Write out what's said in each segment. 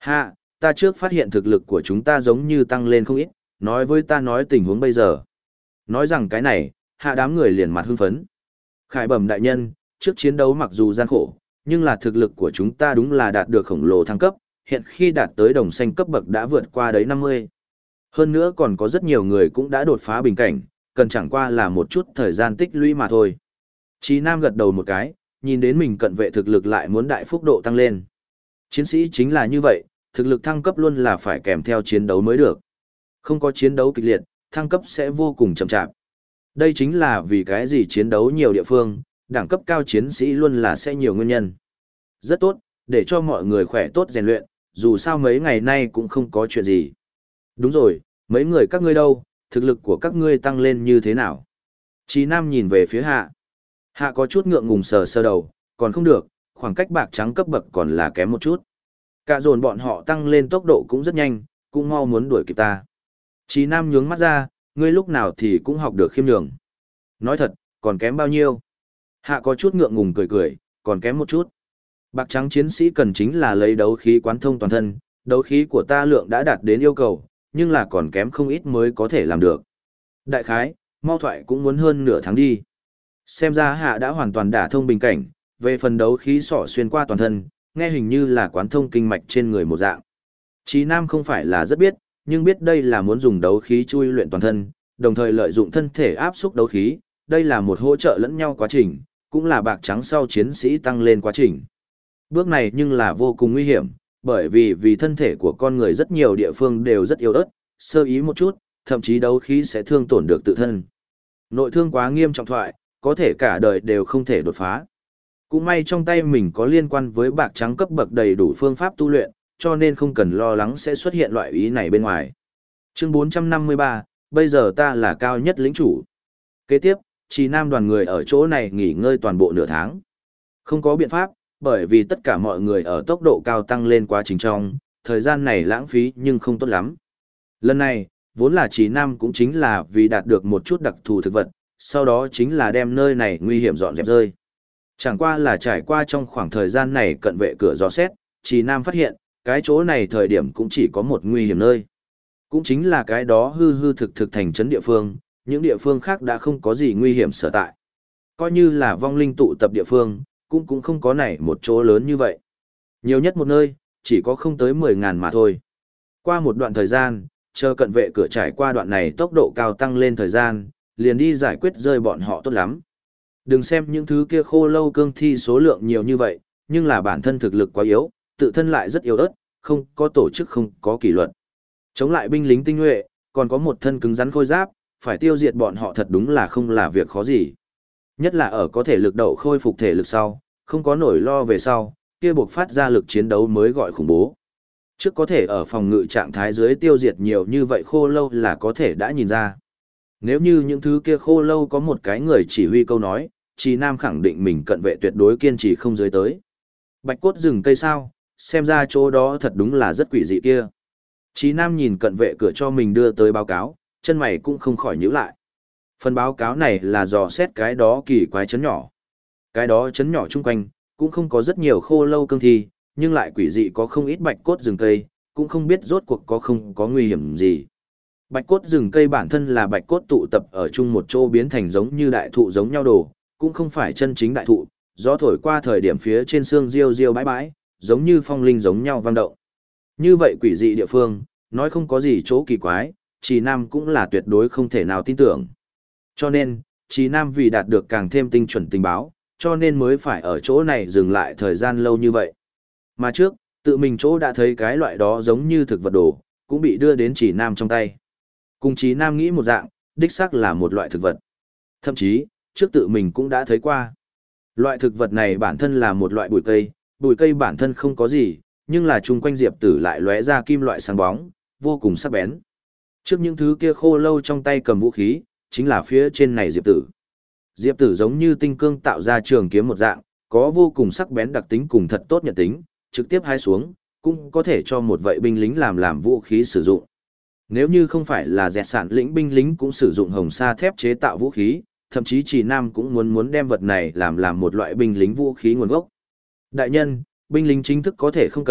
Hạ, ta trước phát hiện thực lực của chúng ta giống như tăng lên không ít, nói với ta nói tình huống bây giờ. Nói rằng cái này, hạ đám người liền mặt hưng phấn. Khải bẩm đại nhân, trước chiến đấu mặc dù gian khổ, nhưng là thực lực của chúng ta đúng là đạt được khổng lồ thăng cấp, hiện khi đạt tới đồng xanh cấp bậc đã vượt qua đấy 50. Hơn nữa còn có rất nhiều người cũng đã đột phá bình cảnh, cần chẳng qua là một chút thời gian tích lũy mà thôi. Chí Nam gật đầu một cái, nhìn đến mình cận vệ thực lực lại muốn đại phúc độ tăng lên. Chiến sĩ chính là như vậy, thực lực thăng cấp luôn là phải kèm theo chiến đấu mới được. Không có chiến đấu kịch liệt, thăng cấp sẽ vô cùng chậm chạp. Đây chính là vì cái gì chiến đấu nhiều địa phương, đẳng cấp cao chiến sĩ luôn là sẽ nhiều nguyên nhân. Rất tốt, để cho mọi người khỏe tốt rèn luyện, dù sao mấy ngày nay cũng không có chuyện gì. Đúng rồi, mấy người các ngươi đâu, thực lực của các ngươi tăng lên như thế nào? Chí Nam nhìn về phía Hạ. Hạ có chút ngượng ngùng sờ sờ đầu, còn không được, khoảng cách bạc trắng cấp bậc còn là kém một chút. Cả dồn bọn họ tăng lên tốc độ cũng rất nhanh, cũng mau muốn đuổi kịp ta. Chí Nam nhướng mắt ra, ngươi lúc nào thì cũng học được khiêm nhường. Nói thật, còn kém bao nhiêu? Hạ có chút ngượng ngùng cười cười, còn kém một chút. Bạc trắng chiến sĩ cần chính là lấy đấu khí quán thông toàn thân, đấu khí của ta lượng đã đạt đến yêu cầu, nhưng là còn kém không ít mới có thể làm được. Đại khái, mau thoại cũng muốn hơn nửa tháng đi. Xem ra Hạ đã hoàn toàn đả thông bình cảnh, về phần đấu khí sỏ xuyên qua toàn thân, nghe hình như là quán thông kinh mạch trên người một dạng. Chí Nam không phải là rất biết, nhưng biết đây là muốn dùng đấu khí chui luyện toàn thân, đồng thời lợi dụng thân thể áp xúc đấu khí, đây là một hỗ trợ lẫn nhau quá trình, cũng là bạc trắng sau chiến sĩ tăng lên quá trình. Bước này nhưng là vô cùng nguy hiểm, bởi vì thân thể của con người rất nhiều địa phương đều rất yếu ớt, sơ ý một chút, thậm chí đấu khí sẽ thương tổn được tự thân. Nội thương quá nghiêm trọng thoại, có thể cả đời đều không thể đột phá. Cũng may trong tay mình có liên quan với bạc trắng cấp bậc đầy đủ phương pháp tu luyện, cho nên không cần lo lắng sẽ xuất hiện loại ý này bên ngoài. Chương 453, bây giờ ta là cao nhất lĩnh chủ. Kế tiếp, Chí Nam đoàn người ở chỗ này nghỉ ngơi toàn bộ nửa tháng. Không có biện pháp, bởi vì tất cả mọi người ở tốc độ cao tăng lên quá trình trong, thời gian này lãng phí nhưng không tốt lắm. Lần này, vốn là Chí Nam cũng chính là vì đạt được một chút đặc thù thực vật, sau đó chính là đem nơi này nguy hiểm dọn dẹp rơi. Chẳng qua là trải qua trong khoảng thời gian này cận vệ cửa dò xét, Chí Nam phát hiện, cái chỗ này thời điểm cũng chỉ có một nguy hiểm nơi. Cũng chính là cái đó hư hư thực thực thành trấn địa phương, những địa phương khác đã không có gì nguy hiểm sở tại. Coi như là vong linh tụ tập địa phương, cũng không có này một chỗ lớn như vậy. Nhiều nhất một nơi, chỉ có không tới 10.000 mà thôi. Qua một đoạn thời gian, chờ cận vệ cửa trải qua đoạn này tốc độ cao tăng lên thời gian, liền đi giải quyết rơi bọn họ tốt lắm. Đừng xem những thứ kia khô lâu cương thi số lượng nhiều như vậy, nhưng là bản thân thực lực quá yếu, tự thân lại rất yếu ớt, không có tổ chức không có kỷ luật. Chống lại binh lính tinh nhuệ, còn có một thân cứng rắn khôi giáp, phải tiêu diệt bọn họ thật đúng là không là việc khó gì. Nhất là ở có thể lực đậu khôi phục thể lực sau, không có nổi lo về sau, kia buộc phát ra lực chiến đấu mới gọi khủng bố. Trước có thể ở phòng ngự trạng thái dưới tiêu diệt nhiều như vậy khô lâu là có thể đã nhìn ra. Nếu như những thứ kia khô lâu có một cái người chỉ huy câu nói, Chí Nam khẳng định mình cận vệ tuyệt đối kiên trì không dưới tới. Bạch cốt rừng cây sao, xem ra chỗ đó thật đúng là rất quỷ dị kia. Chí Nam nhìn cận vệ cửa cho mình đưa tới báo cáo, chân mày cũng không khỏi nhíu lại. Phần báo cáo này là dò xét cái đó kỳ quái chấn nhỏ. Cái đó chấn nhỏ chung quanh, cũng không có rất nhiều khô lâu cương thi, nhưng lại quỷ dị có không ít bạch cốt rừng cây, cũng không biết rốt cuộc có không có nguy hiểm gì. Bạch cốt rừng cây bản thân là bạch cốt tụ tập ở chung một chỗ biến thành giống như đại thụ giống nhau đồ, cũng không phải chân chính đại thụ, gió thổi qua thời điểm phía trên xương riêu riêu bãi bãi, giống như phong linh giống nhau vang động. Như vậy quỷ dị địa phương, nói không có gì chỗ kỳ quái, Chí Nam cũng là tuyệt đối không thể nào tin tưởng. Cho nên, Chí Nam vì đạt được càng thêm tinh chuẩn tình báo, cho nên mới phải ở chỗ này dừng lại thời gian lâu như vậy. Mà trước, tự mình chỗ đã thấy cái loại đó giống như thực vật đồ, cũng bị đưa đến Chí Nam trong tay. Cùng Chí Nam nghĩ một dạng, đích xác là một loại thực vật. Thậm chí, trước tự mình cũng đã thấy qua. Loại thực vật này bản thân là một loại bụi cây bản thân không có gì, nhưng là chung quanh diệp tử lại lóe ra kim loại sáng bóng, vô cùng sắc bén. Trước những thứ kia khô lâu trong tay cầm vũ khí, chính là phía trên này diệp tử. Diệp tử giống như tinh cương tạo ra trường kiếm một dạng, có vô cùng sắc bén đặc tính cùng thật tốt nhận tính, trực tiếp hái xuống, cũng có thể cho một vậy binh lính làm vũ khí sử dụng. Nếu như không phải là dẹt sản lĩnh binh lính cũng sử dụng hồng sa thép chế tạo vũ khí, thậm chí Chí Nam cũng muốn đem vật này làm một loại binh lính vũ khí nguồn gốc. Đại nhân, binh lính chính thức có thể không cần,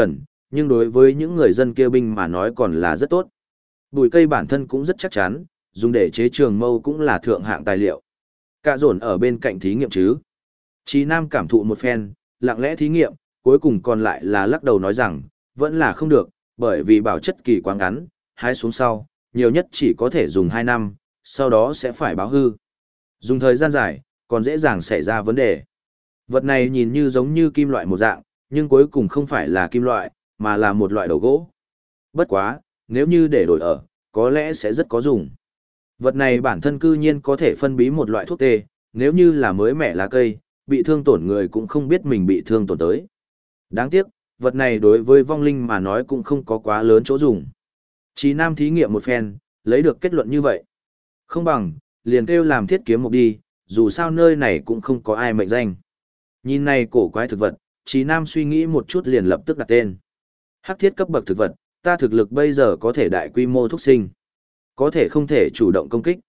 nhưng đối với những người dân kia binh mà nói còn là rất tốt. Bụi cây bản thân cũng rất chắc chắn, dùng để chế trường mâu cũng là thượng hạng tài liệu. Cả dồn ở bên cạnh thí nghiệm chứ. Chí Nam cảm thụ một phen, lặng lẽ thí nghiệm, cuối cùng còn lại là lắc đầu nói rằng, vẫn là không được, bởi vì bảo chất kỳ quá ngắn, hái xuống sau, nhiều nhất chỉ có thể dùng 2 năm, sau đó sẽ phải báo hư. Dùng thời gian dài, còn dễ dàng xảy ra vấn đề. Vật này nhìn như giống như kim loại một dạng, nhưng cuối cùng không phải là kim loại, mà là một loại đầu gỗ. Bất quá, nếu như để đổi ở, có lẽ sẽ rất có dùng. Vật này bản thân cư nhiên có thể phân bí một loại thuốc tê, nếu như là mới mẻ lá cây, bị thương tổn người cũng không biết mình bị thương tổn tới. Đáng tiếc, vật này đối với vong linh mà nói cũng không có quá lớn chỗ dùng. Chí Nam thí nghiệm một phen, lấy được kết luận như vậy. Không bằng, liền kêu làm thiết kiếm mục đi, dù sao nơi này cũng không có ai mệnh danh. Nhìn này cổ quái thực vật, Chí Nam suy nghĩ một chút liền lập tức đặt tên. Hắc thiết cấp bậc thực vật, ta thực lực bây giờ có thể đại quy mô thúc sinh. Có thể không thể chủ động công kích.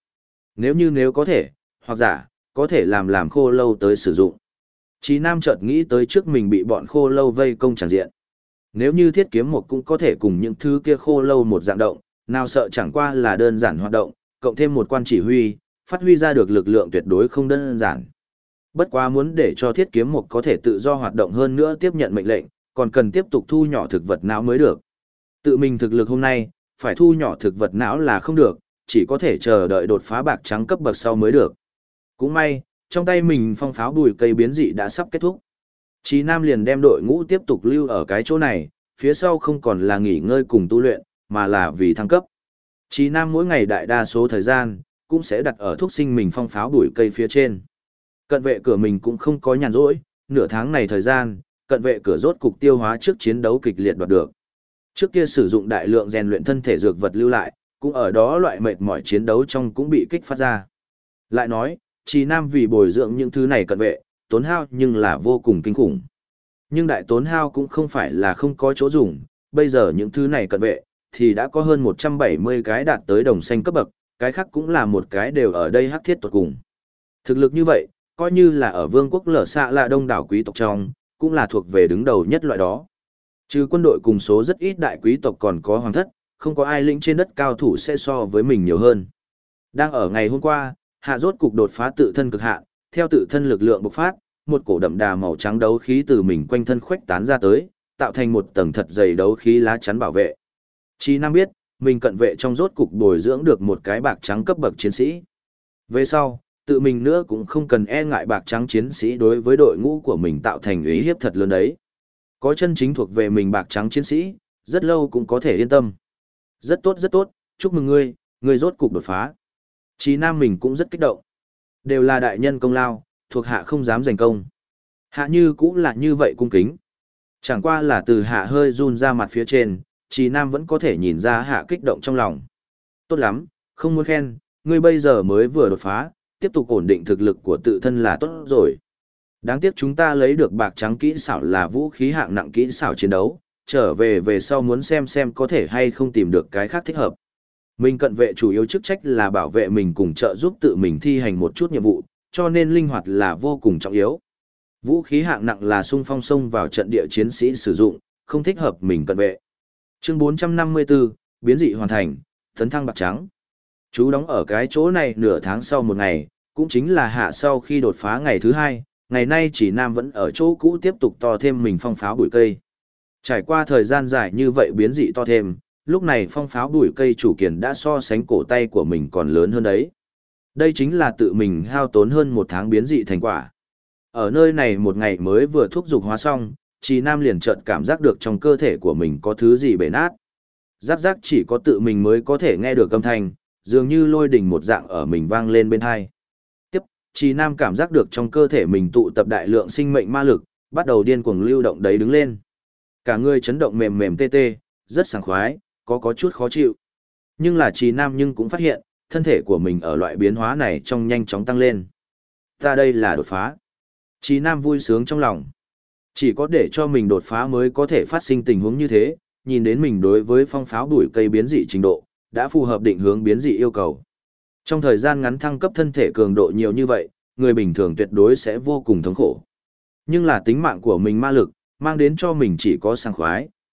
Nếu có thể, hoặc giả, có thể làm khô lâu tới sử dụng. Chí Nam chợt nghĩ tới trước mình bị bọn khô lâu vây công chẳng diện. Nếu như thiết kiếm một cũng có thể cùng những thứ kia khô lâu một dạng động, nào sợ chẳng qua là đơn giản hoạt động, cộng thêm một quan chỉ huy, phát huy ra được lực lượng tuyệt đối không đơn giản. Bất quá muốn để cho thiết kiếm một có thể tự do hoạt động hơn nữa tiếp nhận mệnh lệnh, còn cần tiếp tục thu nhỏ thực vật não mới được. Tự mình thực lực hôm nay, phải thu nhỏ thực vật não là không được, chỉ có thể chờ đợi đột phá bạc trắng cấp bậc sau mới được. Cũng may, trong tay mình phong pháo bùi cây biến dị đã sắp kết thúc. Chí Nam liền đem đội ngũ tiếp tục lưu ở cái chỗ này, phía sau không còn là nghỉ ngơi cùng tu luyện, mà là vì thăng cấp. Chí Nam mỗi ngày đại đa số thời gian, cũng sẽ đặt ở thuốc sinh mình phong pháo bùi cây phía trên. Cận vệ cửa mình cũng không có nhàn rỗi, nửa tháng này thời gian, cận vệ cửa rốt cục tiêu hóa trước chiến đấu kịch liệt đoạt được. Trước kia sử dụng đại lượng rèn luyện thân thể dược vật lưu lại, cũng ở đó loại mệt mỏi chiến đấu trong cũng bị kích phát ra. Lại nói, Chí Nam vì bồi dưỡng những thứ này cận vệ, tốn hao nhưng là vô cùng kinh khủng. Nhưng đại tốn hao cũng không phải là không có chỗ dùng, bây giờ những thứ này cận vệ, thì đã có hơn 170 cái đạt tới đồng xanh cấp bậc, cái khác cũng là một cái đều ở đây hắc thiết tuột cùng. Thực lực như vậy, coi như là ở vương quốc lở xạ là đông đảo quý tộc trong, cũng là thuộc về đứng đầu nhất loại đó. Trừ quân đội cùng số rất ít đại quý tộc còn có hoàng thất, không có ai lĩnh trên đất cao thủ sẽ so với mình nhiều hơn. Đang ở ngày hôm qua, hạ rốt cục đột phá tự thân cực hạn, theo tự thân lực lượng bộc phát, một cổ đậm đà màu trắng đấu khí từ mình quanh thân khuếch tán ra tới, tạo thành một tầng thật dày đấu khí lá chắn bảo vệ. Chí Nam biết, mình cận vệ trong rốt cục bồi dưỡng được một cái bạc trắng cấp bậc chiến sĩ. Về sau, tự mình nữa cũng không cần e ngại bạc trắng chiến sĩ đối với đội ngũ của mình tạo thành uy hiếp thật lớn đấy. Có chân chính thuộc về mình bạc trắng chiến sĩ, rất lâu cũng có thể yên tâm. Rất tốt, chúc mừng ngươi rốt cục đột phá. Chí Nam mình cũng rất kích động. Đều là đại nhân công lao, thuộc hạ không dám giành công. Hạ như cũng là như vậy cung kính. Chẳng qua là từ hạ hơi run ra mặt phía trên, Chí Nam vẫn có thể nhìn ra hạ kích động trong lòng. Tốt lắm, không muốn khen, ngươi bây giờ mới vừa đột phá, tiếp tục ổn định thực lực của tự thân là tốt rồi. Đáng tiếc chúng ta lấy được bạc trắng kỹ xảo là vũ khí hạng nặng kỹ xảo chiến đấu, trở về sau muốn xem có thể hay không tìm được cái khác thích hợp. Mình cận vệ chủ yếu chức trách là bảo vệ mình cùng trợ giúp tự mình thi hành một chút nhiệm vụ, cho nên linh hoạt là vô cùng trọng yếu. Vũ khí hạng nặng là xung phong xông vào trận địa chiến sĩ sử dụng, không thích hợp mình cận vệ. Chương 454, biến dị hoàn thành, tấn thăng bạc trắng. Chú đóng ở cái chỗ này nửa tháng sau một ngày, cũng chính là hạ sau khi đột phá ngày thứ 2, ngày nay Chí Nam vẫn ở chỗ cũ tiếp tục to thêm mình phong pháo bụi cây. Trải qua thời gian dài như vậy biến dị to thêm, lúc này phong pháo bụi cây chủ kiền đã so sánh cổ tay của mình còn lớn hơn đấy. Đây chính là tự mình hao tốn hơn 1 tháng biến dị thành quả. Ở nơi này một ngày mới vừa thúc dục hóa xong, Chí Nam liền chợt cảm giác được trong cơ thể của mình có thứ gì bể nát. Rắc chỉ có tự mình mới có thể nghe được âm thanh, dường như lôi đình một dạng ở mình vang lên bên tai. Tiếp, Chí Nam cảm giác được trong cơ thể mình tụ tập đại lượng sinh mệnh ma lực, bắt đầu điên cuồng lưu động đấy đứng lên. Cả người chấn động mềm mềm tê tê, rất sảng khoái, có chút khó chịu. Nhưng là Chí Nam nhưng cũng phát hiện, thân thể của mình ở loại biến hóa này trong nhanh chóng tăng lên. Ta đây là đột phá. Chí Nam vui sướng trong lòng. Chỉ có để cho mình đột phá mới có thể phát sinh tình huống như thế, nhìn đến mình đối với phong pháo đuổi cây biến dị trình độ, đã phù hợp định hướng biến dị yêu cầu. Trong thời gian ngắn thăng cấp thân thể cường độ nhiều như vậy, người bình thường tuyệt đối sẽ vô cùng thống khổ. Nhưng là tính mạng của mình ma lực, mang đến cho mình chỉ có sảng khoái,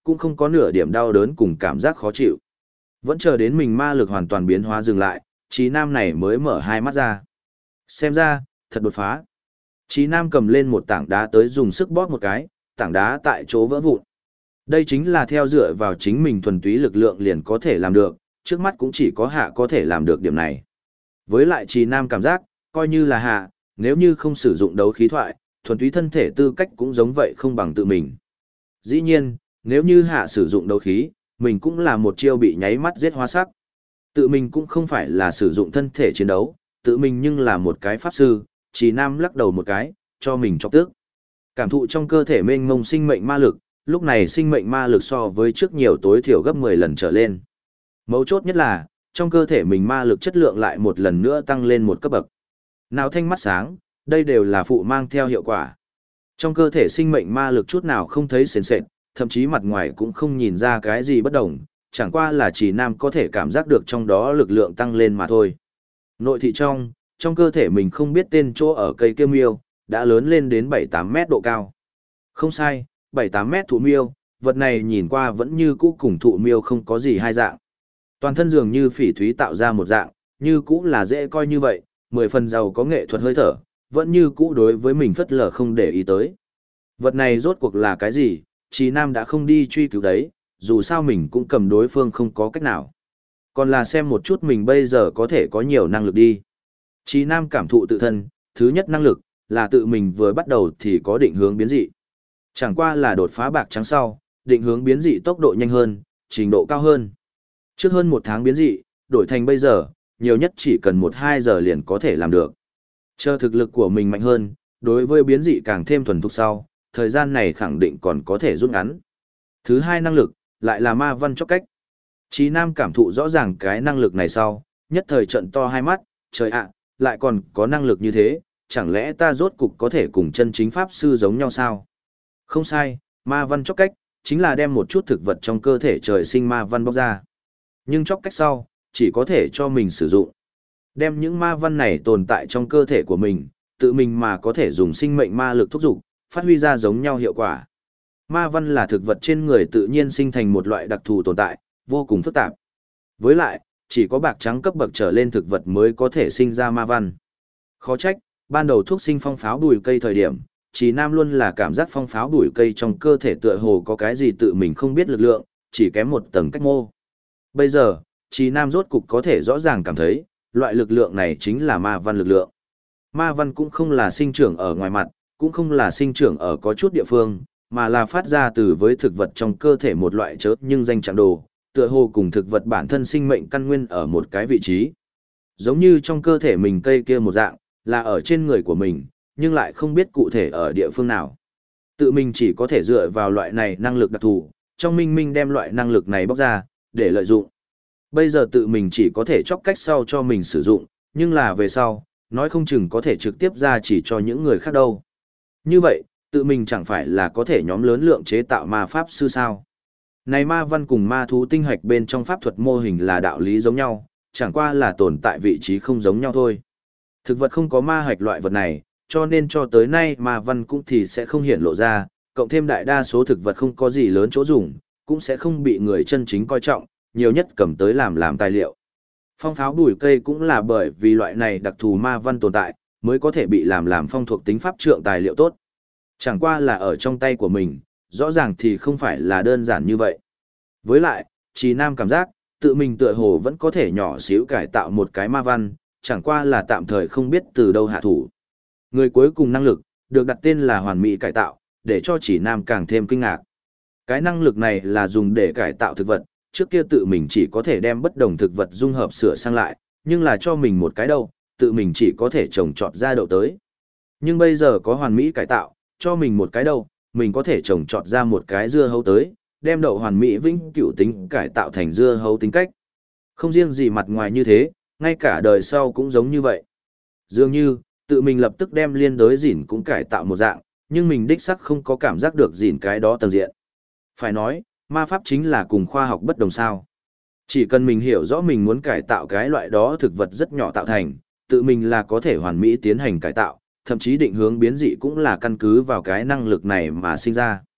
cũng không có nửa điểm đau đớn cùng cảm giác khó chịu. Vẫn chờ đến mình ma lực hoàn toàn biến hóa dừng lại, Trí Nam này mới mở hai mắt ra. Xem ra, thật đột phá. Trí Nam cầm lên một tảng đá tới dùng sức bóp một cái, tảng đá tại chỗ vỡ vụn. Đây chính là theo dựa vào chính mình thuần túy lực lượng liền có thể làm được, trước mắt cũng chỉ có Hạ có thể làm được điểm này. Với lại Trí Nam cảm giác, coi như là Hạ, nếu như không sử dụng đấu khí thoại, thuần túy thân thể tư cách cũng giống vậy không bằng tự mình. Dĩ nhiên, nếu như Hạ sử dụng đấu khí, mình cũng là một chiêu bị nháy mắt giết hóa sắc. Tự mình cũng không phải là sử dụng thân thể chiến đấu, tự mình nhưng là một cái pháp sư, Trí Nam lắc đầu một cái, cho mình chọc tức. Cảm thụ trong cơ thể mênh mông sinh mệnh ma lực, lúc này sinh mệnh ma lực so với trước nhiều tối thiểu gấp 10 lần trở lên. Mấu chốt nhất là, trong cơ thể mình ma lực chất lượng lại một lần nữa tăng lên một cấp bậc. Nào thanh mắt sáng, đây đều là phụ mang theo hiệu quả. Trong cơ thể sinh mệnh ma lực chút nào không thấy sền sệt, thậm chí mặt ngoài cũng không nhìn ra cái gì bất đồng, chẳng qua là Trí Nam có thể cảm giác được trong đó lực lượng tăng lên mà thôi. Nội thị trong cơ thể mình không biết tên chỗ ở cây kiêm miêu, đã lớn lên đến 7-8 mét độ cao. Không sai, 7-8 mét thụ miêu, vật này nhìn qua vẫn như cũ cùng thụ miêu không có gì hai dạng. Toàn thân dường như phỉ thúy tạo ra một dạng, như cũ là dễ coi như vậy, 10 phần giàu có nghệ thuật hơi thở, vẫn như cũ đối với mình phất lờ không để ý tới. Vật này rốt cuộc là cái gì, Trí Nam đã không đi truy cứu đấy, dù sao mình cũng cầm đối phương không có cách nào. Còn là xem một chút mình bây giờ có thể có nhiều năng lực đi. Trí Nam cảm thụ tự thân, thứ nhất năng lực, là tự mình vừa bắt đầu thì có định hướng biến dị. Chẳng qua là đột phá bạc trắng sau, định hướng biến dị tốc độ nhanh hơn, trình độ cao hơn. Trước hơn 1 tháng biến dị, đổi thành bây giờ, nhiều nhất chỉ cần 1-2 giờ liền có thể làm được. Chờ thực lực của mình mạnh hơn, đối với biến dị càng thêm thuần thục sau, thời gian này khẳng định còn có thể rút ngắn. Thứ hai năng lực, lại là ma văn chóc cách. Trí Nam cảm thụ rõ ràng cái năng lực này sau, nhất thời trận to hai mắt, trời ạ, lại còn có năng lực như thế, chẳng lẽ ta rốt cục có thể cùng chân chính pháp sư giống nhau sao? Không sai, ma văn chóc cách, chính là đem một chút thực vật trong cơ thể trời sinh ma văn bóc ra. Nhưng chóc cách sau, chỉ có thể cho mình sử dụng. Đem những ma văn này tồn tại trong cơ thể của mình, tự mình mà có thể dùng sinh mệnh ma lực thúc dục, phát huy ra giống nhau hiệu quả. Ma văn là thực vật trên người tự nhiên sinh thành một loại đặc thù tồn tại, vô cùng phức tạp. Với lại, chỉ có bạc trắng cấp bậc trở lên thực vật mới có thể sinh ra ma văn. Khó trách, ban đầu thuốc sinh phong pháo bùi cây thời điểm, Trí Nam luôn là cảm giác phong pháo bùi cây trong cơ thể tựa hồ có cái gì tự mình không biết lực lượng, chỉ kém một tầng cách mô. Bây giờ, Trí Nam rốt cục có thể rõ ràng cảm thấy, loại lực lượng này chính là ma văn lực lượng. Ma văn cũng không là sinh trưởng ở ngoài mặt, cũng không là sinh trưởng ở có chút địa phương, mà là phát ra từ với thực vật trong cơ thể một loại chớ nhưng danh trạng đồ, tựa hồ cùng thực vật bản thân sinh mệnh căn nguyên ở một cái vị trí. Giống như trong cơ thể mình cây kia một dạng, là ở trên người của mình, nhưng lại không biết cụ thể ở địa phương nào. Tự mình chỉ có thể dựa vào loại này năng lực đặc thù, trong minh minh đem loại năng lực này bóc ra, để lợi dụng. Bây giờ tự mình chỉ có thể chóc cách sau cho mình sử dụng, nhưng là về sau, nói không chừng có thể trực tiếp ra chỉ cho những người khác đâu. Như vậy, tự mình chẳng phải là có thể nhóm lớn lượng chế tạo ma pháp sư sao. Này ma văn cùng ma thú tinh hạch bên trong pháp thuật mô hình là đạo lý giống nhau, chẳng qua là tồn tại vị trí không giống nhau thôi. Thực vật không có ma hạch loại vật này, cho nên cho tới nay ma văn cũng thì sẽ không hiện lộ ra, cộng thêm đại đa số thực vật không có gì lớn chỗ dùng, cũng sẽ không bị người chân chính coi trọng, nhiều nhất cầm tới làm tài liệu. Phong pháo bùi cây cũng là bởi vì loại này đặc thù ma văn tồn tại, mới có thể bị làm phong thuộc tính pháp trượng tài liệu tốt. Chẳng qua là ở trong tay của mình, rõ ràng thì không phải là đơn giản như vậy. Với lại, Trí Nam cảm giác, tự mình tựa hồ vẫn có thể nhỏ xíu cải tạo một cái ma văn, chẳng qua là tạm thời không biết từ đâu hạ thủ. Người cuối cùng năng lực, được đặt tên là hoàn mỹ cải tạo, để cho Trí Nam càng thêm kinh ngạc. Cái năng lực này là dùng để cải tạo thực vật, trước kia tự mình chỉ có thể đem bất đồng thực vật dung hợp sửa sang lại, nhưng là cho mình một cái đậu, tự mình chỉ có thể trồng trọt ra đậu tới. Nhưng bây giờ có hoàn mỹ cải tạo, cho mình một cái đậu, mình có thể trồng trọt ra một cái dưa hấu tới, đem đậu hoàn mỹ vĩnh cửu tính cải tạo thành dưa hấu tính cách. Không riêng gì mặt ngoài như thế, ngay cả đời sau cũng giống như vậy. Dường như, tự mình lập tức đem liên đối dỉn cũng cải tạo một dạng, nhưng mình đích sắc không có cảm giác được dỉn cái đó tầng diện. Phải nói, ma pháp chính là cùng khoa học bất đồng sao. Chỉ cần mình hiểu rõ mình muốn cải tạo cái loại đó thực vật rất nhỏ tạo thành, tự mình là có thể hoàn mỹ tiến hành cải tạo, thậm chí định hướng biến dị cũng là căn cứ vào cái năng lực này mà sinh ra.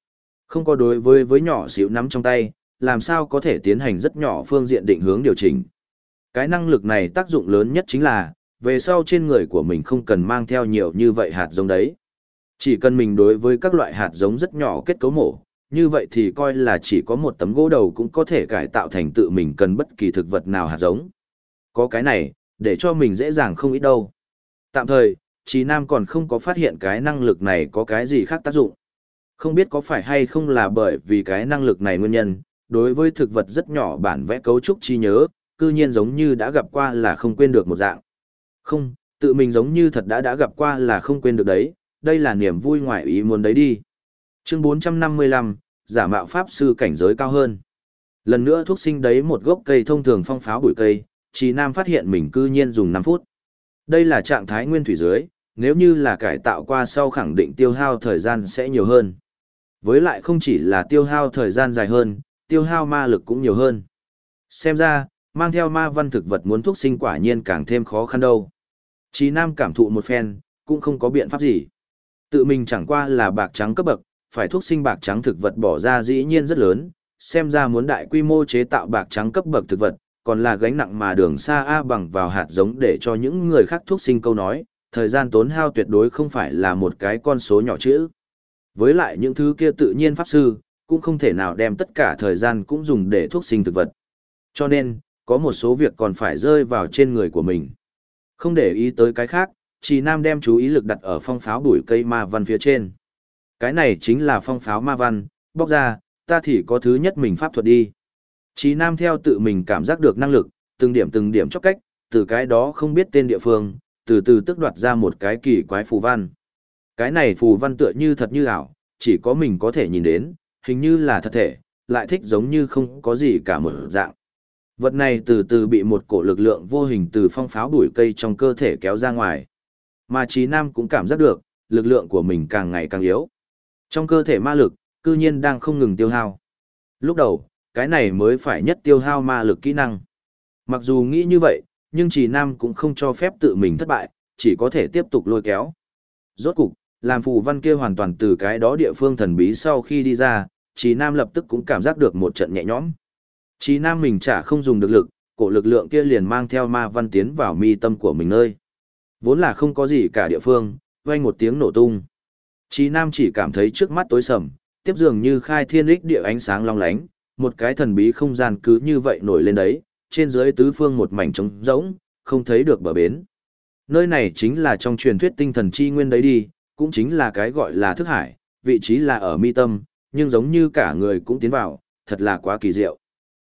Không có đối với nhỏ xíu nắm trong tay, làm sao có thể tiến hành rất nhỏ phương diện định hướng điều chỉnh. Cái năng lực này tác dụng lớn nhất chính là, về sau trên người của mình không cần mang theo nhiều như vậy hạt giống đấy. Chỉ cần mình đối với các loại hạt giống rất nhỏ kết cấu mổ, như vậy thì coi là chỉ có một tấm gỗ đầu cũng có thể cải tạo thành tự mình cần bất kỳ thực vật nào hạt giống. Có cái này, để cho mình dễ dàng không ít đâu. Tạm thời, Chí Nam còn không có phát hiện cái năng lực này có cái gì khác tác dụng. Không biết có phải hay không là bởi vì cái năng lực này nguyên nhân, đối với thực vật rất nhỏ bản vẽ cấu trúc trí nhớ, cư nhiên giống như đã gặp qua là không quên được một dạng. Không, tự mình giống như thật đã gặp qua là không quên được đấy, đây là niềm vui ngoại ý muốn đấy đi. Chương 455, giả mạo pháp sư cảnh giới cao hơn. Lần nữa thuốc sinh đấy một gốc cây thông thường phong pháo bụi cây, Chí Nam phát hiện mình cư nhiên dùng 5 phút. Đây là trạng thái nguyên thủy dưới, nếu như là cải tạo qua sau khẳng định tiêu hao thời gian sẽ nhiều hơn. Với lại không chỉ là tiêu hao thời gian dài hơn, tiêu hao ma lực cũng nhiều hơn. Xem ra, mang theo ma văn thực vật muốn thuốc sinh quả nhiên càng thêm khó khăn đâu. Chí Nam cảm thụ một phen, cũng không có biện pháp gì. Tự mình chẳng qua là bạc trắng cấp bậc, phải thuốc sinh bạc trắng thực vật bỏ ra dĩ nhiên rất lớn, xem ra muốn đại quy mô chế tạo bạc trắng cấp bậc thực vật, còn là gánh nặng mà đường xa A bằng vào hạt giống để cho những người khác thuốc sinh câu nói, thời gian tốn hao tuyệt đối không phải là một cái con số nhỏ chữ. Với lại những thứ kia tự nhiên pháp sư, cũng không thể nào đem tất cả thời gian cũng dùng để thuốc sinh thực vật. Cho nên, có một số việc còn phải rơi vào trên người của mình. Không để ý tới cái khác, Chí Nam đem chú ý lực đặt ở phong pháo bụi cây ma văn phía trên. Cái này chính là phong pháo ma văn, bóc ra, ta thì có thứ nhất mình pháp thuật đi. Chí Nam theo tự mình cảm giác được năng lực, từng điểm chóc cách, từ cái đó không biết tên địa phương, từ từ tức đoạt ra một cái kỳ quái phù văn. Cái này phù văn tựa như thật như ảo, chỉ có mình có thể nhìn đến, hình như là thật thể, lại thích giống như không có gì cả một dạng. Vật này từ từ bị một cổ lực lượng vô hình từ phong pháo bụi cây trong cơ thể kéo ra ngoài. Mà Chí Nam cũng cảm giác được, lực lượng của mình càng ngày càng yếu. Trong cơ thể ma lực, cư nhiên đang không ngừng tiêu hao. Lúc đầu, cái này mới phải nhất tiêu hao ma lực kỹ năng. Mặc dù nghĩ như vậy, nhưng Chí Nam cũng không cho phép tự mình thất bại, chỉ có thể tiếp tục lôi kéo. Rốt cục, làm phù văn kia hoàn toàn từ cái đó địa phương thần bí sau khi đi ra, Chí Nam lập tức cũng cảm giác được một trận nhẹ nhõm. Chí Nam mình chả không dùng được lực, cổ lực lượng kia liền mang theo ma văn tiến vào mi tâm của mình nơi. Vốn là không có gì cả địa phương, vang một tiếng nổ tung. Chí Nam chỉ cảm thấy trước mắt tối sầm, tiếp dường như khai thiên ích địa ánh sáng long lánh, một cái thần bí không gian cứ như vậy nổi lên đấy, trên dưới tứ phương một mảnh trống rỗng, không thấy được bờ bến. Nơi này chính là trong truyền thuyết tinh thần chi nguyên đấy đi, cũng chính là cái gọi là thức hải, vị trí là ở mi tâm, nhưng giống như cả người cũng tiến vào, thật là quá kỳ diệu.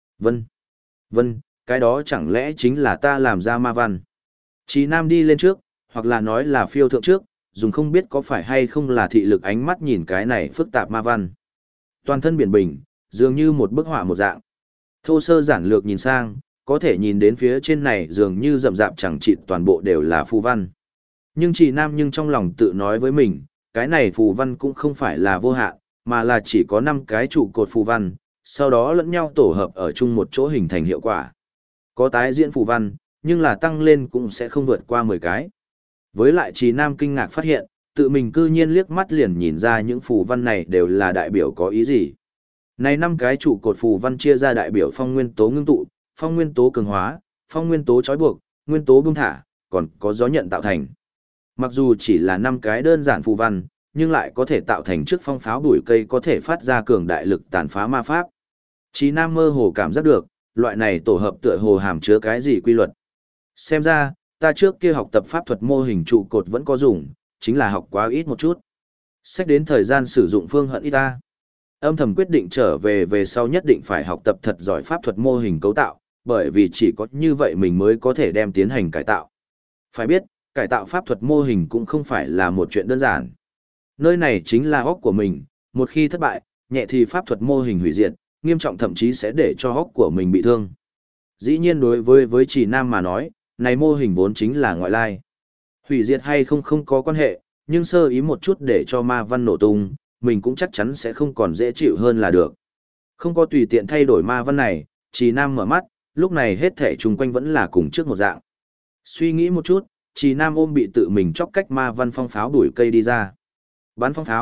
Vân, cái đó chẳng lẽ chính là ta làm ra ma văn. Chí Nam đi lên trước, hoặc là nói là phiêu thượng trước, dùng không biết có phải hay không là thị lực ánh mắt nhìn cái này phức tạp ma văn. Toàn thân biển bình, dường như một bức họa một dạng. Thô sơ giản lược nhìn sang, có thể nhìn đến phía trên này dường như rậm rạp chẳng chịt toàn bộ đều là phù văn. Nhưng Chí Nam nhưng trong lòng tự nói với mình, cái này phù văn cũng không phải là vô hạn, mà là chỉ có 5 cái trụ cột phù văn, sau đó lẫn nhau tổ hợp ở chung một chỗ hình thành hiệu quả. Có tái diễn phù văn, nhưng là tăng lên cũng sẽ không vượt qua 10 cái. Với lại Chí Nam kinh ngạc phát hiện, tự mình cư nhiên liếc mắt liền nhìn ra những phù văn này đều là đại biểu có ý gì. Này 5 cái trụ cột phù văn chia ra đại biểu phong nguyên tố ngưng tụ, phong nguyên tố cường hóa, phong nguyên tố trói buộc, nguyên tố buông thả, còn có gió nhận tạo thành. Mặc dù chỉ là 5 cái đơn giản phù văn, nhưng lại có thể tạo thành trước phong pháo bụi cây có thể phát ra cường đại lực tàn phá ma pháp. Chí Nam mơ hồ cảm giác được, loại này tổ hợp tựa hồ hàm chứa cái gì quy luật. Xem ra, ta trước kia học tập pháp thuật mô hình trụ cột vẫn có dùng, chính là học quá ít một chút. Xét đến thời gian sử dụng phương hận ít ta. Âm thầm quyết định trở về sau nhất định phải học tập thật giỏi pháp thuật mô hình cấu tạo, bởi vì chỉ có như vậy mình mới có thể đem tiến hành cải tạo. Phải biết, cải tạo pháp thuật mô hình cũng không phải là một chuyện đơn giản. Nơi này chính là óc của mình, một khi thất bại, nhẹ thì pháp thuật mô hình hủy diệt, nghiêm trọng thậm chí sẽ để cho óc của mình bị thương. Dĩ nhiên đối với Chí Nam mà nói, này mô hình vốn chính là ngoại lai. Hủy diệt hay không có quan hệ, nhưng sơ ý một chút để cho ma văn nổ tung, mình cũng chắc chắn sẽ không còn dễ chịu hơn là được. Không có tùy tiện thay đổi ma văn này, Chí Nam mở mắt, lúc này hết thể chung quanh vẫn là cùng trước một dạng. Suy nghĩ một chút, Chí Nam ôm bị tự mình chọc cách ma văn phong pháo đuổi cây đi ra. Bắn phong pháo,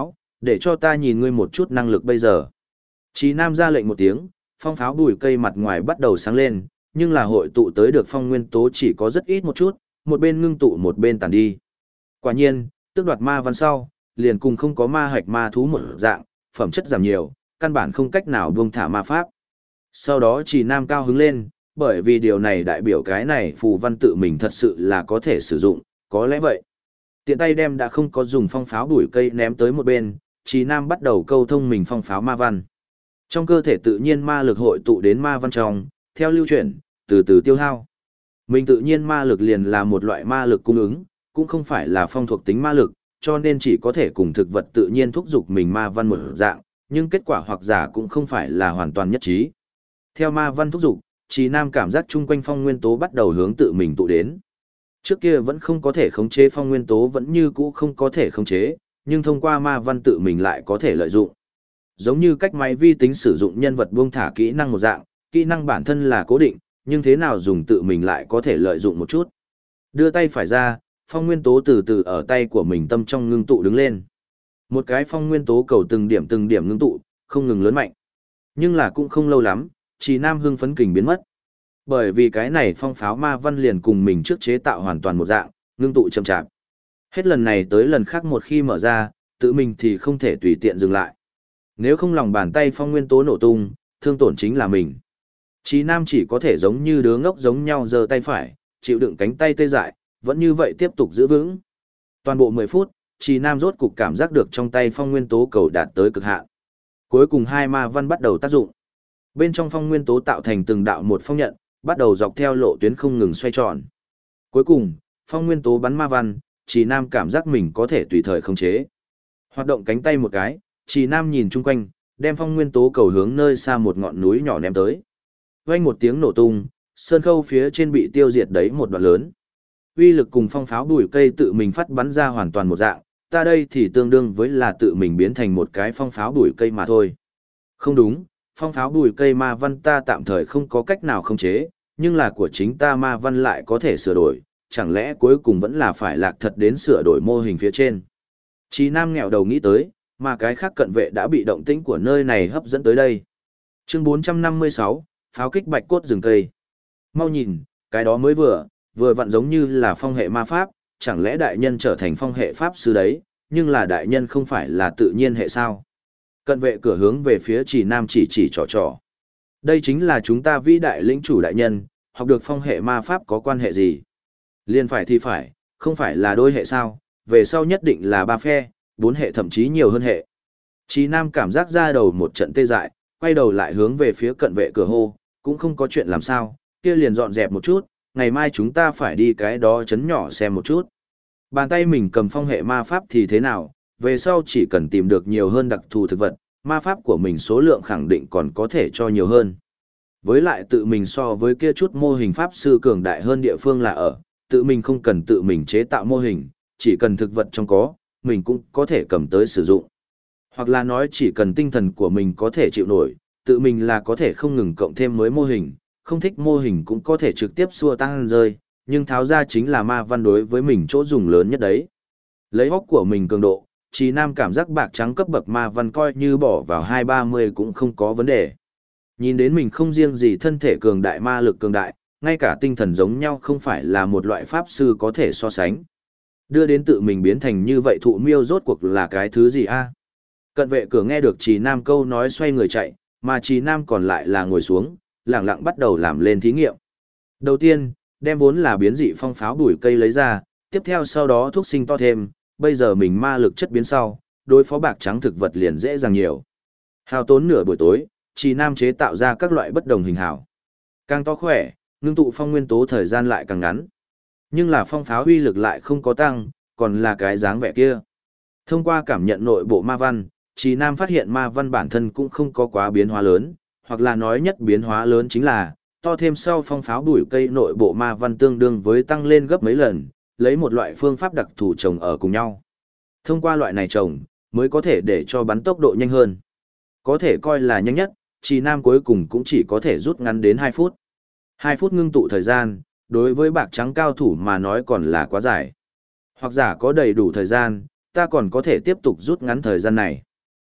Để cho ta nhìn ngươi một chút năng lực bây giờ. Chí Nam ra lệnh một tiếng, phong pháo bùi cây mặt ngoài bắt đầu sáng lên, nhưng là hội tụ tới được phong nguyên tố chỉ có rất ít một chút, một bên ngưng tụ một bên tàn đi. Quả nhiên, tước đoạt ma văn sau, liền cùng không có ma hạch ma thú một dạng, phẩm chất giảm nhiều, căn bản không cách nào buông thả ma pháp. Sau đó Trì Nam cao hứng lên, bởi vì điều này đại biểu cái này phù văn tự mình thật sự là có thể sử dụng, có lẽ vậy. Tiện tay đem đã không có dùng phong pháo bùi cây ném tới một bên, Trì Nam bắt đầu câu thông mình phong pháo ma văn. Trong cơ thể tự nhiên ma lực hội tụ đến ma văn trong, theo lưu chuyển, từ từ tiêu hao. Mình tự nhiên ma lực liền là một loại ma lực cung ứng, cũng không phải là phong thuộc tính ma lực, cho nên chỉ có thể cùng thực vật tự nhiên thúc giục mình ma văn một dạng, nhưng kết quả hoặc giả cũng không phải là hoàn toàn nhất trí. Theo ma văn thúc giục, Trì Nam cảm giác chung quanh phong nguyên tố bắt đầu hướng tự mình tụ đến. Trước kia vẫn không có thể khống chế phong nguyên tố vẫn như cũ không có thể khống chế, nhưng thông qua ma văn tự mình lại có thể lợi dụng. Giống như cách máy vi tính sử dụng nhân vật buông thả kỹ năng một dạng, kỹ năng bản thân là cố định, nhưng thế nào dùng tự mình lại có thể lợi dụng một chút. Đưa tay phải ra, phong nguyên tố từ từ ở tay của mình tâm trong ngưng tụ đứng lên. Một cái phong nguyên tố cầu từng điểm ngưng tụ, không ngừng lớn mạnh. Nhưng là cũng không lâu lắm, Trì Nam hưng phấn kình biến mất. Bởi vì cái này phong pháo ma văn liền cùng mình trước chế tạo hoàn toàn một dạng, ngưng tụ chậm chạp. Hết lần này tới lần khác một khi mở ra, tự mình thì không thể tùy tiện dừng lại. Nếu không lòng bàn tay phong nguyên tố nổ tung, thương tổn chính là mình. Trì Nam chỉ có thể giống như đứa ngốc giống nhau giơ tay phải, chịu đựng cánh tay tê dại, vẫn như vậy tiếp tục giữ vững. Toàn bộ 10 phút, Trì Nam rốt cục cảm giác được trong tay phong nguyên tố cầu đạt tới cực hạn. Cuối cùng hai ma văn bắt đầu tác dụng. Bên trong phong nguyên tố tạo thành từng đạo một phong nhận, bắt đầu dọc theo lộ tuyến không ngừng xoay tròn. Cuối cùng, phong nguyên tố bắn ma văn, Trì Nam cảm giác mình có thể tùy thời khống chế. Hoạt động cánh tay một cái, Trì Nam nhìn chung quanh, đem phong nguyên tố cầu hướng nơi xa một ngọn núi nhỏ ném tới. Vang một tiếng nổ tung, sơn khâu phía trên bị tiêu diệt đấy một đoạn lớn. Uy lực cùng phong pháo bùi cây tự mình phát bắn ra hoàn toàn một dạng, ta đây thì tương đương với là tự mình biến thành một cái phong pháo bùi cây mà thôi. Không đúng, phong pháo bùi cây ma văn ta tạm thời không có cách nào khống chế, nhưng là của chính ta ma văn lại có thể sửa đổi, chẳng lẽ cuối cùng vẫn là phải lạc thật đến sửa đổi mô hình phía trên. Chí Nam nghẹo đầu nghĩ tới, mà cái khác cận vệ đã bị động tĩnh của nơi này hấp dẫn tới đây. Chương 456, pháo kích bạch cốt rừng cây. Mau nhìn, cái đó mới vừa vặn giống như là phong hệ ma pháp, chẳng lẽ đại nhân trở thành phong hệ pháp sư đấy, nhưng là đại nhân không phải là tự nhiên hệ sao? Cận vệ cửa hướng về phía Trì Nam chỉ trò trò. Đây chính là chúng ta vĩ đại lĩnh chủ đại nhân, học được phong hệ ma pháp có quan hệ gì? Liên phải thì phải, không phải là đôi hệ sao, về sau nhất định là 3 phe, 4 hệ thậm chí nhiều hơn hệ. Trì Nam cảm giác ra đầu một trận tê dại, quay đầu lại hướng về phía cận vệ cửa hô, cũng không có chuyện làm sao, kia liền dọn dẹp một chút, ngày mai chúng ta phải đi cái đó chấn nhỏ xem một chút. Bàn tay mình cầm phong hệ ma pháp thì thế nào, về sau chỉ cần tìm được nhiều hơn đặc thù thực vật, ma pháp của mình số lượng khẳng định còn có thể cho nhiều hơn. Với lại tự mình so với kia chút mô hình pháp sư cường đại hơn địa phương là ở, tự mình không cần tự mình chế tạo mô hình, chỉ cần thực vật trong có, mình cũng có thể cầm tới sử dụng. Hoặc là nói chỉ cần tinh thần của mình có thể chịu nổi, tự mình là có thể không ngừng cộng thêm mới mô hình, không thích mô hình cũng có thể trực tiếp xua tăng rơi, nhưng tháo ra chính là ma văn đối với mình chỗ dùng lớn nhất đấy. Lấy hốc của mình cường độ, Trì Nam cảm giác bạc trắng cấp bậc ma văn coi như bỏ vào 230 cũng không có vấn đề. Nhìn đến mình không riêng gì thân thể cường đại ma lực cường đại, ngay cả tinh thần giống nhau không phải là một loại pháp sư có thể so sánh. Đưa đến tự mình biến thành như vậy thụ miêu rốt cuộc là cái thứ gì a? Cận vệ cửa nghe được Trì Nam câu nói xoay người chạy, mà Trì Nam còn lại là ngồi xuống, lặng lặng bắt đầu làm lên thí nghiệm. Đầu tiên, đem vốn là biến dị phong pháo bùi cây lấy ra, tiếp theo sau đó thuốc sinh to thêm, bây giờ mình ma lực chất biến sau, đối phó bạc trắng thực vật liền dễ dàng nhiều. Hao tốn nửa buổi tối, Trì Nam chế tạo ra các loại bất đồng hình hảo. Càng to khỏe, ngưng tụ phong nguyên tố thời gian lại càng ngắn. Nhưng là phong pháo uy lực lại không có tăng, còn là cái dáng vẻ kia. Thông qua cảm nhận nội bộ ma văn, Trì Nam phát hiện ma văn bản thân cũng không có quá biến hóa lớn, hoặc là nói nhất biến hóa lớn chính là, to thêm sau phong pháo bùi cây nội bộ ma văn tương đương với tăng lên gấp mấy lần, lấy một loại phương pháp đặc thù trồng ở cùng nhau. Thông qua loại này trồng, mới có thể để cho bắn tốc độ nhanh hơn. Có thể coi là nhanh nhất, Trì Nam cuối cùng cũng chỉ có thể rút ngắn đến 2 phút. 2 phút ngưng tụ thời gian, đối với bạc trắng cao thủ mà nói còn là quá dài. Hoặc giả có đầy đủ thời gian, ta còn có thể tiếp tục rút ngắn thời gian này.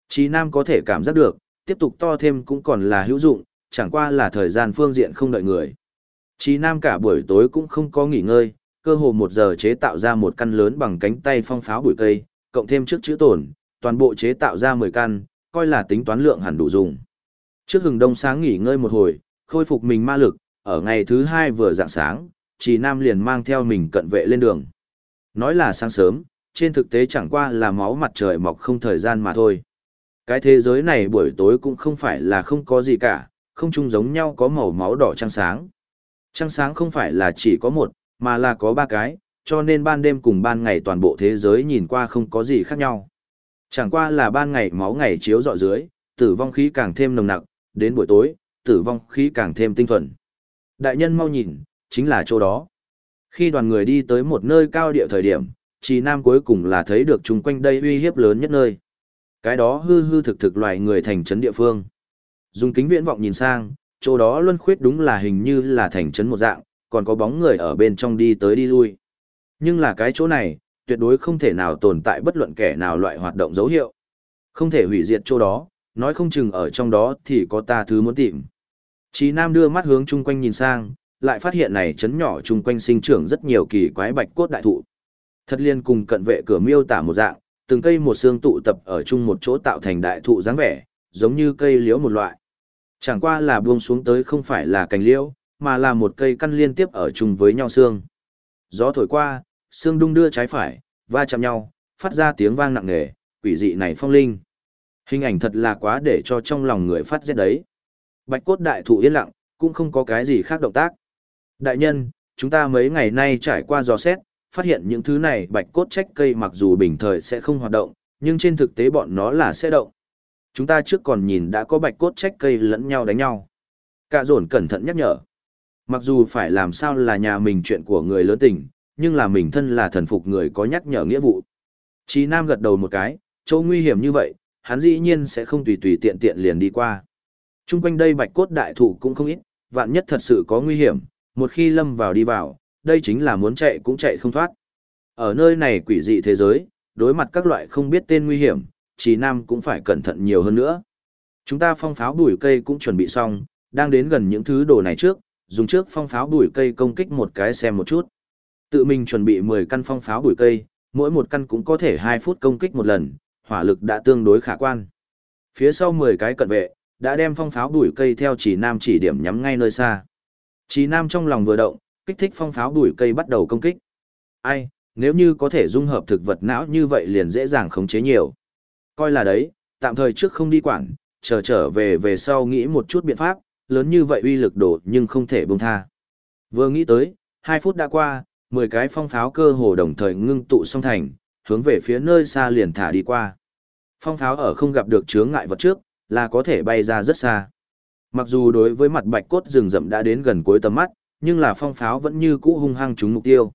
Chí Nam có thể cảm giác được, tiếp tục to thêm cũng còn là hữu dụng, chẳng qua là thời gian phương diện không đợi người. Chí Nam cả buổi tối cũng không có nghỉ ngơi, cơ hồ 1 giờ chế tạo ra một căn lớn bằng cánh tay phong pháo bụi cây, cộng thêm trước chữ tổn, toàn bộ chế tạo ra 10 căn, coi là tính toán lượng hẳn đủ dùng. Trước hừng đông sáng nghỉ ngơi một hồi, khôi phục mình ma lực, ở ngày thứ 2 vừa rạng sáng, Chí Nam liền mang theo mình cận vệ lên đường. Nói là sáng sớm, trên thực tế chẳng qua là máu mặt trời mọc không thời gian mà thôi. Cái thế giới này buổi tối cũng không phải là không có gì cả, không chung giống nhau có màu máu đỏ trăng sáng. Trăng sáng không phải là chỉ có một, mà là có 3 cái, cho nên ban đêm cùng ban ngày toàn bộ thế giới nhìn qua không có gì khác nhau. Chẳng qua là ban ngày máu ngày chiếu rọi dưới, tử vong khí càng thêm nồng nặc, đến buổi tối, tử vong khí càng thêm tinh thuần. Đại nhân mau nhìn, chính là chỗ đó. Khi đoàn người đi tới một nơi cao địa thời điểm, Trì Nam cuối cùng là thấy được chung quanh đây uy hiếp lớn nhất nơi. Cái đó hư hư thực thực loài người thành trấn địa phương. Dùng kính viễn vọng nhìn sang, chỗ đó luân khuyết đúng là hình như là thành trấn một dạng, còn có bóng người ở bên trong đi tới đi lui. Nhưng là cái chỗ này, tuyệt đối không thể nào tồn tại bất luận kẻ nào loại hoạt động dấu hiệu. Không thể hủy diệt chỗ đó, nói không chừng ở trong đó thì có ta thứ muốn tìm. Chí Nam đưa mắt hướng chung quanh nhìn sang, lại phát hiện này trấn nhỏ chung quanh sinh trưởng rất nhiều kỳ quái bạch cốt đại thụ. Thật liên cùng cận vệ cửa miêu tả một dạng, từng cây một xương tụ tập ở chung một chỗ tạo thành đại thụ dáng vẻ, giống như cây liễu một loại. Chẳng qua là buông xuống tới không phải là cành liễu, mà là một cây căn liên tiếp ở chung với nhau xương. Gió thổi qua, xương đung đưa trái phải, va chạm nhau, phát ra tiếng vang nặng nề, quỷ dị này phong linh. Hình ảnh thật là quá để cho trong lòng người phát rét đấy. Bạch cốt đại thụ yên lặng, cũng không có cái gì khác động tác. Đại nhân, chúng ta mấy ngày nay trải qua dò xét, phát hiện những thứ này bạch cốt trách cây mặc dù bình thời sẽ không hoạt động, nhưng trên thực tế bọn nó là sẽ động. Chúng ta trước còn nhìn đã có bạch cốt trách cây lẫn nhau đánh nhau. Cả dồn cẩn thận nhắc nhở. Mặc dù phải làm sao là nhà mình chuyện của người lớn tình, nhưng là mình thân là thần phục người có nhắc nhở nghĩa vụ. Chí Nam gật đầu một cái, chỗ nguy hiểm như vậy, hắn dĩ nhiên sẽ không tùy tùy tiện tiện liền đi qua. Trung quanh đây bạch cốt đại thụ cũng không ít, vạn nhất thật sự có nguy hiểm, một khi lâm vào đi vào, đây chính là muốn chạy cũng chạy không thoát. Ở nơi này quỷ dị thế giới, đối mặt các loại không biết tên nguy hiểm, Chí Nam cũng phải cẩn thận nhiều hơn nữa. Chúng ta phong pháo bùi cây cũng chuẩn bị xong, đang đến gần những thứ đồ này trước, dùng trước phong pháo bùi cây công kích một cái xem một chút. Tự mình chuẩn bị 10 căn phong pháo bùi cây, mỗi một căn cũng có thể 2 phút công kích một lần, hỏa lực đã tương đối khả quan. Phía sau 10 cái cận vệ, đã đem phong pháo bùi cây theo Chí Nam chỉ điểm nhắm ngay nơi xa. Chí Nam trong lòng vừa động, kích thích phong pháo bùi cây bắt đầu công kích. Ai, nếu như có thể dung hợp thực vật não như vậy liền dễ dàng khống chế nhiều. Coi là đấy, tạm thời trước không đi quản, trở về sau nghĩ một chút biện pháp, lớn như vậy uy lực đổ nhưng không thể buông tha. Vừa nghĩ tới, 2 phút đã qua, 10 cái phong pháo cơ hồ đồng thời ngưng tụ xong thành, hướng về phía nơi xa liền thả đi qua. Phong pháo ở không gặp được chướng ngại vật trước, là có thể bay ra rất xa. Mặc dù đối với mặt bạch cốt rừng rậm đã đến gần cuối tầm mắt, nhưng là phong pháo vẫn như cũ hung hăng trúng mục tiêu.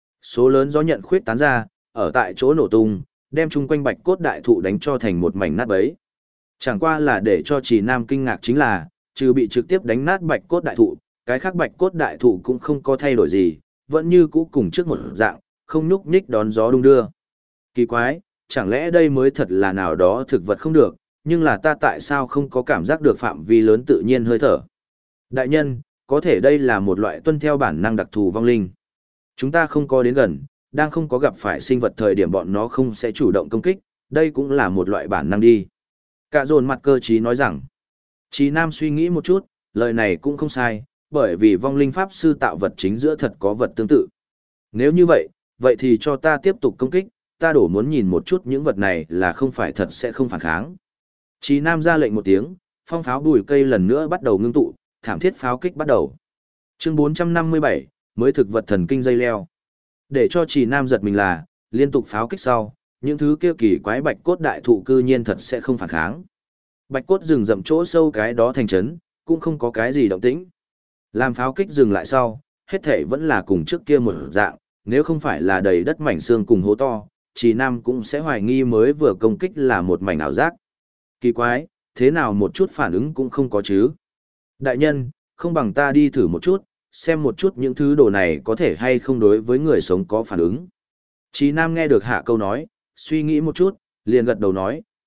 Số lớn gió nhận khuyết tán ra, ở tại chỗ nổ tung, đem chung quanh bạch cốt đại thụ đánh cho thành một mảnh nát bấy. Chẳng qua là để cho Chí Nam kinh ngạc chính là, trừ bị trực tiếp đánh nát bạch cốt đại thụ, cái khác bạch cốt đại thụ cũng không có thay đổi gì, vẫn như cũ cùng trước một dạng, không nhúc nhích đón gió đung đưa. Kỳ quái, chẳng lẽ đây mới thật là nào đó thực vật không được, nhưng là ta tại sao không có cảm giác được phạm vi lớn tự nhiên hơi thở. Đại nhân, có thể đây là một loại tuân theo bản năng đặc thù vong linh. Chúng ta không có đến gần, đang không có gặp phải sinh vật thời điểm bọn nó không sẽ chủ động công kích, đây cũng là một loại bản năng đi. Cả dồn mặt cơ trí nói rằng, Chí Nam suy nghĩ một chút, lời này cũng không sai, bởi vì vong linh pháp sư tạo vật chính giữa thật có vật tương tự. Nếu như vậy, vậy thì cho ta tiếp tục công kích, ta đổ muốn nhìn một chút những vật này là không phải thật sẽ không phản kháng. Chí Nam ra lệnh một tiếng, phong pháo bùi cây lần nữa bắt đầu ngưng tụ, thảm thiết pháo kích bắt đầu. Chương 457, mới thực vật thần kinh dây leo. Để cho Chí Nam giật mình là, liên tục pháo kích sau, những thứ kia kỳ quái bạch cốt đại thụ cư nhiên thật sẽ không phản kháng. Bạch cốt rừng rậm chỗ sâu cái đó thành trấn, cũng không có cái gì động tĩnh. Làm pháo kích dừng lại sau, hết thể vẫn là cùng trước kia một dạng, nếu không phải là đầy đất mảnh xương cùng hố to, Chí Nam cũng sẽ hoài nghi mới vừa công kích là một mảnh ảo giác. Kỳ quái, thế nào một chút phản ứng cũng không có chứ. Đại nhân, không bằng ta đi thử một chút, xem một chút những thứ đồ này có thể hay không đối với người sống có phản ứng. Chí Nam nghe được hạ câu nói, suy nghĩ một chút, liền gật đầu nói,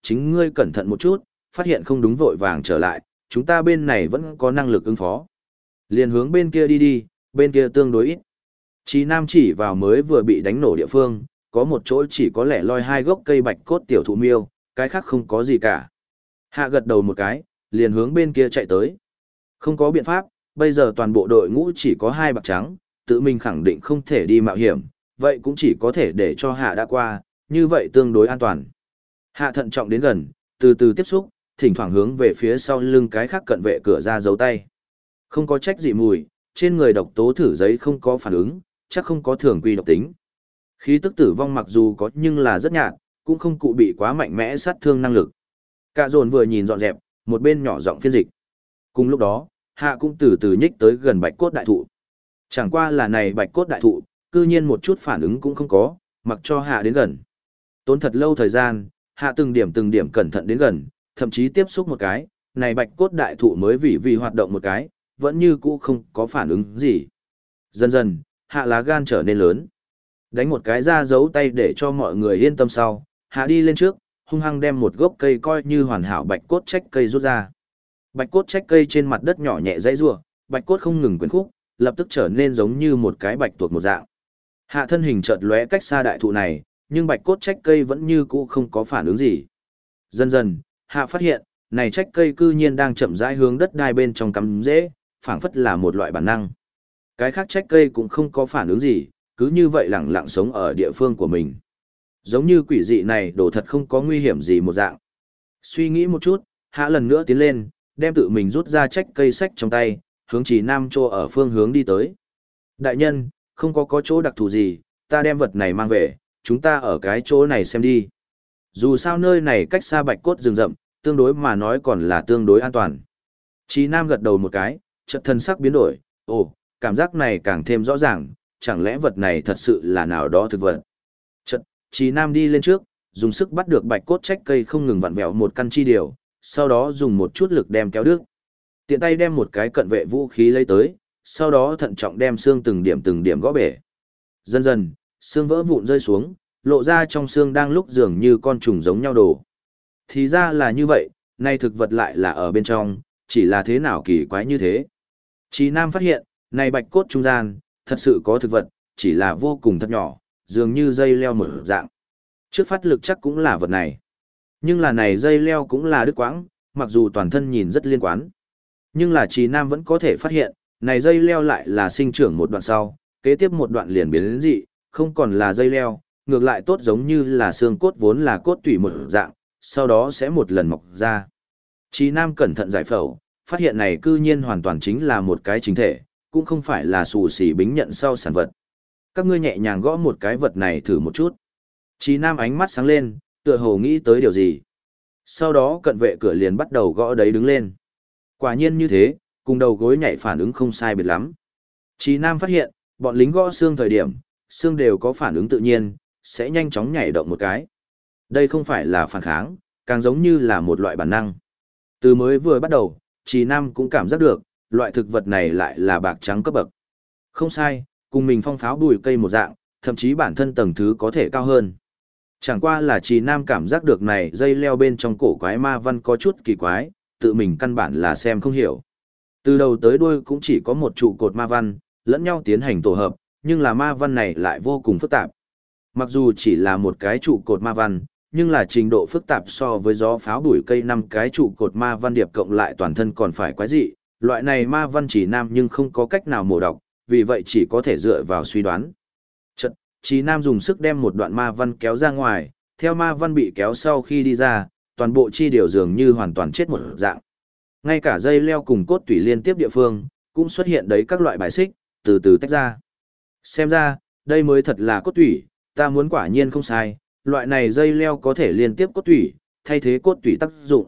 chính ngươi cẩn thận một chút, phát hiện không đúng vội vàng trở lại, chúng ta bên này vẫn có năng lực ứng phó. Liền hướng bên kia đi đi, bên kia tương đối ít. Chí Nam chỉ vào mới vừa bị đánh nổ địa phương, có một chỗ chỉ có lẻ loi hai gốc cây bạch cốt tiểu thụ miêu, cái khác không có gì cả. Hạ gật đầu một cái, liền hướng bên kia chạy tới. Không có biện pháp, bây giờ toàn bộ đội ngũ chỉ có 2 bạc trắng, tự mình khẳng định không thể đi mạo hiểm, vậy cũng chỉ có thể để cho Hạ đã qua, như vậy tương đối an toàn. Hạ thận trọng đến gần, từ từ tiếp xúc, thỉnh thoảng hướng về phía sau lưng cái khác cận vệ cửa ra giấu tay. Không có trách gì mùi, trên người độc tố thử giấy không có phản ứng, chắc không có thường quy độc tính. Khí tức tử vong mặc dù có nhưng là rất nhạt, cũng không cụ bị quá mạnh mẽ sát thương năng lực. Cả dồn vừa nhìn dọn dẹp, một bên nhỏ giọng phiên dịch. Cùng lúc đó, Hạ cũng từ từ nhích tới gần bạch cốt đại thụ. Chẳng qua là này bạch cốt đại thụ, cư nhiên một chút phản ứng cũng không có, mặc cho Hạ đến gần. Tốn thật lâu thời gian, Hạ từng điểm cẩn thận đến gần, thậm chí tiếp xúc một cái, này bạch cốt đại thụ mới vì hoạt động một cái, vẫn như cũ không có phản ứng gì. Dần dần, Hạ lá gan trở nên lớn. Đánh một cái ra giấu tay để cho mọi người yên tâm sau, Hạ đi lên trước, hung hăng đem một gốc cây coi như hoàn hảo bạch cốt trách cây rút ra. Bạch cốt trách cây trên mặt đất nhỏ nhẹ dãy rủa, bạch cốt không ngừng quyến khúc, lập tức trở nên giống như một cái bạch tuộc một dạng. Hạ thân hình chợt lóe cách xa đại thụ này, nhưng bạch cốt trách cây vẫn như cũ không có phản ứng gì. Dần dần, Hạ phát hiện, này trách cây cư nhiên đang chậm rãi hướng đất đai bên trong cắm rễ, phảng phất là một loại bản năng. Cái khác trách cây cũng không có phản ứng gì, cứ như vậy lẳng lặng sống ở địa phương của mình. Giống như quỷ dị này đồ thật không có nguy hiểm gì một dạng. Suy nghĩ một chút, Hạ lần nữa tiến lên, đem tự mình rút ra trách cây sách trong tay, hướng Chỉ Nam Trô ở phương hướng đi tới. Đại nhân, không có chỗ đặc thù gì, ta đem vật này mang về, chúng ta ở cái chỗ này xem đi. Dù sao nơi này cách xa bạch cốt rừng rậm, tương đối mà nói còn là tương đối an toàn. Chỉ Nam gật đầu một cái, chợt thân sắc biến đổi, ồ, cảm giác này càng thêm rõ ràng, chẳng lẽ vật này thật sự là nào đó thực vật. Chợt, Chỉ Nam đi lên trước, dùng sức bắt được bạch cốt trách cây không ngừng vặn vẹo một căn chi điều, sau đó dùng một chút lực đem kéo đứt. Tiện tay đem một cái cận vệ vũ khí lấy tới, sau đó thận trọng đem xương từng điểm gõ bể. Dần dần, xương vỡ vụn rơi xuống, lộ ra trong xương đang lúc dường như con trùng giống nhau đồ. Thì ra là như vậy, nay thực vật lại là ở bên trong, chỉ là thế nào kỳ quái như thế. Chí Nam phát hiện, này bạch cốt trung gian, thật sự có thực vật, chỉ là vô cùng thật nhỏ, dường như dây leo một dạng. Trước phát lực chắc cũng là vật này. Nhưng là này dây leo cũng là đứt quãng, mặc dù toàn thân nhìn rất liên quan. Nhưng là Chí Nam vẫn có thể phát hiện, này dây leo lại là sinh trưởng một đoạn sau, kế tiếp một đoạn liền biến đến dị, không còn là dây leo, ngược lại tốt giống như là xương cốt vốn là cốt tủy một dạng, sau đó sẽ một lần mọc ra. Chí Nam cẩn thận giải phẫu, phát hiện này cư nhiên hoàn toàn chính là một cái chính thể, cũng không phải là xù xì bính nhận sau sản vật. Các ngươi nhẹ nhàng gõ một cái vật này thử một chút. Chí Nam ánh mắt sáng lên, tựa hồ nghĩ tới điều gì. Sau đó cận vệ cửa liền bắt đầu gõ đấy đứng lên. Quả nhiên như thế, cùng đầu gối nhảy phản ứng không sai biệt lắm. Chí Nam phát hiện, bọn lính gõ xương thời điểm, xương đều có phản ứng tự nhiên, sẽ nhanh chóng nhảy động một cái. Đây không phải là phản kháng, càng giống như là một loại bản năng. Từ mới vừa bắt đầu, Chí Nam cũng cảm giác được, loại thực vật này lại là bạc trắng cấp bậc. Không sai, cùng mình phong pháo bùi cây một dạng, thậm chí bản thân tầng thứ có thể cao hơn. Chẳng qua là Chí Nam cảm giác được này dây leo bên trong cổ quái ma văn có chút kỳ quái, tự mình căn bản là xem không hiểu. Từ đầu tới đuôi cũng chỉ có một trụ cột ma văn, lẫn nhau tiến hành tổ hợp, nhưng là ma văn này lại vô cùng phức tạp. Mặc dù chỉ là một cái trụ cột ma văn, nhưng là trình độ phức tạp so với gió pháo đuổi cây 5 cái trụ cột ma văn điệp cộng lại toàn thân còn phải quái dị. Loại này ma văn Chí Nam nhưng không có cách nào mổ đọc, vì vậy chỉ có thể dựa vào suy đoán. Chợt, Chí Nam dùng sức đem một đoạn ma văn kéo ra ngoài, theo ma văn bị kéo sau khi đi ra, toàn bộ chi điều dường như hoàn toàn chết một dạng. Ngay cả dây leo cùng cốt tủy liên tiếp địa phương, cũng xuất hiện đấy các loại bài xích, từ từ tách ra. Xem ra, đây mới thật là cốt tủy, ta muốn quả nhiên không sai, loại này dây leo có thể liên tiếp cốt tủy, thay thế cốt tủy tác dụng.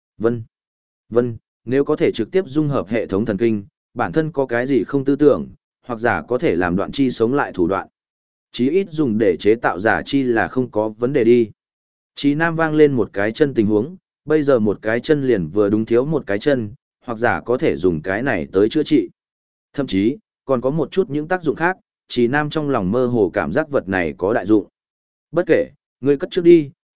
Vân, nếu có thể trực tiếp dung hợp hệ thống thần kinh, bản thân có cái gì không tư tưởng, hoặc giả có thể làm đoạn chi sống lại thủ đoạn. Chí ít dùng để chế tạo giả chi là không có vấn đề đi. Chí Nam vang lên một cái chân tình huống, bây giờ một cái chân liền vừa đúng thiếu một cái chân, hoặc giả có thể dùng cái này tới chữa trị. Thậm chí, còn có một chút những tác dụng khác, Chí Nam trong lòng mơ hồ cảm giác vật này có đại dụng. Bất kể, ngươi cất trước đi,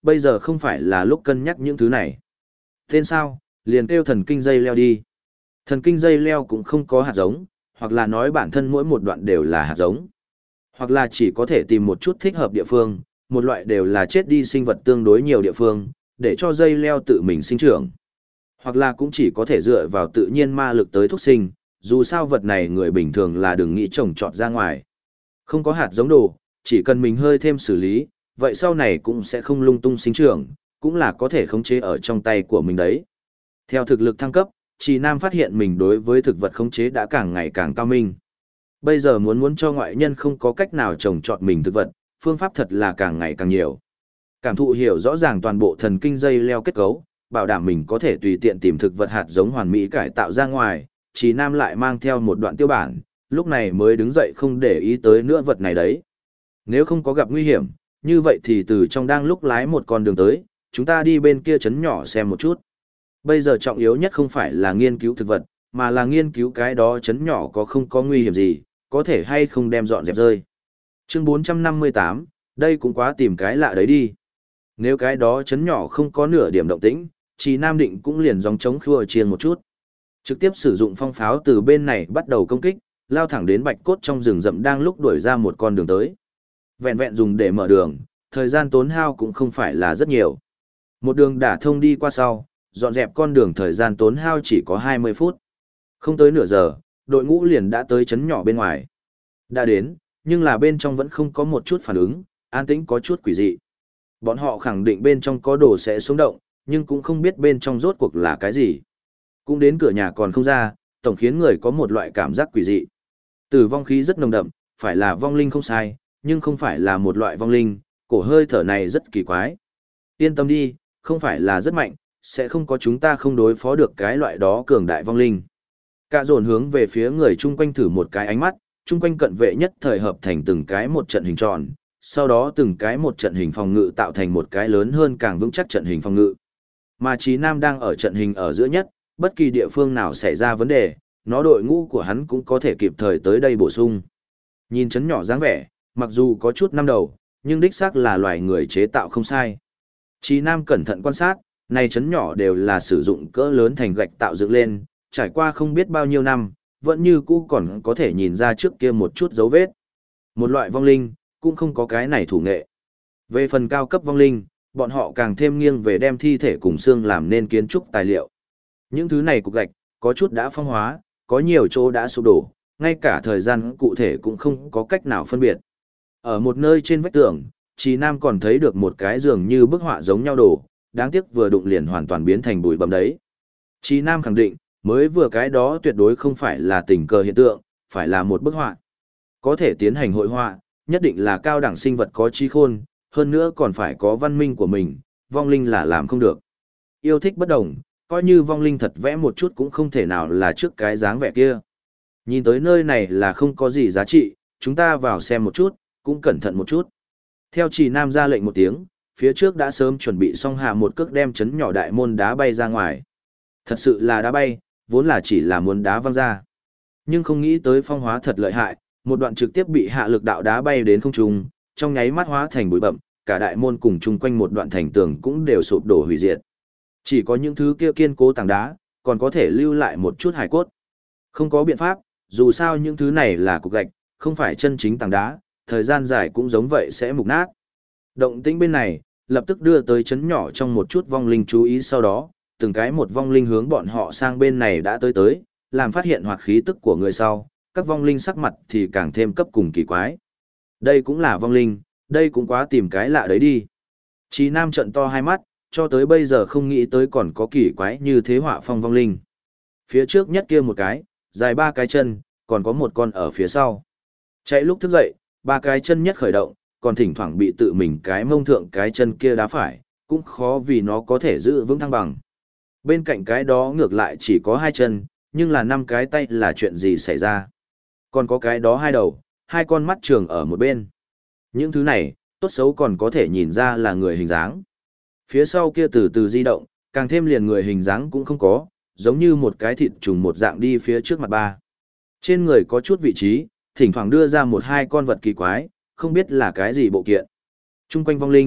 bây giờ không phải là lúc cân nhắc những thứ này. Tên sao, liền kêu thần kinh dây leo đi. Thần kinh dây leo cũng không có hạt giống, hoặc là nói bản thân mỗi một đoạn đều là hạt giống. Hoặc là chỉ có thể tìm một chút thích hợp địa phương, một loại đều là chết đi sinh vật tương đối nhiều địa phương, để cho dây leo tự mình sinh trưởng. Hoặc là cũng chỉ có thể dựa vào tự nhiên ma lực tới thúc sinh, dù sao vật này người bình thường là đừng nghĩ trồng trọt ra ngoài. Không có hạt giống đồ, chỉ cần mình hơi thêm xử lý, vậy sau này cũng sẽ không lung tung sinh trưởng, cũng là có thể khống chế ở trong tay của mình đấy. Theo thực lực thăng cấp, Trì Nam phát hiện mình đối với thực vật khống chế đã càng ngày càng cao minh. Bây giờ muốn cho ngoại nhân không có cách nào trồng trọt mình thực vật, phương pháp thật là càng ngày càng nhiều. Cảm thụ hiểu rõ ràng toàn bộ thần kinh dây leo kết cấu, bảo đảm mình có thể tùy tiện tìm thực vật hạt giống hoàn mỹ cải tạo ra ngoài, Trì Nam lại mang theo một đoạn tiêu bản, lúc này mới đứng dậy không để ý tới nữa vật này đấy. Nếu không có gặp nguy hiểm, như vậy thì từ trong đang lúc lái một con đường tới, chúng ta đi bên kia trấn nhỏ xem một chút. Bây giờ trọng yếu nhất không phải là nghiên cứu thực vật, mà là nghiên cứu cái đó trấn nhỏ có không có nguy hiểm gì, có thể hay không đem dọn dẹp rơi. Chương 458, đây cũng quá tìm cái lạ đấy đi. Nếu cái đó trấn nhỏ không có nửa điểm động tĩnh, Trì Nam định cũng liền gióng trống khua chiên một chút. Trực tiếp sử dụng phong pháo từ bên này bắt đầu công kích, lao thẳng đến bạch cốt trong rừng rậm đang lúc đuổi ra một con đường tới. Vẹn vẹn dùng để mở đường, thời gian tốn hao cũng không phải là rất nhiều. Một đường đả thông đi qua sau, dọn dẹp con đường thời gian tốn hao chỉ có 20 phút. Không tới nửa giờ, đội ngũ liền đã tới trấn nhỏ bên ngoài. Đã đến, nhưng là bên trong vẫn không có một chút phản ứng, an tĩnh có chút quỷ dị. Bọn họ khẳng định bên trong có đồ sẽ xuống động, nhưng cũng không biết bên trong rốt cuộc là cái gì. Cũng đến cửa nhà còn không ra, tổng khiến người có một loại cảm giác quỷ dị. Tử vong khí rất nồng đậm, phải là vong linh không sai, nhưng không phải là một loại vong linh, cổ hơi thở này rất kỳ quái. Yên tâm đi, không phải là rất mạnh, sẽ không có chúng ta không đối phó được cái loại đó cường đại vong linh. Cả dồn hướng về phía người chung quanh thử một cái ánh mắt, chung quanh cận vệ nhất thời hợp thành từng cái một trận hình tròn, sau đó từng cái một trận hình phòng ngự tạo thành một cái lớn hơn càng vững chắc trận hình phòng ngự. Mà Chí Nam đang ở trận hình ở giữa nhất, bất kỳ địa phương nào xảy ra vấn đề, nó đội ngũ của hắn cũng có thể kịp thời tới đây bổ sung. Nhìn chấn nhỏ dáng vẻ, mặc dù có chút năm đầu, nhưng đích xác là loài người chế tạo không sai. Chí Nam cẩn thận quan sát, này chấn nhỏ đều là sử dụng cỡ lớn thành gạch tạo dựng lên, trải qua không biết bao nhiêu năm, vẫn như cũ còn có thể nhìn ra trước kia một chút dấu vết. Một loại vong linh, cũng không có cái này thủ nghệ. Về phần cao cấp vong linh, bọn họ càng thêm nghiêng về đem thi thể cùng xương làm nên kiến trúc tài liệu. Những thứ này cục gạch, có chút đã phong hóa, có nhiều chỗ đã sụp đổ, ngay cả thời gian cụ thể cũng không có cách nào phân biệt. Ở một nơi trên vách tường, Chí Nam còn thấy được một cái giường như bức họa giống nhau đổ, đáng tiếc vừa đụng liền hoàn toàn biến thành bụi bặm đấy. Chí Nam khẳng định, mới vừa cái đó tuyệt đối không phải là tình cờ hiện tượng, phải là một bức họa. Có thể tiến hành hội họa, nhất định là cao đẳng sinh vật có trí khôn, hơn nữa còn phải có văn minh của mình, vong linh là làm không được. Yêu thích bất đồng, coi như vong linh thật vẽ một chút cũng không thể nào là trước cái dáng vẻ kia. Nhìn tới nơi này là không có gì giá trị, chúng ta vào xem một chút, cũng cẩn thận một chút. Theo Trì Nam ra lệnh một tiếng, phía trước đã sớm chuẩn bị xong hạ một cước đem chấn nhỏ đại môn đá bay ra ngoài. Thật sự là đá bay, vốn là chỉ là muốn đá văng ra. Nhưng không nghĩ tới phong hóa thật lợi hại, một đoạn trực tiếp bị hạ lực đạo đá bay đến không trung, trong nháy mắt hóa thành bụi bậm, cả đại môn cùng chung quanh một đoạn thành tường cũng đều sụp đổ hủy diệt. Chỉ có những thứ kia kiên cố tảng đá, còn có thể lưu lại một chút hài cốt. Không có biện pháp, dù sao những thứ này là cục gạch, không phải chân chính tảng đá, thời gian dài cũng giống vậy sẽ mục nát. Động tĩnh bên này, lập tức đưa tới chấn nhỏ trong một chút vong linh chú ý, sau đó, từng cái một vong linh hướng bọn họ sang bên này đã tới, làm phát hiện hoạt khí tức của người sau, các vong linh sắc mặt thì càng thêm cấp cùng kỳ quái. Đây cũng là vong linh, đây cũng quá tìm cái lạ đấy đi. Chí Nam trận to hai mắt, cho tới bây giờ không nghĩ tới còn có kỳ quái như thế họa phong vong linh. Phía trước nhất kia một cái, dài 3 cái chân, còn có một con ở phía sau. Chạy lúc thức dậy, 3 cái chân nhất khởi động, còn thỉnh thoảng bị tự mình cái mông thượng cái chân kia đá phải, cũng khó vì nó có thể giữ vững thăng bằng. Bên cạnh cái đó ngược lại chỉ có 2 chân, nhưng là 5 cái tay là chuyện gì xảy ra. Còn có cái đó 2 đầu, 2 con mắt trường ở một bên. Những thứ này, tốt xấu còn có thể nhìn ra là người hình dáng. Phía sau kia từ từ di động, càng thêm liền người hình dáng cũng không có, giống như một cái thịt trùng một dạng đi phía trước mặt ba. Trên người có chút vị trí, thỉnh thoảng đưa ra một hai con vật kỳ quái, không biết là cái gì bộ kiện. Trung quanh vong linh,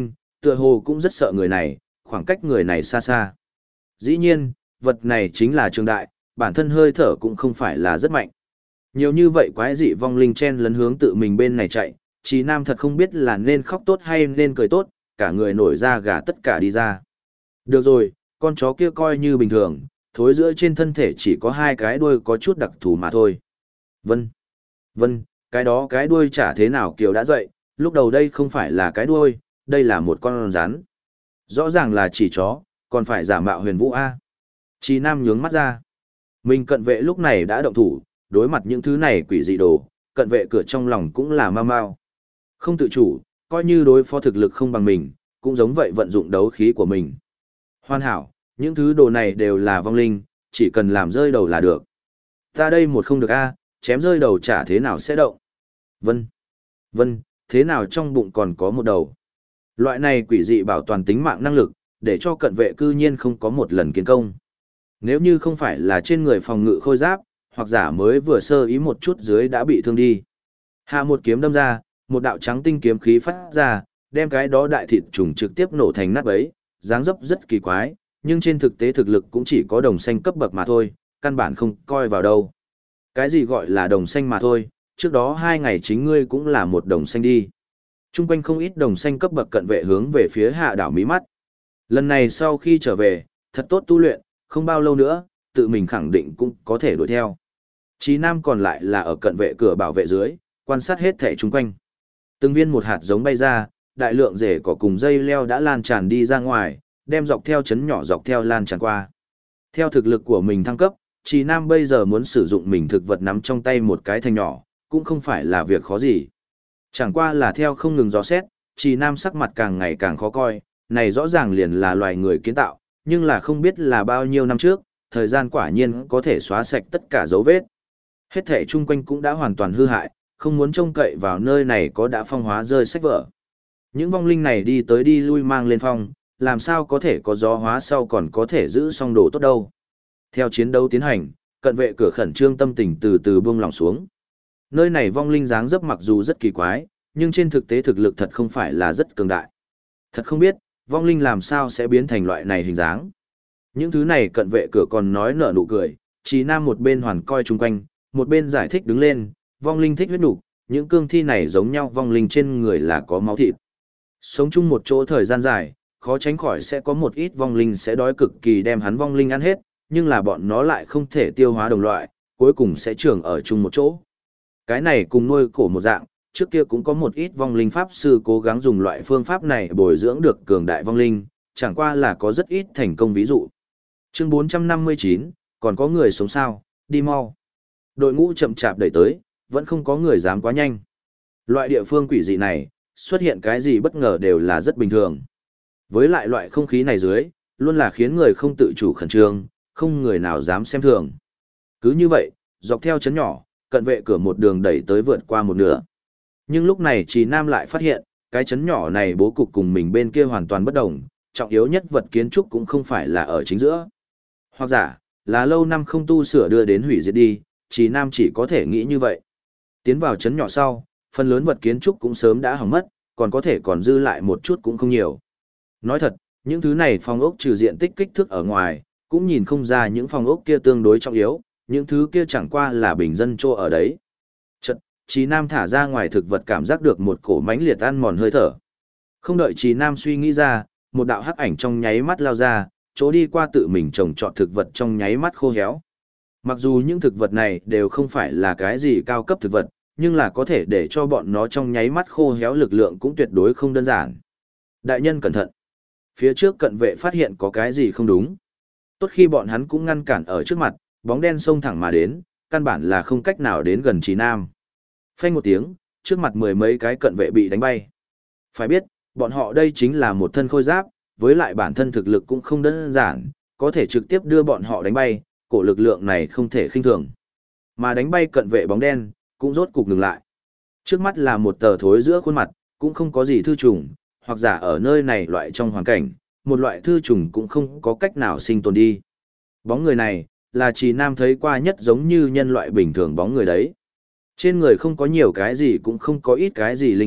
Tựa hồ cũng rất sợ người này, khoảng cách người này xa xa. Dĩ nhiên, vật này chính là Trương Đại, bản thân hơi thở cũng không phải là rất mạnh. Nhiều như vậy quái dị vong linh chen lấn hướng tự mình bên này chạy, Trí Nam thật không biết là nên khóc tốt hay nên cười tốt, cả người nổi da gà tất cả đi ra. Được rồi, con chó kia coi như bình thường, thối giữa trên thân thể chỉ có hai cái đuôi có chút đặc thù mà thôi. Vân, Vân, cái đuôi chả thế nào Kiều đã dậy, lúc đầu đây không phải là cái đuôi, đây là một con rắn. Rõ ràng là chỉ chó, còn phải giả mạo Huyền Vũ A. Trí Nam nhướng mắt ra. Mình cận vệ lúc này đã động thủ, đối mặt những thứ này quỷ dị đồ, cận vệ cửa trong lòng cũng là mau mau. Không tự chủ, coi như đối phó thực lực không bằng mình, cũng giống vậy vận dụng đấu khí của mình. Hoàn hảo, những thứ đồ này đều là vong linh, chỉ cần làm rơi đầu là được. Ta đây một không được a, chém rơi đầu chả thế nào sẽ động. Vân, Vân, thế nào trong bụng còn có một đầu. Loại này quỷ dị bảo toàn tính mạng năng lực, để cho cận vệ cư nhiên không có một lần kiến công. Nếu như không phải là trên người phòng ngự khôi giáp, hoặc giả mới vừa sơ ý một chút dưới đã bị thương đi. Hạ một kiếm đâm ra, một đạo trắng tinh kiếm khí phát ra, đem cái đó đại thịt trùng trực tiếp nổ thành nát bấy, dáng dấp rất kỳ quái, nhưng trên thực tế thực lực cũng chỉ có đồng xanh cấp bậc mà thôi, căn bản không coi vào đâu. Cái gì gọi là đồng xanh mà thôi, trước đó 2 ngày chính ngươi cũng là một đồng xanh đi. Trung quanh không ít đồng xanh cấp bậc cận vệ hướng về phía Hạ đảo mí mắt. Lần này sau khi trở về, thật tốt tu luyện, không bao lâu nữa, tự mình khẳng định cũng có thể đuổi theo. Chí Nam còn lại là ở cận vệ cửa bảo vệ dưới, quan sát hết thảy chung quanh. Từng viên một hạt giống bay ra, đại lượng rễ cỏ cùng dây leo đã lan tràn đi ra ngoài, đem dọc theo chấn nhỏ dọc theo lan tràn qua. Theo thực lực của mình thăng cấp, Chí Nam bây giờ muốn sử dụng mình thực vật nắm trong tay một cái thanh nhỏ, cũng không phải là việc khó gì. Chẳng qua là theo không ngừng dò xét, Chí Nam sắc mặt càng ngày càng khó coi, này rõ ràng liền là loài người kiến tạo, nhưng là không biết là bao nhiêu năm trước, thời gian quả nhiên có thể xóa sạch tất cả dấu vết. Hết thể chung quanh cũng đã hoàn toàn hư hại, không muốn trông cậy vào nơi này có đã phong hóa rơi sách vở. Những vong linh này đi tới đi lui mang lên phong, làm sao có thể có gió hóa sau còn có thể giữ song đồ tốt đâu. Theo chiến đấu tiến hành, cận vệ cửa khẩn trương tâm tình từ từ buông lòng xuống. Nơi này vong linh dáng dấp mặc dù rất kỳ quái, nhưng trên thực tế thực lực thật không phải là rất cường đại. Thật không biết, vong linh làm sao sẽ biến thành loại này hình dáng. Những thứ này cận vệ cửa còn nói nở nụ cười, Chí Nam một bên hoàn coi chung quanh, một bên giải thích đứng lên, vong linh thích huyết nục, những cương thi này giống nhau vong linh trên người là có máu thịt. Sống chung một chỗ thời gian dài, khó tránh khỏi sẽ có một ít vong linh sẽ đói cực kỳ đem hắn vong linh ăn hết, nhưng là bọn nó lại không thể tiêu hóa đồng loại, cuối cùng sẽ trưởng ở chung một chỗ. Cái này cùng nuôi cổ một dạng, trước kia cũng có một ít vong linh pháp sư cố gắng dùng loại phương pháp này bồi dưỡng được cường đại vong linh, chẳng qua là có rất ít thành công ví dụ. Chương 459, còn có người sống sao, đi mau. Đội ngũ chậm chạp đẩy tới, vẫn không có người dám quá nhanh. Loại địa phương quỷ dị này, xuất hiện cái gì bất ngờ đều là rất bình thường. Với lại loại không khí này dưới, luôn là khiến người không tự chủ khẩn trương, không người nào dám xem thường. Cứ như vậy, dọc theo chấn nhỏ, cận vệ cửa một đường đẩy tới vượt qua một nửa. Nhưng lúc này Chí Nam lại phát hiện, cái chấn nhỏ này bố cục cùng mình bên kia hoàn toàn bất đồng, trọng yếu nhất vật kiến trúc cũng không phải là ở chính giữa. Hoặc giả, là lâu năm không tu sửa đưa đến hủy diệt đi, Chí Nam chỉ có thể nghĩ như vậy. Tiến vào chấn nhỏ sau, phần lớn vật kiến trúc cũng sớm đã hỏng mất, còn có thể còn dư lại một chút cũng không nhiều. Nói thật, những thứ này phòng ốc trừ diện tích kích thước ở ngoài, cũng nhìn không ra những phòng ốc kia tương đối trọng yếu, những thứ kia chẳng qua là bình dân trô ở đấy. Chợt, Chí Nam thả ra ngoài thực vật cảm giác được một cổ mãnh liệt ăn mòn hơi thở. Không đợi Chí Nam suy nghĩ ra, một đạo hắc ảnh trong nháy mắt lao ra, chỗ đi qua tự mình trồng trọt thực vật trong nháy mắt khô héo. Mặc dù những thực vật này đều không phải là cái gì cao cấp thực vật, nhưng là có thể để cho bọn nó trong nháy mắt khô héo lực lượng cũng tuyệt đối không đơn giản. Đại nhân cẩn thận. Phía trước cận vệ phát hiện có cái gì không đúng. Tốt khi bọn hắn cũng ngăn cản ở trước mặt, bóng đen xông thẳng mà đến, căn bản là không cách nào đến gần Chí Nam. Phanh một tiếng, trước mặt mười mấy cái cận vệ bị đánh bay. Phải biết, bọn họ đây chính là một thân khôi giáp, với lại bản thân thực lực cũng không đơn giản, có thể trực tiếp đưa bọn họ đánh bay, cổ lực lượng này không thể khinh thường. Mà đánh bay cận vệ bóng đen, cũng rốt cục ngừng lại. Trước mắt là một tờ thối giữa khuôn mặt, cũng không có gì thư trùng, hoặc giả ở nơi này loại trong hoàn cảnh, một loại thư trùng cũng không có cách nào sinh tồn đi. Bóng người này, là Chí Nam thấy qua nhất giống như nhân loại bình thường bóng người đấy. Trên người không có nhiều cái gì cũng không có ít cái gì linh kiện,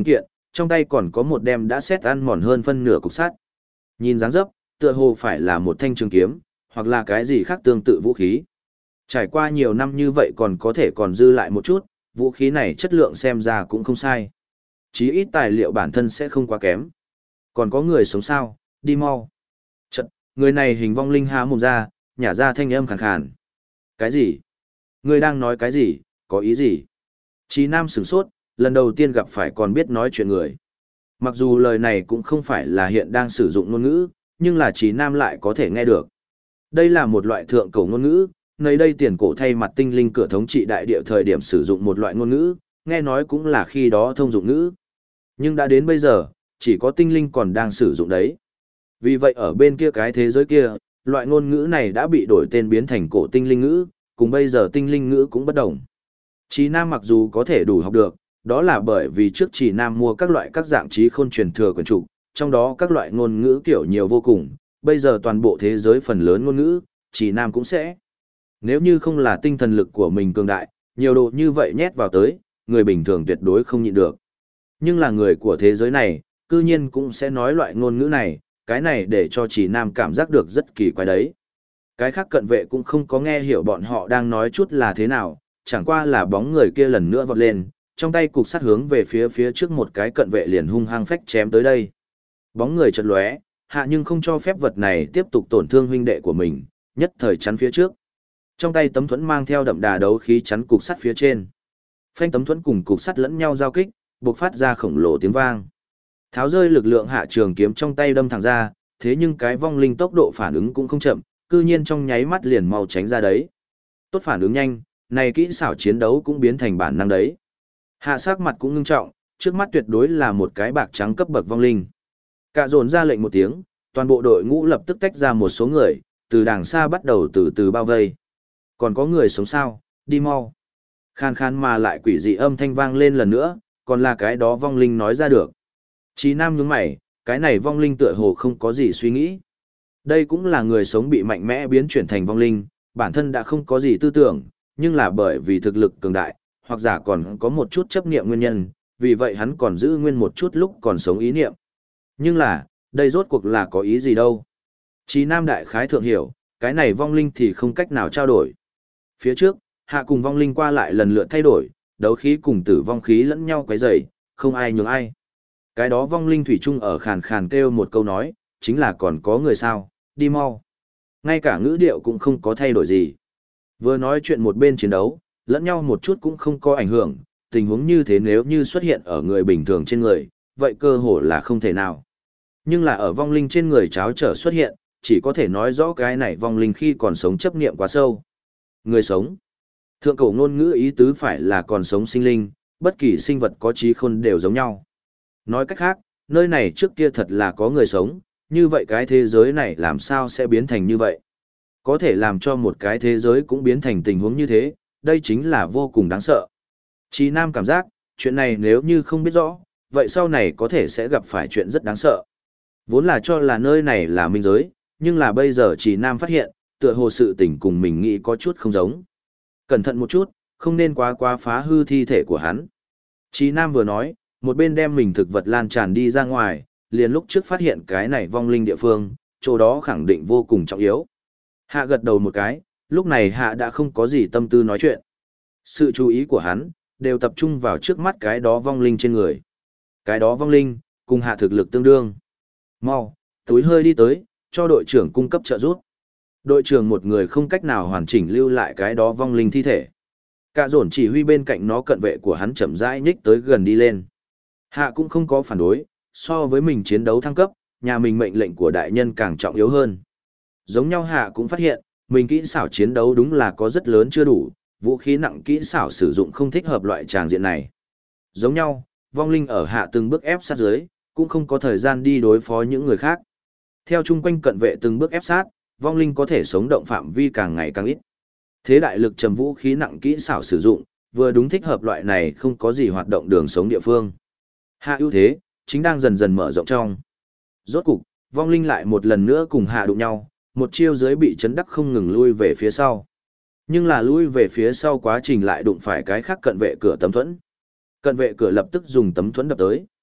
trong tay còn có một đem đã xét ăn mòn hơn phân nửa cục sắt. Nhìn dáng dấp, tựa hồ phải là một thanh trường kiếm, hoặc là cái gì khác tương tự vũ khí. Trải qua nhiều năm như vậy còn có thể còn dư lại một chút, vũ khí này chất lượng xem ra cũng không sai. Chí ít tài liệu bản thân sẽ không quá kém. Còn có người sống sao, đi mau. Chật, người này hình vong linh há mồm ra, nhả ra thanh âm khàn khàn. Cái gì? Người đang nói cái gì, có ý gì? Chí Nam sửng sốt, lần đầu tiên gặp phải còn biết nói chuyện người. Mặc dù lời này cũng không phải là hiện đang sử dụng ngôn ngữ, nhưng là Chí Nam lại có thể nghe được. Đây là một loại thượng cổ ngôn ngữ, nơi đây tiền cổ thay mặt tinh linh cửa thống trị đại địa thời điểm sử dụng một loại ngôn ngữ, nghe nói cũng là khi đó thông dụng ngữ. Nhưng đã đến bây giờ, chỉ có tinh linh còn đang sử dụng đấy. Vì vậy ở bên kia cái thế giới kia, loại ngôn ngữ này đã bị đổi tên biến thành cổ tinh linh ngữ, cùng bây giờ tinh linh ngữ cũng bất đồng. Chí Nam mặc dù có thể đủ học được, đó là bởi vì trước Chí Nam mua các loại các dạng trí khôn truyền thừa quyển trục, trong đó các loại ngôn ngữ kiểu nhiều vô cùng, bây giờ toàn bộ thế giới phần lớn ngôn ngữ, Chí Nam cũng sẽ. Nếu như không là tinh thần lực của mình cường đại, nhiều đồ như vậy nhét vào tới, người bình thường tuyệt đối không nhịn được. Nhưng là người của thế giới này, cư nhiên cũng sẽ nói loại ngôn ngữ này, cái này để cho Chí Nam cảm giác được rất kỳ quái đấy. Cái khác cận vệ cũng không có nghe hiểu bọn họ đang nói chút là thế nào, chẳng qua là bóng người kia lần nữa vọt lên, trong tay cục sắt hướng về phía trước một cái cận vệ liền hung hăng phách chém tới đây. Bóng người chợt lóe, hạ nhưng không cho phép vật này tiếp tục tổn thương huynh đệ của mình, nhất thời chắn phía trước. Trong tay tấm thuẫn mang theo đậm đà đấu khí chắn cục sắt phía trên. Phanh tấm thuẫn cùng cục sắt lẫn nhau giao kích, bộc phát ra khổng lồ tiếng vang. Tháo rơi lực lượng hạ trường kiếm trong tay đâm thẳng ra, thế nhưng cái vong linh tốc độ phản ứng cũng không chậm, cư nhiên trong nháy mắt liền mau tránh ra đấy. Tốt phản ứng nhanh, này kỹ xảo chiến đấu cũng biến thành bản năng đấy. Hạ sắc mặt cũng ngưng trọng, trước mắt tuyệt đối là một cái bạc trắng cấp bậc vong linh. Cả dồn ra lệnh một tiếng, toàn bộ đội ngũ lập tức tách ra một số người, từ đàng xa bắt đầu từ từ bao vây. Còn có người sống sao, đi mau. Khan khan mà lại quỷ dị âm thanh vang lên lần nữa, còn là cái đó vong linh nói ra được. Chí Nam nhướng mày, cái này vong linh tựa hồ không có gì suy nghĩ. Đây cũng là người sống bị mạnh mẽ biến chuyển thành vong linh, bản thân đã không có gì tư tưởng, nhưng là bởi vì thực lực cường đại, hoặc giả còn có một chút chấp niệm nguyên nhân, vì vậy hắn còn giữ nguyên một chút lúc còn sống ý niệm. Nhưng là, đây rốt cuộc là có ý gì đâu. Chí Nam đại khái thượng hiểu, cái này vong linh thì không cách nào trao đổi. Phía trước, hạ cùng vong linh qua lại lần lượt thay đổi, đấu khí cùng tử vong khí lẫn nhau quấy rầy, không ai nhường ai. Cái đó vong linh thủy chung ở khàn khàn kêu một câu nói, chính là còn có người sao, đi mau. Ngay cả ngữ điệu cũng không có thay đổi gì. Vừa nói chuyện một bên chiến đấu, lẫn nhau một chút cũng không có ảnh hưởng, tình huống như thế nếu như xuất hiện ở người bình thường trên người, vậy cơ hồ là không thể nào. Nhưng là ở vong linh trên người cháo trở xuất hiện, chỉ có thể nói rõ cái này vong linh khi còn sống chấp niệm quá sâu. Người sống. Thượng cổ ngôn ngữ ý tứ phải là còn sống sinh linh, bất kỳ sinh vật có trí khôn đều giống nhau. Nói cách khác, nơi này trước kia thật là có người sống, như vậy cái thế giới này làm sao sẽ biến thành như vậy? Có thể làm cho một cái thế giới cũng biến thành tình huống như thế, đây chính là vô cùng đáng sợ. Chí Nam cảm giác, chuyện này nếu như không biết rõ, vậy sau này có thể sẽ gặp phải chuyện rất đáng sợ. Vốn là cho là nơi này là minh giới, nhưng là bây giờ Chí Nam phát hiện, tựa hồ sự tình cùng mình nghĩ có chút không giống. Cẩn thận một chút, không nên quá phá hư thi thể của hắn. Chí Nam vừa nói, một bên đem mình thực vật lan tràn đi ra ngoài, liền lúc trước phát hiện cái này vong linh địa phương, chỗ đó khẳng định vô cùng trọng yếu. Hạ gật đầu một cái, lúc này Hạ đã không có gì tâm tư nói chuyện. Sự chú ý của hắn, đều tập trung vào trước mắt cái đó vong linh trên người. Cái đó vong linh, cùng Hạ thực lực tương đương. Mau, túi hơi đi tới, cho đội trưởng cung cấp trợ giúp. Đội trưởng một người không cách nào hoàn chỉnh lưu lại cái đó vong linh thi thể. Cả dồn chỉ huy bên cạnh nó cận vệ của hắn chậm rãi nhích tới gần đi lên. Hạ cũng không có phản đối, so với mình chiến đấu thăng cấp, nhà mình mệnh lệnh của đại nhân càng trọng yếu hơn. Giống nhau Hạ cũng phát hiện, mình kỹ xảo chiến đấu đúng là có rất lớn chưa đủ, vũ khí nặng kỹ xảo sử dụng không thích hợp loại tràng diện này. Giống nhau, vong linh ở Hạ từng bước ép sát dưới, cũng không có thời gian đi đối phó những người khác. Theo chung quanh cận vệ từng bước ép sát, vong linh có thể sống động phạm vi càng ngày càng ít. Thế đại lực trầm vũ khí nặng kỹ xảo sử dụng, vừa đúng thích hợp loại này không có gì hoạt động đường sống địa phương. Hạ ưu thế, chính đang dần dần mở rộng trong. Rốt cục, vong linh lại một lần nữa cùng Hạ đụng nhau, một chiêu dưới bị chấn đắc không ngừng lui về phía sau. Nhưng là lui về phía sau quá trình lại đụng phải cái khác cận vệ cửa tấm thuẫn. Cận vệ cửa lập tức dùng tấm thuẫn đập tới.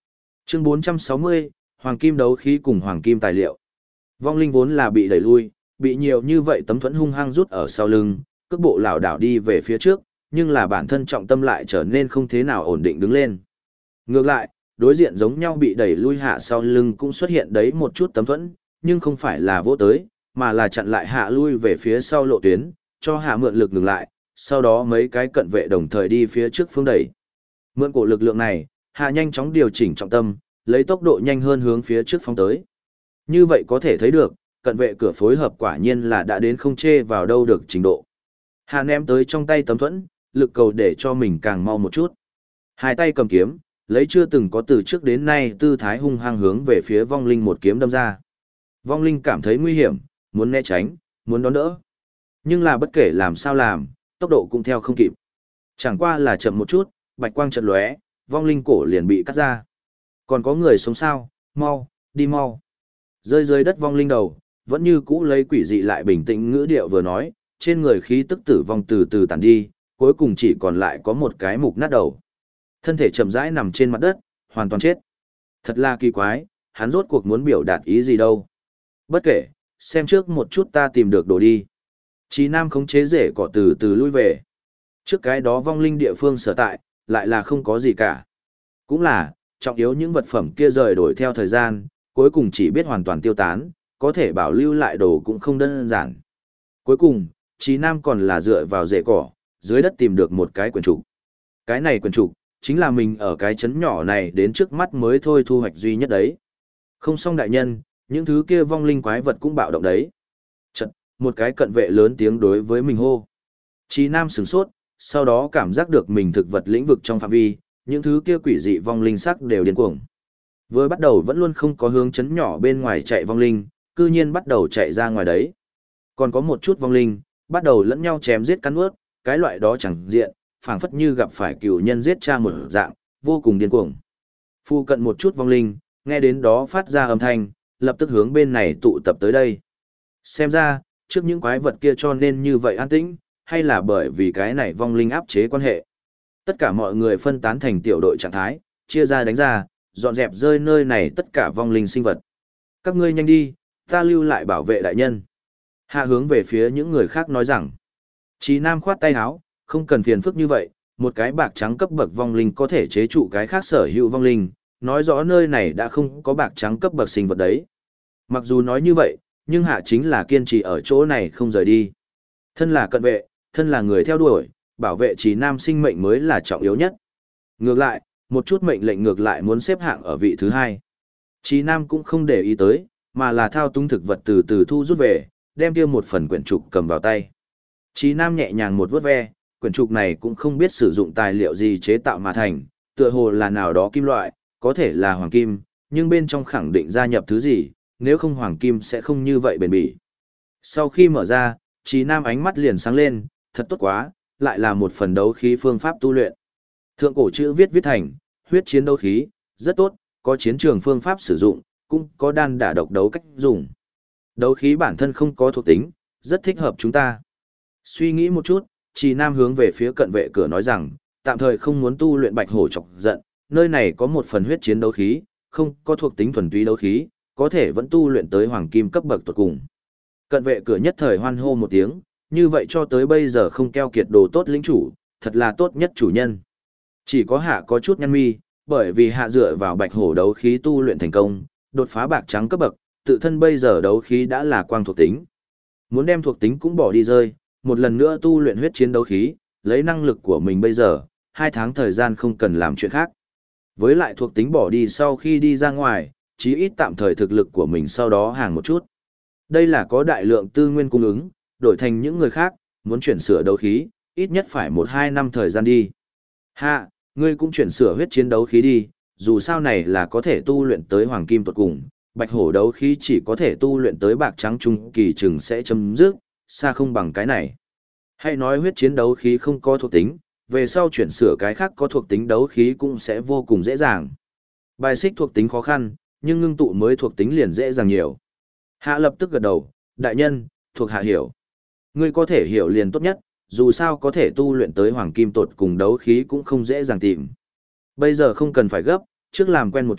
Chương 460, Hoàng Kim đấu khí cùng Hoàng Kim tài liệu. Vong linh vốn là bị đẩy lui, bị nhiều như vậy tấm thuẫn hung hăng rút ở sau lưng, cước bộ lảo đảo đi về phía trước, nhưng là bản thân trọng tâm lại trở nên không thế nào ổn định đứng lên. Ngược lại, đối diện giống nhau bị đẩy lui hạ sau lưng cũng xuất hiện đấy một chút tấm thuẫn, nhưng không phải là vỗ tới, mà là chặn lại hạ lui về phía sau lộ tuyến, cho hạ mượn lực ngừng lại, sau đó mấy cái cận vệ đồng thời đi phía trước phương đẩy. Mượn cổ lực lượng này, hạ nhanh chóng điều chỉnh trọng tâm, lấy tốc độ nhanh hơn hướng phía trước phóng tới. Như vậy có thể thấy được, cận vệ cửa phối hợp quả nhiên là đã đến không chê vào đâu được trình độ. Hạ ném tới trong tay tấm thuẫn, lực cầu để cho mình càng mau một chút. Hai tay cầm kiếm, lấy chưa từng có từ trước đến nay tư thái hung hăng hướng về phía vong linh một kiếm đâm ra. Vong linh cảm thấy nguy hiểm, muốn né tránh, muốn đón đỡ. Nhưng là bất kể làm sao làm, tốc độ cũng theo không kịp. Chẳng qua là chậm một chút, bạch quang chợt lóe, vong linh cổ liền bị cắt ra. Còn có người sống sao, mau, đi mau. Rơi dưới đất vong linh đầu, vẫn như cũ lấy quỷ dị lại bình tĩnh ngữ điệu vừa nói, trên người khí tức tử vong từ từ tàn đi, cuối cùng chỉ còn lại có một cái mục nát đầu. Thân thể chậm rãi nằm trên mặt đất, hoàn toàn chết. Thật là kỳ quái, hắn rốt cuộc muốn biểu đạt ý gì đâu. Bất kể, xem trước một chút ta tìm được đồ đi. Chí Nam khống chế rễ cỏ từ từ lui về. Trước cái đó vong linh địa phương sở tại, lại là không có gì cả. Cũng là, trọng yếu những vật phẩm kia rời đổi theo thời gian, cuối cùng chỉ biết hoàn toàn tiêu tán, có thể bảo lưu lại đồ cũng không đơn giản. Cuối cùng, Chí Nam còn là dựa vào rễ cỏ, dưới đất tìm được một cái quyển trục. Cái này quyển trục, chính là mình ở cái chấn nhỏ này đến trước mắt mới thôi thu hoạch duy nhất đấy. Không xong đại nhân, những thứ kia vong linh quái vật cũng bạo động đấy. Chật, một cái cận vệ lớn tiếng đối với mình hô. Chí Nam sửng sốt, sau đó cảm giác được mình thực vật lĩnh vực trong phạm vi, những thứ kia quỷ dị vong linh sắc đều điên cuồng. Vừa bắt đầu vẫn luôn không có hướng chấn nhỏ bên ngoài chạy vong linh, cư nhiên bắt đầu chạy ra ngoài đấy. Còn có một chút vong linh, bắt đầu lẫn nhau chém giết cắn ướt, cái loại đó chẳng diện, phảng phất như gặp phải cựu nhân giết cha một dạng, vô cùng điên cuồng. Phu cận một chút vong linh, nghe đến đó phát ra âm thanh, lập tức hướng bên này tụ tập tới đây. Xem ra, trước những quái vật kia cho nên như vậy an tĩnh, hay là bởi vì cái này vong linh áp chế quan hệ. Tất cả mọi người phân tán thành tiểu đội trạng thái, chia ra đánh ra, dọn dẹp rơi nơi này tất cả vong linh sinh vật. Các ngươi nhanh đi, ta lưu lại bảo vệ đại nhân. Hạ hướng về phía những người khác nói rằng, Chí Nam khoát tay áo, không cần phiền phức như vậy, một cái bạc trắng cấp bậc vong linh có thể chế trụ cái khác sở hữu vong linh, nói rõ nơi này đã không có bạc trắng cấp bậc sinh vật đấy. Mặc dù nói như vậy, nhưng Hạ chính là kiên trì ở chỗ này không rời đi. Thân là cận vệ, thân là người theo đuổi, bảo vệ Chí Nam sinh mệnh mới là trọng yếu nhất. Ngược lại, một chút mệnh lệnh ngược lại muốn xếp hạng ở vị thứ hai. Chí Nam cũng không để ý tới, mà là thao túng thực vật từ từ thu rút về, đem kia một phần quyển trục cầm vào tay. Chí Nam nhẹ nhàng một vuốt ve, quyển trục này cũng không biết sử dụng tài liệu gì chế tạo mà thành, tựa hồ là nào đó kim loại, có thể là hoàng kim, nhưng bên trong khẳng định gia nhập thứ gì, nếu không hoàng kim sẽ không như vậy bền bỉ. Sau khi mở ra, Chí Nam ánh mắt liền sáng lên, thật tốt quá, lại là một phần đấu khí phương pháp tu luyện. Thượng cổ chữ viết thành, huyết chiến đấu khí, rất tốt, có chiến trường phương pháp sử dụng, cũng có đan đả độc đấu cách dùng. Đấu khí bản thân không có thuộc tính, rất thích hợp chúng ta. Suy nghĩ một chút, Chí Nam hướng về phía cận vệ cửa nói rằng, tạm thời không muốn tu luyện bạch hổ chọc giận, nơi này có một phần huyết chiến đấu khí, không có thuộc tính thuần túy đấu khí, có thể vẫn tu luyện tới hoàng kim cấp bậc tuyệt cùng. Cận vệ cửa nhất thời hoan hô một tiếng, như vậy cho tới bây giờ không keo kiệt đồ tốt lĩnh chủ, thật là tốt nhất chủ nhân. Chỉ có Hạ có chút nhăn mi, bởi vì Hạ dựa vào bạch hổ đấu khí tu luyện thành công, đột phá bạc trắng cấp bậc, tự thân bây giờ đấu khí đã là quang thuộc tính. Muốn đem thuộc tính cũng bỏ đi rơi, một lần nữa tu luyện huyết chiến đấu khí, lấy năng lực của mình bây giờ, 2 tháng thời gian không cần làm chuyện khác. Với lại thuộc tính bỏ đi sau khi đi ra ngoài, chí ít tạm thời thực lực của mình sau đó hàng một chút. Đây là có đại lượng tư nguyên cung ứng, đổi thành những người khác, muốn chuyển sửa đấu khí, ít nhất phải 1-2 năm thời gian đi. Hạ, ngươi cũng chuyển sửa huyết chiến đấu khí đi, dù sao này là có thể tu luyện tới hoàng kim tuột cùng, bạch hổ đấu khí chỉ có thể tu luyện tới bạc trắng trung kỳ chừng sẽ chấm dứt, xa không bằng cái này. Hay nói huyết chiến đấu khí không có thuộc tính, về sau chuyển sửa cái khác có thuộc tính đấu khí cũng sẽ vô cùng dễ dàng. Bài xích thuộc tính khó khăn, nhưng ngưng tụ mới thuộc tính liền dễ dàng nhiều. Hạ lập tức gật đầu, đại nhân, thuộc hạ hiểu. Ngươi có thể hiểu liền tốt nhất, dù sao có thể tu luyện tới hoàng kim tột cùng đấu khí cũng không dễ dàng tìm. Bây giờ không cần phải gấp, trước làm quen một chút,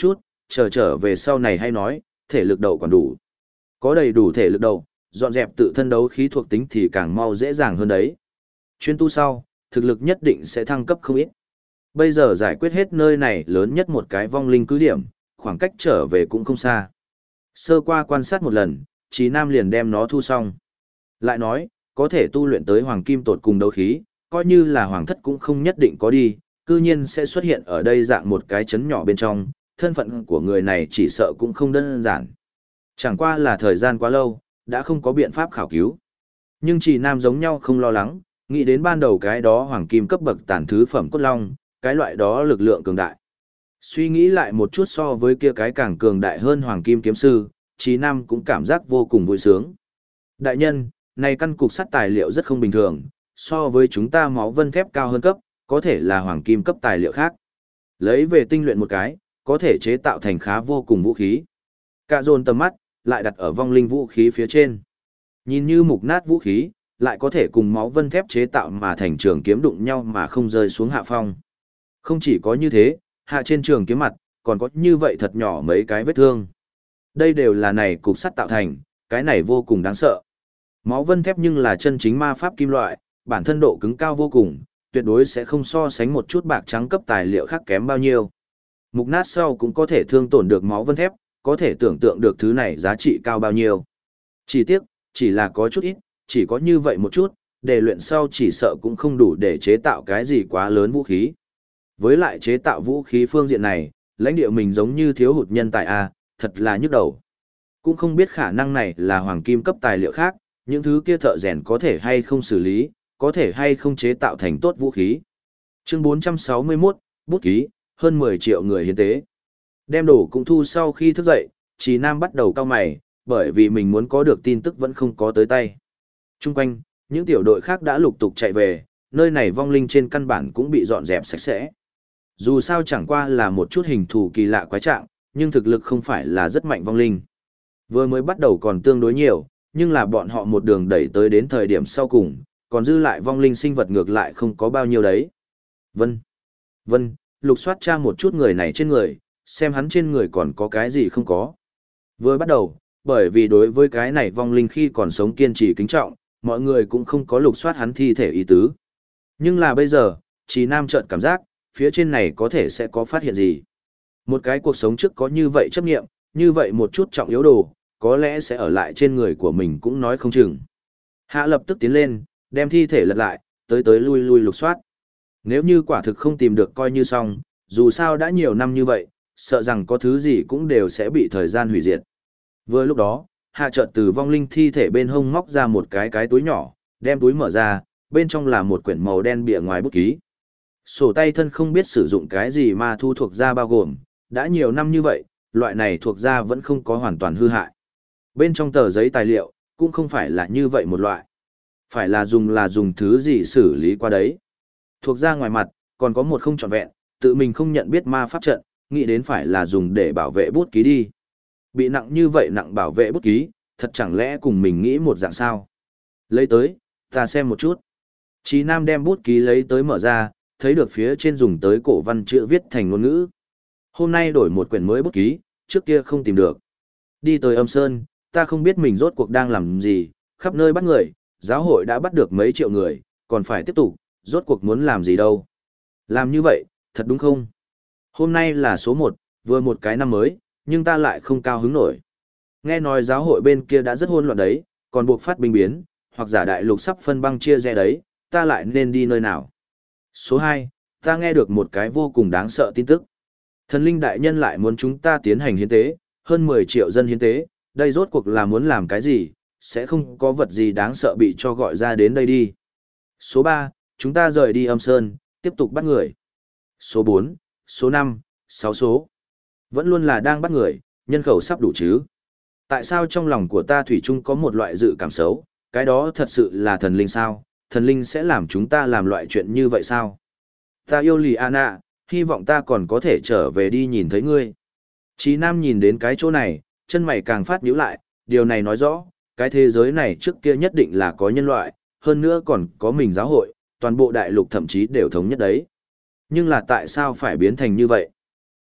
trở về sau này hay nói, thể lực đầu còn đủ. Có đầy đủ thể lực đầu, dọn dẹp tự thân đấu khí thuộc tính thì càng mau dễ dàng hơn đấy. Chuyên tu sau, thực lực nhất định sẽ thăng cấp không ít. Bây giờ giải quyết hết nơi này lớn nhất một cái vong linh cứ điểm, khoảng cách trở về cũng không xa. Sơ qua quan sát một lần, Trí Nam liền đem nó thu xong. Lại nói, có thể tu luyện tới hoàng kim tột cùng đấu khí, coi như là hoàng thất cũng không nhất định có đi, cư nhiên sẽ xuất hiện ở đây dạng một cái chấn nhỏ bên trong, thân phận của người này chỉ sợ cũng không đơn giản. Chẳng qua là thời gian quá lâu, đã không có biện pháp khảo cứu. Nhưng Trì Nam giống nhau không lo lắng, nghĩ đến ban đầu cái đó hoàng kim cấp bậc tàn thứ phẩm cốt long, cái loại đó lực lượng cường đại. Suy nghĩ lại một chút so với kia cái càng cường đại hơn hoàng kim kiếm sư, Trì Nam cũng cảm giác vô cùng vui sướng. Đại nhân, này căn cục sắt tài liệu rất không bình thường, so với chúng ta máu vân thép cao hơn cấp, có thể là hoàng kim cấp tài liệu khác. Lấy về tinh luyện một cái, có thể chế tạo thành khá vô cùng vũ khí. Cả dồn tầm mắt, lại đặt ở vong linh vũ khí phía trên. Nhìn như mục nát vũ khí, lại có thể cùng máu vân thép chế tạo mà thành trường kiếm đụng nhau mà không rơi xuống hạ phong. Không chỉ có như thế, hạ trên trường kiếm mặt, còn có như vậy thật nhỏ mấy cái vết thương. Đây đều là này cục sắt tạo thành, cái này vô cùng đáng sợ. Máu vân thép nhưng là chân chính ma pháp kim loại, bản thân độ cứng cao vô cùng, tuyệt đối sẽ không so sánh một chút bạc trắng cấp tài liệu khác kém bao nhiêu. Mục nát sau cũng có thể thương tổn được máu vân thép, có thể tưởng tượng được thứ này giá trị cao bao nhiêu. Chỉ tiếc, chỉ là có chút ít, chỉ có như vậy một chút, để luyện sau chỉ sợ cũng không đủ để chế tạo cái gì quá lớn vũ khí. Với lại chế tạo vũ khí phương diện này, lãnh địa mình giống như thiếu hụt nhân tài A, thật là nhức đầu. Cũng không biết khả năng này là hoàng kim cấp tài liệu khác, những thứ kia thợ rèn có thể hay không xử lý, có thể hay không chế tạo thành tốt vũ khí. Chương 461, bút ký, hơn 10 triệu người hiến tế. Đem đồ cũng thu sau khi thức dậy, Trì Nam bắt đầu cau mày, bởi vì mình muốn có được tin tức vẫn không có tới tay. Trung quanh, những tiểu đội khác đã lục tục chạy về, nơi này vong linh trên căn bản cũng bị dọn dẹp sạch sẽ. Dù sao chẳng qua là một chút hình thù kỳ lạ quái trạng, nhưng thực lực không phải là rất mạnh vong linh. Vừa mới bắt đầu còn tương đối nhiều, nhưng là bọn họ một đường đẩy tới đến thời điểm sau cùng, còn dư lại vong linh sinh vật ngược lại không có bao nhiêu đấy. Vân, lục soát tra một chút người này trên người, xem hắn trên người còn có cái gì không có. Vừa bắt đầu, bởi vì đối với cái này vong linh khi còn sống kiên trì kính trọng, mọi người cũng không có lục soát hắn thi thể ý tứ. Nhưng là bây giờ, Trì Nam chợt cảm giác, phía trên này có thể sẽ có phát hiện gì. Một cái cuộc sống trước có như vậy chấp nghiệm, như vậy một chút trọng yếu đồ, có lẽ sẽ ở lại trên người của mình cũng nói không chừng. Hạ lập tức tiến lên, đem thi thể lật lại, tới lui lục soát. Nếu như quả thực không tìm được coi như xong, dù sao đã nhiều năm như vậy, sợ rằng có thứ gì cũng đều sẽ bị thời gian hủy diệt. Vừa lúc đó, Hạ chợt từ vong linh thi thể bên hông móc ra một cái túi nhỏ, đem túi mở ra, bên trong là một quyển màu đen bìa ngoài bút ký. Sổ tay thân không biết sử dụng cái gì mà thu thuộc ra bao gồm, đã nhiều năm như vậy, loại này thuộc ra vẫn không có hoàn toàn hư hại. Bên trong tờ giấy tài liệu, cũng không phải là như vậy một loại. Phải là dùng thứ gì xử lý qua đấy. Thuộc ra ngoài mặt, còn có một không trọn vẹn, tự mình không nhận biết ma pháp trận, nghĩ đến phải là dùng để bảo vệ bút ký đi. Bị nặng như vậy nặng bảo vệ bút ký, thật chẳng lẽ cùng mình nghĩ một dạng sao. Lấy tới, ta xem một chút. Chí Nam đem bút ký lấy tới mở ra, thấy được phía trên dùng tới cổ văn chữ viết thành ngôn ngữ. Hôm nay đổi một quyển mới bút ký, trước kia không tìm được. Đi tới Âm Sơn, ta không biết mình rốt cuộc đang làm gì, khắp nơi bắt người, giáo hội đã bắt được mấy triệu người, còn phải tiếp tục, rốt cuộc muốn làm gì đâu. Làm như vậy, thật đúng không? Hôm nay là số 1, vừa một cái năm mới, nhưng ta lại không cao hứng nổi. Nghe nói giáo hội bên kia đã rất hỗn loạn đấy, còn buộc phát binh biến, hoặc giả đại lục sắp phân băng chia rẽ đấy, ta lại nên đi nơi nào? Số 2, ta nghe được một cái vô cùng đáng sợ tin tức. Thần linh đại nhân lại muốn chúng ta tiến hành hiến tế, hơn 10 triệu dân hiến tế, đây rốt cuộc là muốn làm cái gì, sẽ không có vật gì đáng sợ bị cho gọi ra đến đây đi. Số 3, chúng ta rời đi Âm Sơn, tiếp tục bắt người. Số 4, số 5, 6 số. Vẫn luôn là đang bắt người, nhân khẩu sắp đủ chứ. Tại sao trong lòng của ta thủy chung có một loại dự cảm xấu, cái đó thật sự là thần linh sao, thần linh sẽ làm chúng ta làm loại chuyện như vậy sao? Ta yêu Lì Anna, hy vọng ta còn có thể trở về đi nhìn thấy ngươi. Chí Nam nhìn đến cái chỗ này, chân mày càng phát nhíu lại, điều này nói rõ, cái thế giới này trước kia nhất định là có nhân loại, hơn nữa còn có mình giáo hội, toàn bộ đại lục thậm chí đều thống nhất đấy. Nhưng là tại sao phải biến thành như vậy?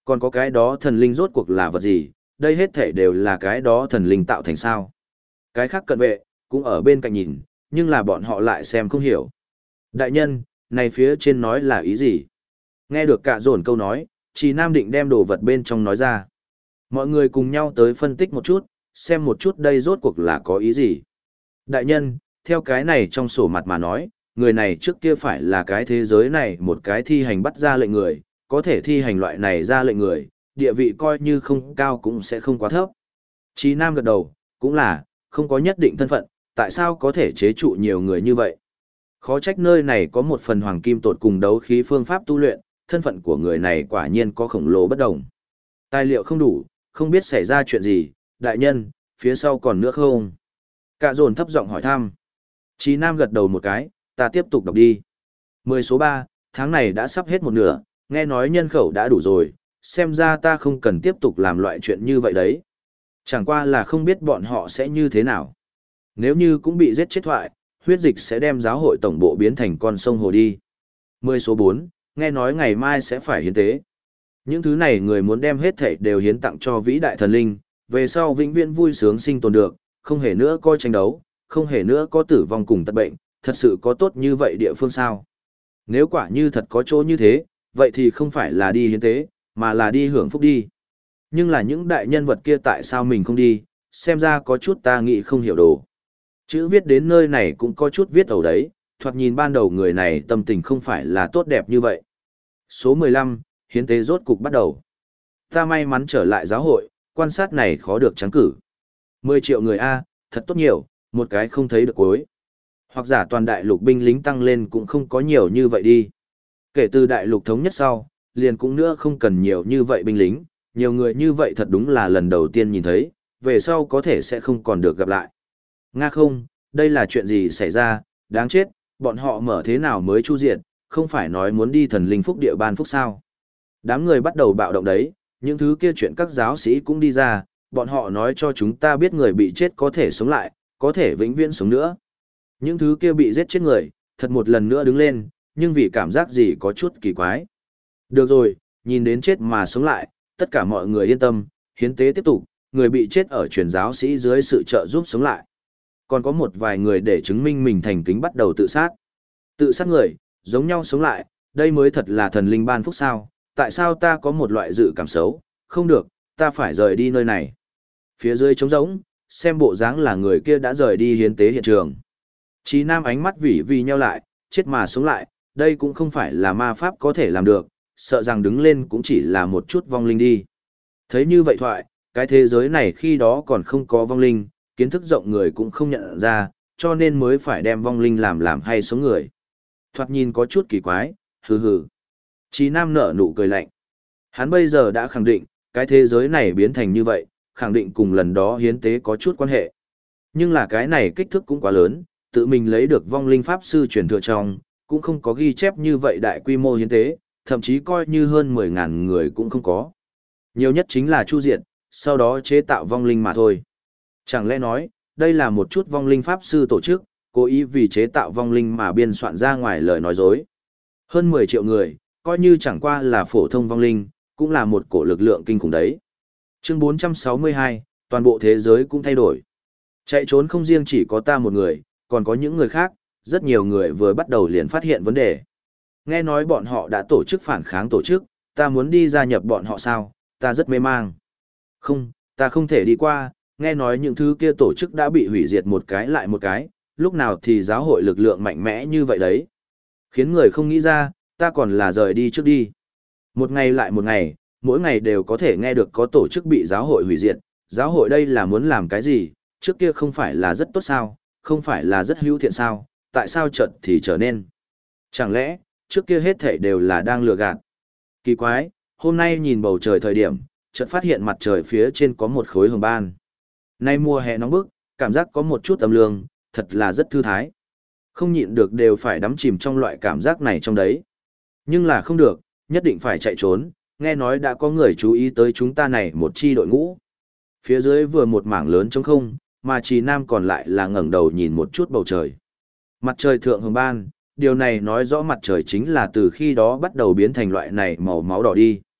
Còn có cái đó thần linh rốt cuộc là vật gì, đây hết thể đều là cái đó thần linh tạo thành sao. Cái khác cận vệ, cũng ở bên cạnh nhìn, nhưng là bọn họ lại xem không hiểu. Đại nhân, này phía trên nói là ý gì? Nghe được cả dồn câu nói, Trì Nam định đem đồ vật bên trong nói ra. Mọi người cùng nhau tới phân tích một chút, xem một chút đây rốt cuộc là có ý gì. Đại nhân, theo cái này trong sổ mặt mà nói, người này trước kia phải là cái thế giới này một cái thi hành bắt ra lệnh người, có thể thi hành loại này ra lệnh người, địa vị coi như không cao cũng sẽ không quá thấp. Chí Nam gật đầu, cũng là, không có nhất định thân phận, tại sao có thể chế trụ nhiều người như vậy. Khó trách nơi này có một phần hoàng kim tột cùng đấu khí phương pháp tu luyện, thân phận của người này quả nhiên có khổng lồ bất đồng. Tài liệu không đủ, không biết xảy ra chuyện gì, đại nhân, phía sau còn nữa không? Cả dồn thấp giọng hỏi thăm. Chí Nam gật đầu một cái, ta tiếp tục đọc đi. 10 số 3, tháng này đã sắp hết một nửa, nghe nói nhân khẩu đã đủ rồi, xem ra ta không cần tiếp tục làm loại chuyện như vậy đấy. Chẳng qua là không biết bọn họ sẽ như thế nào. Nếu như cũng bị giết chết thoại, huyết dịch sẽ đem giáo hội tổng bộ biến thành con sông hồ đi. 10 số 4, nghe nói ngày mai sẽ phải hiến tế. Những thứ này người muốn đem hết thảy đều hiến tặng cho vĩ đại thần linh, về sau vĩnh viễn vui sướng sinh tồn được, không hề nữa coi tranh đấu, không hề nữa có tử vong cùng tật bệnh, thật sự có tốt như vậy địa phương sao? Nếu quả như thật có chỗ như thế, vậy thì không phải là đi hiến tế, mà là đi hưởng phúc đi. Nhưng là những đại nhân vật kia tại sao mình không đi, xem ra có chút ta nghĩ không hiểu đồ. Chữ viết đến nơi này cũng có chút viết ẩu đấy, thoạt nhìn ban đầu người này tâm tình không phải là tốt đẹp như vậy. Số 15, hiến tế rốt cục bắt đầu. Ta may mắn trở lại giáo hội, quan sát này khó được trắng cử. 10 triệu người A, thật tốt nhiều, một cái không thấy được cuối. Hoặc giả toàn đại lục binh lính tăng lên cũng không có nhiều như vậy đi. Kể từ đại lục thống nhất sau, liền cũng nữa không cần nhiều như vậy binh lính, nhiều người như vậy thật đúng là lần đầu tiên nhìn thấy, về sau có thể sẽ không còn được gặp lại. Nga không, đây là chuyện gì xảy ra, đáng chết, bọn họ mở thế nào mới chu diệt, không phải nói muốn đi thần linh phúc địa ban phúc sao. Đám người bắt đầu bạo động đấy, những thứ kia chuyện các giáo sĩ cũng đi ra, bọn họ nói cho chúng ta biết người bị chết có thể sống lại, có thể vĩnh viễn sống nữa. Những thứ kia bị giết chết người, thật một lần nữa đứng lên, nhưng vì cảm giác gì có chút kỳ quái. Được rồi, nhìn đến chết mà sống lại, tất cả mọi người yên tâm, hiến tế tiếp tục, người bị chết ở truyền giáo sĩ dưới sự trợ giúp sống lại. Còn có một vài người để chứng minh mình thành kính bắt đầu tự sát. Tự sát người, giống nhau sống lại, đây mới thật là thần linh ban phúc sao, tại sao ta có một loại dự cảm xấu, không được, ta phải rời đi nơi này. Phía dưới trống rỗng, xem bộ dáng là người kia đã rời đi hiến tế hiện trường. Chí Nam ánh mắt vỉ vì nheo lại, chết mà sống lại, đây cũng không phải là ma pháp có thể làm được, sợ rằng đứng lên cũng chỉ là một chút vong linh đi. Thấy như vậy thoại, cái thế giới này khi đó còn không có vong linh, kiến thức rộng người cũng không nhận ra, cho nên mới phải đem vong linh làm hay sống người. Thoạt nhìn có chút kỳ quái, hừ hừ. Chí Nam nở nụ cười lạnh. Hắn bây giờ đã khẳng định, cái thế giới này biến thành như vậy, khẳng định cùng lần đó hiến tế có chút quan hệ. Nhưng là cái này kích thước cũng quá lớn, tự mình lấy được vong linh pháp sư truyền thừa trong, cũng không có ghi chép như vậy đại quy mô hiến tế, thậm chí coi như hơn 10.000 người cũng không có. Nhiều nhất chính là chu diệt, sau đó chế tạo vong linh mà thôi. Chẳng lẽ nói, đây là một chút vong linh pháp sư tổ chức, cố ý vì chế tạo vong linh mà biên soạn ra ngoài lời nói dối. Hơn 10 triệu người, coi như chẳng qua là phổ thông vong linh, cũng là một cổ lực lượng kinh khủng đấy. Chương 462, toàn bộ thế giới cũng thay đổi. Chạy trốn không riêng chỉ có ta một người, còn có những người khác, rất nhiều người vừa bắt đầu liền phát hiện vấn đề. Nghe nói bọn họ đã tổ chức phản kháng tổ chức, ta muốn đi gia nhập bọn họ sao, ta rất mê mang. Không, ta không thể đi qua, nghe nói những thứ kia tổ chức đã bị hủy diệt một cái lại một cái, lúc nào thì giáo hội lực lượng mạnh mẽ như vậy đấy. Khiến người không nghĩ ra, ta còn là rời đi trước đi. Một ngày lại một ngày, mỗi ngày đều có thể nghe được có tổ chức bị giáo hội hủy diệt, giáo hội đây là muốn làm cái gì, trước kia không phải là rất tốt sao, không phải là rất hữu thiện sao, tại sao chợt thì trở nên. Chẳng lẽ, trước kia hết thảy đều là đang lừa gạt. Kỳ quái, hôm nay nhìn bầu trời thời điểm, chợt phát hiện mặt trời phía trên có một khối hồng ban. Nay mùa hè nóng bức, cảm giác có một chút âm lương, thật là rất thư thái. Không nhịn được đều phải đắm chìm trong loại cảm giác này trong đấy. Nhưng là không được, nhất định phải chạy trốn, nghe nói đã có người chú ý tới chúng ta này một chi đội ngũ. Phía dưới vừa một mảng lớn trống không, mà Trì Nam còn lại là ngẩng đầu nhìn một chút bầu trời. Mặt trời thượng hồng ban, điều này nói rõ mặt trời chính là từ khi đó bắt đầu biến thành loại này màu máu đỏ đi.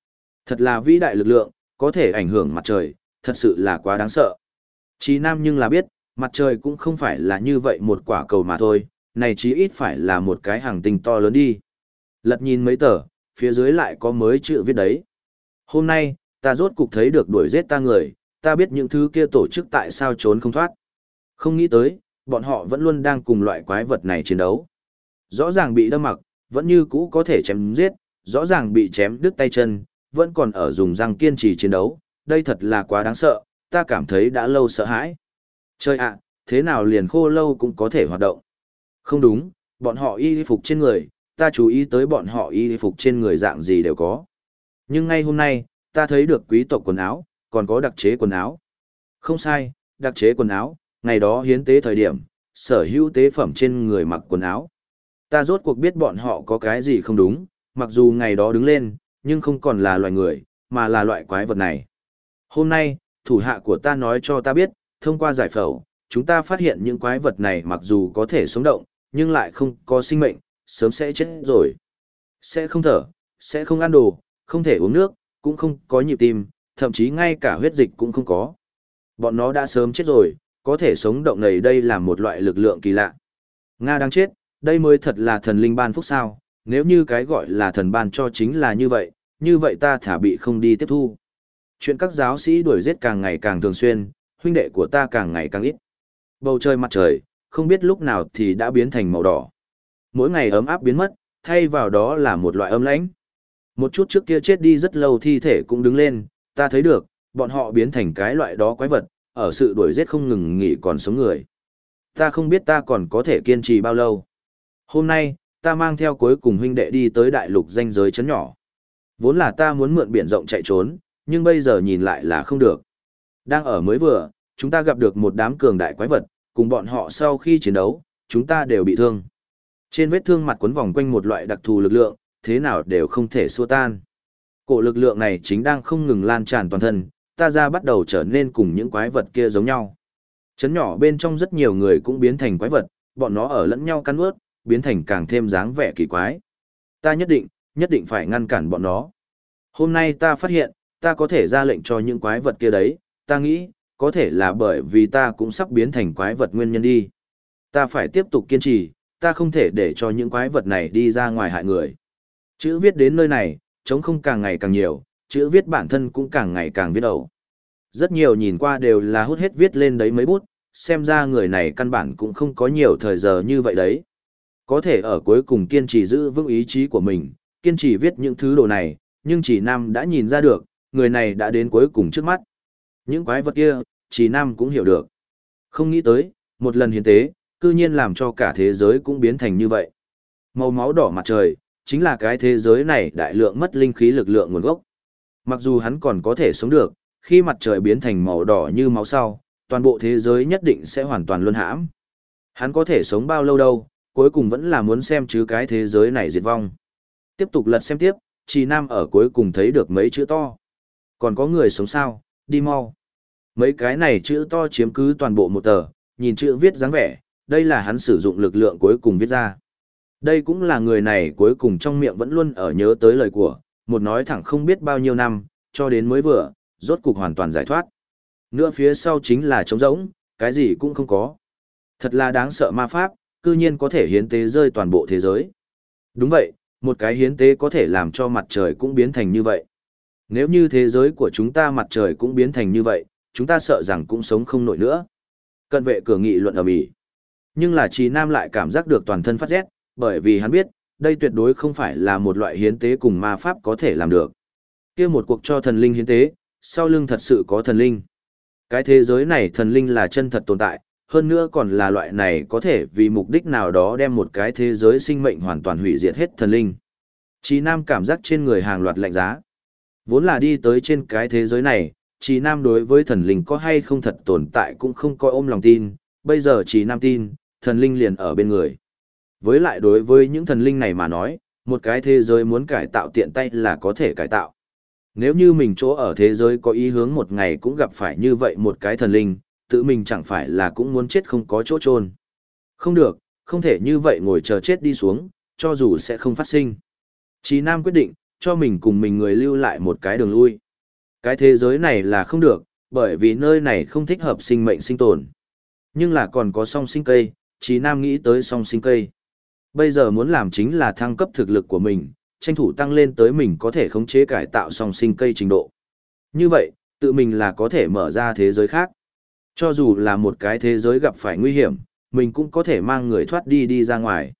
Thật là vĩ đại lực lượng, có thể ảnh hưởng mặt trời, thật sự là quá đáng sợ. Chí Nam nhưng là biết, mặt trời cũng không phải là như vậy một quả cầu mà thôi, này chí ít phải là một cái hành tinh to lớn đi. Lật nhìn mấy tờ, phía dưới lại có mới chữ viết đấy. Hôm nay, ta rốt cục thấy được đuổi giết ta người, ta biết những thứ kia tổ chức tại sao trốn không thoát. Không nghĩ tới, bọn họ vẫn luôn đang cùng loại quái vật này chiến đấu. Rõ ràng bị đâm mặc, vẫn như cũ có thể chém giết, rõ ràng bị chém đứt tay chân, vẫn còn ở dùng răng kiên trì chiến đấu, đây thật là quá đáng sợ, ta cảm thấy đã lâu sợ hãi. Trời ạ, thế nào liền khô lâu cũng có thể hoạt động? Không đúng, bọn họ y phục trên người, ta chú ý tới bọn họ y phục trên người dạng gì đều có. Nhưng ngay hôm nay, ta thấy được quý tộc quần áo, còn có đặc chế quần áo. Không sai, đặc chế quần áo, ngày đó hiến tế thời điểm, sở hữu tế phẩm trên người mặc quần áo. Ta rốt cuộc biết bọn họ có cái gì không đúng, mặc dù ngày đó đứng lên, nhưng không còn là loài người, mà là loại quái vật này. Hôm nay, thủ hạ của ta nói cho ta biết, thông qua giải phẫu, chúng ta phát hiện những quái vật này mặc dù có thể sống động, nhưng lại không có sinh mệnh, sớm sẽ chết rồi. Sẽ không thở, sẽ không ăn đồ, không thể uống nước, cũng không có nhịp tim, thậm chí ngay cả huyết dịch cũng không có. Bọn nó đã sớm chết rồi, có thể sống động này đây là một loại lực lượng kỳ lạ. Nga đáng chết, đây mới thật là thần linh ban phúc sao, nếu như cái gọi là thần ban cho chính là như vậy ta thả bị không đi tiếp thu. Chuyện các giáo sĩ đuổi giết càng ngày càng thường xuyên, huynh đệ của ta càng ngày càng ít. Bầu trời mặt trời, không biết lúc nào thì đã biến thành màu đỏ. Mỗi ngày ấm áp biến mất, thay vào đó là một loại âm lãnh. Một chút trước kia chết đi rất lâu thi thể cũng đứng lên, ta thấy được, bọn họ biến thành cái loại đó quái vật, ở sự đuổi giết không ngừng nghỉ còn sống người. Ta không biết ta còn có thể kiên trì bao lâu. Hôm nay, ta mang theo cuối cùng huynh đệ đi tới đại lục danh giới chấn nhỏ. Vốn là ta muốn mượn biển rộng chạy trốn, nhưng bây giờ nhìn lại là không được. Đang ở mới vừa, chúng ta gặp được một đám cường đại quái vật, cùng bọn họ sau khi chiến đấu, chúng ta đều bị thương. Trên vết thương mặt quấn vòng quanh một loại đặc thù lực lượng, thế nào đều không thể xua tan. Cổ lực lượng này chính đang không ngừng lan tràn toàn thân, ta ra bắt đầu trở nên cùng những quái vật kia giống nhau. Chấn nhỏ bên trong rất nhiều người cũng biến thành quái vật, bọn nó ở lẫn nhau cắn ướt, biến thành càng thêm dáng vẻ kỳ quái. Ta nhất định phải ngăn cản bọn nó. Hôm nay ta phát hiện, ta có thể ra lệnh cho những quái vật kia đấy, ta nghĩ, có thể là bởi vì ta cũng sắp biến thành quái vật nguyên nhân đi. Ta phải tiếp tục kiên trì, ta không thể để cho những quái vật này đi ra ngoài hại người. Chữ viết đến nơi này, trống không càng ngày càng nhiều, chữ viết bản thân cũng càng ngày càng viết ẩu. Rất nhiều nhìn qua đều là hút hết viết lên đấy mấy bút, xem ra người này căn bản cũng không có nhiều thời giờ như vậy đấy. Có thể ở cuối cùng kiên trì giữ vững ý chí của mình, kiên trì viết những thứ đồ này, nhưng chỉ Nam đã nhìn ra được, người này đã đến cuối cùng trước mắt. Những quái vật kia, chỉ Nam cũng hiểu được. Không nghĩ tới, một lần hiến tế, cư nhiên làm cho cả thế giới cũng biến thành như vậy. Màu máu đỏ mặt trời, chính là cái thế giới này đại lượng mất linh khí lực lượng nguồn gốc. Mặc dù hắn còn có thể sống được, khi mặt trời biến thành màu đỏ như máu sau, toàn bộ thế giới nhất định sẽ hoàn toàn luân hãm. Hắn có thể sống bao lâu đâu, cuối cùng vẫn là muốn xem chứ cái thế giới này diệt vong. Tiếp tục lật xem tiếp, Trì Nam ở cuối cùng thấy được mấy chữ to. Còn có người sống sao, đi mau. Mấy cái này chữ to chiếm cứ toàn bộ một tờ, nhìn chữ viết dáng vẻ, đây là hắn sử dụng lực lượng cuối cùng viết ra. Đây cũng là người này cuối cùng trong miệng vẫn luôn ở nhớ tới lời của, một nói thẳng không biết bao nhiêu năm, cho đến mới vừa, rốt cục hoàn toàn giải thoát. Nữa phía sau chính là trống rỗng, cái gì cũng không có. Thật là đáng sợ ma pháp, cư nhiên có thể hiến tế rơi toàn bộ thế giới. Đúng vậy, một cái hiến tế có thể làm cho mặt trời cũng biến thành như vậy. Nếu như thế giới của chúng ta mặt trời cũng biến thành như vậy, chúng ta sợ rằng cũng sống không nổi nữa. Cận vệ cửa nghị luận ầm ĩ. Nhưng là Trì Nam lại cảm giác được toàn thân phát rét, bởi vì hắn biết, đây tuyệt đối không phải là một loại hiến tế cùng ma pháp có thể làm được. Kia một cuộc cho thần linh hiến tế, sau lưng thật sự có thần linh. Cái thế giới này thần linh là chân thật tồn tại, hơn nữa còn là loại này có thể vì mục đích nào đó đem một cái thế giới sinh mệnh hoàn toàn hủy diệt hết thần linh. Trì Nam cảm giác trên người hàng loạt lạnh giá. Vốn là đi tới trên cái thế giới này, Trì Nam đối với thần linh có hay không thật tồn tại cũng không có ôm lòng tin, bây giờ Trì Nam tin, thần linh liền ở bên người. Với lại đối với những thần linh này mà nói, một cái thế giới muốn cải tạo tiện tay là có thể cải tạo. Nếu như mình chỗ ở thế giới có ý hướng một ngày cũng gặp phải như vậy một cái thần linh, tự mình chẳng phải là cũng muốn chết không có chỗ chôn. Không được, không thể như vậy ngồi chờ chết đi xuống, cho dù sẽ không phát sinh. Chí Nam quyết định, cho mình cùng mình người lưu lại một cái đường lui. Cái thế giới này là không được, bởi vì nơi này không thích hợp sinh mệnh sinh tồn. Nhưng là còn có song sinh cây, Chí Nam nghĩ tới song sinh cây. Bây giờ muốn làm chính là thăng cấp thực lực của mình, tranh thủ tăng lên tới mình có thể khống chế cải tạo song sinh cây trình độ. Như vậy, tự mình là có thể mở ra thế giới khác. Cho dù là một cái thế giới gặp phải nguy hiểm, mình cũng có thể mang người thoát đi ra ngoài.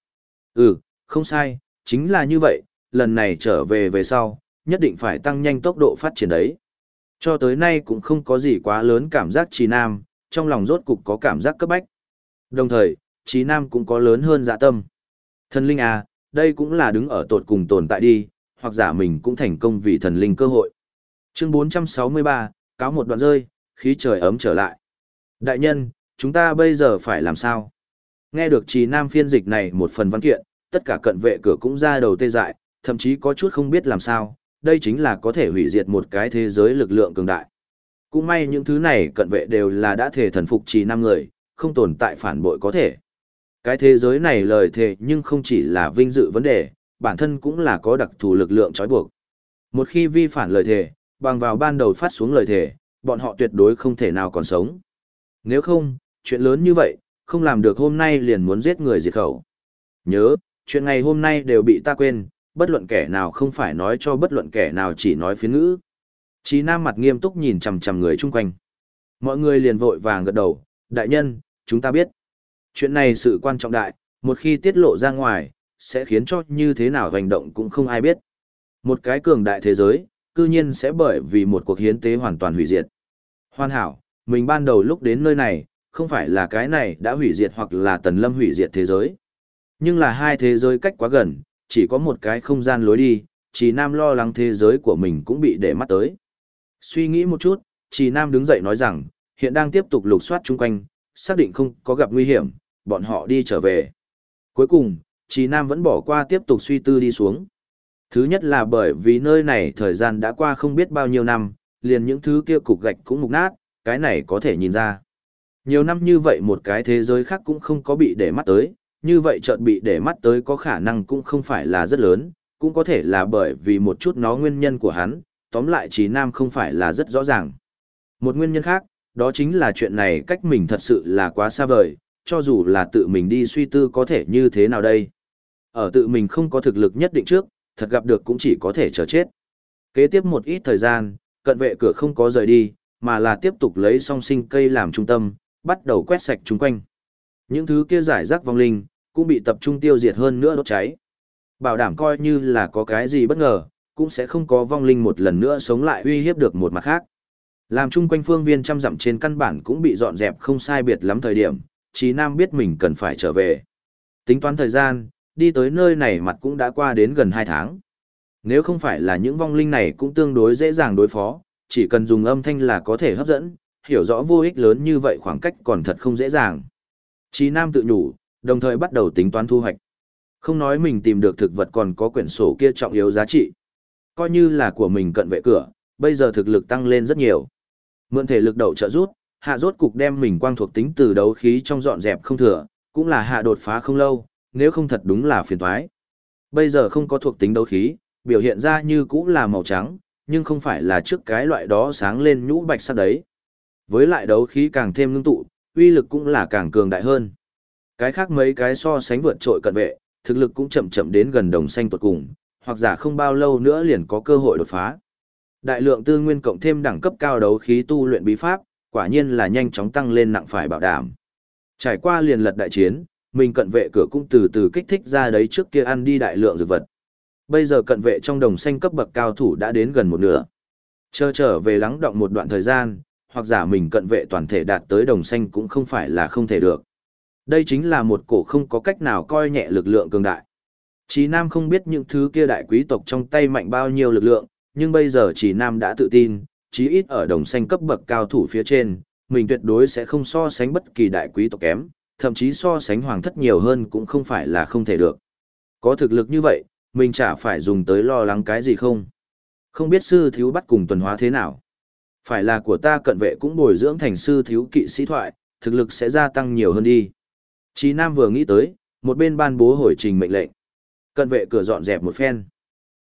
Không sai, chính là như vậy, lần này trở về về sau, nhất định phải tăng nhanh tốc độ phát triển đấy. Cho tới nay cũng không có gì quá lớn cảm giác Chí Nam, trong lòng rốt cục có cảm giác cấp bách. Đồng thời, Chí Nam cũng có lớn hơn dạ tâm. Thần linh à, đây cũng là đứng ở tột cùng tồn tại đi, hoặc giả mình cũng thành công vì thần linh cơ hội. Chương 463, cáo một đoạn rơi, khí trời ấm trở lại. Đại nhân, chúng ta bây giờ phải làm sao? Nghe được Chí Nam phiên dịch này một phần văn kiện, tất cả cận vệ cửa cũng ra đầu tê dại, thậm chí có chút không biết làm sao, đây chính là có thể hủy diệt một cái thế giới lực lượng cường đại. Cũng may những thứ này cận vệ đều là đã thể thần phục Chí Nam người, không tồn tại phản bội có thể. Cái thế giới này lời thề nhưng không chỉ là vinh dự vấn đề, bản thân cũng là có đặc thù lực lượng trói buộc. Một khi vi phản lời thề, bằng vào ban đầu phát xuống lời thề, bọn họ tuyệt đối không thể nào còn sống. Nếu không, chuyện lớn như vậy, không làm được hôm nay liền muốn giết người diệt khẩu. Nhớ, chuyện ngày hôm nay đều bị ta quên, bất luận kẻ nào không phải nói cho bất luận kẻ nào chỉ nói phiến ngữ. Chí Nam mặt nghiêm túc nhìn chằm chằm người chung quanh. Mọi người liền vội vàng gật đầu, đại nhân, chúng ta biết. Chuyện này sự quan trọng đại, một khi tiết lộ ra ngoài, sẽ khiến cho như thế nào hành động cũng không ai biết. Một cái cường đại thế giới, cư nhiên sẽ bởi vì một cuộc hiến tế hoàn toàn hủy diệt. Hoàn hảo, mình ban đầu lúc đến nơi này, không phải là cái này đã hủy diệt hoặc là tần lâm hủy diệt thế giới. Nhưng là hai thế giới cách quá gần, chỉ có một cái không gian lối đi, Chí Nam lo lắng thế giới của mình cũng bị để mắt tới. Suy nghĩ một chút, Chí Nam đứng dậy nói rằng, hiện đang tiếp tục lục soát chung quanh, xác định không có gặp nguy hiểm, bọn họ đi trở về. Cuối cùng, Chí Nam vẫn bỏ qua tiếp tục suy tư đi xuống. Thứ nhất là bởi vì nơi này thời gian đã qua không biết bao nhiêu năm, liền những thứ kia cục gạch cũng mục nát, cái này có thể nhìn ra. Nhiều năm như vậy một cái thế giới khác cũng không có bị để mắt tới, như vậy chợt bị để mắt tới có khả năng cũng không phải là rất lớn, cũng có thể là bởi vì một chút nó nguyên nhân của hắn, tóm lại Chí Nam không phải là rất rõ ràng. Một nguyên nhân khác, đó chính là chuyện này cách mình thật sự là quá xa vời, cho dù là tự mình đi suy tư có thể như thế nào đây. Ở tự mình không có thực lực nhất định trước, thật gặp được cũng chỉ có thể chờ chết. Kế tiếp một ít thời gian, cận vệ cửa không có rời đi, mà là tiếp tục lấy song sinh cây làm trung tâm, bắt đầu quét sạch chung quanh. Những thứ kia giải rác vong linh, cũng bị tập trung tiêu diệt hơn nữa đốt cháy. Bảo đảm coi như là có cái gì bất ngờ, cũng sẽ không có vong linh một lần nữa sống lại uy hiếp được một mặt khác. Làm chung quanh phương viên trăm dặm trên căn bản cũng bị dọn dẹp không sai biệt lắm thời điểm, Chí Nam biết mình cần phải trở về. Tính toán thời gian, đi tới nơi này mặt cũng đã qua đến gần 2 tháng. Nếu không phải là những vong linh này cũng tương đối dễ dàng đối phó, chỉ cần dùng âm thanh là có thể hấp dẫn, hiểu rõ vô ích lớn như vậy khoảng cách còn thật không dễ dàng. Chí Nam tự nhủ, đồng thời bắt đầu tính toán thu hoạch. Không nói mình tìm được thực vật còn có quyển sổ kia trọng yếu giá trị. Coi như là của mình cận vệ cửa, bây giờ thực lực tăng lên rất nhiều. Mượn thể lực đậu trợ rút, hạ rốt cục đem mình quang thuộc tính từ đấu khí trong dọn dẹp không thừa, cũng là hạ đột phá không lâu, nếu không thật đúng là phiền toái. Bây giờ không có thuộc tính đấu khí, biểu hiện ra như cũ là màu trắng, nhưng không phải là trước cái loại đó sáng lên nhũ bạch sắc đấy. Với lại đấu khí càng thêm ngưng tụ, uy lực cũng là càng cường đại hơn. Cái khác mấy cái so sánh vượt trội cận vệ, thực lực cũng chậm chậm đến gần đồng xanh tuột cùng, hoặc giả không bao lâu nữa liền có cơ hội đột phá. Đại lượng tư nguyên cộng thêm đẳng cấp cao đấu khí tu luyện bí pháp, quả nhiên là nhanh chóng tăng lên nặng phải bảo đảm. Trải qua liền lật đại chiến, mình cận vệ cửa cũng từ từ kích thích ra đấy trước kia ăn đi đại lượng dược vật. Bây giờ cận vệ trong đồng xanh cấp bậc cao thủ đã đến gần một nửa. Chờ trở về lắng động một đoạn thời gian, hoặc giả mình cận vệ toàn thể đạt tới đồng xanh cũng không phải là không thể được. Đây chính là một cổ không có cách nào coi nhẹ lực lượng cường đại. Chí Nam không biết những thứ kia đại quý tộc trong tay mạnh bao nhiêu lực lượng, nhưng bây giờ Chí Nam đã tự tin, chí ít ở đồng xanh cấp bậc cao thủ phía trên, mình tuyệt đối sẽ không so sánh bất kỳ đại quý tộc kém, thậm chí so sánh hoàng thất nhiều hơn cũng không phải là không thể được. Có thực lực như vậy, mình chả phải dùng tới lo lắng cái gì không? Không biết sư thiếu bắt cùng tuần hóa thế nào? Phải là của ta cận vệ cũng bồi dưỡng thành sư thiếu kỵ sĩ thoại, thực lực sẽ gia tăng nhiều hơn đi. Chí Nam vừa nghĩ tới, một bên ban bố hồi trình mệnh lệnh. Cận vệ cửa dọn dẹp một phen.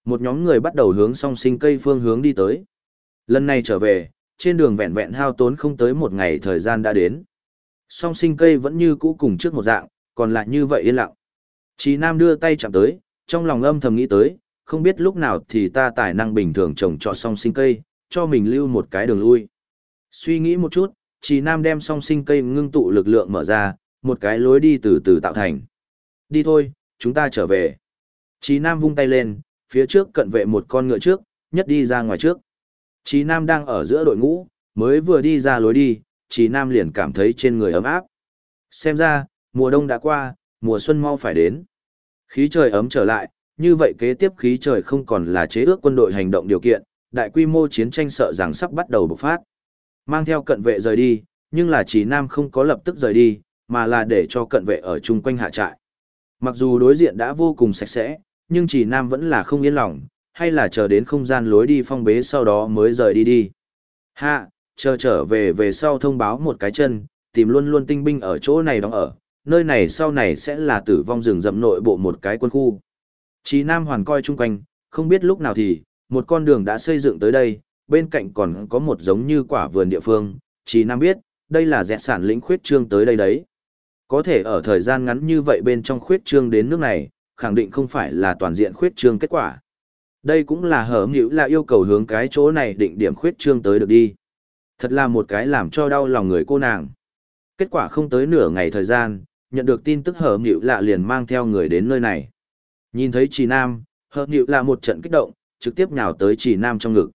Một nhóm người bắt đầu hướng song sinh cây phương hướng đi tới. Lần này trở về, trên đường vẹn vẹn hao tốn không tới một ngày thời gian đã đến. Song sinh cây vẫn như cũ cùng trước một dạng, còn lại như vậy yên lặng. Chí Nam đưa tay chạm tới, trong lòng âm thầm nghĩ tới, không biết lúc nào thì ta tài năng bình thường trồng trọt song sinh cây, cho mình lưu một cái đường lui. Suy nghĩ một chút, Chí Nam đem song sinh cây ngưng tụ lực lượng mở ra, một cái lối đi từ từ tạo thành. Đi thôi, chúng ta trở về. Chí Nam vung tay lên, phía trước cận vệ một con ngựa trước, nhất đi ra ngoài trước. Chí Nam đang ở giữa đội ngũ, mới vừa đi ra lối đi, Chí Nam liền cảm thấy trên người ấm áp. Xem ra, mùa đông đã qua, mùa xuân mau phải đến. Khí trời ấm trở lại, như vậy kế tiếp khí trời không còn là chế ước quân đội hành động điều kiện, đại quy mô chiến tranh sợ rằng sắp bắt đầu bộc phát. Mang theo cận vệ rời đi, nhưng là Chí Nam không có lập tức rời đi, mà là để cho cận vệ ở chung quanh hạ trại. Mặc dù đối diện đã vô cùng sạch sẽ, nhưng Chí Nam vẫn là không yên lòng, hay là chờ đến không gian lối đi phong bế sau đó mới rời đi đi. Hạ, chờ trở về sau thông báo một cái chân, tìm luôn luôn tinh binh ở chỗ này đóng ở, nơi này sau này sẽ là tử vong rừng rậm nội bộ một cái quân khu. Chí Nam hoàn coi chung quanh, không biết lúc nào thì, một con đường đã xây dựng tới đây, bên cạnh còn có một giống như quả vườn địa phương, Chí Nam biết, đây là dẹt sản lĩnh khuyết trương tới đây đấy. Có thể ở thời gian ngắn như vậy bên trong khuyết trương đến nước này, khẳng định không phải là toàn diện khuyết trương kết quả. Đây cũng là hở nghĩu là yêu cầu hướng cái chỗ này định điểm khuyết trương tới được đi. Thật là một cái làm cho đau lòng người cô nàng. Kết quả không tới nửa ngày thời gian, nhận được tin tức hở nghĩu lạ liền mang theo người đến nơi này. Nhìn thấy Chí Nam, hở nghĩu lạ một trận kích động, trực tiếp nhào tới Chí Nam trong ngực.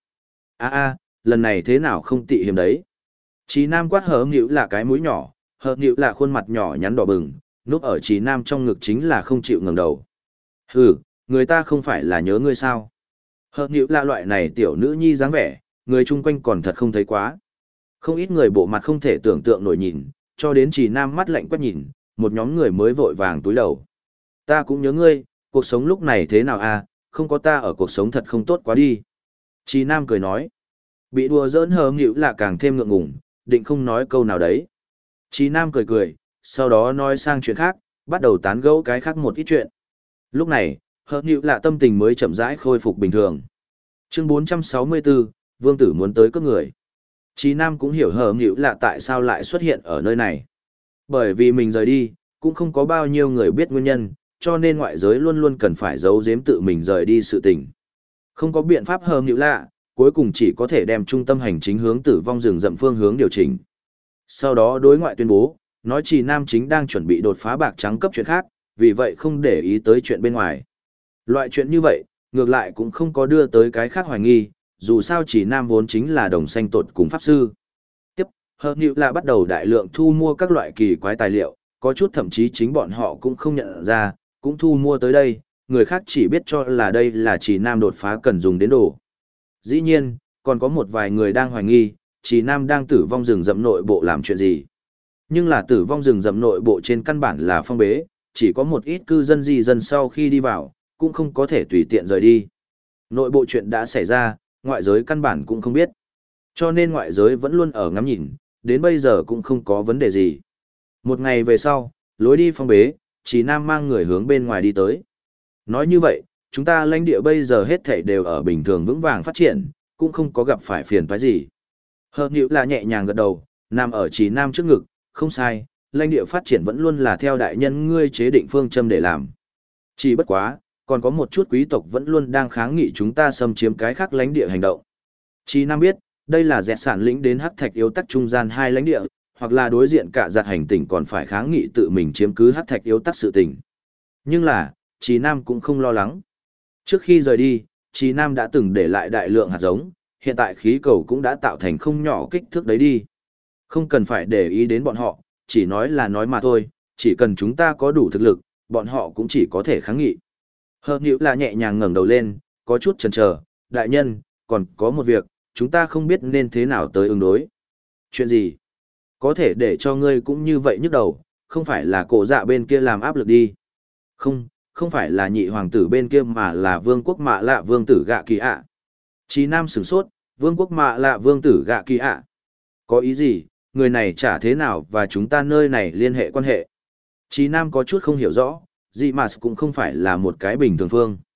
Lần này thế nào không tị hiểm đấy. Chí Nam quát hở nghĩu lạ cái mũi nhỏ, hở nghĩu lạ khuôn mặt nhỏ nhắn đỏ bừng, núp ở Chí Nam trong ngực chính là không chịu ngẩng đầu. Hừ, người ta không phải là nhớ ngươi sao? Hở nghĩu lạ loại này tiểu nữ nhi dáng vẻ, người chung quanh còn thật không thấy quá. Không ít người bộ mặt không thể tưởng tượng nổi nhìn, cho đến Chí Nam mắt lạnh quét nhìn, một nhóm người mới vội vàng túi đầu. Ta cũng nhớ ngươi, cuộc sống lúc này thế nào à, không có ta ở cuộc sống thật không tốt quá đi. Chí Nam cười nói. Bị đùa giỡn hờ nghịu là càng thêm ngượng ngùng, định không nói câu nào đấy. Chí Nam cười cười, sau đó nói sang chuyện khác, bắt đầu tán gẫu cái khác một ít chuyện. Lúc này, hờ nghịu là tâm tình mới chậm rãi khôi phục bình thường. Chương 464, Vương Tử muốn tới cướp người. Chí Nam cũng hiểu hờ nghịu là tại sao lại xuất hiện ở nơi này. Bởi vì mình rời đi, cũng không có bao nhiêu người biết nguyên nhân, cho nên ngoại giới luôn luôn cần phải giấu giếm tự mình rời đi sự tình. Không có biện pháp hờ nghịu lạ, cuối cùng chỉ có thể đem trung tâm hành chính hướng tử vong rừng rậm phương hướng điều chỉnh. Sau đó đối ngoại tuyên bố, nói Chí Nam chính đang chuẩn bị đột phá bạc trắng cấp chuyện khác, vì vậy không để ý tới chuyện bên ngoài. Loại chuyện như vậy, ngược lại cũng không có đưa tới cái khác hoài nghi, dù sao Chí Nam vốn chính là đồng xanh tột cùng pháp sư. Tiếp, hờ nghịu là bắt đầu đại lượng thu mua các loại kỳ quái tài liệu, có chút thậm chí chính bọn họ cũng không nhận ra, cũng thu mua tới đây, người khác chỉ biết cho là đây là Chí Nam đột phá cần dùng đến đồ. Dĩ nhiên, còn có một vài người đang hoài nghi, Chí Nam đang tử vong rừng rậm nội bộ làm chuyện gì. Nhưng là tử vong rừng rậm nội bộ trên căn bản là phong bế, chỉ có một ít cư dân di dân sau khi đi vào, cũng không có thể tùy tiện rời đi. Nội bộ chuyện đã xảy ra, ngoại giới căn bản cũng không biết. Cho nên ngoại giới vẫn luôn ở ngắm nhìn, đến bây giờ cũng không có vấn đề gì. Một ngày về sau, lối đi phong bế, Chí Nam mang người hướng bên ngoài đi tới. Nói như vậy, chúng ta lãnh địa bây giờ hết thảy đều ở bình thường vững vàng phát triển, cũng không có gặp phải phiền toái gì. Hờ nghịu là nhẹ nhàng gật đầu, nằm ở Chí Nam trước ngực, không sai, lãnh địa phát triển vẫn luôn là theo đại nhân ngươi chế định phương châm để làm. Chỉ bất quá, còn có một chút quý tộc vẫn luôn đang kháng nghị chúng ta xâm chiếm cái khác lãnh địa hành động. Chí Nam biết, đây là dẹt sản lĩnh đến hắc thạch yếu tắc trung gian hai lãnh địa, hoặc là đối diện cả giặt hành tỉnh còn phải kháng nghị tự mình chiếm cứ hắc thạch yếu tắc sự tỉnh. Nhưng là, Chí Nam cũng không lo lắng. Trước khi rời đi, Chí Nam đã từng để lại đại lượng hạt giống, hiện tại khí cầu cũng đã tạo thành không nhỏ kích thước đấy đi. Không cần phải để ý đến bọn họ, chỉ nói là nói mà thôi, chỉ cần chúng ta có đủ thực lực, bọn họ cũng chỉ có thể kháng nghị. Hờ nghịu là nhẹ nhàng ngẩng đầu lên, có chút chần chờ, đại nhân, còn có một việc, chúng ta không biết nên thế nào tới ứng đối. Chuyện gì? Có thể để cho ngươi cũng như vậy nhức đầu, không phải là cổ dạ bên kia làm áp lực đi. Không phải là nhị hoàng tử bên kia mà là vương quốc mạ lạ vương tử gạ kỳ ạ. Chí Nam sửng sốt, vương quốc mạ lạ vương tử gạ kỳ ạ. Có ý gì, người này chả thế nào và chúng ta nơi này liên hệ quan hệ. Chí Nam có chút không hiểu rõ, dị mà cũng không phải là một cái bình thường phương.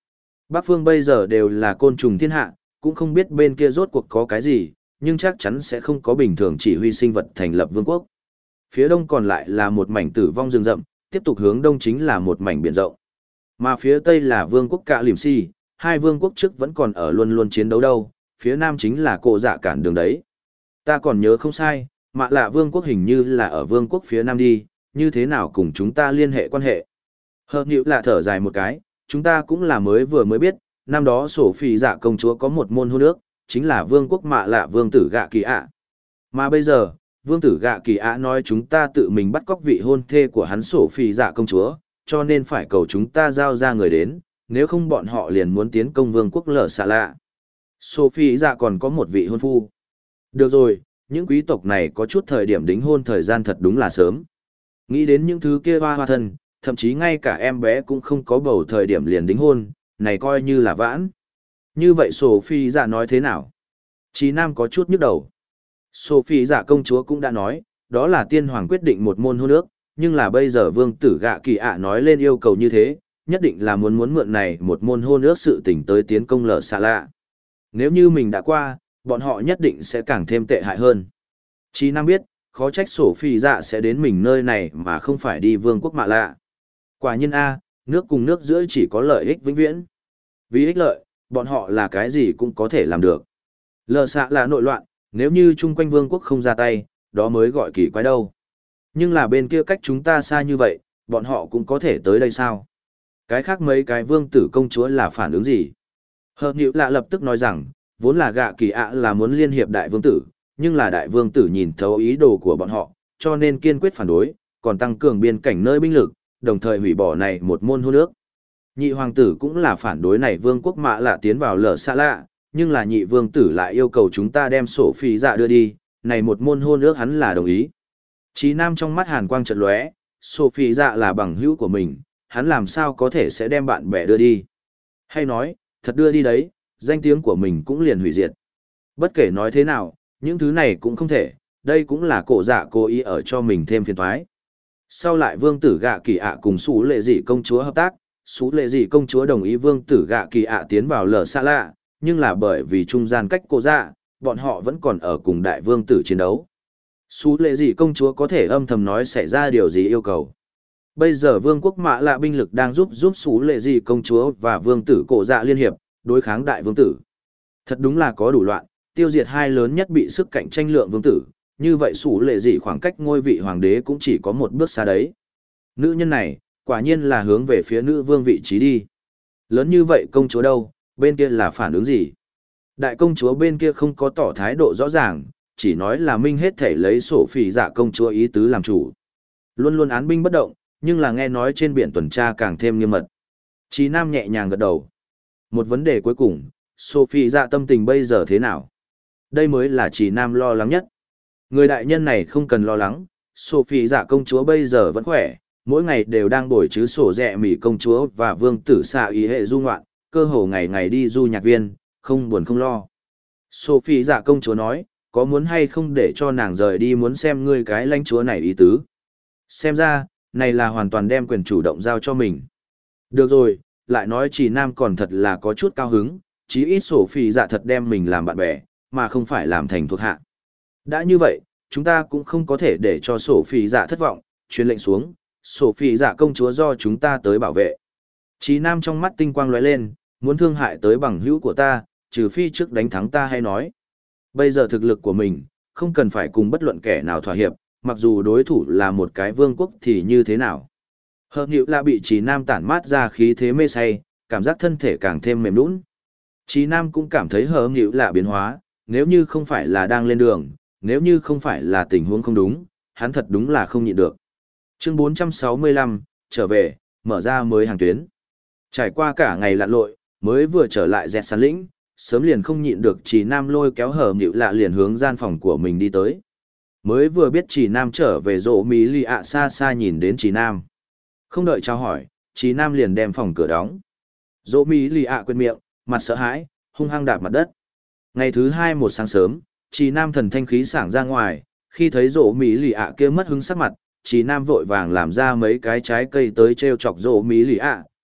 Bắc phương bây giờ đều là côn trùng thiên hạ, cũng không biết bên kia rốt cuộc có cái gì, nhưng chắc chắn sẽ không có bình thường chỉ huy sinh vật thành lập vương quốc. Phía đông còn lại là một mảnh tử vong rừng rậm, tiếp tục hướng đông chính là một mảnh biển rộng. Mà phía tây là vương quốc Cạ Lìm Si, hai vương quốc trước vẫn còn ở luôn luôn chiến đấu đâu, phía nam chính là Cổ Dạ cản đường đấy. Ta còn nhớ không sai, Mạ Lạ vương quốc hình như là ở vương quốc phía nam đi, như thế nào cùng chúng ta liên hệ quan hệ. Hợp nhữ là thở dài một cái, chúng ta cũng là mới biết, năm đó sổ phi dạ công chúa có một môn hôn ước, chính là vương quốc Mạ Lạ vương tử Gạ Kỳ ạ. Mà bây giờ, vương tử Gạ Kỳ ạ nói chúng ta tự mình bắt cóc vị hôn thê của hắn sổ phi dạ công chúa, cho nên phải cầu chúng ta giao ra người đến, nếu không bọn họ liền muốn tiến công vương quốc Lở Xạ Lạ. Sophie dạ còn có một vị hôn phu. Được rồi, những quý tộc này có chút thời điểm đính hôn thời gian thật đúng là sớm. Nghĩ đến những thứ kia hoa thân, thậm chí ngay cả em bé cũng không có bầu thời điểm liền đính hôn, này coi như là vãn. Như vậy Sophie dạ nói thế nào? Chí Nam có chút nhức đầu. Sophie dạ công chúa cũng đã nói, đó là tiên hoàng quyết định một môn hôn ước, nhưng là bây giờ vương tử Gạ Kỳ ạ nói lên yêu cầu như thế, nhất định là muốn mượn này một môn hôn ước sự tình tới tiến công Lở Xạ Lạ. Nếu như mình đã qua, bọn họ nhất định sẽ càng thêm tệ hại hơn. Chí Nam biết, khó trách Sophie dạ sẽ đến mình nơi này mà không phải đi vương quốc Mạ Lạ. Quả nhiên A, nước cùng nước giữa chỉ có lợi ích vĩnh viễn. Vì ích lợi, bọn họ là cái gì cũng có thể làm được. Lở Xạ Lạ nội loạn, nếu như chung quanh vương quốc không ra tay, đó mới gọi kỳ quái đâu. Nhưng là bên kia cách chúng ta xa như vậy, bọn họ cũng có thể tới đây sao? Cái khác mấy cái vương tử công chúa là phản ứng gì? Hợp nhữ lạ lập tức nói rằng, vốn là Gạ Kỳ ạ là muốn liên hiệp đại vương tử, nhưng là đại vương tử nhìn thấu ý đồ của bọn họ, cho nên kiên quyết phản đối, còn tăng cường biên cảnh nơi binh lực, đồng thời hủy bỏ này một môn hôn ước. Nhị hoàng tử cũng là phản đối này vương quốc Mạ Lạ tiến vào Lở Xạ Lạ, nhưng là nhị vương tử lại yêu cầu chúng ta đem sổ phi dạ đưa đi, này một môn hôn ước hắn là đồng ý. Chí Nam trong mắt hàn quang chợt lóe, Sophie dạ là bằng hữu của mình, hắn làm sao có thể sẽ đem bạn bè đưa đi. Hay nói, thật đưa đi đấy, danh tiếng của mình cũng liền hủy diệt. Bất kể nói thế nào, những thứ này cũng không thể, đây cũng là Cổ Dạ cố ý ở cho mình thêm phiền toái. Sau lại vương tử Gạ Kỳ ạ cùng Sú Lệ Dị công chúa hợp tác, Sú Lệ Dị công chúa đồng ý vương tử Gạ Kỳ ạ tiến vào Lở Xạ Lạ, nhưng là bởi vì trung gian cách Cổ Dạ, bọn họ vẫn còn ở cùng đại vương tử chiến đấu. Sú Lệ Dị công chúa có thể âm thầm nói xảy ra điều gì yêu cầu. Bây giờ vương quốc Mạ Lạ binh lực đang giúp Sú Lệ Dị công chúa và vương tử Cổ Dạ liên hiệp, đối kháng đại vương tử. Thật đúng là có đủ loạn, tiêu diệt hai lớn nhất bị sức cạnh tranh lượng vương tử, như vậy Sú Lệ Dị khoảng cách ngôi vị hoàng đế cũng chỉ có một bước xa đấy. Nữ nhân này, quả nhiên là hướng về phía nữ vương vị trí đi. Lớn như vậy công chúa đâu, bên kia là phản ứng gì? Đại công chúa bên kia không có tỏ thái độ rõ ràng, chỉ nói là minh hết thể lấy sổ phỉ dạ công chúa ý tứ làm chủ. Luôn luôn án binh bất động, nhưng là nghe nói trên biển tuần tra càng thêm nghiêm mật. Chí Nam nhẹ nhàng gật đầu. Một vấn đề cuối cùng, Sophie dạ tâm tình bây giờ thế nào? Đây mới là Chí Nam lo lắng nhất. Người đại nhân này không cần lo lắng, Sophie dạ công chúa bây giờ vẫn khỏe, mỗi ngày đều đang bồi chứ sổ rẹ mỉ công chúa và vương tử xạ ý hệ du ngoạn, cơ hồ ngày ngày đi du nhạc viên, không buồn không lo. Sophie dạ công chúa nói, có muốn hay không để cho nàng rời đi muốn xem ngươi cái lãnh chúa này ý tứ. Xem ra, này là hoàn toàn đem quyền chủ động giao cho mình. Được rồi, lại nói Chí Nam còn thật là có chút cao hứng, chí ít Sophie dạ thật đem mình làm bạn bè, mà không phải làm thành thuộc hạ. Đã như vậy, chúng ta cũng không có thể để cho Sophie dạ thất vọng, truyền lệnh xuống, Sophie dạ công chúa do chúng ta tới bảo vệ. Chí Nam trong mắt tinh quang lóe lên, muốn thương hại tới bằng hữu của ta, trừ phi trước đánh thắng ta hay nói. Bây giờ thực lực của mình, không cần phải cùng bất luận kẻ nào thỏa hiệp, mặc dù đối thủ là một cái vương quốc thì như thế nào. Hợp nhữ là bị Chí Nam tản mát ra khí thế mê say, cảm giác thân thể càng thêm mềm nũng. Chí Nam cũng cảm thấy hợp nhữ là biến hóa, nếu như không phải là đang lên đường, nếu như không phải là tình huống không đúng, hắn thật đúng là không nhịn được. Chương 465, trở về, mở ra mới hàng tuyến. Trải qua cả ngày lặn lội, mới vừa trở lại dẹt sàn lĩnh, sớm liền không nhịn được Chỉ Nam lôi kéo hở nhịu lạ liền hướng gian phòng của mình đi tới. Mới vừa biết Chỉ Nam trở về rộ mỹ lì ạ xa xa nhìn đến Chỉ Nam. Không đợi chào hỏi, Chỉ Nam liền đem phòng cửa đóng. Rộ mỹ lì ạ quên miệng, mặt sợ hãi, hung hăng đạp mặt đất. Ngày thứ hai một sáng sớm, Chỉ Nam thần thanh khí sảng ra ngoài, khi thấy rộ mỹ lì ạ kia mất hứng sắc mặt, Chỉ Nam vội vàng làm ra mấy cái trái cây tới treo chọc rộ mỹ lì ạ,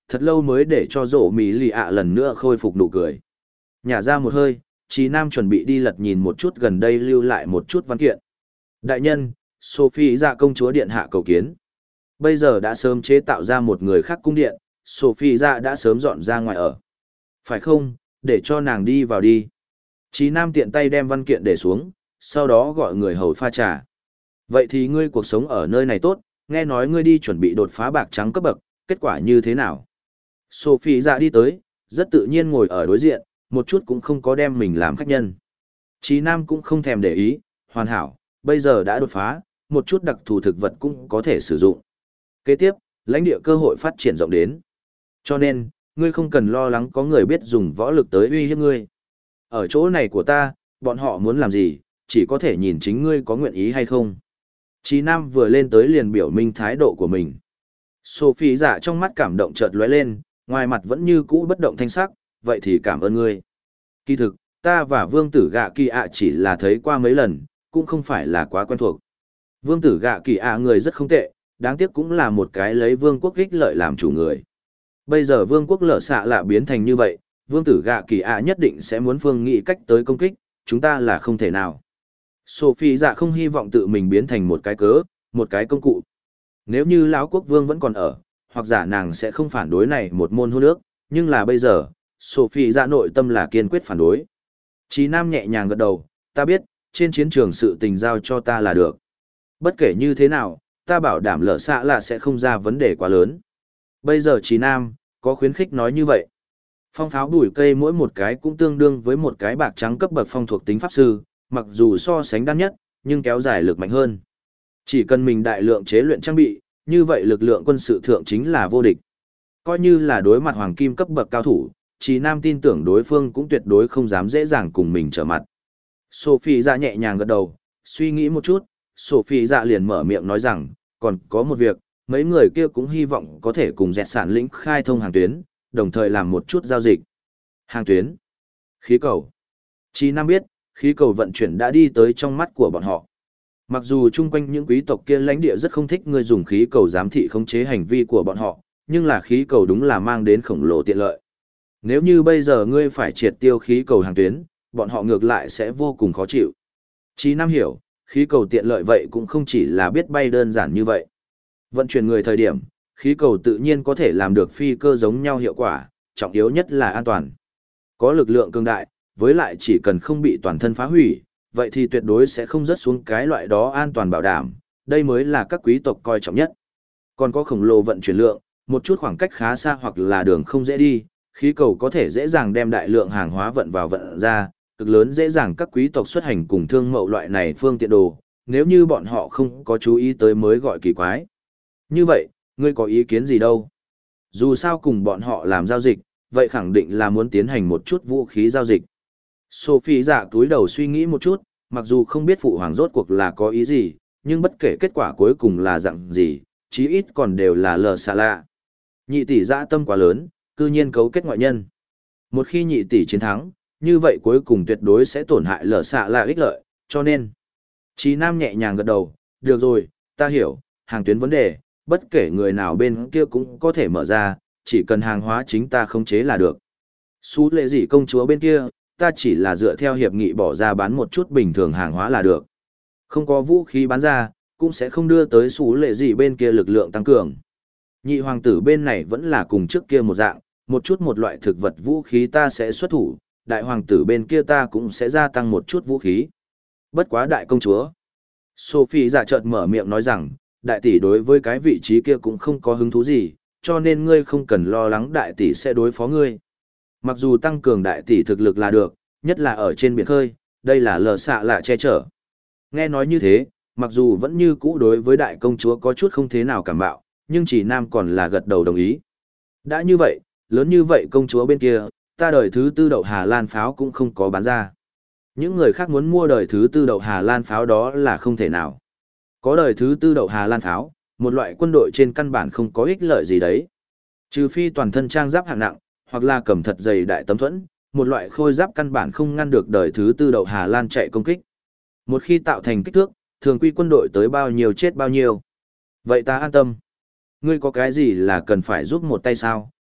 thật lâu mới để cho rổ mỹ lì ạ lần nữa khôi phục nụ cười. Nhả ra một hơi, Trí Nam chuẩn bị đi lật nhìn một chút gần đây lưu lại một chút văn kiện. Đại nhân, Sophie dạ công chúa điện hạ cầu kiến. Bây giờ đã sớm chế tạo ra một người khác cung điện, Sophie dạ đã sớm dọn ra ngoài ở. Phải không, để cho nàng đi vào đi. Trí Nam tiện tay đem văn kiện để xuống, sau đó gọi người hầu pha trà. Vậy thì ngươi cuộc sống ở nơi này tốt, nghe nói ngươi đi chuẩn bị đột phá bạc trắng cấp bậc, kết quả như thế nào? Sophie dạ đi tới, rất tự nhiên ngồi ở đối diện, một chút cũng không có đem mình làm khách nhân. Trí Nam cũng không thèm để ý, hoàn hảo, bây giờ đã đột phá, một chút đặc thù thực vật cũng có thể sử dụng. Kế tiếp, lãnh địa cơ hội phát triển rộng đến. Cho nên, ngươi không cần lo lắng có người biết dùng võ lực tới uy hiếp ngươi. Ở chỗ này của ta, bọn họ muốn làm gì, chỉ có thể nhìn chính ngươi có nguyện ý hay không. Trí Nam vừa lên tới liền biểu minh thái độ của mình. Sophie dạ trong mắt cảm động chợt lóe lên, ngoài mặt vẫn như cũ bất động thanh sắc, vậy thì cảm ơn ngươi. Kỳ thực, ta và vương tử gạ kỳ ạ chỉ là thấy qua mấy lần, cũng không phải là quá quen thuộc. Vương tử gạ kỳ ạ người rất không tệ, đáng tiếc cũng là một cái lấy vương quốc ích lợi làm chủ người. Bây giờ vương quốc lở xạ lạ biến thành như vậy, vương tử gạ kỳ ạ nhất định sẽ muốn phương nghĩ cách tới công kích, chúng ta là không thể nào. Sophie dạ không hy vọng tự mình biến thành một cái cớ, một cái công cụ. Nếu như lão quốc vương vẫn còn ở, hoặc giả nàng sẽ không phản đối này một môn hôn ước, nhưng là bây giờ, Sophie dạ nội tâm là kiên quyết phản đối. Chí Nam nhẹ nhàng gật đầu, ta biết, trên chiến trường sự tình giao cho ta là được. Bất kể như thế nào, ta bảo đảm lở xạ là sẽ không ra vấn đề quá lớn. Bây giờ Chí Nam, có khuyến khích nói như vậy. Phong pháo bùi cây mỗi một cái cũng tương đương với một cái bạc trắng cấp bậc phong thuộc tính pháp sư, mặc dù so sánh đắt nhất, nhưng kéo dài lực mạnh hơn. Chỉ cần mình đại lượng chế luyện trang bị, như vậy lực lượng quân sự thượng chính là vô địch. Coi như là đối mặt hoàng kim cấp bậc cao thủ, Chí Nam tin tưởng đối phương cũng tuyệt đối không dám dễ dàng cùng mình trở mặt. Sophie dạ nhẹ nhàng gật đầu, suy nghĩ một chút, Sophie dạ liền mở miệng nói rằng, còn có một việc, mấy người kia cũng hy vọng có thể cùng dẹt sản lĩnh khai thông hàng tuyến, đồng thời làm một chút giao dịch. Hàng tuyến, khí cầu. Chí Nam biết, khí cầu vận chuyển đã đi tới trong mắt của bọn họ. Mặc dù chung quanh những quý tộc kia lãnh địa rất không thích người dùng khí cầu giám thị khống chế hành vi của bọn họ, nhưng là khí cầu đúng là mang đến khổng lồ tiện lợi. Nếu như bây giờ ngươi phải triệt tiêu khí cầu hàng tuyến, bọn họ ngược lại sẽ vô cùng khó chịu. Chí Nam hiểu, khí cầu tiện lợi vậy cũng không chỉ là biết bay đơn giản như vậy. Vận chuyển người thời điểm, khí cầu tự nhiên có thể làm được phi cơ giống nhau hiệu quả, trọng yếu nhất là an toàn. Có lực lượng cường đại, với lại chỉ cần không bị toàn thân phá hủy, vậy thì tuyệt đối sẽ không rớt xuống cái loại đó an toàn bảo đảm, đây mới là các quý tộc coi trọng nhất. Còn có khổng lồ vận chuyển lượng, một chút khoảng cách khá xa hoặc là đường không dễ đi, khí cầu có thể dễ dàng đem đại lượng hàng hóa vận vào vận ra, cực lớn dễ dàng các quý tộc xuất hành cùng thương mậu loại này phương tiện đồ, nếu như bọn họ không có chú ý tới mới gọi kỳ quái. Như vậy, ngươi có ý kiến gì đâu? Dù sao cùng bọn họ làm giao dịch, vậy khẳng định là muốn tiến hành một chút vũ khí giao dịch. Sophie dạ túi đầu suy nghĩ một chút, mặc dù không biết phụ hoàng rốt cuộc là có ý gì, nhưng bất kể kết quả cuối cùng là dạng gì, chí ít còn đều là lờ xà lạ. Nhị tỷ dã tâm quá lớn, cư nhiên cấu kết ngoại nhân. Một khi nhị tỷ chiến thắng, như vậy cuối cùng tuyệt đối sẽ tổn hại lờ xà lạ ích lợi, cho nên. Chí Nam nhẹ nhàng gật đầu, được rồi, ta hiểu, hàng tuyến vấn đề, bất kể người nào bên kia cũng có thể mở ra, chỉ cần hàng hóa chính ta khống chế là được. Sú lệ dị công chúa bên kia, ta chỉ là dựa theo hiệp nghị bỏ ra bán một chút bình thường hàng hóa là được. Không có vũ khí bán ra, cũng sẽ không đưa tới sú lệ dị bên kia lực lượng tăng cường. Nhị hoàng tử bên này vẫn là cùng trước kia một dạng, một loại thực vật vũ khí ta sẽ xuất thủ, đại hoàng tử bên kia ta cũng sẽ gia tăng một chút vũ khí. Bất quá đại công chúa. Sophie giả chợt mở miệng nói rằng, đại tỷ đối với cái vị trí kia cũng không có hứng thú gì, cho nên ngươi không cần lo lắng đại tỷ sẽ đối phó ngươi. Mặc dù tăng cường đại tỷ thực lực là được, nhất là ở trên biển khơi, đây là lờ xạ lạ che chở. Nghe nói như thế, mặc dù vẫn như cũ đối với đại công chúa có chút không thế nào cảm bạo, nhưng chỉ nam còn là gật đầu đồng ý. Đã như vậy, lớn như vậy công chúa bên kia, ta đời thứ tư đậu Hà Lan pháo cũng không có bán ra. Những người khác muốn mua đời thứ tư đậu Hà Lan pháo đó là không thể nào. Có đời thứ tư đậu Hà Lan pháo, một loại quân đội trên căn bản không có ích lợi gì đấy. Trừ phi toàn thân trang giáp hạng nặng, hoặc là cầm thật dày đại tấm thuẫn, một loại khôi giáp căn bản không ngăn được đời thứ tư đậu Hà Lan chạy công kích. Một khi tạo thành kích thước, thường quy quân đội tới bao nhiêu chết bao nhiêu. Vậy ta an tâm. Ngươi có cái gì là cần phải giúp một tay sao?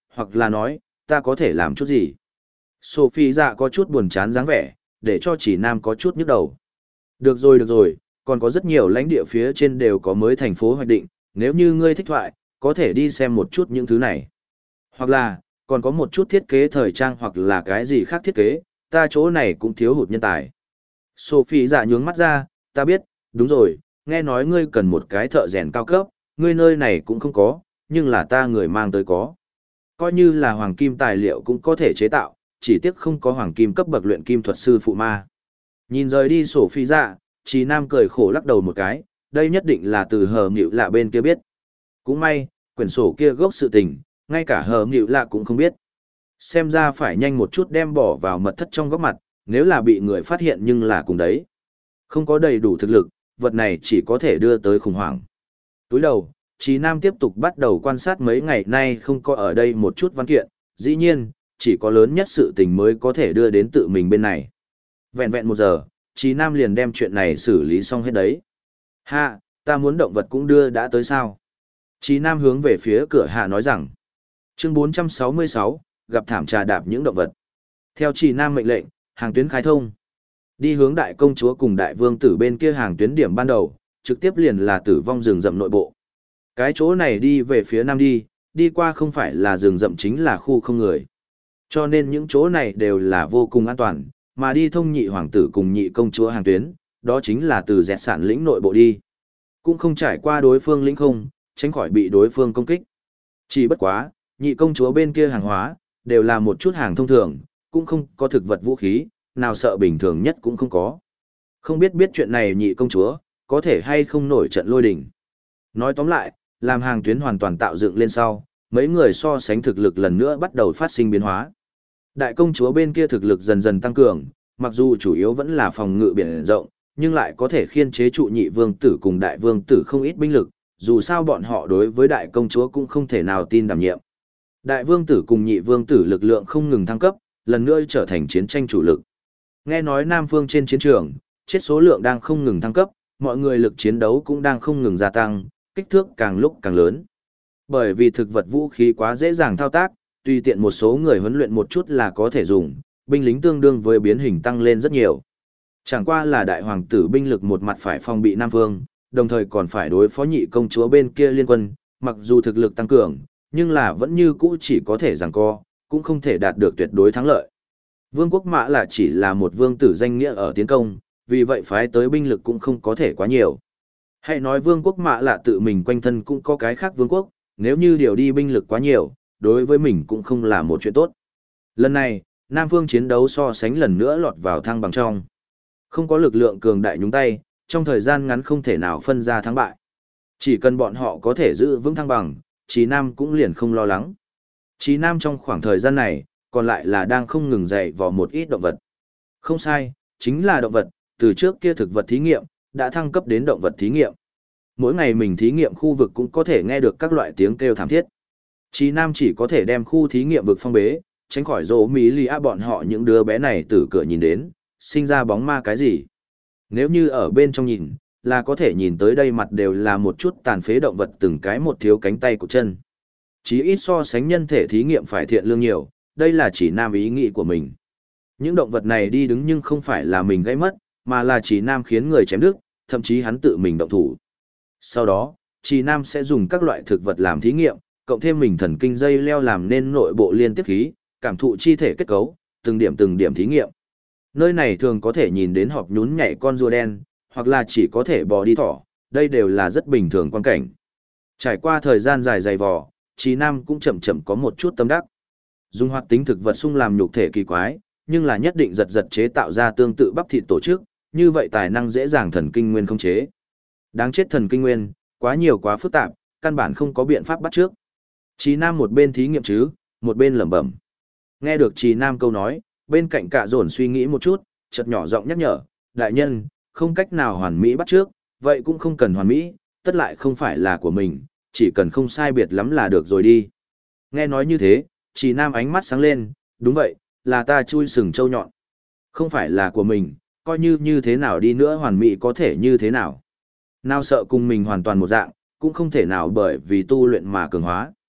hoặc là nói, ta có thể làm chút gì. Sophie dạ có chút buồn chán dáng vẻ, để cho chỉ nam có chút nhức đầu. Được rồi, còn có rất nhiều lãnh địa phía trên đều có mới thành phố hoạch định, nếu như ngươi thích thoại, có thể đi xem một chút những thứ này. Hoặc là, còn có một chút thiết kế thời trang hoặc là cái gì khác thiết kế, ta chỗ này cũng thiếu hụt nhân tài. Sophie dạ nhướng mắt ra, ta biết, đúng rồi, nghe nói ngươi cần một cái thợ rèn cao cấp, ngươi nơi này cũng không có, nhưng là ta người mang tới có. Coi như là hoàng kim tài liệu cũng có thể chế tạo, chỉ tiếc không có hoàng kim cấp bậc luyện kim thuật sư phụ ma. Nhìn rời đi Sophie dạ, Trí Nam cười khổ lắc đầu một cái, đây nhất định là từ hờ nghịu lạ bên kia biết. Cũng may, quyển sổ kia gốc sự tình, ngay cả hờ nghịu lạ cũng không biết. Xem ra phải nhanh một chút đem bỏ vào mật thất trong góc mặt, nếu là bị người phát hiện nhưng là cùng đấy. Không có đầy đủ thực lực, vật này chỉ có thể đưa tới khủng hoảng. Túi đầu, Trí Nam tiếp tục bắt đầu quan sát mấy ngày nay không có ở đây một chút văn kiện, dĩ nhiên, chỉ có lớn nhất sự tình mới có thể đưa đến tự mình bên này. Vẹn vẹn 1 giờ, Trí Nam liền đem chuyện này xử lý xong hết đấy. Hạ, ta muốn động vật cũng đưa đã tới sao? Trí Nam hướng về phía cửa hạ nói rằng. Chương 466, gặp thảm trà đạp những động vật. Theo Trí Nam mệnh lệnh, hàng tuyến khai thông. Đi hướng đại công chúa cùng đại vương tử bên kia hàng tuyến điểm ban đầu, trực tiếp liền là tử vong rừng rậm nội bộ. Cái chỗ này đi về phía nam đi qua không phải là rừng rậm chính là khu không người. Cho nên những chỗ này đều là vô cùng an toàn, mà đi thông nhị hoàng tử cùng nhị công chúa hàng tuyến, đó chính là từ dẹt sản lĩnh nội bộ đi. Cũng không trải qua đối phương lĩnh không, tránh khỏi bị đối phương công kích. Chỉ bất quá, nhị công chúa bên kia hàng hóa, đều là một chút hàng thông thường, cũng không có thực vật vũ khí, nào sợ bình thường nhất cũng không có. Không biết chuyện này nhị công chúa, có thể hay không nổi trận lôi đình. Nói tóm lại, làm hàng tuyến hoàn toàn tạo dựng lên sau, mấy người so sánh thực lực lần nữa bắt đầu phát sinh biến hóa. Đại công chúa bên kia thực lực dần dần tăng cường, mặc dù chủ yếu vẫn là phòng ngự biển rộng, nhưng lại có thể khiên chế trụ nhị vương tử cùng đại vương tử không ít binh lực, dù sao bọn họ đối với đại công chúa cũng không thể nào tin đảm nhiệm. Đại vương tử cùng nhị vương tử lực lượng không ngừng thăng cấp, lần nữa trở thành chiến tranh chủ lực. Nghe nói Nam phương trên chiến trường, chết số lượng đang không ngừng thăng cấp, mọi người lực chiến đấu cũng đang không ngừng gia tăng, kích thước càng lúc càng lớn. Bởi vì thực vật vũ khí quá dễ dàng thao tác, tùy tiện một số người huấn luyện một chút là có thể dùng, binh lính tương đương với biến hình tăng lên rất nhiều. Chẳng qua là đại hoàng tử binh lực một mặt phải phòng bị Nam Vương, đồng thời còn phải đối phó nhị công chúa bên kia liên quân, mặc dù thực lực tăng cường, nhưng là vẫn như cũ chỉ có thể giằng co, cũng không thể đạt được tuyệt đối thắng lợi. Vương quốc Mã là chỉ là một vương tử danh nghĩa ở tiến công, vì vậy phái tới binh lực cũng không có thể quá nhiều. Hãy nói vương quốc Mã là tự mình quanh thân cũng có cái khác vương quốc, nếu như điều đi binh lực quá nhiều, đối với mình cũng không là một chuyện tốt. Lần này, Nam Phương chiến đấu so sánh lần nữa lọt vào thăng bằng trong. Không có lực lượng cường đại nhúng tay, trong thời gian ngắn không thể nào phân ra thắng bại. Chỉ cần bọn họ có thể giữ vững thăng bằng, Chí Nam cũng liền không lo lắng. Chí Nam trong khoảng thời gian này, còn lại là đang không ngừng dạy vào một ít động vật. Không sai, chính là động vật, từ trước kia thực vật thí nghiệm, đã thăng cấp đến động vật thí nghiệm. Mỗi ngày mình thí nghiệm khu vực cũng có thể nghe được các loại tiếng kêu thảm thiết. Chí Nam chỉ có thể đem khu thí nghiệm vực phong bế, tránh khỏi rỗ mỹ lì bọn họ những đứa bé này từ cửa nhìn đến, sinh ra bóng ma cái gì. Nếu như ở bên trong nhìn, là có thể nhìn tới đây mặt đều là một chút tàn phế động vật từng cái một thiếu cánh tay của chân. Chí ít so sánh nhân thể thí nghiệm phải thiện lương nhiều, đây là chỉ Nam ý nghĩ của mình. Những động vật này đi đứng nhưng không phải là mình gây mất, mà là chỉ Nam khiến người chém đứt, thậm chí hắn tự mình động thủ. Sau đó, chỉ Nam sẽ dùng các loại thực vật làm thí nghiệm, cộng thêm mình thần kinh dây leo làm nên nội bộ liên tiếp khí, cảm thụ chi thể kết cấu, từng điểm thí nghiệm. Nơi này thường có thể nhìn đến họp nhún nhảy con rùa đen, hoặc là chỉ có thể bò đi thỏ, đây đều là rất bình thường quan cảnh. Trải qua thời gian dài dày vò, Chí Nam cũng chậm chậm có một chút tâm đắc. Dùng hoạt tính thực vật sung làm nhục thể kỳ quái, nhưng là nhất định giật chế tạo ra tương tự bắp thịt tổ chức, như vậy tài năng dễ dàng thần kinh nguyên không chế. Đáng chết thần kinh nguyên, quá nhiều quá phức tạp, căn bản không có biện pháp bắt trước. Chí Nam một bên thí nghiệm chứ, một bên lẩm bẩm. Nghe được Chí Nam câu nói, bên cạnh Cạ Dồn suy nghĩ một chút, chợt nhỏ giọng nhắc nhở, đại nhân, không cách nào hoàn mỹ bắt trước, vậy cũng không cần hoàn mỹ, tất lại không phải là của mình, chỉ cần không sai biệt lắm là được rồi đi. Nghe nói như thế, Chí Nam ánh mắt sáng lên, đúng vậy, là ta chui sừng trâu nhọn. Không phải là của mình, coi như thế nào đi nữa hoàn mỹ có thể như thế nào. Nào sợ cùng mình hoàn toàn một dạng, cũng không thể nào bởi vì tu luyện mà cường hóa.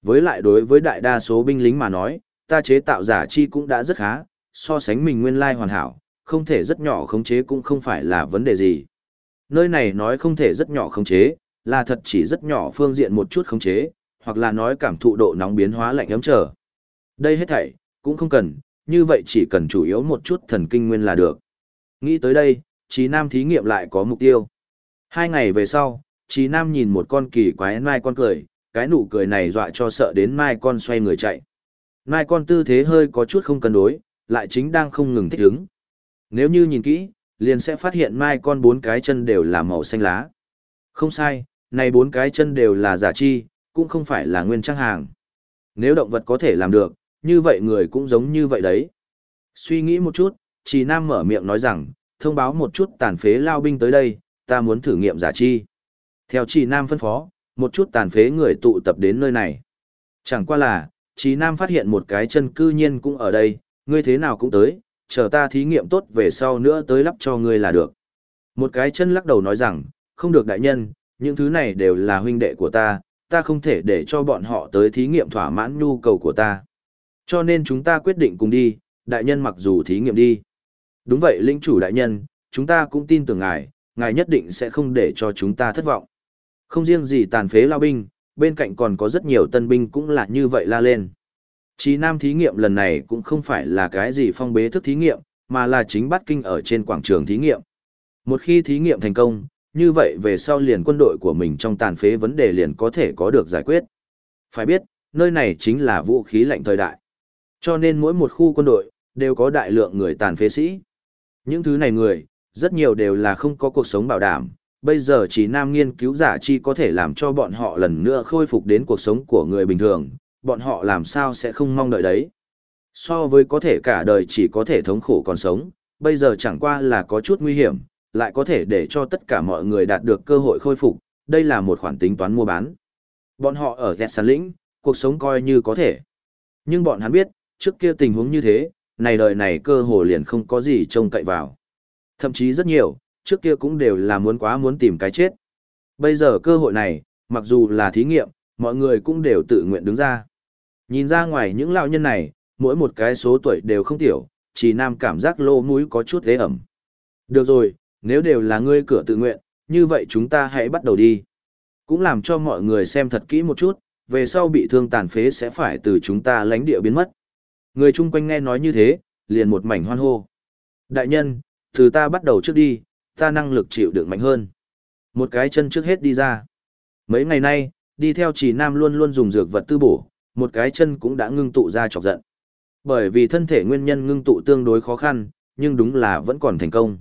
Với lại đối với đại đa số binh lính mà nói, ta chế tạo giả chi cũng đã rất khá, so sánh mình nguyên lai hoàn hảo, không thể rất nhỏ khống chế cũng không phải là vấn đề gì. Nơi này nói không thể rất nhỏ khống chế, là thật chỉ rất nhỏ phương diện một chút khống chế, hoặc là nói cảm thụ độ nóng biến hóa lạnh ấm trở. Đây hết thảy, cũng không cần, như vậy chỉ cần chủ yếu một chút thần kinh nguyên là được. Nghĩ tới đây, Trí Nam thí nghiệm lại có mục tiêu. 2 ngày về sau, Trí Nam nhìn một con kỳ quái mai con cười, cái nụ cười này dọa cho sợ đến mai con xoay người chạy. Mai con tư thế hơi có chút không cân đối, lại chính đang không ngừng thích ứng. Nếu như nhìn kỹ, liền sẽ phát hiện mai con 4 cái chân đều là màu xanh lá. Không sai, này 4 cái chân đều là giả chi, cũng không phải là nguyên trang hàng. Nếu động vật có thể làm được, như vậy người cũng giống như vậy đấy. Suy nghĩ một chút, Trì Nam mở miệng nói rằng, thông báo một chút tàn phế lao binh tới đây, ta muốn thử nghiệm giả chi. Theo Trì Nam phân phó, một chút tàn phế người tụ tập đến nơi này. Chẳng qua là, Trì Nam phát hiện một cái chân cư nhiên cũng ở đây, ngươi thế nào cũng tới, chờ ta thí nghiệm tốt về sau nữa tới lắp cho ngươi là được. Một cái chân lắc đầu nói rằng, không được đại nhân, những thứ này đều là huynh đệ của ta không thể để cho bọn họ tới thí nghiệm thỏa mãn nhu cầu của ta. Cho nên chúng ta quyết định cùng đi, đại nhân mặc dù thí nghiệm đi. Đúng vậy lĩnh chủ đại nhân, chúng ta cũng tin tưởng ngài nhất định sẽ không để cho chúng ta thất vọng. Không riêng gì tàn phế lao binh, bên cạnh còn có rất nhiều tân binh cũng là như vậy la lên. Chí Nam thí nghiệm lần này cũng không phải là cái gì phong bế thức thí nghiệm, mà là chính bắt kinh ở trên quảng trường thí nghiệm. Một khi thí nghiệm thành công, như vậy về sau liền quân đội của mình trong tàn phế vấn đề liền có thể có được giải quyết. Phải biết, nơi này chính là vũ khí lạnh thời đại. Cho nên mỗi một khu quân đội, đều có đại lượng người tàn phế sĩ. Những thứ này người, rất nhiều đều là không có cuộc sống bảo đảm. Bây giờ chỉ Nam nghiên cứu giả chi có thể làm cho bọn họ lần nữa khôi phục đến cuộc sống của người bình thường, bọn họ làm sao sẽ không mong đợi đấy. So với có thể cả đời chỉ có thể thống khổ còn sống, bây giờ chẳng qua là có chút nguy hiểm, lại có thể để cho tất cả mọi người đạt được cơ hội khôi phục, đây là một khoản tính toán mua bán. Bọn họ ở Dẹt Sàn Lĩnh, cuộc sống coi như có thể. Nhưng bọn hắn biết, trước kia tình huống như thế, này đời này cơ hội liền không có gì trông cậy vào. Thậm chí rất nhiều, trước kia cũng đều là muốn tìm cái chết. Bây giờ cơ hội này, mặc dù là thí nghiệm, mọi người cũng đều tự nguyện đứng ra. Nhìn ra ngoài những lão nhân này, mỗi một cái số tuổi đều không tiểu, chỉ Nam cảm giác lỗ mũi có chút ghê ẩm. Được rồi, nếu đều là ngươi cửa tự nguyện, như vậy chúng ta hãy bắt đầu đi. Cũng làm cho mọi người xem thật kỹ một chút, về sau bị thương tàn phế sẽ phải từ chúng ta lánh địa biến mất. Người chung quanh nghe nói như thế, liền một mảnh hoan hô. Đại nhân, từ ta bắt đầu trước đi, ta năng lực chịu đựng mạnh hơn. Một cái chân trước hết đi ra. Mấy ngày nay, đi theo Chỉ Nam luôn luôn dùng dược vật tư bổ, một cái chân cũng đã ngưng tụ ra chọc giận. Bởi vì thân thể nguyên nhân ngưng tụ tương đối khó khăn, nhưng đúng là vẫn còn thành công.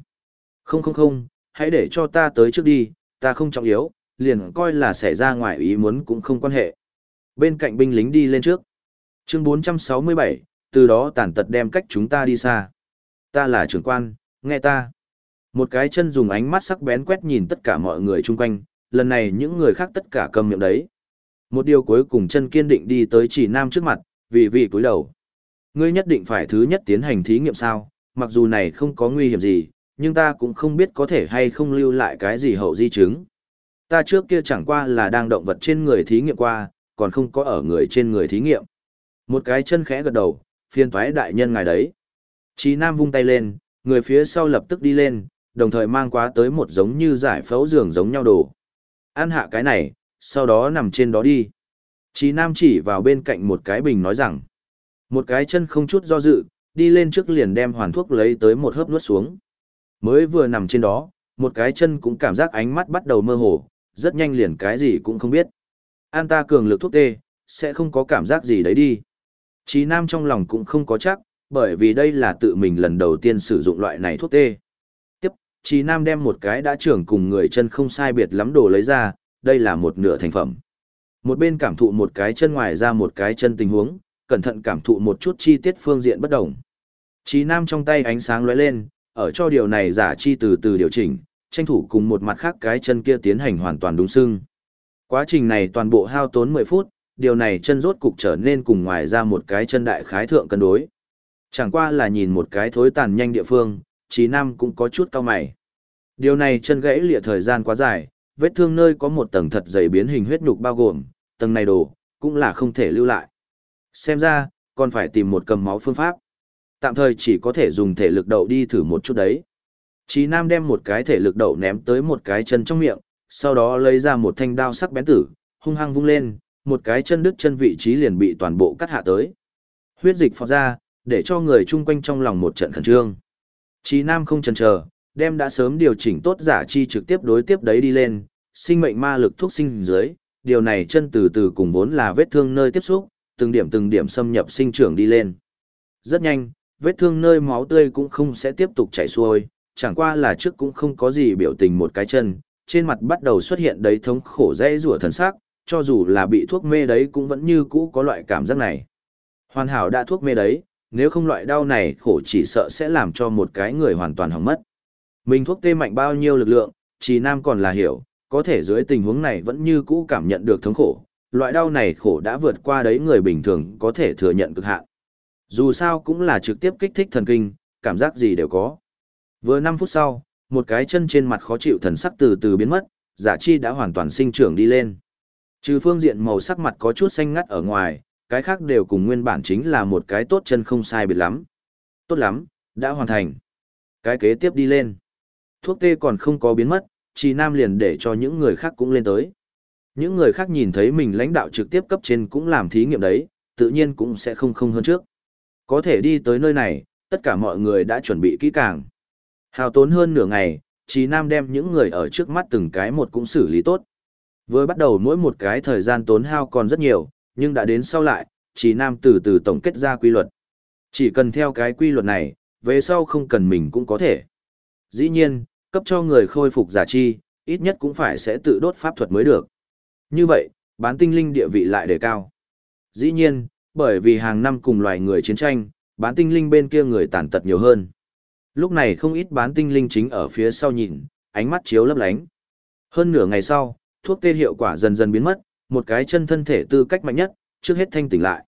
Không, hãy để cho ta tới trước đi, ta không trọng yếu, liền coi là xảy ra ngoài ý muốn cũng không quan hệ. Bên cạnh binh lính đi lên trước. Chương 467, từ đó tàn tật đem cách chúng ta đi xa. Ta là trưởng quan, nghe ta. Một cái chân dùng ánh mắt sắc bén quét nhìn tất cả mọi người chung quanh, lần này những người khác tất cả câm miệng đấy. Một điều cuối cùng chân kiên định đi tới Chỉ Nam trước mặt, vì cúi đầu. Ngươi nhất định phải thứ nhất tiến hành thí nghiệm sao, mặc dù này không có nguy hiểm gì, nhưng ta cũng không biết có thể hay không lưu lại cái gì hậu di chứng. Ta trước kia chẳng qua là đang động vật trên người thí nghiệm qua, còn không có ở người trên người thí nghiệm. Một cái chân khẽ gật đầu, phiền toái đại nhân ngài đấy. Chí Nam vung tay lên, người phía sau lập tức đi lên, đồng thời mang quá tới một giống như giải phẫu giường giống nhau đồ. Ăn hạ cái này, sau đó nằm trên đó đi. Chí Nam chỉ vào bên cạnh một cái bình nói rằng, một cái chân không chút do dự, đi lên trước liền đem hoàn thuốc lấy tới một hớp nuốt xuống. Mới vừa nằm trên đó, một cái chân cũng cảm giác ánh mắt bắt đầu mơ hồ, rất nhanh liền cái gì cũng không biết. An ta cường lực thuốc tê, sẽ không có cảm giác gì đấy đi. Chí Nam trong lòng cũng không có chắc, bởi vì đây là tự mình lần đầu tiên sử dụng loại này thuốc tê. Tiếp, Chí Nam đem một cái đã trưởng cùng người chân không sai biệt lắm đồ lấy ra, đây là một nửa thành phẩm. Một bên cảm thụ một cái chân ngoài ra một cái chân tình huống, cẩn thận cảm thụ một chút chi tiết phương diện bất đồng. Chí Nam trong tay ánh sáng lóe lên, ở cho điều này giả chi từ từ điều chỉnh, tranh thủ cùng một mặt khác cái chân kia tiến hành hoàn toàn đúng xưng. Quá trình này toàn bộ hao tốn 10 phút, điều này chân rốt cục trở nên cùng ngoài ra một cái chân đại khái thượng cân đối. Chẳng qua là nhìn một cái thối tàn nhanh địa phương, Chí Nam cũng có chút cau mày. Điều này chân gãy lịa thời gian quá dài, vết thương nơi có một tầng thật dày biến hình huyết nhục bao gồm, tầng này đồ, cũng là không thể lưu lại. Xem ra, còn phải tìm một cầm máu phương pháp. Tạm thời chỉ có thể dùng thể lực đậu đi thử một chút đấy. Chí Nam đem một cái thể lực đậu ném tới một cái chân trong miệng, sau đó lấy ra một thanh đao sắc bén tử, hung hăng vung lên, một cái chân đứt chân vị trí liền bị toàn bộ cắt hạ tới. Huyết dịch phọt ra, để cho người chung quanh trong lòng một trận khẩn trương. Chí Nam không chần chờ, đem đã sớm điều chỉnh tốt giả chi trực tiếp đối tiếp đấy đi lên, sinh mệnh ma lực thuốc sinh dưới, điều này chân từ từ cùng vốn là vết thương nơi tiếp xúc, từng điểm xâm nhập sinh trưởng đi lên. Rất nhanh, vết thương nơi máu tươi cũng không sẽ tiếp tục chảy xuôi, chẳng qua là trước cũng không có gì biểu tình một cái chân, trên mặt bắt đầu xuất hiện đấy thống khổ dễ rủa thần sắc, cho dù là bị thuốc mê đấy cũng vẫn như cũ có loại cảm giác này. Hoàn hảo đã thuốc mê đấy, nếu không loại đau này khổ chỉ sợ sẽ làm cho một cái người hoàn toàn hỏng mất. Mình thuốc tê mạnh bao nhiêu lực lượng, Trì Nam còn là hiểu, có thể dưới tình huống này vẫn như cũ cảm nhận được thống khổ, loại đau này khổ đã vượt qua đấy người bình thường có thể thừa nhận cực hạn. Dù sao cũng là trực tiếp kích thích thần kinh, cảm giác gì đều có. Vừa 5 phút sau, một cái chân trên mặt khó chịu thần sắc từ từ biến mất, giả chi đã hoàn toàn sinh trưởng đi lên. Trừ phương diện màu sắc mặt có chút xanh ngắt ở ngoài, cái khác đều cùng nguyên bản chính là một cái tốt chân không sai biệt lắm. Tốt lắm, đã hoàn thành. Cái kế tiếp đi lên. Thuốc tê còn không có biến mất, Trì Nam liền để cho những người khác cũng lên tới. Những người khác nhìn thấy mình lãnh đạo trực tiếp cấp trên cũng làm thí nghiệm đấy, tự nhiên cũng sẽ không hơn trước. Có thể đi tới nơi này, tất cả mọi người đã chuẩn bị kỹ càng. Hào tốn hơn nửa ngày, Trì Nam đem những người ở trước mắt từng cái một cũng xử lý tốt. Vừa bắt đầu mỗi một cái thời gian tốn hao còn rất nhiều, nhưng đã đến sau lại, Trì Nam từ từ tổng kết ra quy luật. Chỉ cần theo cái quy luật này, về sau không cần mình cũng có thể. Dĩ nhiên, cấp cho người khôi phục giả chi, ít nhất cũng phải sẽ tự đốt pháp thuật mới được. Như vậy, bán tinh linh địa vị lại đề cao. Dĩ nhiên, bởi vì hàng năm cùng loài người chiến tranh, bán tinh linh bên kia người tàn tật nhiều hơn. Lúc này không ít bán tinh linh chính ở phía sau nhìn, ánh mắt chiếu lấp lánh. Hơn nửa ngày sau, thuốc tê hiệu quả dần dần biến mất, một cái chân thân thể tư cách mạnh nhất, trước hết thanh tỉnh lại.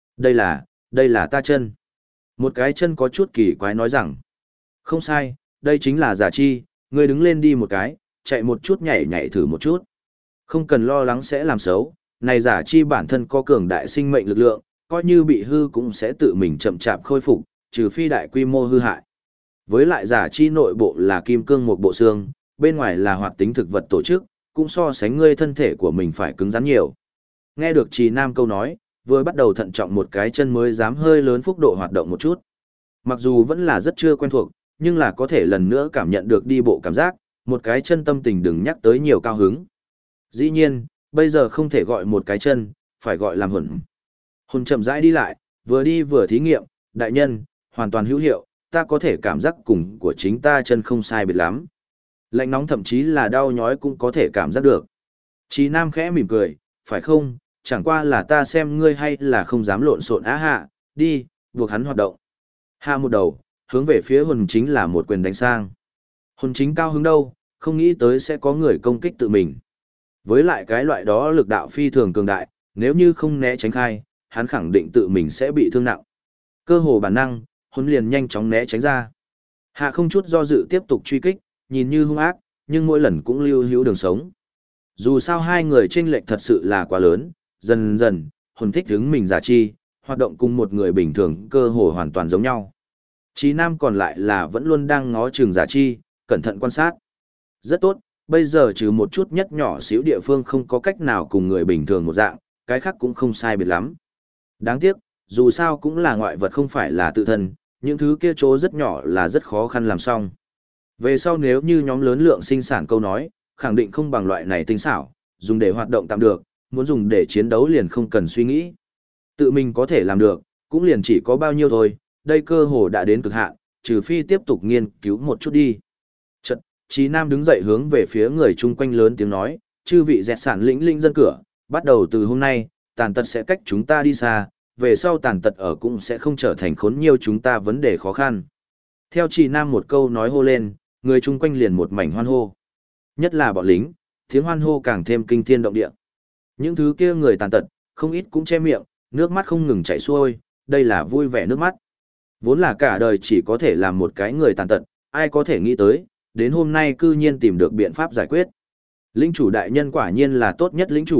Đây là ta chân. Một cái chân có chút kỳ quái nói rằng, không sai, đây chính là giả chi, ngươi đứng lên đi một cái, chạy một chút nhảy nhảy thử một chút. Không cần lo lắng sẽ làm xấu, này giả chi bản thân có cường đại sinh mệnh lực lượng, coi như bị hư cũng sẽ tự mình chậm chạp khôi phục, trừ phi đại quy mô hư hại. Với lại giả chi nội bộ là kim cương một bộ xương, bên ngoài là hoạt tính thực vật tổ chức, cũng so sánh ngươi thân thể của mình phải cứng rắn nhiều. Nghe được Trì Nam câu nói, vừa bắt đầu thận trọng một cái chân mới dám hơi lớn phúc độ hoạt động một chút. Mặc dù vẫn là rất chưa quen thuộc, nhưng là có thể lần nữa cảm nhận được đi bộ cảm giác, một cái chân tâm tình đừng nhắc tới nhiều cao hứng. Dĩ nhiên, bây giờ không thể gọi một cái chân, phải gọi làm hồn. Hồn chậm rãi đi lại, vừa đi vừa thí nghiệm, đại nhân, hoàn toàn hữu hiệu, ta có thể cảm giác cùng của chính ta chân không sai biệt lắm. Lạnh nóng thậm chí là đau nhói cũng có thể cảm giác được. Chí Nam khẽ mỉm cười, phải không, chẳng qua là ta xem ngươi hay là không dám lộn xộn á hạ, đi, buộc hắn hoạt động. Hạ một đầu, hướng về phía hồn chính là một quyền đánh sang. Hồn chính cao hứng đâu, không nghĩ tới sẽ có người công kích tự mình. Với lại cái loại đó lực đạo phi thường cường đại, nếu như không né tránh khai, hắn khẳng định tự mình sẽ bị thương nặng. Cơ hồ bản năng, hồn liền nhanh chóng né tránh ra. Hạ không chút do dự tiếp tục truy kích, nhìn như hung ác, nhưng mỗi lần cũng lưu hữu đường sống. Dù sao hai người chênh lệch thật sự là quá lớn, dần dần, hồn thích hứng mình giả chi, hoạt động cùng một người bình thường cơ hồ hoàn toàn giống nhau. Chí Nam còn lại là vẫn luôn đang ngó chừng giả chi, cẩn thận quan sát. Rất tốt, bây giờ trừ một chút nhất nhỏ xíu địa phương không có cách nào cùng người bình thường một dạng, cái khác cũng không sai biệt lắm. Đáng tiếc, dù sao cũng là ngoại vật không phải là tự thân, những thứ kia chỗ rất nhỏ là rất khó khăn làm xong. Về sau nếu như nhóm lớn lượng sinh sản câu nói, khẳng định không bằng loại này tinh xảo, dùng để hoạt động tạm được, muốn dùng để chiến đấu liền không cần suy nghĩ. Tự mình có thể làm được, cũng liền chỉ có bao nhiêu thôi, đây cơ hồ đã đến cực hạn, trừ phi tiếp tục nghiên cứu một chút đi. Chợt, Chí Nam đứng dậy hướng về phía người chung quanh lớn tiếng nói, chư vị dẹt sản lĩnh linh dân cửa, bắt đầu từ hôm nay, tàn tật sẽ cách chúng ta đi xa, về sau tàn tật ở cũng sẽ không trở thành khốn nhiều chúng ta vấn đề khó khăn. Theo Chí Nam một câu nói hô lên, người chung quanh liền một mảnh hoan hô. Nhất là bọn lính, tiếng hoan hô càng thêm kinh thiên động địa. Những thứ kia người tàn tật, không ít cũng che miệng, nước mắt không ngừng chảy xuôi, đây là vui vẻ nước mắt. Vốn là cả đời chỉ có thể làm một cái người tàn tật, ai có thể nghĩ tới, đến hôm nay cư nhiên tìm được biện pháp giải quyết. Lĩnh chủ đại nhân quả nhiên là tốt nhất lĩnh chủ,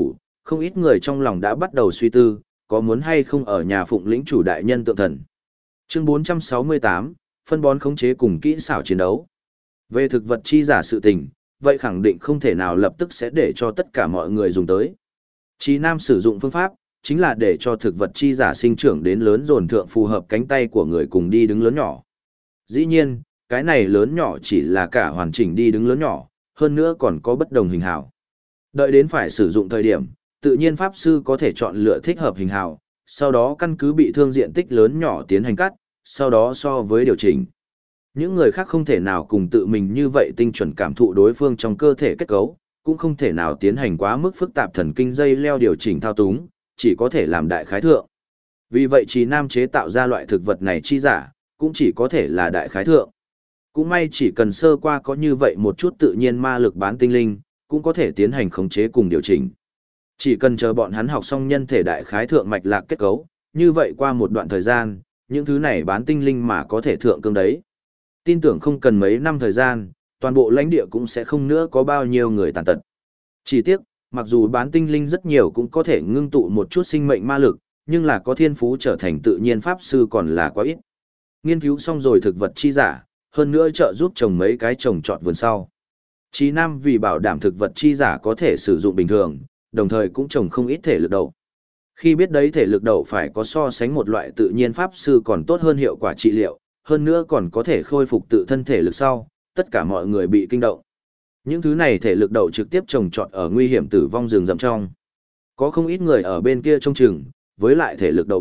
không ít người trong lòng đã bắt đầu suy tư, có muốn hay không ở nhà phụng lĩnh chủ đại nhân tượng thần. Chương 468, phân bón khống chế cùng kỹ xảo chiến đấu. Về thực vật chi giả sự tình, vậy khẳng định không thể nào lập tức sẽ để cho tất cả mọi người dùng tới. Chí Nam sử dụng phương pháp, chính là để cho thực vật chi giả sinh trưởng đến lớn dồn thượng phù hợp cánh tay của người cùng đi đứng lớn nhỏ. Dĩ nhiên, cái này lớn nhỏ chỉ là cả hoàn chỉnh đi đứng lớn nhỏ, hơn nữa còn có bất đồng hình hào. Đợi đến phải sử dụng thời điểm, tự nhiên pháp sư có thể chọn lựa thích hợp hình hào, sau đó căn cứ bị thương diện tích lớn nhỏ tiến hành cắt, sau đó so với điều chỉnh. Những người khác không thể nào cùng tự mình như vậy tinh chuẩn cảm thụ đối phương trong cơ thể kết cấu, cũng không thể nào tiến hành quá mức phức tạp thần kinh dây leo điều chỉnh thao túng, chỉ có thể làm đại khái thượng. Vì vậy Chí Nam chế tạo ra loại thực vật này chi giả, cũng chỉ có thể là đại khái thượng. Cũng may chỉ cần sơ qua có như vậy một chút tự nhiên ma lực bán tinh linh, cũng có thể tiến hành khống chế cùng điều chỉnh. Chỉ cần chờ bọn hắn học xong nhân thể đại khái thượng mạch lạc kết cấu, như vậy qua một đoạn thời gian, những thứ này bán tinh linh mà có thể thượng cương đấy. Tin tưởng không cần mấy năm thời gian, toàn bộ lãnh địa cũng sẽ không nữa có bao nhiêu người tàn tật. Chỉ tiếc, mặc dù bán tinh linh rất nhiều cũng có thể ngưng tụ một chút sinh mệnh ma lực, nhưng là có thiên phú trở thành tự nhiên pháp sư còn là quá ít. Nghiên cứu xong rồi thực vật chi giả, hơn nữa trợ giúp trồng mấy cái trồng trọt vườn sau. Chí Nam vì bảo đảm thực vật chi giả có thể sử dụng bình thường, đồng thời cũng trồng không ít thể lực đậu. Khi biết đấy thể lực đậu phải có so sánh một loại tự nhiên pháp sư còn tốt hơn hiệu quả trị liệu, hơn nữa còn có thể khôi phục tự thân thể lực sau, tất cả mọi người bị kinh động. Những thứ này thể lực đậu trực tiếp trồng trọt ở nguy hiểm tử vong rừng rậm trong. Có không ít người ở bên kia trông chừng, với lại thể lực đậu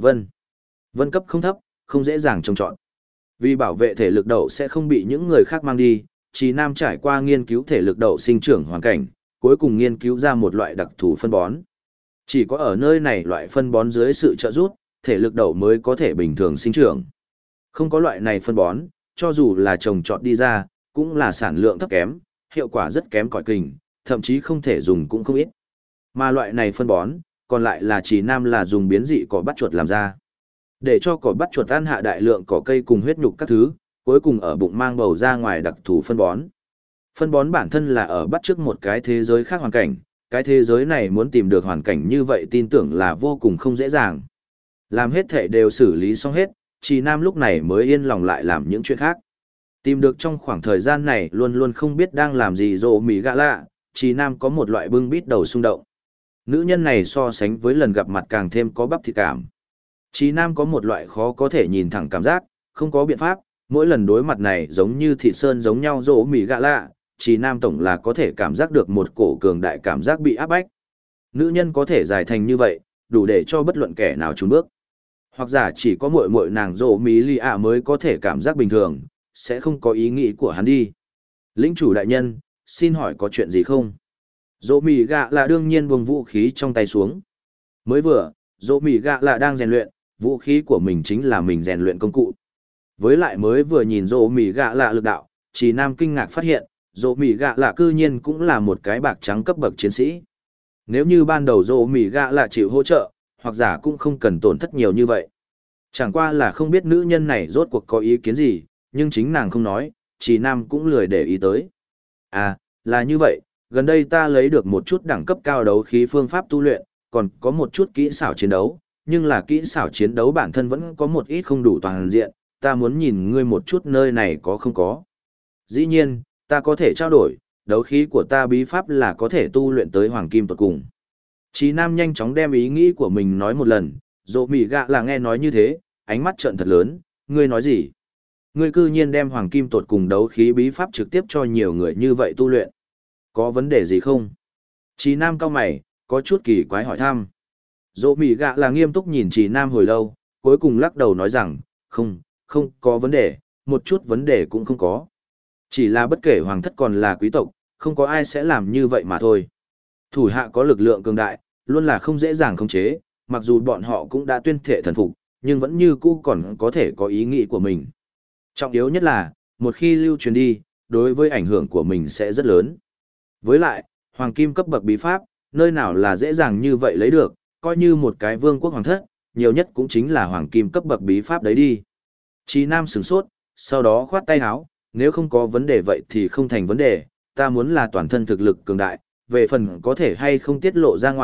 vân cấp không thấp, không dễ dàng trồng trọt. Vì bảo vệ thể lực đậu sẽ không bị những người khác mang đi, Chí Nam trải qua nghiên cứu thể lực đậu sinh trưởng hoàn cảnh, cuối cùng nghiên cứu ra một loại đặc thù phân bón. Chỉ có ở nơi này loại phân bón dưới sự trợ giúp, thể lực đậu mới có thể bình thường sinh trưởng. Không có loại này phân bón, cho dù là trồng trọt đi ra, cũng là sản lượng thấp kém, hiệu quả rất kém cỏi kình, thậm chí không thể dùng cũng không ít. Mà loại này phân bón, còn lại là Chí Nam là dùng biến dị cỏ bắt chuột làm ra. Để cho cỏ bắt chuột ăn hạ đại lượng cỏ cây cùng huyết nhục các thứ, cuối cùng ở bụng mang bầu ra ngoài đặc thù phân bón. Phân bón bản thân là ở bắt trước một cái thế giới khác hoàn cảnh, cái thế giới này muốn tìm được hoàn cảnh như vậy tin tưởng là vô cùng không dễ dàng. Làm hết thể đều xử lý xong hết, Chí Nam lúc này mới yên lòng lại làm những chuyện khác. Tìm được trong khoảng thời gian này luôn luôn không biết đang làm gì rộ mì gạ lạ, Chí Nam có một loại bưng bít đầu xung động. Nữ nhân này so sánh với lần gặp mặt càng thêm có bắp thịt cảm. Chí Nam có một loại khó có thể nhìn thẳng cảm giác, không có biện pháp, mỗi lần đối mặt này giống như thịt sơn giống nhau rộ mì gạ lạ, Chí Nam tổng là có thể cảm giác được một cổ cường đại cảm giác bị áp bách. Nữ nhân có thể dài thành như vậy, đủ để cho bất luận kẻ nào chùn bước. Hoặc giả chỉ có muội muội nàng rộ mì lì ạ mới có thể cảm giác bình thường, sẽ không có ý nghĩ của hắn đi. Lĩnh chủ đại nhân, xin hỏi có chuyện gì không? Rộ mì gạ là đương nhiên buông vũ khí trong tay xuống. Mới vừa, rộ mì gạ là đang rèn luyện, vũ khí của mình chính là mình rèn luyện công cụ. Với lại mới vừa nhìn rộ mì gạ là lực đạo, Chí Nam kinh ngạc phát hiện, rộ mì gạ là cư nhiên cũng là một cái bạc trắng cấp bậc chiến sĩ. Nếu như ban đầu rộ mì gạ là chịu hỗ trợ, hoặc giả cũng không cần tổn thất nhiều như vậy. Chẳng qua là không biết nữ nhân này rốt cuộc có ý kiến gì, nhưng chính nàng không nói, Chí Nam cũng lười để ý tới. À, là như vậy, gần đây ta lấy được một chút đẳng cấp cao đấu khí phương pháp tu luyện, còn có một chút kỹ xảo chiến đấu, nhưng là kỹ xảo chiến đấu bản thân vẫn có một ít không đủ toàn diện, ta muốn nhìn ngươi một chút nơi này có không có. Dĩ nhiên, ta có thể trao đổi, đấu khí của ta bí pháp là có thể tu luyện tới hoàng kim tột cùng. Chí Nam nhanh chóng đem ý nghĩ của mình nói một lần, rộ mì gạ là nghe nói như thế, ánh mắt trợn thật lớn, ngươi nói gì? Ngươi cư nhiên đem hoàng kim tột cùng đấu khí bí pháp trực tiếp cho nhiều người như vậy tu luyện. Có vấn đề gì không? Chí Nam cau mày, có chút kỳ quái hỏi thăm. Rộ mì gạ là nghiêm túc nhìn Chí Nam hồi lâu, cuối cùng lắc đầu nói rằng, không có vấn đề, một chút vấn đề cũng không có. Chỉ là bất kể hoàng thất còn là quý tộc, không có ai sẽ làm như vậy mà thôi. Thủ hạ có lực lượng cường đại, luôn là không dễ dàng khống chế, mặc dù bọn họ cũng đã tuyên thệ thần phục, nhưng vẫn như cũ còn có thể có ý nghĩ của mình. Trọng yếu nhất là, một khi lưu truyền đi, đối với ảnh hưởng của mình sẽ rất lớn. Với lại, hoàng kim cấp bậc bí pháp, nơi nào là dễ dàng như vậy lấy được, coi như một cái vương quốc hoàng thất, nhiều nhất cũng chính là hoàng kim cấp bậc bí pháp đấy đi. Chí Nam sửng sốt, sau đó khoát tay áo, nếu không có vấn đề vậy thì không thành vấn đề, ta muốn là toàn thân thực lực cường đại, về phần có thể hay không tiết lộ ra ngoài,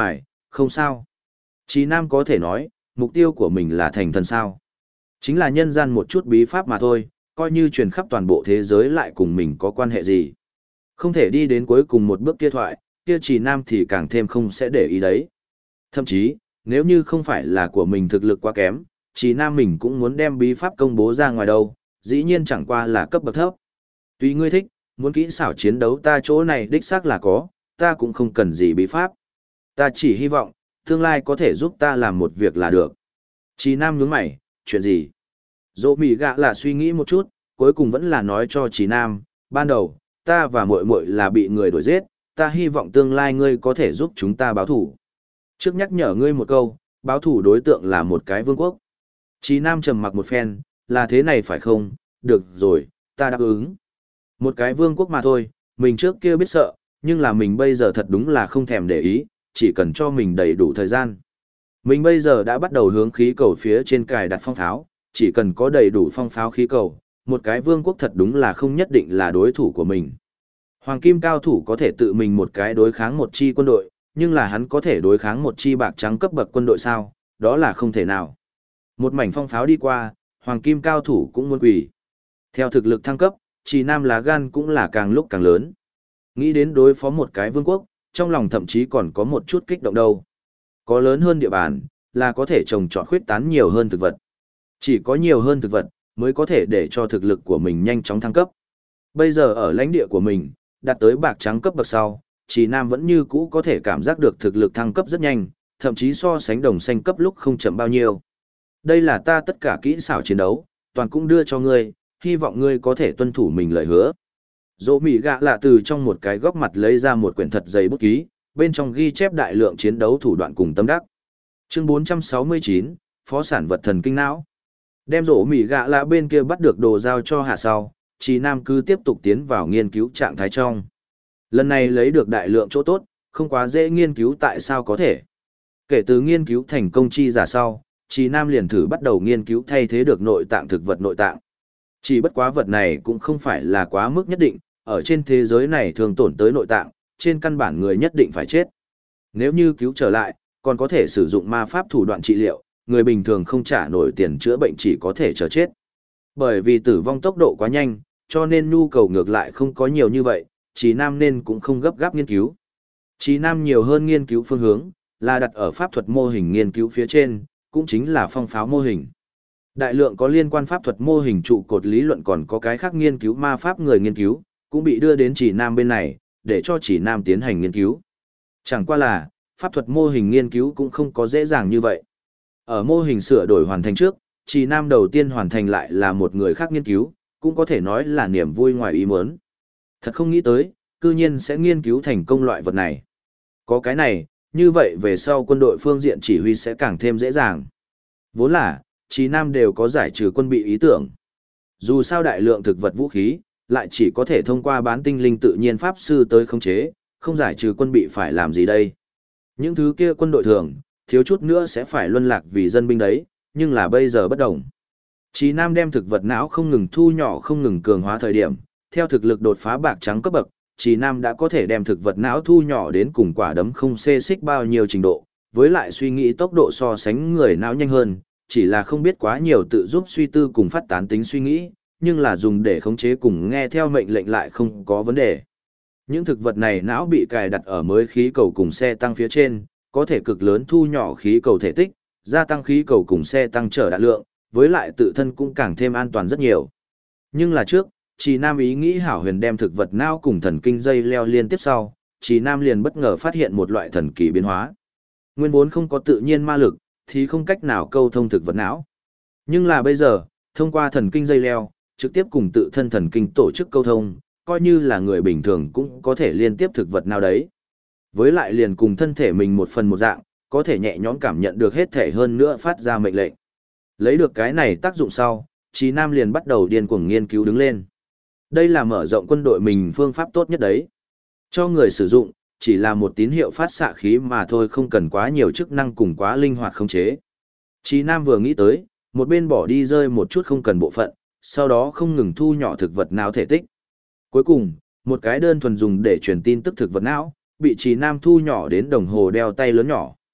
không sao. Trí Nam có thể nói, mục tiêu của mình là thành thần sao. Chính là nhân gian một chút bí pháp mà thôi, coi như truyền khắp toàn bộ thế giới lại cùng mình có quan hệ gì. Không thể đi đến cuối cùng một bước kia thoại, kia Trí Nam thì càng thêm không sẽ để ý đấy. Thậm chí, nếu như không phải là của mình thực lực quá kém, Trí Nam mình cũng muốn đem bí pháp công bố ra ngoài đâu, dĩ nhiên chẳng qua là cấp bậc thấp. Tùy ngươi thích, muốn kỹ xảo chiến đấu ta chỗ này đích xác là có, ta cũng không cần gì bí pháp. Ta chỉ hy vọng, tương lai có thể giúp ta làm một việc là được. Trí Nam nhướng mày, chuyện gì? Dỗ mỉ gạ là suy nghĩ một chút, cuối cùng vẫn là nói cho Trí Nam, ban đầu, ta và muội muội là bị người đuổi giết, ta hy vọng tương lai ngươi có thể giúp chúng ta báo thủ. Trước nhắc nhở ngươi một câu, báo thủ đối tượng là một cái vương quốc. Trí Nam trầm mặc một phen, là thế này phải không? Được rồi, ta đáp ứng. Một cái vương quốc mà thôi, mình trước kia biết sợ, nhưng là mình bây giờ thật đúng là không thèm để ý, chỉ cần cho mình đầy đủ thời gian. Mình bây giờ đã bắt đầu hướng khí cầu phía trên cài đặt phong pháo, chỉ cần có đầy đủ phong pháo khí cầu, một cái vương quốc thật đúng là không nhất định là đối thủ của mình. Hoàng kim cao thủ có thể tự mình một cái đối kháng một chi quân đội, nhưng là hắn có thể đối kháng một chi bạc trắng cấp bậc quân đội sao, đó là không thể nào. Một mảnh phong pháo đi qua, hoàng kim cao thủ cũng muốn quỳ. Theo thực lực thăng cấp, Trí Nam lá gan cũng là càng lúc càng lớn. Nghĩ đến đối phó một cái vương quốc, trong lòng thậm chí còn có một chút kích động đâu. Có lớn hơn địa bàn, là có thể trồng trọt khuyết tán nhiều hơn thực vật. Chỉ có nhiều hơn thực vật, mới có thể để cho thực lực của mình nhanh chóng thăng cấp. Bây giờ ở lãnh địa của mình, đạt tới bạc trắng cấp bậc sau, Trí Nam vẫn như cũ có thể cảm giác được thực lực thăng cấp rất nhanh, thậm chí so sánh đồng xanh cấp lúc không chậm bao nhiêu. Đây là ta tất cả kỹ xảo chiến đấu, toàn cũng đưa cho ngươi, hy vọng ngươi có thể tuân thủ mình lời hứa. Dỗ mỉ gạ lạ từ trong một cái góc mặt lấy ra một quyển thật dày bút ký, bên trong ghi chép đại lượng chiến đấu thủ đoạn cùng tâm đắc. Chương 469, Phó sản vật thần kinh não. Đem dỗ mỉ gạ lạ bên kia bắt được đồ giao cho hạ sau, Trí Nam cứ tiếp tục tiến vào nghiên cứu trạng thái trong. Lần này lấy được đại lượng chỗ tốt, không quá dễ nghiên cứu tại sao có thể. Kể từ nghiên cứu thành công chi giả sau, Trí Nam liền thử bắt đầu nghiên cứu thay thế được nội tạng thực vật nội tạng. Chỉ bất quá vật này cũng không phải là quá mức nhất định, ở trên thế giới này thường tổn tới nội tạng, trên căn bản người nhất định phải chết. Nếu như cứu trở lại, còn có thể sử dụng ma pháp thủ đoạn trị liệu, người bình thường không trả nổi tiền chữa bệnh chỉ có thể chờ chết. Bởi vì tử vong tốc độ quá nhanh, cho nên nhu cầu ngược lại không có nhiều như vậy, Trí Nam nên cũng không gấp gáp nghiên cứu. Trí Nam nhiều hơn nghiên cứu phương hướng, là đặt ở pháp thuật mô hình nghiên cứu phía trên, cũng chính là phong pháo mô hình. Đại lượng có liên quan pháp thuật mô hình trụ cột lý luận còn có cái khác nghiên cứu ma pháp người nghiên cứu, cũng bị đưa đến Trí Nam bên này, để cho Trí Nam tiến hành nghiên cứu. Chẳng qua là, pháp thuật mô hình nghiên cứu cũng không có dễ dàng như vậy. Ở mô hình sửa đổi hoàn thành trước, Trí Nam đầu tiên hoàn thành lại là một người khác nghiên cứu, cũng có thể nói là niềm vui ngoài ý muốn. Thật không nghĩ tới, cư nhiên sẽ nghiên cứu thành công loại vật này. Có cái này, như vậy về sau quân đội phương diện chỉ huy sẽ càng thêm dễ dàng. Vốn là, Trí Nam đều có giải trừ quân bị ý tưởng. Dù sao đại lượng thực vật vũ khí, lại chỉ có thể thông qua bán tinh linh tự nhiên pháp sư tới khống chế, không giải trừ quân bị phải làm gì đây. Những thứ kia quân đội thường, thiếu chút nữa sẽ phải luân lạc vì dân binh đấy, nhưng là bây giờ bất đồng. Trí Nam đem thực vật não không ngừng thu nhỏ không ngừng cường hóa thời điểm, theo thực lực đột phá bạc trắng cấp bậc, Trí Nam đã có thể đem thực vật não thu nhỏ đến cùng quả đấm không xê xích bao nhiêu trình độ, với lại suy nghĩ tốc độ so sánh người não nhanh hơn, chỉ là không biết quá nhiều tự giúp suy tư cùng phát tán tính suy nghĩ, nhưng là dùng để khống chế cùng nghe theo mệnh lệnh lại không có vấn đề. Những thực vật này não bị cài đặt ở mới khí cầu cùng xe tăng phía trên, có thể cực lớn thu nhỏ khí cầu thể tích, gia tăng khí cầu cùng xe tăng trở đạn lượng, với lại tự thân cũng càng thêm an toàn rất nhiều. Nhưng là trước, Trí Nam ý nghĩ hảo huyền đem thực vật não cùng thần kinh dây leo liên tiếp sau, Trí Nam liền bất ngờ phát hiện một loại thần kỳ biến hóa. Nguyên vốn không có tự nhiên ma lực, thì không cách nào câu thông thực vật não. Nhưng là bây giờ, thông qua thần kinh dây leo, trực tiếp cùng tự thân thần kinh tổ chức câu thông, coi như là người bình thường cũng có thể liên tiếp thực vật nào đấy. Với lại liền cùng thân thể mình một phần một dạng, có thể nhẹ nhõm cảm nhận được hết thể hơn nữa phát ra mệnh lệnh. Lấy được cái này tác dụng sau, Trí Nam liền bắt đầu điên cuồng nghiên cứu đứng lên. Đây là mở rộng quân đội mình phương pháp tốt nhất đấy. Cho người sử dụng, chỉ là một tín hiệu phát xạ khí mà thôi, không cần quá nhiều chức năng cùng quá linh hoạt khống chế. Trí Nam vừa nghĩ tới, một bên bỏ đi rơi một chút không cần bộ phận, sau đó không ngừng thu nhỏ thực vật não thể tích. Cuối cùng, một cái đơn thuần dùng để truyền tin tức thực vật não, bị Trí Nam thu nhỏ đến đồng hồ đeo tay lớn nhỏ.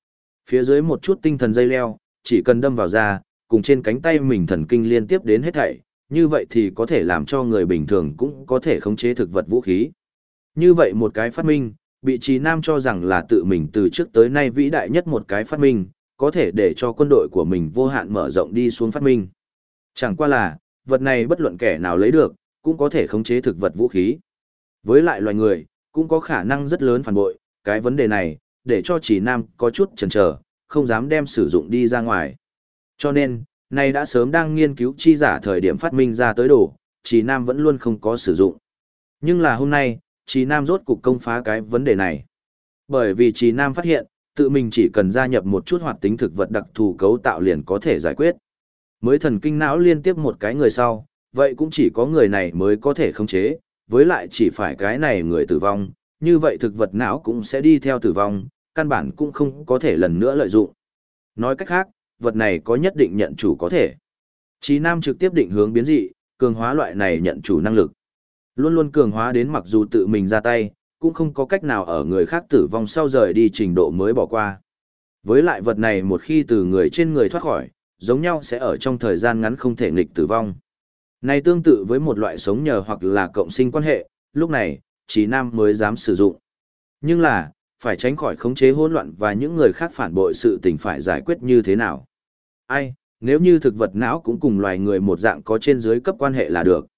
Phía dưới một chút tinh thần dây leo, chỉ cần đâm vào da, cùng trên cánh tay mình thần kinh liên tiếp đến hết thảy, như vậy thì có thể làm cho người bình thường cũng có thể khống chế thực vật vũ khí. Như vậy một cái phát minh, bị Trì Nam cho rằng là tự mình từ trước tới nay vĩ đại nhất một cái phát minh, có thể để cho quân đội của mình vô hạn mở rộng đi xuống phát minh. Chẳng qua là, vật này bất luận kẻ nào lấy được, cũng có thể khống chế thực vật vũ khí. Với lại loài người, cũng có khả năng rất lớn phản bội, cái vấn đề này, để cho Trì Nam có chút chần chờ, không dám đem sử dụng đi ra ngoài. Cho nên, này đã sớm đang nghiên cứu chi giả thời điểm phát minh ra tới đồ, Trì Nam vẫn luôn không có sử dụng. Nhưng là hôm nay, Trì Nam rốt cục công phá cái vấn đề này. Bởi vì Trì Nam phát hiện, tự mình chỉ cần gia nhập một chút hoạt tính thực vật đặc thù cấu tạo liền có thể giải quyết. Mới thần kinh não liên tiếp một cái người sau, vậy cũng chỉ có người này mới có thể khống chế, với lại chỉ phải cái này người tử vong, như vậy thực vật não cũng sẽ đi theo tử vong, căn bản cũng không có thể lần nữa lợi dụng. Nói cách khác, vật này có nhất định nhận chủ có thể. Chí Nam trực tiếp định hướng biến dị, cường hóa loại này nhận chủ năng lực. Luôn luôn cường hóa đến mặc dù tự mình ra tay, cũng không có cách nào ở người khác tử vong sau rời đi trình độ mới bỏ qua. Với lại vật này một khi từ người trên người thoát khỏi, giống nhau sẽ ở trong thời gian ngắn không thể nghịch tử vong. Này tương tự với một loại sống nhờ hoặc là cộng sinh quan hệ, lúc này, Chí Nam mới dám sử dụng. Nhưng là, phải tránh khỏi khống chế hỗn loạn và những người khác phản bội sự tình phải giải quyết như thế nào. Ai, nếu như thực vật não cũng cùng loài người một dạng có trên dưới cấp quan hệ là được.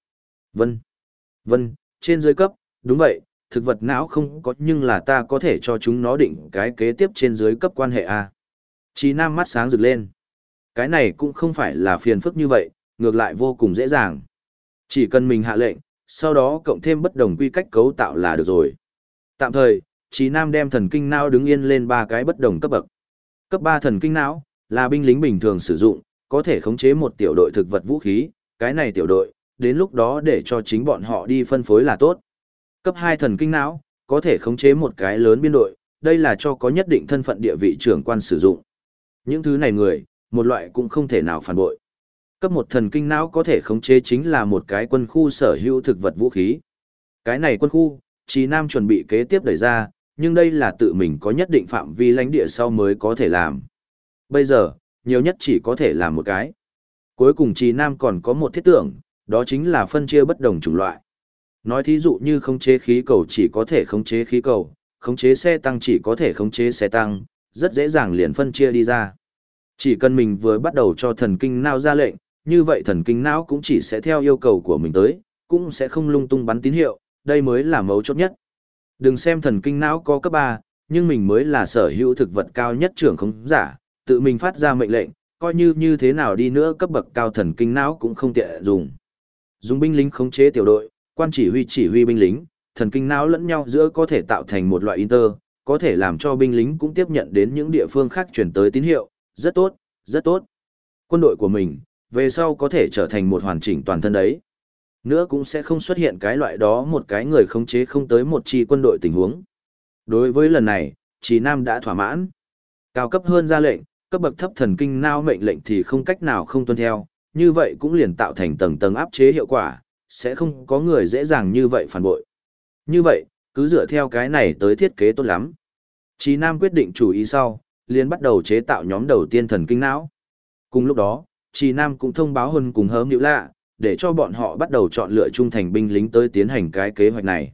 Vân, trên dưới cấp, đúng vậy, thực vật não không có nhưng là ta có thể cho chúng nó định cái kế tiếp trên dưới cấp quan hệ A. Chí Nam mắt sáng rực lên. Cái này cũng không phải là phiền phức như vậy, ngược lại vô cùng dễ dàng. Chỉ cần mình hạ lệnh, sau đó cộng thêm bất đồng quy cách cấu tạo là được rồi. Tạm thời, Chí Nam đem thần kinh não đứng yên lên 3 cái bất đồng cấp bậc. Cấp 3 thần kinh não là binh lính bình thường sử dụng, có thể khống chế một tiểu đội thực vật vũ khí, cái này tiểu đội, đến lúc đó để cho chính bọn họ đi phân phối là tốt. Cấp 2 thần kinh não, có thể khống chế một cái lớn biên đội, đây là cho có nhất định thân phận địa vị trưởng quan sử dụng. Những thứ này người, một loại cũng không thể nào phản bội. Cấp 1 thần kinh não có thể khống chế chính là một cái quân khu sở hữu thực vật vũ khí. Cái này quân khu, Chí Nam chuẩn bị kế tiếp đẩy ra, nhưng đây là tự mình có nhất định phạm vi lãnh địa sau mới có thể làm. Bây giờ, nhiều nhất chỉ có thể làm một cái. Cuối cùng Chí Nam còn có một thiết tưởng, đó chính là phân chia bất đồng chủng loại. Nói thí dụ như khống chế khí cầu chỉ có thể khống chế khí cầu, khống chế xe tăng chỉ có thể khống chế xe tăng, rất dễ dàng liền phân chia đi ra. Chỉ cần mình vừa bắt đầu cho thần kinh não ra lệnh, như vậy thần kinh não cũng chỉ sẽ theo yêu cầu của mình tới, cũng sẽ không lung tung bắn tín hiệu, đây mới là mấu chốt nhất. Đừng xem thần kinh não có cấp 3, nhưng mình mới là sở hữu thực vật cao nhất trưởng khống giả, tự mình phát ra mệnh lệnh, coi như thế nào đi nữa cấp bậc cao thần kinh não cũng không tiện dùng. Dùng binh lính khống chế tiểu đội, quan chỉ huy binh lính, thần kinh não lẫn nhau giữa có thể tạo thành một loại inter, có thể làm cho binh lính cũng tiếp nhận đến những địa phương khác chuyển tới tín hiệu, rất tốt, rất tốt. Quân đội của mình, về sau có thể trở thành một hoàn chỉnh toàn thân đấy. Nữa cũng sẽ không xuất hiện cái loại đó một cái người khống chế không tới một chi quân đội tình huống. Đối với lần này, Chí Nam đã thỏa mãn. Cao cấp hơn ra lệnh, cấp bậc thấp thần kinh não mệnh lệnh thì không cách nào không tuân theo, như vậy cũng liền tạo thành tầng tầng áp chế hiệu quả, sẽ không có người dễ dàng như vậy phản bội. Như vậy, cứ dựa theo cái này tới thiết kế tốt lắm. Chí Nam quyết định chủ ý sau, liền bắt đầu chế tạo nhóm đầu tiên thần kinh não. Cùng lúc đó, Chí Nam cũng thông báo Hân cùng Hớm Nhữ Lạ, để cho bọn họ bắt đầu chọn lựa trung thành binh lính tới tiến hành cái kế hoạch này.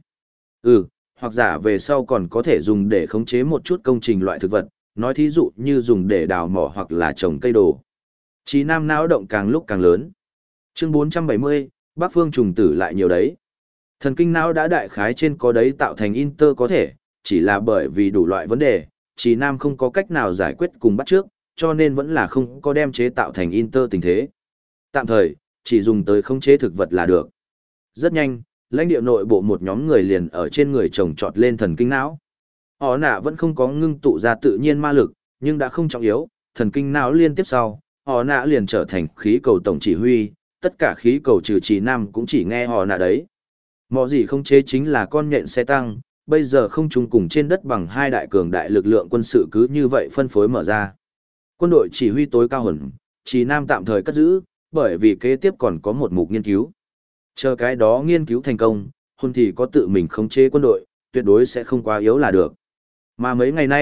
Hoặc giả về sau còn có thể dùng để khống chế một chút công trình loại thực vật, nói thí dụ như dùng để đào mỏ hoặc là trồng cây đồ. Chí Nam não động càng lúc càng lớn. Chương 470, Bắc Phương trùng tử lại nhiều đấy. Thần kinh não đã đại khái trên có đấy tạo thành inter có thể, chỉ là bởi vì đủ loại vấn đề, Chí Nam không có cách nào giải quyết cùng bắt trước, cho nên vẫn là không có đem chế tạo thành inter tình thế. Tạm thời, chỉ dùng tới khống chế thực vật là được. Rất nhanh, lãnh địa nội bộ một nhóm người liền ở trên người trồng trọt lên thần kinh não. Họ nạ vẫn không có ngưng tụ ra tự nhiên ma lực, nhưng đã không trọng yếu, thần kinh não liên tiếp sau, họ nạ liền trở thành khí cầu tổng chỉ huy, tất cả khí cầu trừ Chí Nam cũng chỉ nghe họ nạ đấy. Mọi gì không chế chính là con nhện xe tăng, bây giờ không chung cùng trên đất bằng hai đại cường đại lực lượng quân sự cứ như vậy phân phối mở ra. Quân đội chỉ huy tối cao hẳn, Chí Nam tạm thời cất giữ, bởi vì kế tiếp còn có một mục nghiên cứu. Chờ cái đó nghiên cứu thành công, Hôn thì có tự mình khống chế quân đội, tuyệt đối sẽ không quá yếu là được. Mà mấy ngày nay,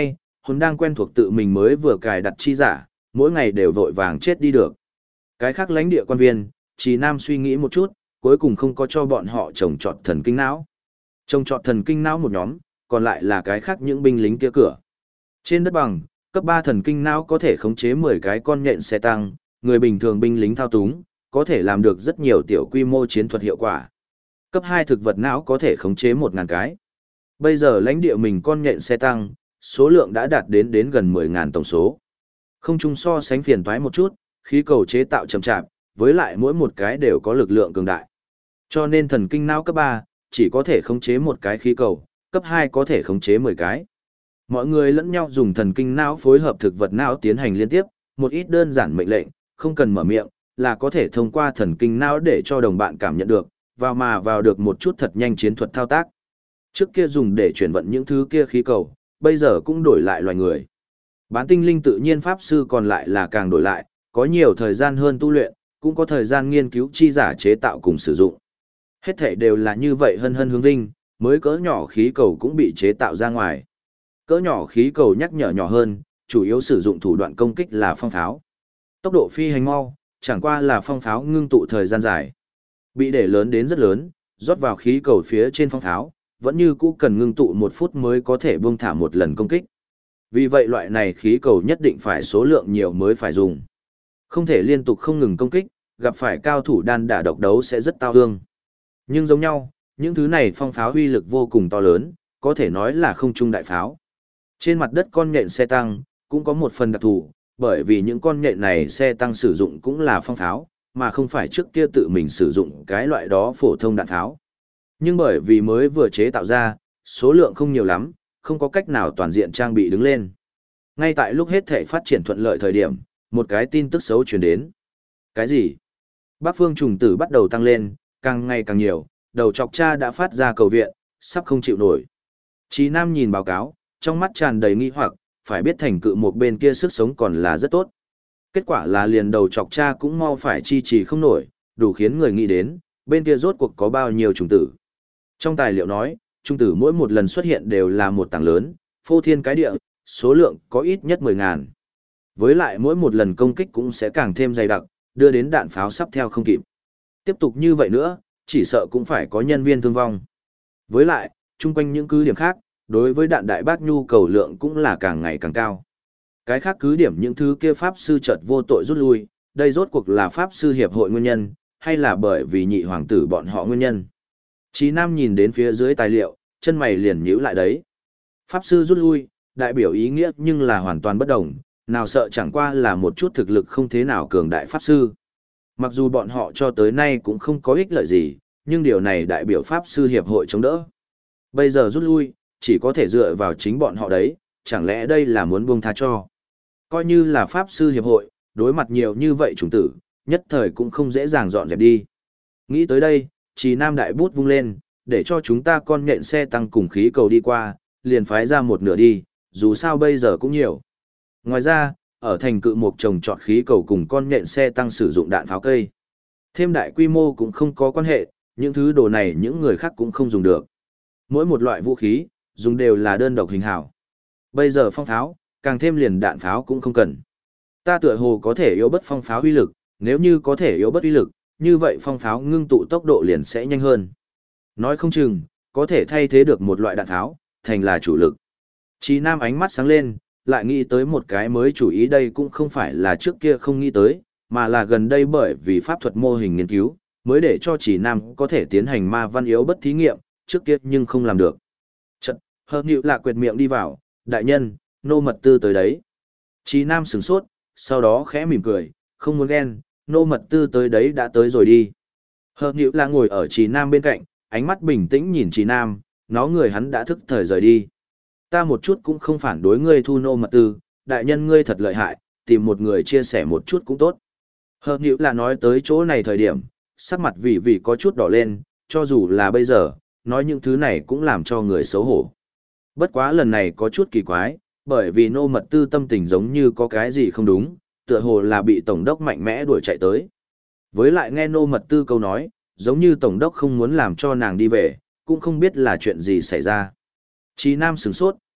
hồn đang quen thuộc tự mình mới vừa cài đặt chi giả, mỗi ngày đều vội vàng chết đi được. Cái khác lãnh địa quan viên, Trì Nam suy nghĩ một chút, cuối cùng không có cho bọn họ trồng trọt thần kinh não. Trồng trọt thần kinh não một nhóm, còn lại là cái khác những binh lính kia cửa. Trên đất bằng, cấp 3 thần kinh não có thể khống chế 10 cái con nhện xe tăng, người bình thường binh lính thao túng, có thể làm được rất nhiều tiểu quy mô chiến thuật hiệu quả. Cấp 2 thực vật não có thể khống chế 1000 cái. Bây giờ lãnh địa mình con nhện xe tăng, số lượng đã đạt đến gần 10.000 tổng số. Không chung so sánh phiền toái một chút, khí cầu chế tạo chậm chạp, với lại mỗi một cái đều có lực lượng cường đại. Cho nên thần kinh não cấp 3, chỉ có thể khống chế một cái khí cầu, cấp 2 có thể khống chế 10 cái. Mọi người lẫn nhau dùng thần kinh não phối hợp thực vật não tiến hành liên tiếp, một ít đơn giản mệnh lệnh, không cần mở miệng, là có thể thông qua thần kinh não để cho đồng bạn cảm nhận được, vào được một chút thật nhanh chiến thuật thao tác. Trước kia dùng để chuyển vận những thứ kia khí cầu, bây giờ cũng đổi lại loài người. Bán tinh linh tự nhiên pháp sư còn lại là càng đổi lại, có nhiều thời gian hơn tu luyện, cũng có thời gian nghiên cứu chi giả chế tạo cùng sử dụng. Hết thảy đều là như vậy hân hân hướng vinh, mới cỡ nhỏ khí cầu cũng bị chế tạo ra ngoài. Cỡ nhỏ khí cầu nhắc nhở nhỏ hơn, chủ yếu sử dụng thủ đoạn công kích là phong pháo. Tốc độ phi hành mau, chẳng qua là phong pháo ngưng tụ thời gian dài. Bị để lớn đến rất lớn, rót vào khí cầu phía trên phong pháo, vẫn như cũ cần ngưng tụ 1 phút mới có thể buông thả một lần công kích. Vì vậy loại này khí cầu nhất định phải số lượng nhiều mới phải dùng. Không thể liên tục không ngừng công kích, gặp phải cao thủ đan đả độc đấu sẽ rất tao ương. Nhưng giống nhau, những thứ này phong pháo uy lực vô cùng to lớn, có thể nói là không trung đại pháo. Trên mặt đất con nhện xe tăng, cũng có một phần đặc thù, bởi vì những con nhện này xe tăng sử dụng cũng là phong pháo, mà không phải trước kia tự mình sử dụng cái loại đó phổ thông đạn pháo. Nhưng bởi vì mới vừa chế tạo ra, số lượng không nhiều lắm, không có cách nào toàn diện trang bị đứng lên. Ngay tại lúc hết thể phát triển thuận lợi thời điểm, một cái tin tức xấu truyền đến. Cái gì? Bắc phương trùng tử bắt đầu tăng lên, càng ngày càng nhiều, đầu chọc cha đã phát ra cầu viện, sắp không chịu nổi. Chí Nam nhìn báo cáo, trong mắt tràn đầy nghi hoặc, phải biết thành cự một bên kia sức sống còn là rất tốt. Kết quả là liền đầu chọc cha cũng mau phải chi trì không nổi, đủ khiến người nghĩ đến, bên kia rốt cuộc có bao nhiêu trùng tử. Trong tài liệu nói, trùng tử mỗi một lần xuất hiện đều là một tảng lớn, phô thiên cái địa, số lượng có ít nhất 10.000. Với lại mỗi một lần công kích cũng sẽ càng thêm dày đặc, đưa đến đạn pháo sắp theo không kịp. Tiếp tục như vậy nữa, chỉ sợ cũng phải có nhân viên thương vong. Với lại, chung quanh những cứ điểm khác, đối với đạn đại bác nhu cầu lượng cũng là càng ngày càng cao. Cái khác cứ điểm những thứ kia pháp sư chợt vô tội rút lui, đây rốt cuộc là pháp sư hiệp hội nguyên nhân, hay là bởi vì nhị hoàng tử bọn họ nguyên nhân. Chí Nam nhìn đến phía dưới tài liệu, chân mày liền nhíu lại đấy. Pháp sư rút lui, đại biểu ý nghĩa nhưng là hoàn toàn bất đồng, nào sợ chẳng qua là một chút thực lực không thế nào cường đại pháp sư. Mặc dù bọn họ cho tới nay cũng không có ích lợi gì, nhưng điều này đại biểu pháp sư hiệp hội chống đỡ. Bây giờ rút lui, chỉ có thể dựa vào chính bọn họ đấy, chẳng lẽ đây là muốn buông tha cho. Coi như là pháp sư hiệp hội, đối mặt nhiều như vậy chủng tử, nhất thời cũng không dễ dàng dọn dẹp đi. Nghĩ tới đây, Trì Nam đại bút vung lên, để cho chúng ta con nhện xe tăng cùng khí cầu đi qua, liền phái ra một nửa đi, dù sao bây giờ cũng nhiều. Ngoài ra, ở thành cự mục trồng trọt khí cầu cùng con nhện xe tăng sử dụng đạn pháo cây. Thêm đại quy mô cũng không có quan hệ, những thứ đồ này những người khác cũng không dùng được. Mỗi một loại vũ khí, dùng đều là đơn độc hình hảo. Bây giờ phong pháo, càng thêm liền đạn pháo cũng không cần. Ta tựa hồ có thể yếu bất phong pháo uy lực, nếu như có thể yếu bất uy lực, như vậy phong pháo ngưng tụ tốc độ liền sẽ nhanh hơn. Nói không chừng, có thể thay thế được một loại đạn pháo, thành là chủ lực. Chí Nam ánh mắt sáng lên, lại nghĩ tới một cái mới chủ ý, đây cũng không phải là trước kia không nghĩ tới, mà là gần đây bởi vì pháp thuật mô hình nghiên cứu, mới để cho Chí Nam có thể tiến hành ma văn yếu bất thí nghiệm, trước kia nhưng không làm được. Chật, hợp nhịu lạ quệt miệng đi vào, đại nhân, nô mật tư tới đấy. Chí Nam sửng sốt, sau đó khẽ mỉm cười, không muốn ghen, nô mật tư tới đấy đã tới rồi đi. Hợp nhịu lạ ngồi ở Chí Nam bên cạnh, ánh mắt bình tĩnh nhìn Chí Nam, nó người hắn đã thức thời rời đi. Ta một chút cũng không phản đối ngươi thu nô mật tư, đại nhân ngươi thật lợi hại, tìm một người chia sẻ một chút cũng tốt. Hợp nhịu là nói tới chỗ này thời điểm, sắc mặt vì có chút đỏ lên, cho dù là bây giờ, nói những thứ này cũng làm cho người xấu hổ. Bất quá lần này có chút kỳ quái, bởi vì nô mật tư tâm tình giống như có cái gì không đúng, tựa hồ là bị tổng đốc mạnh mẽ đuổi chạy tới. Với lại nghe nô mật tư câu nói, giống như tổng đốc không muốn làm cho nàng đi về, cũng không biết là chuyện gì xảy ra. Chí Nam sửng sốt,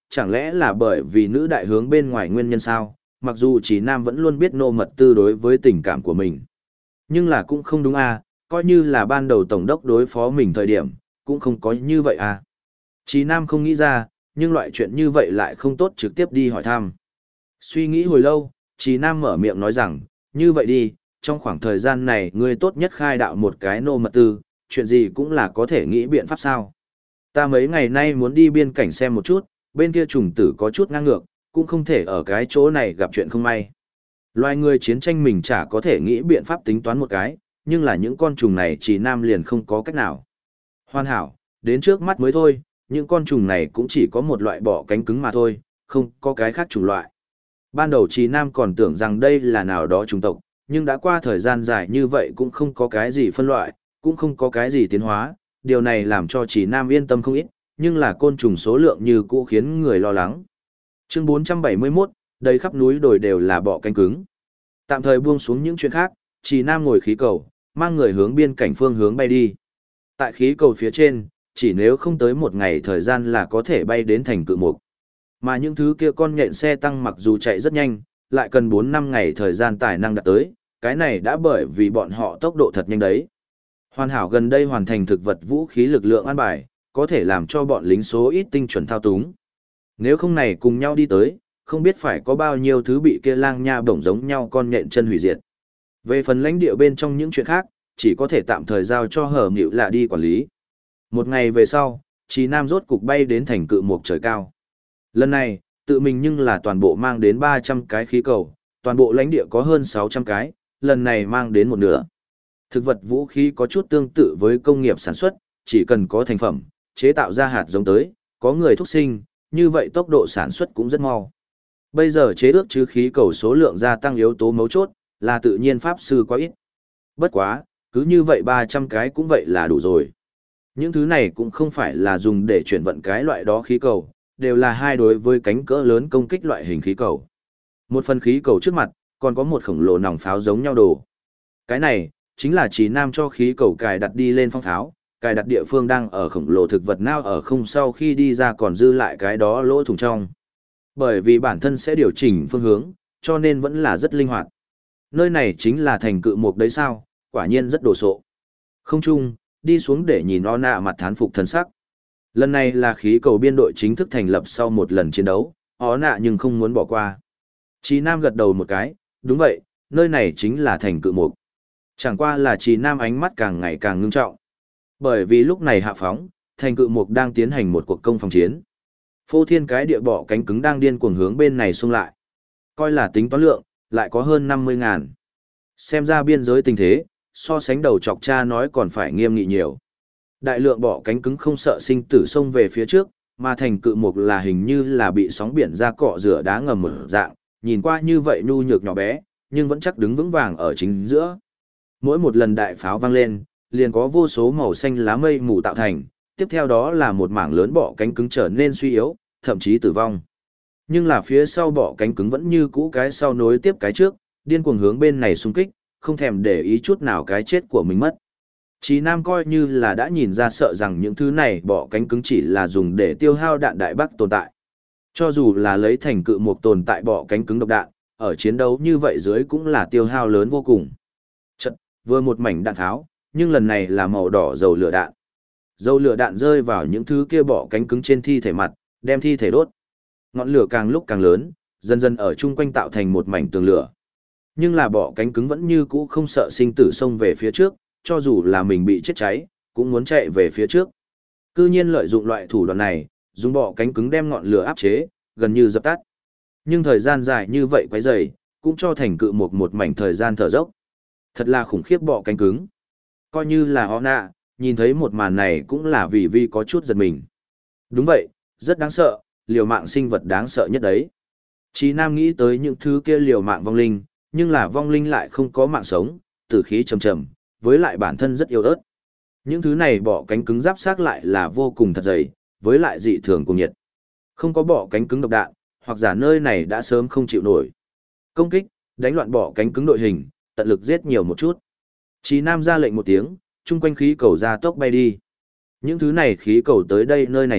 chẳng lẽ là bởi vì nữ đại hướng bên ngoài nguyên nhân sao? Mặc dù Trí Nam vẫn luôn biết Nô Mật Tư đối với tình cảm của mình. Nhưng là cũng không đúng à, coi như là ban đầu tổng đốc đối phó mình thời điểm, cũng không có như vậy à. Trí Nam không nghĩ ra, nhưng loại chuyện như vậy lại không tốt trực tiếp đi hỏi thăm. Suy nghĩ hồi lâu, Trí Nam mở miệng nói rằng, như vậy đi, trong khoảng thời gian này ngươi tốt nhất khai đạo một cái Nô Mật Tư, chuyện gì cũng là có thể nghĩ biện pháp sao. Ta mấy ngày nay muốn đi biên cảnh xem một chút, bên kia trùng tử có chút ngang ngược, cũng không thể ở cái chỗ này gặp chuyện không may. Loài người chiến tranh mình chả có thể nghĩ biện pháp tính toán một cái, nhưng là những con trùng này Trí Nam liền không có cách nào. Hoàn hảo, đến trước mắt mới thôi, những con trùng này cũng chỉ có một loại bọ cánh cứng mà thôi, không có cái khác chủng loại. Ban đầu Trí Nam còn tưởng rằng đây là nào đó chủng tộc, nhưng đã qua thời gian dài như vậy cũng không có cái gì phân loại, cũng không có cái gì tiến hóa, điều này làm cho Trí Nam yên tâm không ít, nhưng là côn trùng số lượng như cũ khiến người lo lắng. Chương 471, đầy khắp núi đồi đều là bọ cánh cứng. Tạm thời buông xuống những chuyện khác, Trí Nam ngồi khí cầu, mang người hướng biên cảnh phương hướng bay đi. Tại khí cầu phía trên, chỉ nếu không tới một ngày thời gian là có thể bay đến thành cự mục. Mà những thứ kia con nhện xe tăng mặc dù chạy rất nhanh, lại cần 4-5 ngày thời gian tài năng đạt tới, cái này đã bởi vì bọn họ tốc độ thật nhanh đấy. Hoàn hảo gần đây hoàn thành thực vật vũ khí lực lượng an bài, có thể làm cho bọn lính số ít tinh chuẩn thao túng. Nếu không này cùng nhau đi tới, không biết phải có bao nhiêu thứ bị kia lang nha bổng giống nhau con nhện chân hủy diệt. Về phần lãnh địa bên trong những chuyện khác, chỉ có thể tạm thời giao cho Hở Nhựu Lạ đi quản lý. Một ngày về sau, Trí Nam rốt cục bay đến thành cự mục trời cao. Lần này, tự mình nhưng là toàn bộ mang đến 300 cái khí cầu, toàn bộ lãnh địa có hơn 600 cái, lần này mang đến một nửa. Thực vật vũ khí có chút tương tự với công nghiệp sản xuất, chỉ cần có thành phẩm, chế tạo ra hạt giống tới, có người thúc sinh, như vậy tốc độ sản xuất cũng rất mau. Bây giờ chế ước chứ khí cầu số lượng gia tăng yếu tố mấu chốt, là tự nhiên pháp sư quá ít. Bất quá, cứ như vậy 300 cái cũng vậy là đủ rồi. Những thứ này cũng không phải là dùng để chuyển vận cái loại đó khí cầu, đều là hai đối với cánh cỡ lớn công kích loại hình khí cầu. Một phần khí cầu trước mặt, còn có một khổng lồ nòng pháo giống nhau đồ. Cái này, chính là Trí Nam cho khí cầu cài đặt đi lên phong pháo, cài đặt địa phương đang ở khổng lồ thực vật nào ở không sau khi đi ra còn dư lại cái đó lỗ thủng trong. Bởi vì bản thân sẽ điều chỉnh phương hướng, cho nên vẫn là rất linh hoạt. Nơi này chính là thành cự mục đấy sao, quả nhiên rất đồ sộ. Không chung, đi xuống để nhìn O nạ mặt thán phục thần sắc. Lần này là khí cầu biên đội chính thức thành lập sau một lần chiến đấu, O nạ nhưng không muốn bỏ qua. Trí Nam gật đầu một cái, đúng vậy, nơi này chính là thành cự mục. Chẳng qua là Trí Nam ánh mắt càng ngày càng ngưng trọng. Bởi vì lúc này hạ phóng, thành cự mục đang tiến hành một cuộc công phòng chiến. Phô thiên cái địa bọ cánh cứng đang điên cuồng hướng bên này xung lại. Coi là tính toán lượng, lại có hơn 50.000. Xem ra biên giới tình thế, so sánh đầu chọc cha nói còn phải nghiêm nghị nhiều. Đại lượng bọ cánh cứng không sợ sinh tử xông về phía trước, mà thành cự mục là hình như là bị sóng biển ra cọ rửa đá ngầm mở dạng, nhìn qua như vậy nhu nhược nhỏ bé, nhưng vẫn chắc đứng vững vàng ở chính giữa. Mỗi một lần đại pháo vang lên, liền có vô số màu xanh lá mây mù tạo thành, tiếp theo đó là một mảng lớn bọ cánh cứng trở nên suy yếu, thậm chí tử vong. Nhưng là phía sau bọ cánh cứng vẫn như cũ cái sau nối tiếp cái trước, điên cuồng hướng bên này xung kích, không thèm để ý chút nào cái chết của mình mất. Chí Nam coi như là đã nhìn ra sợ rằng những thứ này bọ cánh cứng chỉ là dùng để tiêu hao đạn đại bác tồn tại. Cho dù là lấy thành cự một tồn tại bọ cánh cứng độc đạn, ở chiến đấu như vậy dưới cũng là tiêu hao lớn vô cùng. Chật, vừa một mảnh đạn tháo, nhưng lần này là màu đỏ dầu lửa đạn. Dầu lửa đạn rơi vào những thứ kia bọ cánh cứng trên thi thể mặt, đem thi thể đốt. Ngọn lửa càng lúc càng lớn, dần dần ở chung quanh tạo thành một mảnh tường lửa. Nhưng là bọ cánh cứng vẫn như cũ không sợ sinh tử xông về phía trước, cho dù là mình bị chết cháy, cũng muốn chạy về phía trước. Cư nhiên lợi dụng loại thủ đoạn này, dùng bọ cánh cứng đem ngọn lửa áp chế, gần như dập tắt. Nhưng thời gian dài như vậy quấy rầy, cũng cho thành cự một mảnh thời gian thở dốc. Thật là khủng khiếp bọ cánh cứng. Coi như là họ nạ, nhìn thấy một màn này cũng là vì có chút giật mình. Đúng vậy, rất đáng sợ, liều mạng sinh vật đáng sợ nhất đấy. Chí Nam nghĩ tới những thứ kia liều mạng vong linh, nhưng là vong linh lại không có mạng sống, tử khí trầm trầm, với lại bản thân rất yếu ớt. Những thứ này bọ cánh cứng giáp xác lại là vô cùng thật dày, với lại dị thường cùng nhiệt. Không có bọ cánh cứng độc đạn, hoặc giả nơi này đã sớm không chịu nổi. Công kích, đánh loạn bọ cánh cứng đội hình, tận lực giết nhiều một chút. Chí Nam ra lệnh một tiếng, chung quanh khí cầu ra tốc bay đi. Những thứ này khí cầu tới đây nơi này trước,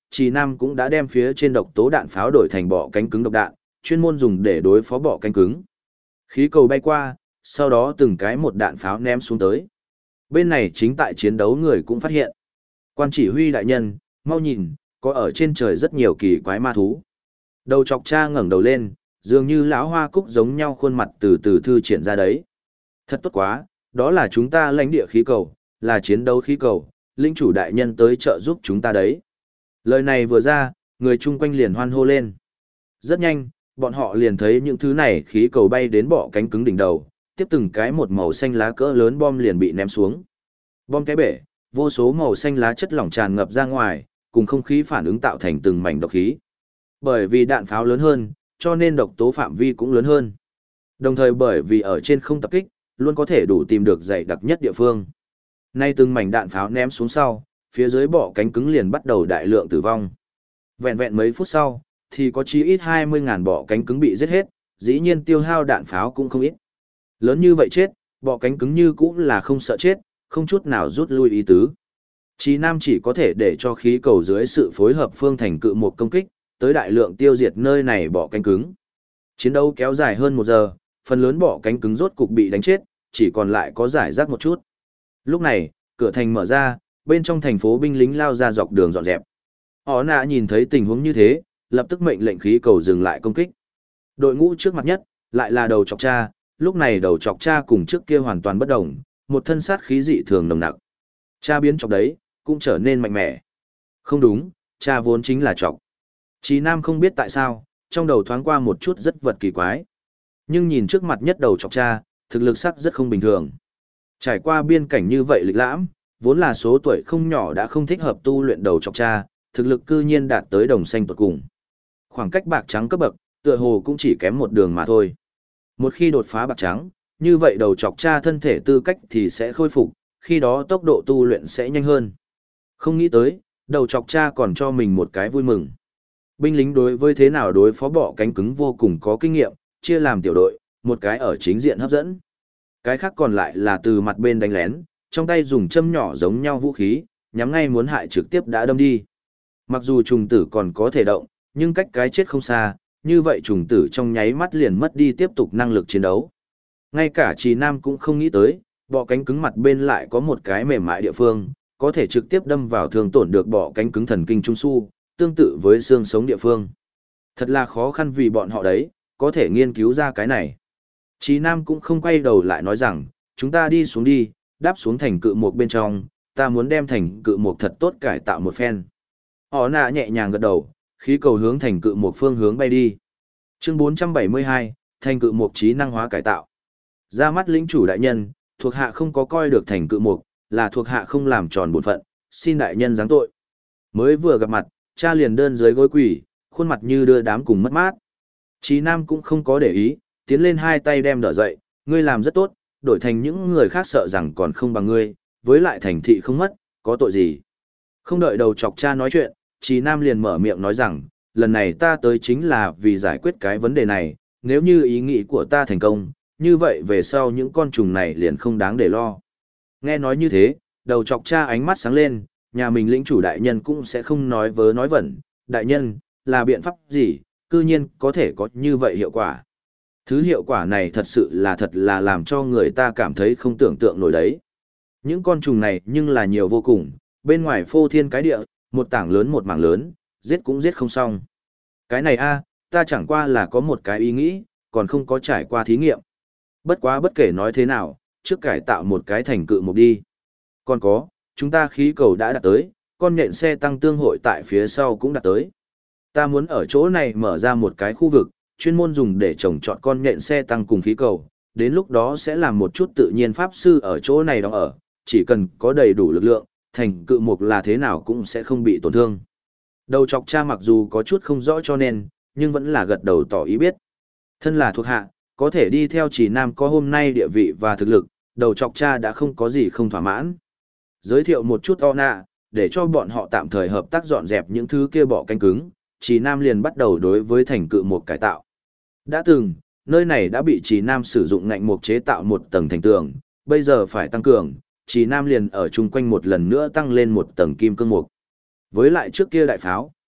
Trì Nam cũng đã đem phía trên độc tố đạn pháo đổi thành bọ cánh cứng độc đạn, chuyên môn dùng để đối phó bọ cánh cứng. Khí cầu bay qua, sau đó từng cái một đạn pháo ném xuống tới. Bên này chính tại chiến đấu người cũng phát hiện. Quan chỉ huy đại nhân, mau nhìn, có ở trên trời rất nhiều kỳ quái ma thú. Đầu chọc cha ngẩng đầu lên, dường như lão hoa cúc giống nhau khuôn mặt từ từ thư triển ra đấy. Thật tốt quá, đó là chúng ta lãnh địa khí cầu, là chiến đấu khí cầu, lĩnh chủ đại nhân tới trợ giúp chúng ta đấy. Lời này vừa ra, người chung quanh liền hoan hô lên. Rất nhanh, bọn họ liền thấy những thứ này khí cầu bay đến bọ cánh cứng đỉnh đầu, tiếp từng cái một màu xanh lá cỡ lớn bom liền bị ném xuống. Bom cái bể, vô số màu xanh lá chất lỏng tràn ngập ra ngoài, cùng không khí phản ứng tạo thành từng mảnh độc khí. Bởi vì đạn pháo lớn hơn, cho nên độc tố phạm vi cũng lớn hơn. Đồng thời bởi vì ở trên không tập kích, luôn có thể đủ tìm được dày đặc nhất địa phương. Nay từng mảnh đạn pháo ném xuống sau, phía dưới bọ cánh cứng liền bắt đầu đại lượng tử vong. Vẹn vẹn mấy phút sau, thì có chí ít 20.000 bọ cánh cứng bị giết hết, dĩ nhiên tiêu hao đạn pháo cũng không ít. Lớn như vậy chết, bọ cánh cứng như cũng là không sợ chết, không chút nào rút lui ý tứ. Chí Nam chỉ có thể để cho khí cầu dưới sự phối hợp phương thành cự một công kích, tới đại lượng tiêu diệt nơi này bọ cánh cứng. Chiến đấu kéo dài hơn 1 giờ, phần lớn bọ cánh cứng rốt cục bị đánh chết, chỉ còn lại có giải rác một chút. Lúc này, cửa thành mở ra, bên trong thành phố binh lính lao ra dọc đường dọn dẹp. Họ nạ nhìn thấy tình huống như thế, lập tức mệnh lệnh khí cầu dừng lại công kích. Đội ngũ trước mặt nhất, lại là đầu chọc cha, lúc này đầu chọc cha cùng trước kia hoàn toàn bất đồng, một thân sát khí dị thường nồng nặc. Cha biến chọc đấy, cũng trở nên mạnh mẽ. Không đúng, cha vốn chính là chọc. Chí Nam không biết tại sao, trong đầu thoáng qua một chút rất vật kỳ quái. Nhưng nhìn trước mặt nhất đầu chọc cha, thực lực sắc rất không bình thường. Trải qua biên cảnh như vậy lịch lãm, vốn là số tuổi không nhỏ đã không thích hợp tu luyện đầu chọc cha, thực lực cư nhiên đạt tới đồng xanh tuột cùng. Khoảng cách bạc trắng cấp bậc, tựa hồ cũng chỉ kém một đường mà thôi. Một khi đột phá bạc trắng, như vậy đầu chọc cha thân thể tư cách thì sẽ khôi phục, khi đó tốc độ tu luyện sẽ nhanh hơn. Không nghĩ tới, đầu chọc cha còn cho mình một cái vui mừng. Binh lính đối với thế nào đối phó bọ cánh cứng vô cùng có kinh nghiệm, chia làm tiểu đội, một cái ở chính diện hấp dẫn. Cái khác còn lại là từ mặt bên đánh lén, trong tay dùng châm nhỏ giống nhau vũ khí, nhắm ngay muốn hại trực tiếp đã đâm đi. Mặc dù trùng tử còn có thể động, nhưng cách cái chết không xa, như vậy trùng tử trong nháy mắt liền mất đi tiếp tục năng lực chiến đấu. Ngay cả Trì Nam cũng không nghĩ tới, bọ cánh cứng mặt bên lại có một cái mềm mại địa phương, có thể trực tiếp đâm vào thương tổn được bọ cánh cứng thần kinh trung su, tương tự với xương sống địa phương. Thật là khó khăn vì bọn họ đấy, có thể nghiên cứu ra cái này. Trì Nam cũng không quay đầu lại nói rằng, chúng ta đi xuống đi, đáp xuống thành cự mục bên trong, ta muốn đem thành cự mục thật tốt cải tạo một phen. Họ nạ nhẹ nhàng gật đầu, khí cầu hướng thành cự mục phương hướng bay đi. Chương 472, thành cự mục trí năng hóa cải tạo. Ra mắt lĩnh chủ đại nhân, thuộc hạ không có coi được thành cự mục, là thuộc hạ không làm tròn bổn phận, xin đại nhân giáng tội. Mới vừa gặp mặt, cha liền đơn dưới gối quỳ, khuôn mặt như đưa đám cùng mất mát. Chí Nam cũng không có để ý, tiến lên hai tay đem đỡ dậy, ngươi làm rất tốt, đổi thành những người khác sợ rằng còn không bằng ngươi, với lại thành thị không mất, có tội gì. Không đợi đầu chọc cha nói chuyện, Chí Nam liền mở miệng nói rằng, lần này ta tới chính là vì giải quyết cái vấn đề này, nếu như ý nghĩ của ta thành công, như vậy về sau những con trùng này liền không đáng để lo. Nghe nói như thế, đầu chọc cha ánh mắt sáng lên, nhà mình lĩnh chủ đại nhân cũng sẽ không nói vớ nói vẩn, đại nhân, là biện pháp gì, cư nhiên có thể có như vậy hiệu quả. Thứ hiệu quả này thật là làm cho người ta cảm thấy không tưởng tượng nổi đấy. Những con trùng này nhưng là nhiều vô cùng, bên ngoài phô thiên cái địa, một tảng lớn một mảng lớn, giết cũng giết không xong. Cái này ta chẳng qua là có một cái ý nghĩ, còn không có trải qua thí nghiệm. Bất quá bất kể nói thế nào, trước cải tạo một cái thành cự mục đi. Còn có, chúng ta khí cầu đã đạt tới, con nhện xe tăng tương hội tại phía sau cũng đạt tới. Ta muốn ở chỗ này mở ra một cái khu vực, chuyên môn dùng để trồng trọt con nhện xe tăng cùng khí cầu, đến lúc đó sẽ làm một chút tự nhiên pháp sư ở chỗ này đóng ở, chỉ cần có đầy đủ lực lượng, thành cự mục là thế nào cũng sẽ không bị tổn thương. Đầu chọc cha mặc dù có chút không rõ cho nên, nhưng vẫn là gật đầu tỏ ý biết. Thân là thuộc hạ, có thể đi theo Chỉ Nam có hôm nay địa vị và thực lực, đầu chọc cha đã không có gì không thỏa mãn. Giới thiệu một chút nạ, để cho bọn họ tạm thời hợp tác dọn dẹp những thứ kia bọ cánh cứng, Chỉ Nam liền bắt đầu đối với thành cự mục cải tạo. Đã từng, nơi này đã bị Chỉ Nam sử dụng ngạnh mục chế tạo một tầng thành tường, bây giờ phải tăng cường, Chỉ Nam liền ở chung quanh một lần nữa tăng lên một tầng kim cương mục. Với lại trước kia đại pháo,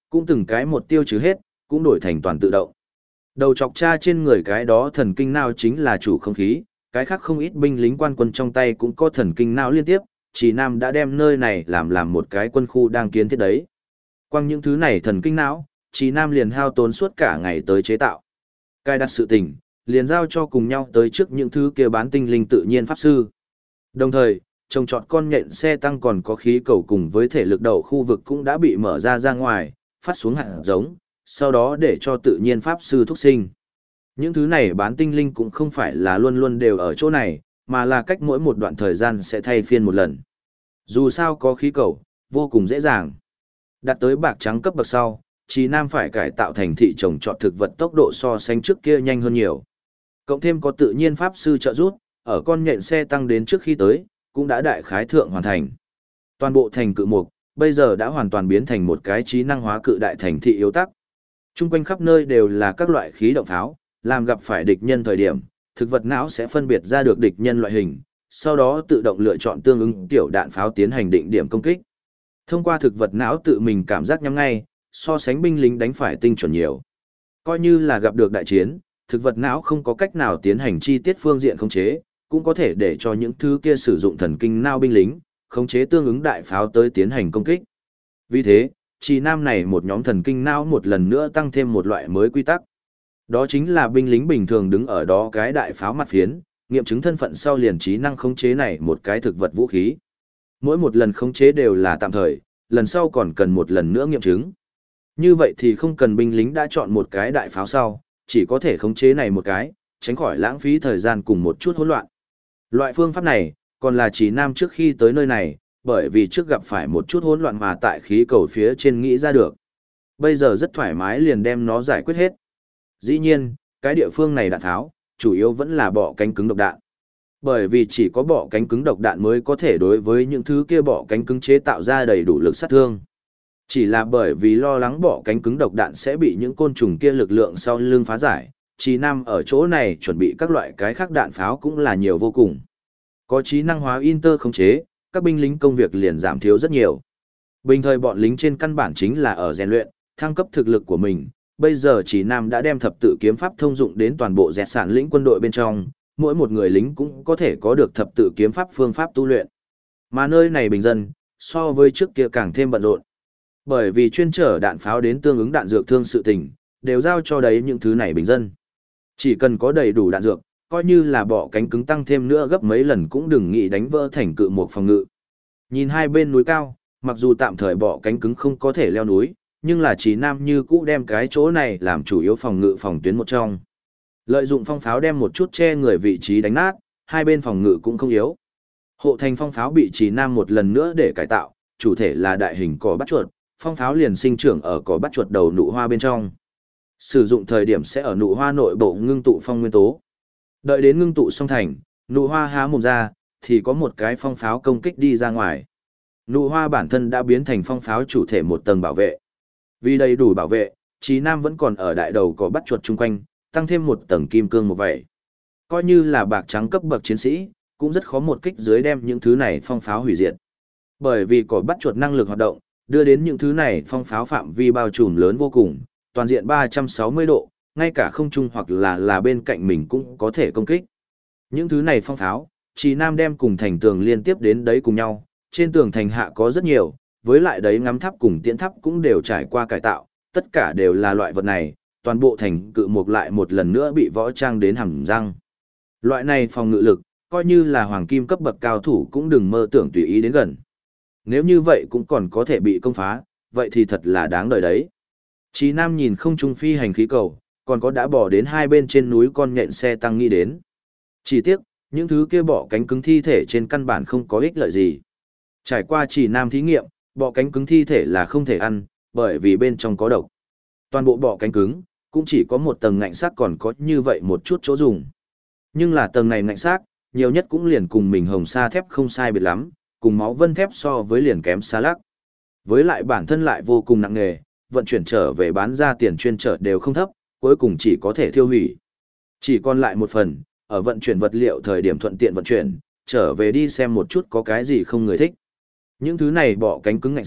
Cũng từng cái một tiêu trừ hết, cũng đổi thành toàn tự động. Đầu chọc cha trên người cái đó thần kinh não chính là chủ không khí, cái khác không ít binh lính quan quân trong tay cũng có thần kinh não liên tiếp, chỉ Nam đã đem nơi này làm một cái quân khu đang kiến thiết đấy. Quang những thứ này thần kinh não, chỉ Nam liền hao tốn suốt cả ngày tới chế tạo. Cài đặt sự tình, liền giao cho cùng nhau tới trước những thứ kia bán tinh linh tự nhiên pháp sư. Đồng thời, trồng trọt con nhện xe tăng còn có khí cầu cùng với thể lực đầu khu vực cũng đã bị mở ra ngoài, phát xuống hạt giống, sau đó để cho tự nhiên pháp sư thúc sinh. Những thứ này bán tinh linh cũng không phải là luôn luôn đều ở chỗ này, mà là cách mỗi một đoạn thời gian sẽ thay phiên một lần. Dù sao có khí cầu, vô cùng dễ dàng. Đạt tới bạc trắng cấp bậc sau, Chí Nam phải cải tạo thành thị trồng trọt thực vật tốc độ so sánh trước kia nhanh hơn nhiều. Cộng thêm có tự nhiên pháp sư trợ giúp, ở con nhện xe tăng đến trước khi tới, cũng đã đại khái thượng hoàn thành. Toàn bộ thành cự mục, bây giờ đã hoàn toàn biến thành một cái trí năng hóa cự đại thành thị yếu tắc. Trung quanh khắp nơi đều là các loại khí động pháo, làm gặp phải địch nhân thời điểm, thực vật não sẽ phân biệt ra được địch nhân loại hình, sau đó tự động lựa chọn tương ứng tiểu đạn pháo tiến hành định điểm công kích. Thông qua thực vật não tự mình cảm giác nhắm ngay, so sánh binh lính đánh phải tinh chuẩn nhiều. Coi như là gặp được đại chiến, thực vật não không có cách nào tiến hành chi tiết phương diện khống chế, cũng có thể để cho những thứ kia sử dụng thần kinh não binh lính, khống chế tương ứng đại pháo tới tiến hành công kích. Vì thế, Chí Nam này một nhóm thần kinh não một lần nữa tăng thêm một loại mới quy tắc. Đó chính là binh lính bình thường đứng ở đó cái đại pháo mặt phiến, nghiệm chứng thân phận sau liền trí năng khống chế này một cái thực vật vũ khí. Mỗi một lần khống chế đều là tạm thời, lần sau còn cần một lần nữa nghiệm chứng. Như vậy thì không cần binh lính đã chọn một cái đại pháo sau, chỉ có thể khống chế này một cái, tránh khỏi lãng phí thời gian cùng một chút hỗn loạn. Loại phương pháp này, còn là Chí Nam trước khi tới nơi này, bởi vì trước gặp phải một chút hỗn loạn mà tại khí cầu phía trên nghĩ ra được. Bây giờ rất thoải mái liền đem nó giải quyết hết. Dĩ nhiên, cái địa phương này đạn tháo, chủ yếu vẫn là bọ cánh cứng độc đạn. Bởi vì chỉ có bọ cánh cứng độc đạn mới có thể đối với những thứ kia bọ cánh cứng chế tạo ra đầy đủ lực sát thương. Chỉ là bởi vì lo lắng bọ cánh cứng độc đạn sẽ bị những côn trùng kia lực lượng sau lưng phá giải, Chí Nam ở chỗ này chuẩn bị các loại cái khác đạn pháo cũng là nhiều vô cùng. Có trí năng hóa Inter khống chế, các binh lính công việc liền giảm thiếu rất nhiều. Bình thời bọn lính trên căn bản chính là ở rèn luyện, thăng cấp thực lực của mình. Bây giờ Chí Nam đã đem thập tự kiếm pháp thông dụng đến toàn bộ dẹt sản lĩnh quân đội bên trong, mỗi một người lính cũng có thể có được thập tự kiếm pháp phương pháp tu luyện. Mà nơi này bình dân, so với trước kia càng thêm bận rộn. Bởi vì chuyên chở đạn pháo đến tương ứng đạn dược thương sự tình, đều giao cho đấy những thứ này bình dân. Chỉ cần có đầy đủ đạn dược, coi như là bọ cánh cứng tăng thêm nữa gấp mấy lần cũng đừng nghĩ đánh vỡ thành cự một phòng ngự. Nhìn hai bên núi cao, mặc dù tạm thời bọ cánh cứng không có thể leo núi, nhưng là Chí Nam như cũ đem cái chỗ này làm chủ yếu phòng ngự phòng tuyến một trong. Lợi dụng phong pháo đem một chút che người vị trí đánh nát, hai bên phòng ngự cũng không yếu. Hộ thành phong pháo bị Chí Nam một lần nữa để cải tạo, chủ thể là đại hình cỏ bắt chuột, phong pháo liền sinh trưởng ở cỏ bắt chuột đầu nụ hoa bên trong. Sử dụng thời điểm sẽ ở nụ hoa nội bộ ngưng tụ phong nguyên tố. Đợi đến ngưng tụ xong thành, nụ hoa há mồm ra, thì có một cái phong pháo công kích đi ra ngoài. Nụ hoa bản thân đã biến thành phong pháo chủ thể một tầng bảo vệ. Vì đầy đủ bảo vệ, Chí Nam vẫn còn ở đại đầu cỏ bắt chuột chung quanh, tăng thêm một tầng kim cương một vậy. Coi như là bạc trắng cấp bậc chiến sĩ, cũng rất khó một kích dưới đem những thứ này phong pháo hủy diệt. Bởi vì cỏ bắt chuột năng lực hoạt động, đưa đến những thứ này phong pháo phạm vi bao trùm lớn vô cùng, toàn diện 360 độ, ngay cả không trung hoặc là bên cạnh mình cũng có thể công kích. Những thứ này phong pháo, Chí Nam đem cùng thành tường liên tiếp đến đấy cùng nhau, trên tường thành hạ có rất nhiều, với lại đấy ngắm tháp cùng tiễn tháp cũng đều trải qua cải tạo, tất cả đều là loại vật này, toàn bộ thành cự mục lại một lần nữa bị võ trang đến hàm răng. Loại này phòng ngự lực, coi như là hoàng kim cấp bậc cao thủ cũng đừng mơ tưởng tùy ý đến gần. Nếu như vậy cũng còn có thể bị công phá, vậy thì thật là đáng đời đấy. Chí Nam nhìn không trung phi hành khí cầu, còn có đã bỏ đến hai bên trên núi con nhện xe tăng nghĩ đến. Chỉ tiếc, những thứ kia bọ cánh cứng thi thể trên căn bản không có ích lợi gì. Trải qua Chí Nam thí nghiệm, bọ cánh cứng thi thể là không thể ăn, bởi vì bên trong có độc. Toàn bộ bọ cánh cứng, cũng chỉ có một tầng ngạnh xác còn có như vậy một chút chỗ dùng. Nhưng là tầng này ngạnh xác, nhiều nhất cũng liền cùng mình hồng sa thép không sai biệt lắm, cùng máu vân thép so với liền kém xa lắc. Với lại bản thân lại vô cùng nặng nề, vận chuyển trở về bán ra tiền chuyên trở đều không thấp, cuối cùng chỉ có thể tiêu hủy. Chỉ còn lại một phần, ở vận chuyển vật liệu thời điểm thuận tiện vận chuyển, trở về đi xem một chút có cái gì không người thích. Những thứ này bọ cánh cứng ngạnh xác,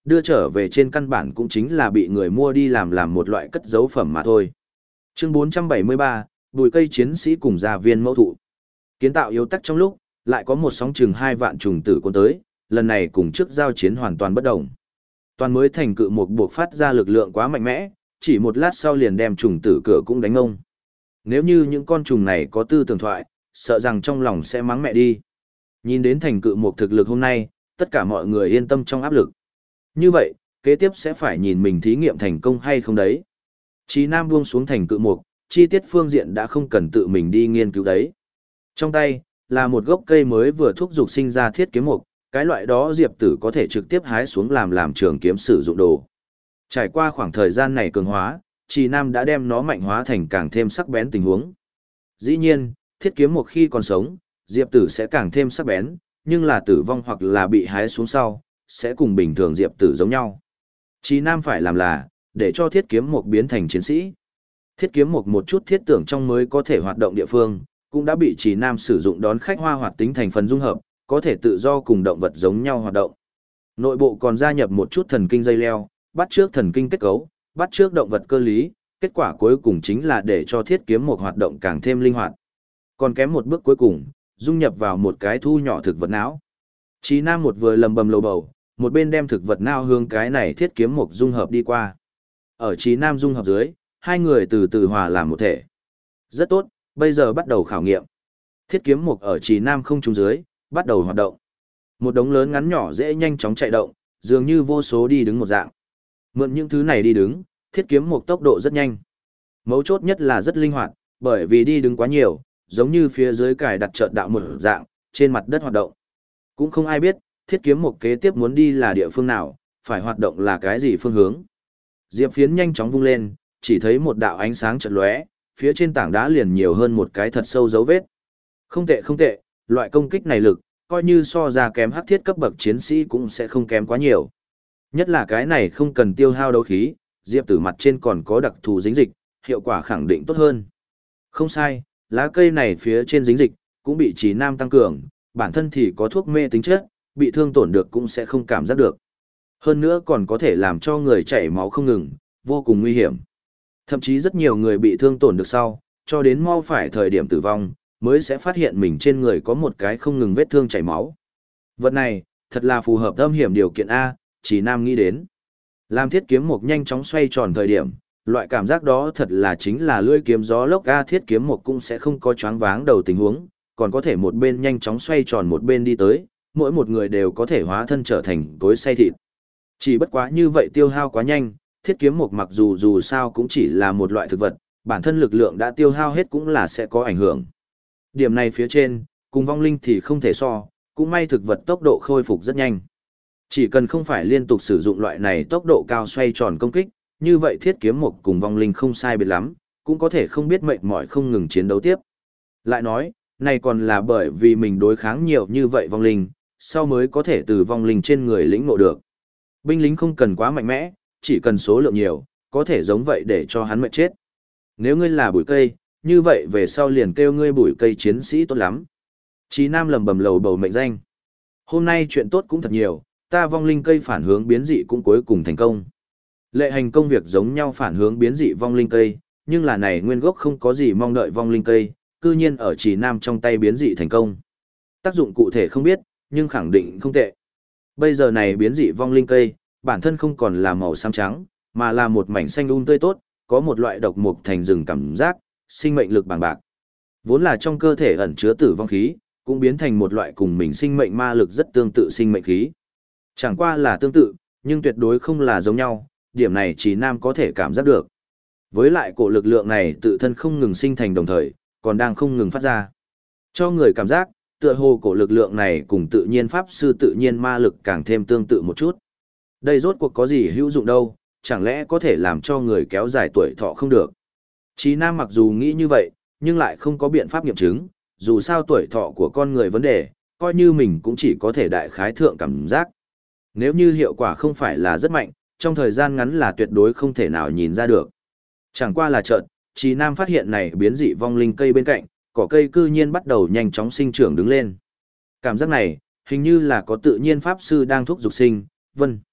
đưa trở về trên căn bản cũng chính là bị người mua đi làm một loại cất giấu phẩm mà thôi. Chương 473, bùi cây chiến sĩ cùng gia viên mẫu thụ. Kiến tạo yếu tắc trong lúc, lại có một sóng chừng 2 vạn trùng tử cuốn tới, lần này cùng trước giao chiến hoàn toàn bất động. Toàn mới thành cự một buộc phát ra lực lượng quá mạnh mẽ, chỉ một lát sau liền đem trùng tử cửa cũng đánh ông. Nếu như những con trùng này có tư tưởng thoại, sợ rằng trong lòng sẽ mắng mẹ đi. Nhìn đến thành cự một thực lực hôm nay, tất cả mọi người yên tâm trong áp lực. Như vậy, kế tiếp sẽ phải nhìn mình thí nghiệm thành công hay không đấy. Chí Nam buông xuống thành cự mục, chi tiết phương diện đã không cần tự mình đi nghiên cứu đấy. Trong tay, là một gốc cây mới vừa thúc dục sinh ra thiết kiếm mục, cái loại đó Diệp Tử có thể trực tiếp hái xuống làm trường kiếm sử dụng đồ. Trải qua khoảng thời gian này cường hóa, Chí Nam đã đem nó mạnh hóa thành càng thêm sắc bén tình huống. Dĩ nhiên, thiết kiếm mục khi còn sống, Diệp Tử sẽ càng thêm sắc bén, nhưng là tử vong hoặc là bị hái xuống sau, sẽ cùng bình thường Diệp Tử giống nhau. Chí Nam phải làm là, để cho thiết kiếm mục biến thành chiến sĩ. Thiết kiếm một chút thiết tưởng trong mới có thể hoạt động địa phương, cũng đã bị Chí Nam sử dụng đón khách hoa hoạt tính thành phần dung hợp, có thể tự do cùng động vật giống nhau hoạt động. Nội bộ còn gia nhập một chút thần kinh dây leo, bắt trước thần kinh kết cấu, bắt trước động vật cơ lý, kết quả cuối cùng chính là để cho thiết kiếm một hoạt động càng thêm linh hoạt. Còn kém một bước cuối cùng, dung nhập vào một cái thu nhỏ thực vật não. Chí Nam một vừa lầm bầm lầu bầu, một bên đem thực vật não hướng cái này thiết kiếm một dung hợp đi qua. Ở Chí Nam dung hợp dưới, hai người từ từ hòa làm một thể. Rất tốt, bây giờ bắt đầu khảo nghiệm. Thiết kiếm mục ở Chí Nam không trung dưới, bắt đầu hoạt động. Một đống lớn ngắn nhỏ dễ nhanh chóng chạy động, dường như vô số đi đứng một dạng. Mượn những thứ này đi đứng, thiết kiếm mục tốc độ rất nhanh. Mấu chốt nhất là rất linh hoạt, bởi vì đi đứng quá nhiều, giống như phía dưới cài đặt chợt đạo một dạng, trên mặt đất hoạt động. Cũng không ai biết, thiết kiếm mục kế tiếp muốn đi là địa phương nào, phải hoạt động là cái gì phương hướng. Diệp Phiến nhanh chóng vung lên, chỉ thấy một đạo ánh sáng chợt lóe, phía trên tảng đá liền nhiều hơn một cái thật sâu dấu vết. Không tệ không tệ, loại công kích này lực, coi như so ra kém hắc thiết cấp bậc chiến sĩ cũng sẽ không kém quá nhiều. Nhất là cái này không cần tiêu hao đấu khí, Diệp Tử mặt trên còn có đặc thù dính dịch, hiệu quả khẳng định tốt hơn. Không sai, lá cây này phía trên dính dịch, cũng bị Chí Nam tăng cường, bản thân thì có thuốc mê tính chất, bị thương tổn được cũng sẽ không cảm giác được. Hơn nữa còn có thể làm cho người chảy máu không ngừng, vô cùng nguy hiểm. Thậm chí rất nhiều người bị thương tổn được sau, cho đến mau phải thời điểm tử vong, mới sẽ phát hiện mình trên người có một cái không ngừng vết thương chảy máu. Vật này, thật là phù hợp âm hiểm điều kiện A, Chí Nam nghĩ đến. Làm thiết kiếm mục nhanh chóng xoay tròn thời điểm, loại cảm giác đó thật là chính là lưỡi kiếm gió lốc A, thiết kiếm mục cũng sẽ không có choáng váng đầu tình huống, còn có thể một bên nhanh chóng xoay tròn một bên đi tới, mỗi một người đều có thể hóa thân trở thành cối xay thịt. Chỉ bất quá như vậy tiêu hao quá nhanh, thiết kiếm mục mặc dù sao cũng chỉ là một loại thực vật, bản thân lực lượng đã tiêu hao hết cũng là sẽ có ảnh hưởng. Điểm này phía trên, cùng vong linh thì không thể so, cũng may thực vật tốc độ khôi phục rất nhanh. Chỉ cần không phải liên tục sử dụng loại này tốc độ cao xoay tròn công kích, như vậy thiết kiếm mục cùng vong linh không sai biệt lắm, cũng có thể không biết mệt mỏi không ngừng chiến đấu tiếp. Lại nói, này còn là bởi vì mình đối kháng nhiều như vậy vong linh, sau mới có thể từ vong linh trên người lĩnh ngộ được. Binh lính không cần quá mạnh mẽ, chỉ cần số lượng nhiều, có thể giống vậy để cho hắn mệt chết. Nếu ngươi là bụi cây, như vậy về sau liền kêu ngươi bụi cây chiến sĩ tốt lắm. Chí Nam lầm bầm lầu bầu mệnh danh. Hôm nay chuyện tốt cũng thật nhiều, ta vong linh cây phản hướng biến dị cũng cuối cùng thành công. Lệ hành công việc giống nhau phản hướng biến dị vong linh cây, nhưng là này nguyên gốc không có gì mong đợi vong linh cây, cư nhiên ở Chí Nam trong tay biến dị thành công. Tác dụng cụ thể không biết, nhưng khẳng định không tệ. Bây giờ này biến dị vong linh cây, bản thân không còn là màu xám trắng, mà là một mảnh xanh tươi tốt, có một loại độc mục thành rừng cảm giác, sinh mệnh lực bàng bạc. Vốn là trong cơ thể ẩn chứa tử vong khí, cũng biến thành một loại cùng mình sinh mệnh ma lực rất tương tự sinh mệnh khí. Chẳng qua là tương tự, nhưng tuyệt đối không là giống nhau, điểm này Chí Nam có thể cảm giác được. Với lại cổ lực lượng này tự thân không ngừng sinh thành đồng thời, còn đang không ngừng phát ra. Cho người cảm giác, tựa hồ cổ lực lượng này cùng tự nhiên pháp sư tự nhiên ma lực càng thêm tương tự một chút. Đây rốt cuộc có gì hữu dụng đâu, chẳng lẽ có thể làm cho người kéo dài tuổi thọ không được. Chí Nam mặc dù nghĩ như vậy, nhưng lại không có biện pháp nghiệm chứng, dù sao tuổi thọ của con người vấn đề, coi như mình cũng chỉ có thể đại khái thượng cảm giác. Nếu như hiệu quả không phải là rất mạnh, trong thời gian ngắn là tuyệt đối không thể nào nhìn ra được. Chẳng qua là chợt, Chí Nam phát hiện này biến dị vong linh cây bên cạnh, cỏ cây cư nhiên bắt đầu nhanh chóng sinh trưởng đứng lên. Cảm giác này, hình như là có tự nhiên pháp sư đang thúc dục sinh, vân.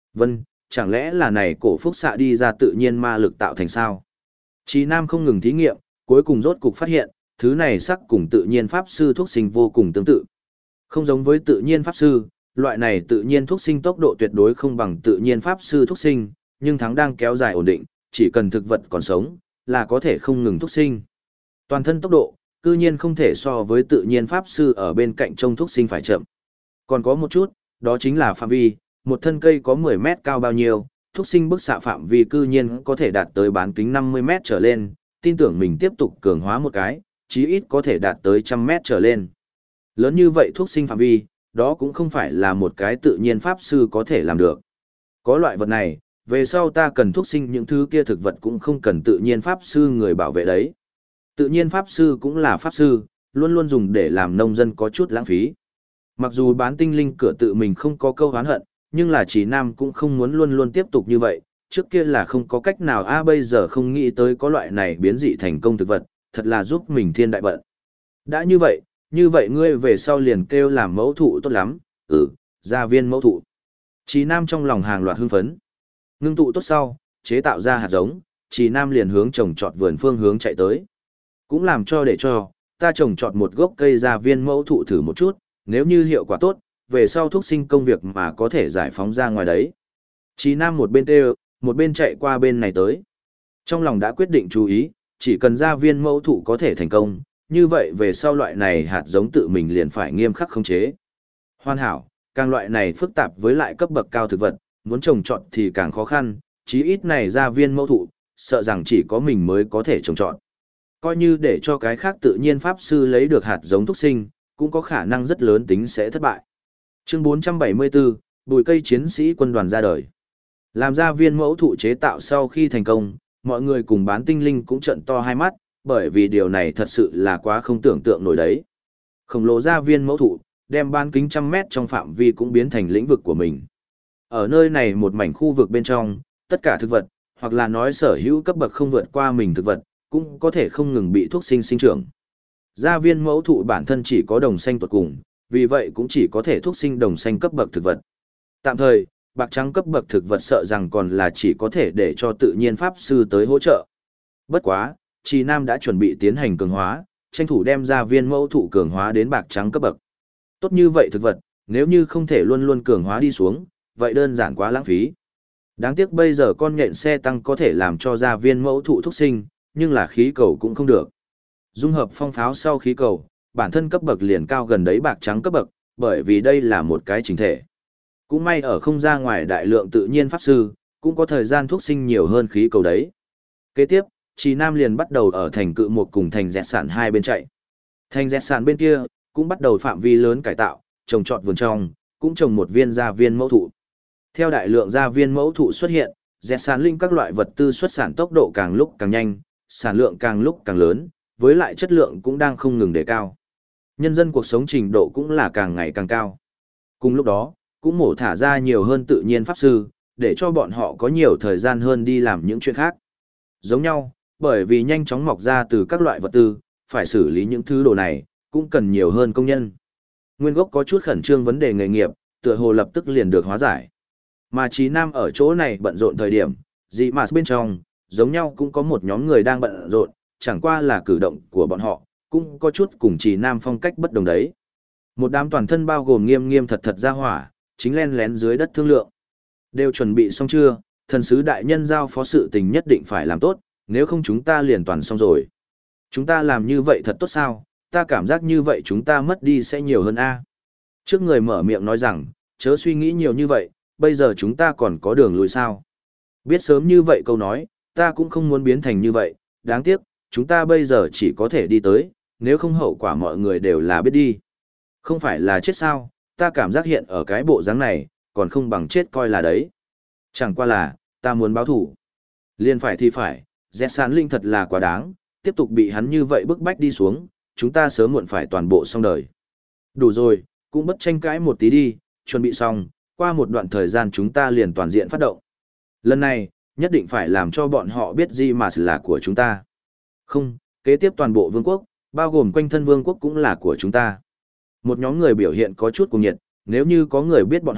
Vân, chẳng lẽ là này cổ phúc xạ đi ra tự nhiên ma lực tạo thành sao? Chí Nam không ngừng thí nghiệm, cuối cùng rốt cục phát hiện, thứ này sắc cùng tự nhiên pháp sư thuốc sinh vô cùng tương tự. Không giống với tự nhiên pháp sư, loại này tự nhiên thuốc sinh tốc độ tuyệt đối không bằng tự nhiên pháp sư thuốc sinh, nhưng thắng đang kéo dài ổn định, chỉ cần thực vật còn sống, là có thể không ngừng thuốc sinh. Toàn thân tốc độ, cư nhiên không thể so với tự nhiên pháp sư ở bên cạnh trông thuốc sinh phải chậm. Còn có một chút, đó chính là phạm vi, một thân cây có 10 mét cao bao nhiêu, thuốc sinh bức xạ phạm vi cư nhiên có thể đạt tới bán kính 50 mét trở lên, tin tưởng mình tiếp tục cường hóa một cái, chí ít có thể đạt tới 100 mét trở lên. Lớn như vậy thuốc sinh phạm vi, đó cũng không phải là một cái tự nhiên pháp sư có thể làm được. Có loại vật này, về sau ta cần thuốc sinh những thứ kia thực vật cũng không cần tự nhiên pháp sư người bảo vệ đấy. Tự nhiên pháp sư cũng là pháp sư, luôn luôn dùng để làm nông dân có chút lãng phí. Mặc dù bán tinh linh cửa tự mình không có câu hán hận, nhưng là Chỉ Nam cũng không muốn luôn luôn tiếp tục như vậy, trước kia là không có cách nào bây giờ không nghĩ tới có loại này biến dị thành công thực vật, thật là giúp mình thiên đại bận. Đã như vậy ngươi về sau liền kêu làm mẫu thụ tốt lắm, gia viên mẫu thụ. Chỉ Nam trong lòng hàng loạt hưng phấn. Ngưng tụ tốt sau, chế tạo ra hạt giống, Chỉ Nam liền hướng trồng trọt vườn phương hướng chạy tới. Cũng làm để cho, ta trồng trọt một gốc cây gia viên mẫu thụ thử một chút, nếu như hiệu quả tốt, về sau thúc sinh công việc mà có thể giải phóng ra ngoài đấy. Chỉ Nam một bên kêu, một bên chạy qua bên này tới. Trong lòng đã quyết định chú ý, chỉ cần gia viên mẫu thụ có thể thành công, như vậy về sau loại này hạt giống tự mình liền phải nghiêm khắc khống chế. Hoàn hảo, càng loại này phức tạp với lại cấp bậc cao thực vật, muốn trồng trọt thì càng khó khăn, chí ít này gia viên mẫu thụ, sợ rằng chỉ có mình mới có thể trồng trọt. Coi như để cho cái khác tự nhiên pháp sư lấy được hạt giống thúc sinh, cũng có khả năng rất lớn tính sẽ thất bại. Chương 474, bùi cây chiến sĩ quân đoàn ra đời. Làm gia viên mẫu thụ chế tạo sau khi thành công, mọi người cùng bán tinh linh cũng trận to hai mắt, bởi vì điều này thật sự là quá không tưởng tượng nổi đấy. Khổng lồ gia viên mẫu thụ, đem bán kính 100 mét trong phạm vi cũng biến thành lĩnh vực của mình. Ở nơi này một mảnh khu vực bên trong, tất cả thực vật, hoặc là nói sở hữu cấp bậc không vượt qua mình thực vật, cũng có thể không ngừng bị thuốc sinh sinh trưởng. Gia viên mẫu thụ bản thân chỉ có đồng xanh tuột cùng, vì vậy cũng chỉ có thể thuốc sinh đồng xanh cấp bậc thực vật. Tạm thời, bạc trắng cấp bậc thực vật sợ rằng còn là chỉ có thể để cho tự nhiên pháp sư tới hỗ trợ. Bất quá, Trì Nam đã chuẩn bị tiến hành cường hóa, tranh thủ đem gia viên mẫu thụ cường hóa đến bạc trắng cấp bậc. Tốt như vậy thực vật, nếu như không thể luôn luôn cường hóa đi xuống, vậy đơn giản quá lãng phí. Đáng tiếc bây giờ con nhện xe tăng có thể làm cho gia viên mẫu thụ thúc sinh, nhưng là khí cầu cũng không được. Dung hợp phong pháo sau khí cầu, bản thân cấp bậc liền cao gần đấy bạc trắng cấp bậc, bởi vì đây là một cái chỉnh thể. Cũng may ở không ra ngoài đại lượng tự nhiên pháp sư, cũng có thời gian thúc sinh nhiều hơn khí cầu đấy. Kế tiếp, Trì Nam liền bắt đầu ở thành cự một cùng thành dẹt sản hai bên chạy. Thành dẹt sản bên kia, cũng bắt đầu phạm vi lớn cải tạo, trồng trọt vườn trong, cũng trồng một viên gia viên mẫu thụ. Theo đại lượng gia viên mẫu thụ xuất hiện, dẹt sản linh các loại vật tư xuất sản tốc độ càng lúc càng nhanh, sản lượng càng lúc càng lớn, với lại chất lượng cũng đang không ngừng đề cao. Nhân dân cuộc sống trình độ cũng là càng ngày càng cao. Cùng lúc đó, cũng mổ thả ra nhiều hơn tự nhiên pháp sư, để cho bọn họ có nhiều thời gian hơn đi làm những chuyện khác. Giống nhau, bởi vì nhanh chóng mọc ra từ các loại vật tư, phải xử lý những thứ đồ này, cũng cần nhiều hơn công nhân. Nguyên gốc có chút khẩn trương vấn đề nghề nghiệp, tựa hồ lập tức liền được hóa giải. Mà Chí Nam ở chỗ này bận rộn thời điểm, dị mà bên trong, giống nhau cũng có một nhóm người đang bận rộn, chẳng qua là cử động của bọn họ, cũng có chút cùng Chí Nam phong cách bất đồng đấy. Một đám toàn thân bao gồm nghiêm nghiêm thật thật ra hỏa, chính len lén dưới đất thương lượng. Đều chuẩn bị xong chưa, thần sứ đại nhân giao phó sự tình nhất định phải làm tốt, nếu không chúng ta liền toàn xong rồi. Chúng ta làm như vậy thật tốt sao, ta cảm giác như vậy chúng ta mất đi sẽ nhiều hơn a. Trước người mở miệng nói rằng, chớ suy nghĩ nhiều như vậy, bây giờ chúng ta còn có đường lùi sao. Biết sớm như vậy câu nói, ta cũng không muốn biến thành như vậy, đáng tiếc, chúng ta bây giờ chỉ có thể đi tới, nếu không hậu quả mọi người đều là biết đi. Không phải là chết sao, ta cảm giác hiện ở cái bộ dáng này, còn không bằng chết coi là đấy. Chẳng qua là, ta muốn báo thủ. Liên phải thì phải, dẹt sán linh thật là quá đáng, tiếp tục bị hắn như vậy bức bách đi xuống, chúng ta sớm muộn phải toàn bộ xong đời. Đủ rồi, cũng bất tranh cãi một tí đi, chuẩn bị xong, qua một đoạn thời gian chúng ta liền toàn diện phát động. Lần này, nhất định phải làm cho bọn họ biết gì mà là của chúng ta. Không, kế tiếp toàn bộ vương quốc, bao gồm quanh thân vương quốc cũng là của chúng ta. Một nhóm người biểu hiện có chút cuồng nhiệt, nếu như có người biết bọn họ,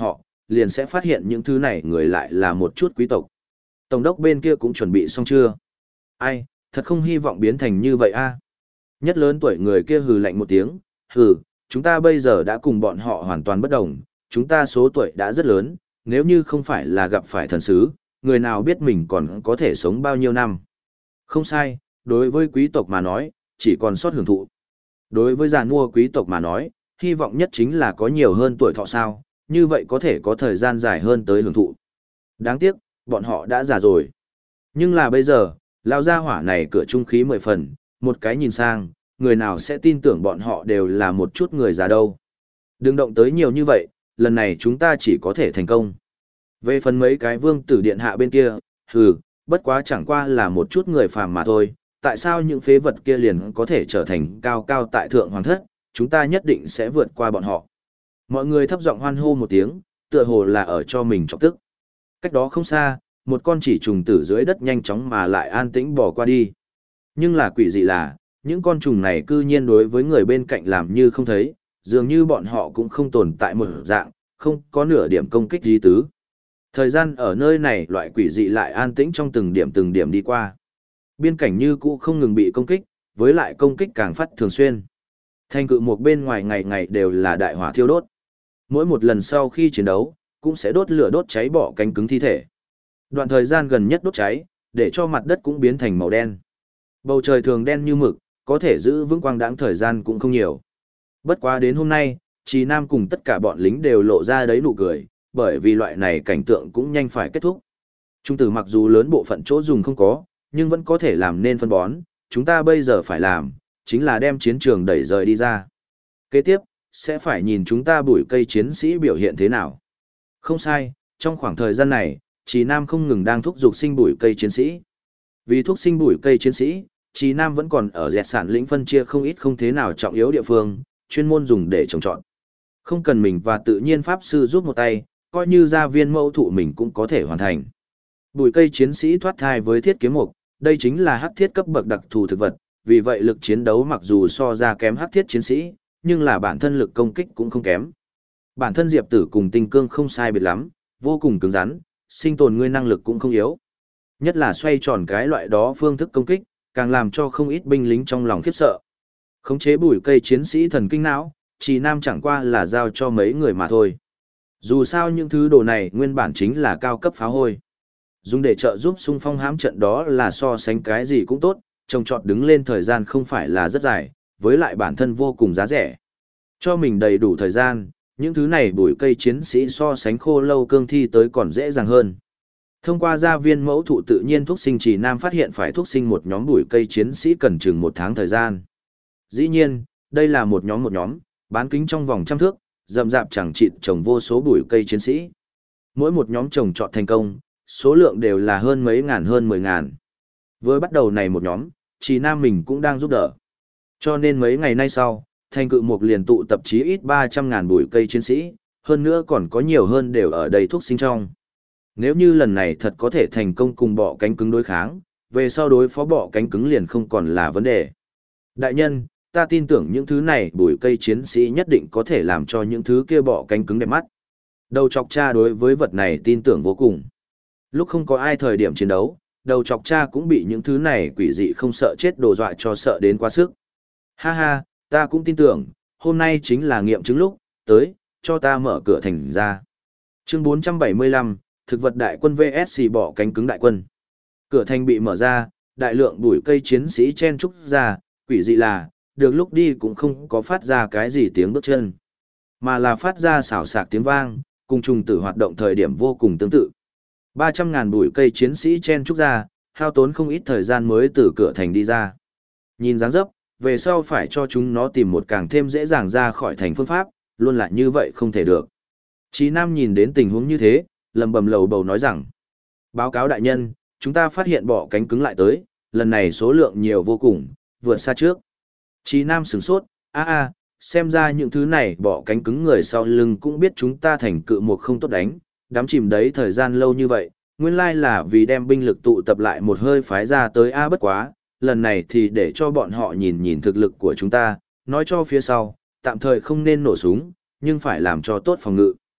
liền sẽ phát hiện những thứ này người lại là một chút quý tộc. Tổng đốc bên kia cũng chuẩn bị xong chưa? Ai, thật không hy vọng biến thành như vậy a. Nhất lớn tuổi người kia hừ lạnh một tiếng, hừ, chúng ta bây giờ đã cùng bọn họ hoàn toàn bất đồng, chúng ta số tuổi đã rất lớn, nếu như không phải là gặp phải thần sứ, người nào biết mình còn có thể sống bao nhiêu năm. Không sai, đối với quý tộc mà nói, chỉ còn sót hưởng thụ. Đối với giàn mua quý tộc mà nói, hy vọng nhất chính là có nhiều hơn tuổi thọ sao, như vậy có thể có thời gian dài hơn tới hưởng thụ. Đáng tiếc, bọn họ đã già rồi. Nhưng là bây giờ, lao gia hỏa này cửa trung khí 10 phần, một cái nhìn sang, người nào sẽ tin tưởng bọn họ đều là một chút người già đâu. Đừng động tới nhiều như vậy, lần này chúng ta chỉ có thể thành công. Về phần mấy cái vương tử điện hạ bên kia, hừ, bất quá chẳng qua là một chút người phàm mà thôi, tại sao những phế vật kia liền có thể trở thành cao cao tại thượng hoàng thất, chúng ta nhất định sẽ vượt qua bọn họ. Mọi người thấp giọng hoan hô một tiếng, tựa hồ là ở cho mình chọc tức. Cách đó không xa, một con chỉ trùng tử dưới đất nhanh chóng mà lại an tĩnh bỏ qua đi. Nhưng là quỷ dị là, những con trùng này cư nhiên đối với người bên cạnh làm như không thấy, dường như bọn họ cũng không tồn tại một dạng, không có nửa điểm công kích gì tứ. Thời gian ở nơi này loại quỷ dị lại an tĩnh trong từng điểm đi qua. Biên cảnh như cũ không ngừng bị công kích, với lại công kích càng phát thường xuyên. Thành cự một bên ngoài ngày ngày đều là đại hỏa thiêu đốt. Mỗi một lần sau khi chiến đấu, cũng sẽ đốt lửa đốt cháy bỏ cánh cứng thi thể. Đoạn thời gian gần nhất đốt cháy, để cho mặt đất cũng biến thành màu đen. Bầu trời thường đen như mực, có thể giữ vững quang đãng thời gian cũng không nhiều. Bất quá đến hôm nay, Trì Nam cùng tất cả bọn lính đều lộ ra đấy nụ cười, bởi vì loại này cảnh tượng cũng nhanh phải kết thúc. Trung tử mặc dù lớn bộ phận chỗ dùng không có, nhưng vẫn có thể làm nên phân bón, chúng ta bây giờ phải làm, chính là đem chiến trường đẩy rời đi ra. Kế tiếp, sẽ phải nhìn chúng ta bùi cây chiến sĩ biểu hiện thế nào. Không sai, trong khoảng thời gian này, Trì Nam không ngừng đang thúc giục sinh bùi cây chiến sĩ. Vì thuốc sinh bùi cây chiến sĩ, Trì Nam vẫn còn ở dẹt sản lĩnh phân chia không ít không thế nào trọng yếu địa phương, chuyên môn dùng để trồng trọt. Không cần mình và tự nhiên pháp sư giúp một tay, coi như gia viên mẫu thụ mình cũng có thể hoàn thành. Bùi cây chiến sĩ thoát thai với thiết kiếm mục, đây chính là hắc thiết cấp bậc đặc thù thực vật, vì vậy lực chiến đấu mặc dù so ra kém hắc thiết chiến sĩ, nhưng là bản thân lực công kích cũng không kém. Bản thân Diệp Tử cùng Tinh Cương không sai biệt lắm, vô cùng cứng rắn, sinh tồn ngươi năng lực cũng không yếu. Nhất là xoay tròn cái loại đó phương thức công kích, càng làm cho không ít binh lính trong lòng khiếp sợ. Khống chế bùi cây chiến sĩ thần kinh não, Trì Nam chẳng qua là giao cho mấy người mà thôi. Dù sao những thứ đồ này nguyên bản chính là cao cấp pháo hôi. Dùng để trợ giúp xung phong hãm trận đó là so sánh cái gì cũng tốt, trồng trọt đứng lên thời gian không phải là rất dài, với lại bản thân vô cùng giá rẻ. Cho mình đầy đủ thời gian, những thứ này bùi cây chiến sĩ so sánh khô lâu cương thi tới còn dễ dàng hơn. Thông qua gia viên mẫu thụ tự nhiên thuốc sinh Trì Nam phát hiện phải thuốc sinh một nhóm bùi cây chiến sĩ cần chừng 1 tháng thời gian. Dĩ nhiên, đây là một nhóm, bán kính trong vòng trăm thước, rậm rạp chẳng chịt trồng vô số bùi cây chiến sĩ. Mỗi một nhóm trồng trọt thành công, số lượng đều là hơn mấy ngàn hơn 10 ngàn. Với bắt đầu này một nhóm, Trì Nam mình cũng đang giúp đỡ. Cho nên mấy ngày nay sau, thành cự mục liền tụ tập chí ít 300.000 bùi cây chiến sĩ, hơn nữa còn có nhiều hơn đều ở đây thuốc sinh trong. Nếu như lần này thật có thể thành công cùng bọ cánh cứng đối kháng, về sau đối phó bọ cánh cứng liền không còn là vấn đề. Đại nhân, ta tin tưởng những thứ này bùi cây chiến sĩ nhất định có thể làm cho những thứ kia bọ cánh cứng đẹp mắt. Đầu chọc cha đối với vật này tin tưởng vô cùng. Lúc không có ai thời điểm chiến đấu, đầu chọc cha cũng bị những thứ này quỷ dị không sợ chết đồ dọa cho sợ đến quá sức. Ha ha, ta cũng tin tưởng, hôm nay chính là nghiệm chứng lúc, tới, cho ta mở cửa thành ra. Chương 475, thực vật đại quân vs bọ cánh cứng đại quân. Cửa thành bị mở ra, đại lượng bùi cây chiến sĩ chen trúc ra, quỷ dị là, được lúc đi cũng không có phát ra cái gì tiếng bước chân, mà là phát ra xào xạc tiếng vang, cùng trùng tử hoạt động thời điểm vô cùng tương tự. 300.000 bùi cây chiến sĩ chen trúc ra, hao tốn không ít thời gian mới từ cửa thành đi ra. Nhìn dáng dấp, về sau phải cho chúng nó tìm một càng thêm dễ dàng ra khỏi thành phương pháp, luôn là như vậy không thể được. Chí Nam nhìn đến tình huống như thế, lầm bầm lầu bầu nói rằng: báo cáo đại nhân, chúng ta phát hiện bọ cánh cứng lại tới, lần này số lượng nhiều vô cùng, vượt xa trước. Chí Nam sửng sốt, xem ra những thứ này bọ cánh cứng người sau lưng cũng biết chúng ta thành cự một không tốt đánh, đám chìm đấy thời gian lâu như vậy, nguyên lai là vì đem binh lực tụ tập lại một hơi phái ra tới bất quá, lần này thì để cho bọn họ nhìn nhìn thực lực của chúng ta, nói cho phía sau, tạm thời không nên nổ súng, nhưng phải làm cho tốt phòng ngự.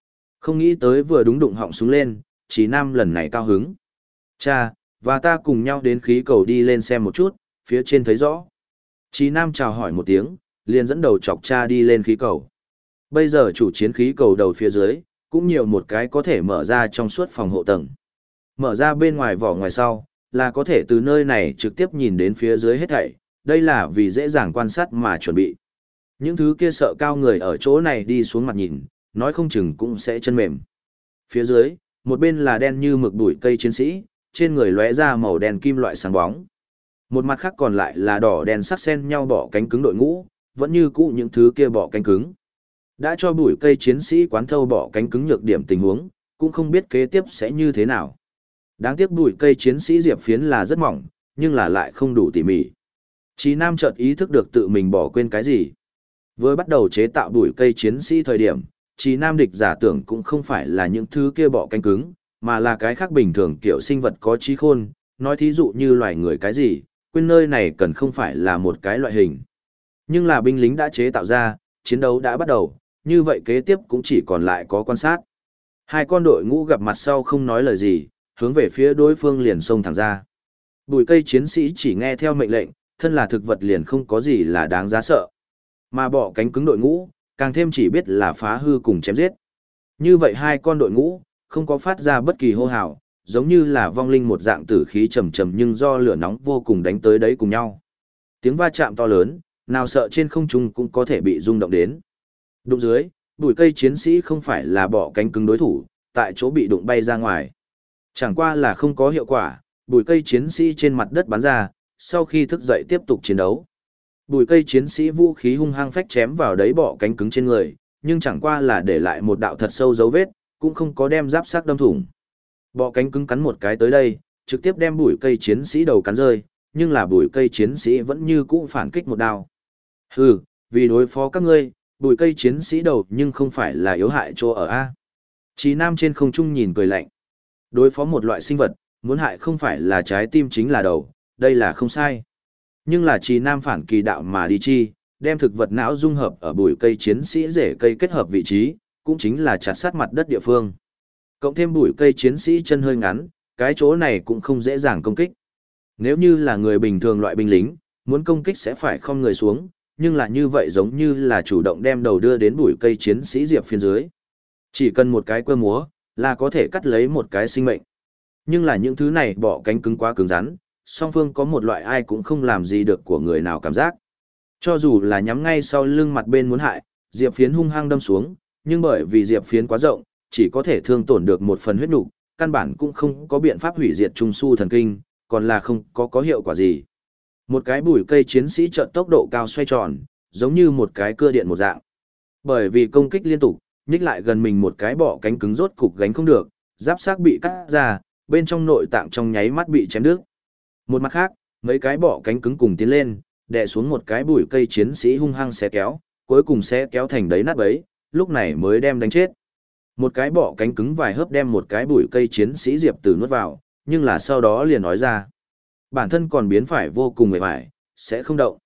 Không nghĩ tới vừa đúng đụng họng súng lên, Chí Nam lần này cao hứng. Cha, và ta cùng nhau đến khí cầu đi lên xem một chút, phía trên thấy rõ. Chí Nam chào hỏi một tiếng, liền dẫn đầu chọc cha đi lên khí cầu. Bây giờ chủ chiến khí cầu đầu phía dưới, cũng nhiều một cái có thể mở ra trong suốt phòng hộ tầng. Mở ra bên ngoài vỏ ngoài sau, là có thể từ nơi này trực tiếp nhìn đến phía dưới hết thảy, đây là vì dễ dàng quan sát mà chuẩn bị. Những thứ kia sợ cao người ở chỗ này đi xuống mặt nhìn, nói không chừng cũng sẽ chân mềm. Phía dưới, một bên là đen như mực bụi cây chiến sĩ, trên người lóe ra màu đen kim loại sáng bóng. Một mặt khác còn lại là đỏ đen sắc xen nhau bọ cánh cứng đội ngũ, vẫn như cũ những thứ kia bọ cánh cứng. Đã cho bụi cây chiến sĩ quán thâu bọ cánh cứng nhược điểm tình huống, cũng không biết kế tiếp sẽ như thế nào. Đáng tiếc bụi cây chiến sĩ diệp phiến là rất mỏng, nhưng là lại không đủ tỉ mỉ. Chí Nam chợt ý thức được tự mình bỏ quên cái gì. Vừa bắt đầu chế tạo bụi cây chiến sĩ thời điểm, Chí Nam địch giả tưởng cũng không phải là những thứ kia bọ cánh cứng, mà là cái khác bình thường kiểu sinh vật có trí khôn, nói thí dụ như loài người cái gì, quên nơi này cần không phải là một cái loại hình. Nhưng là binh lính đã chế tạo ra, chiến đấu đã bắt đầu, như vậy kế tiếp cũng chỉ còn lại có quan sát. Hai con đội ngũ gặp mặt sau không nói lời gì, hướng về phía đối phương liền xông thẳng ra. Bùi cây chiến sĩ chỉ nghe theo mệnh lệnh, thân là thực vật liền không có gì là đáng giá sợ. Mà bọ cánh cứng đội ngũ, càng thêm chỉ biết là phá hư cùng chém giết. Như vậy hai con đội ngũ, không có phát ra bất kỳ hô hào, giống như là vong linh một dạng tử khí trầm trầm nhưng do lửa nóng vô cùng đánh tới đấy cùng nhau. Tiếng va chạm to lớn, nào sợ trên không trung cũng có thể bị rung động đến. Đụng dưới, bùi cây chiến sĩ không phải là bọ cánh cứng đối thủ, tại chỗ bị đụng bay ra ngoài. Chẳng qua là không có hiệu quả, bùi cây chiến sĩ trên mặt đất bắn ra, sau khi thức dậy tiếp tục chiến đấu. Bùi cây chiến sĩ vũ khí hung hăng phách chém vào đấy bọ cánh cứng trên người, nhưng chẳng qua là để lại một đạo thật sâu dấu vết, cũng không có đem giáp xác đâm thủng. Bọ cánh cứng cắn một cái tới đây, trực tiếp đem bùi cây chiến sĩ đầu cắn rơi, nhưng là bùi cây chiến sĩ vẫn như cũ phản kích một đao. Hừ, vì đối phó các ngươi, bùi cây chiến sĩ đầu nhưng không phải là yếu hại chỗ ở A. Chí Nam trên không trung nhìn cười lạnh. Đối phó một loại sinh vật, muốn hại không phải là trái tim chính là đầu, đây là không sai. Nhưng là Chí Nam phản kỳ đạo mà đi chi, đem thực vật não dung hợp ở bùi cây chiến sĩ rễ cây kết hợp vị trí, cũng chính là chặt sát mặt đất địa phương. Cộng thêm bùi cây chiến sĩ chân hơi ngắn, cái chỗ này cũng không dễ dàng công kích. Nếu như là người bình thường loại binh lính, muốn công kích sẽ phải không người xuống, nhưng là như vậy giống như là chủ động đem đầu đưa đến bụi cây chiến sĩ diệp phía dưới. Chỉ cần một cái quơ múa, là có thể cắt lấy một cái sinh mệnh. Nhưng là những thứ này bọ cánh cứng quá cứng rắn, song phương có một loại ai cũng không làm gì được của người nào cảm giác. Cho dù là nhắm ngay sau lưng mặt bên muốn hại, diệp phiến hung hăng đâm xuống, nhưng bởi vì diệp phiến quá rộng, chỉ có thể thương tổn được một phần huyết nục, căn bản cũng không có biện pháp hủy diệt trung su thần kinh, còn là không có hiệu quả gì. Một cái bùi cây chiến sĩ chợt tốc độ cao xoay tròn, giống như một cái cưa điện một dạng. Bởi vì công kích liên tục, nhích lại gần mình một cái bọ cánh cứng rốt cục gánh không được, giáp xác bị cắt ra, bên trong nội tạng trong nháy mắt bị chém đứt. Một mặt khác, mấy cái bọ cánh cứng cùng tiến lên, đè xuống một cái bùi cây chiến sĩ hung hăng xé kéo, cuối cùng xé kéo thành đấy nát bấy, lúc này mới đem đánh chết. Một cái bọ cánh cứng vài hớp đem một cái bùi cây chiến sĩ diệp tử nuốt vào, nhưng là sau đó liền nói ra. Bản thân còn biến phải vô cùng mệt mỏi, sẽ không động.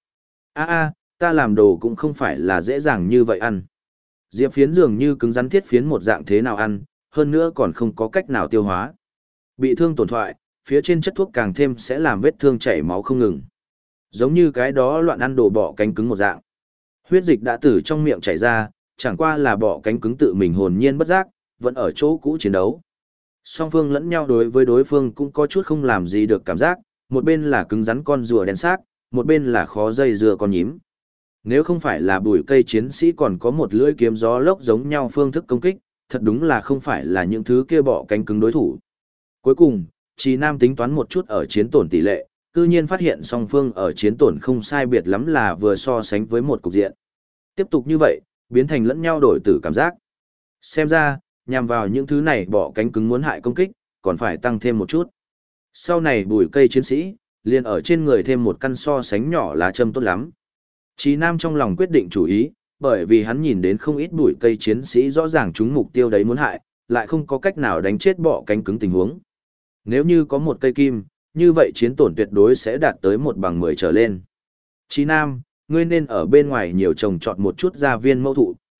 Ta làm đồ cũng không phải là dễ dàng như vậy ăn. Diệp phiến dường như cứng rắn thiết phiến một dạng thế nào ăn, hơn nữa còn không có cách nào tiêu hóa. Bị thương tổn thoại, phía trên chất thuốc càng thêm sẽ làm vết thương chảy máu không ngừng. Giống như cái đó loạn ăn đồ bọ cánh cứng một dạng. Huyết dịch đã từ trong miệng chảy ra, chẳng qua là bọ cánh cứng tự mình hồn nhiên bất giác, vẫn ở chỗ cũ chiến đấu. Song phương lẫn nhau đối với đối phương cũng có chút không làm gì được cảm giác, một bên là cứng rắn con rùa đen xác, một bên là khó dây dưa con nhím. Nếu không phải là bùi cây chiến sĩ còn có một lưỡi kiếm gió lốc giống nhau phương thức công kích, thật đúng là không phải là những thứ kia bọ cánh cứng đối thủ. Cuối cùng, Chí Nam tính toán một chút ở chiến tổn tỷ lệ, cư nhiên phát hiện song phương ở chiến tổn không sai biệt lắm là vừa so sánh với một cục diện. Tiếp tục như vậy, biến thành lẫn nhau đổi tử cảm giác. Xem ra, nhằm vào những thứ này bọ cánh cứng muốn hại công kích, còn phải tăng thêm một chút. Sau này bùi cây chiến sĩ, liền ở trên người thêm một căn so sánh nhỏ lá châm tốt lắm. Chí Nam trong lòng quyết định chủ ý, bởi vì hắn nhìn đến không ít bùi cây chiến sĩ rõ ràng chúng mục tiêu đấy muốn hại, lại không có cách nào đánh chết bọ cánh cứng tình huống. Nếu như có một cây kim, như vậy chiến tổn tuyệt đối sẽ đạt tới 1/10 trở lên. Chí Nam, ngươi nên ở bên ngoài nhiều trồng trọt một chút gia viên mẫu thụ,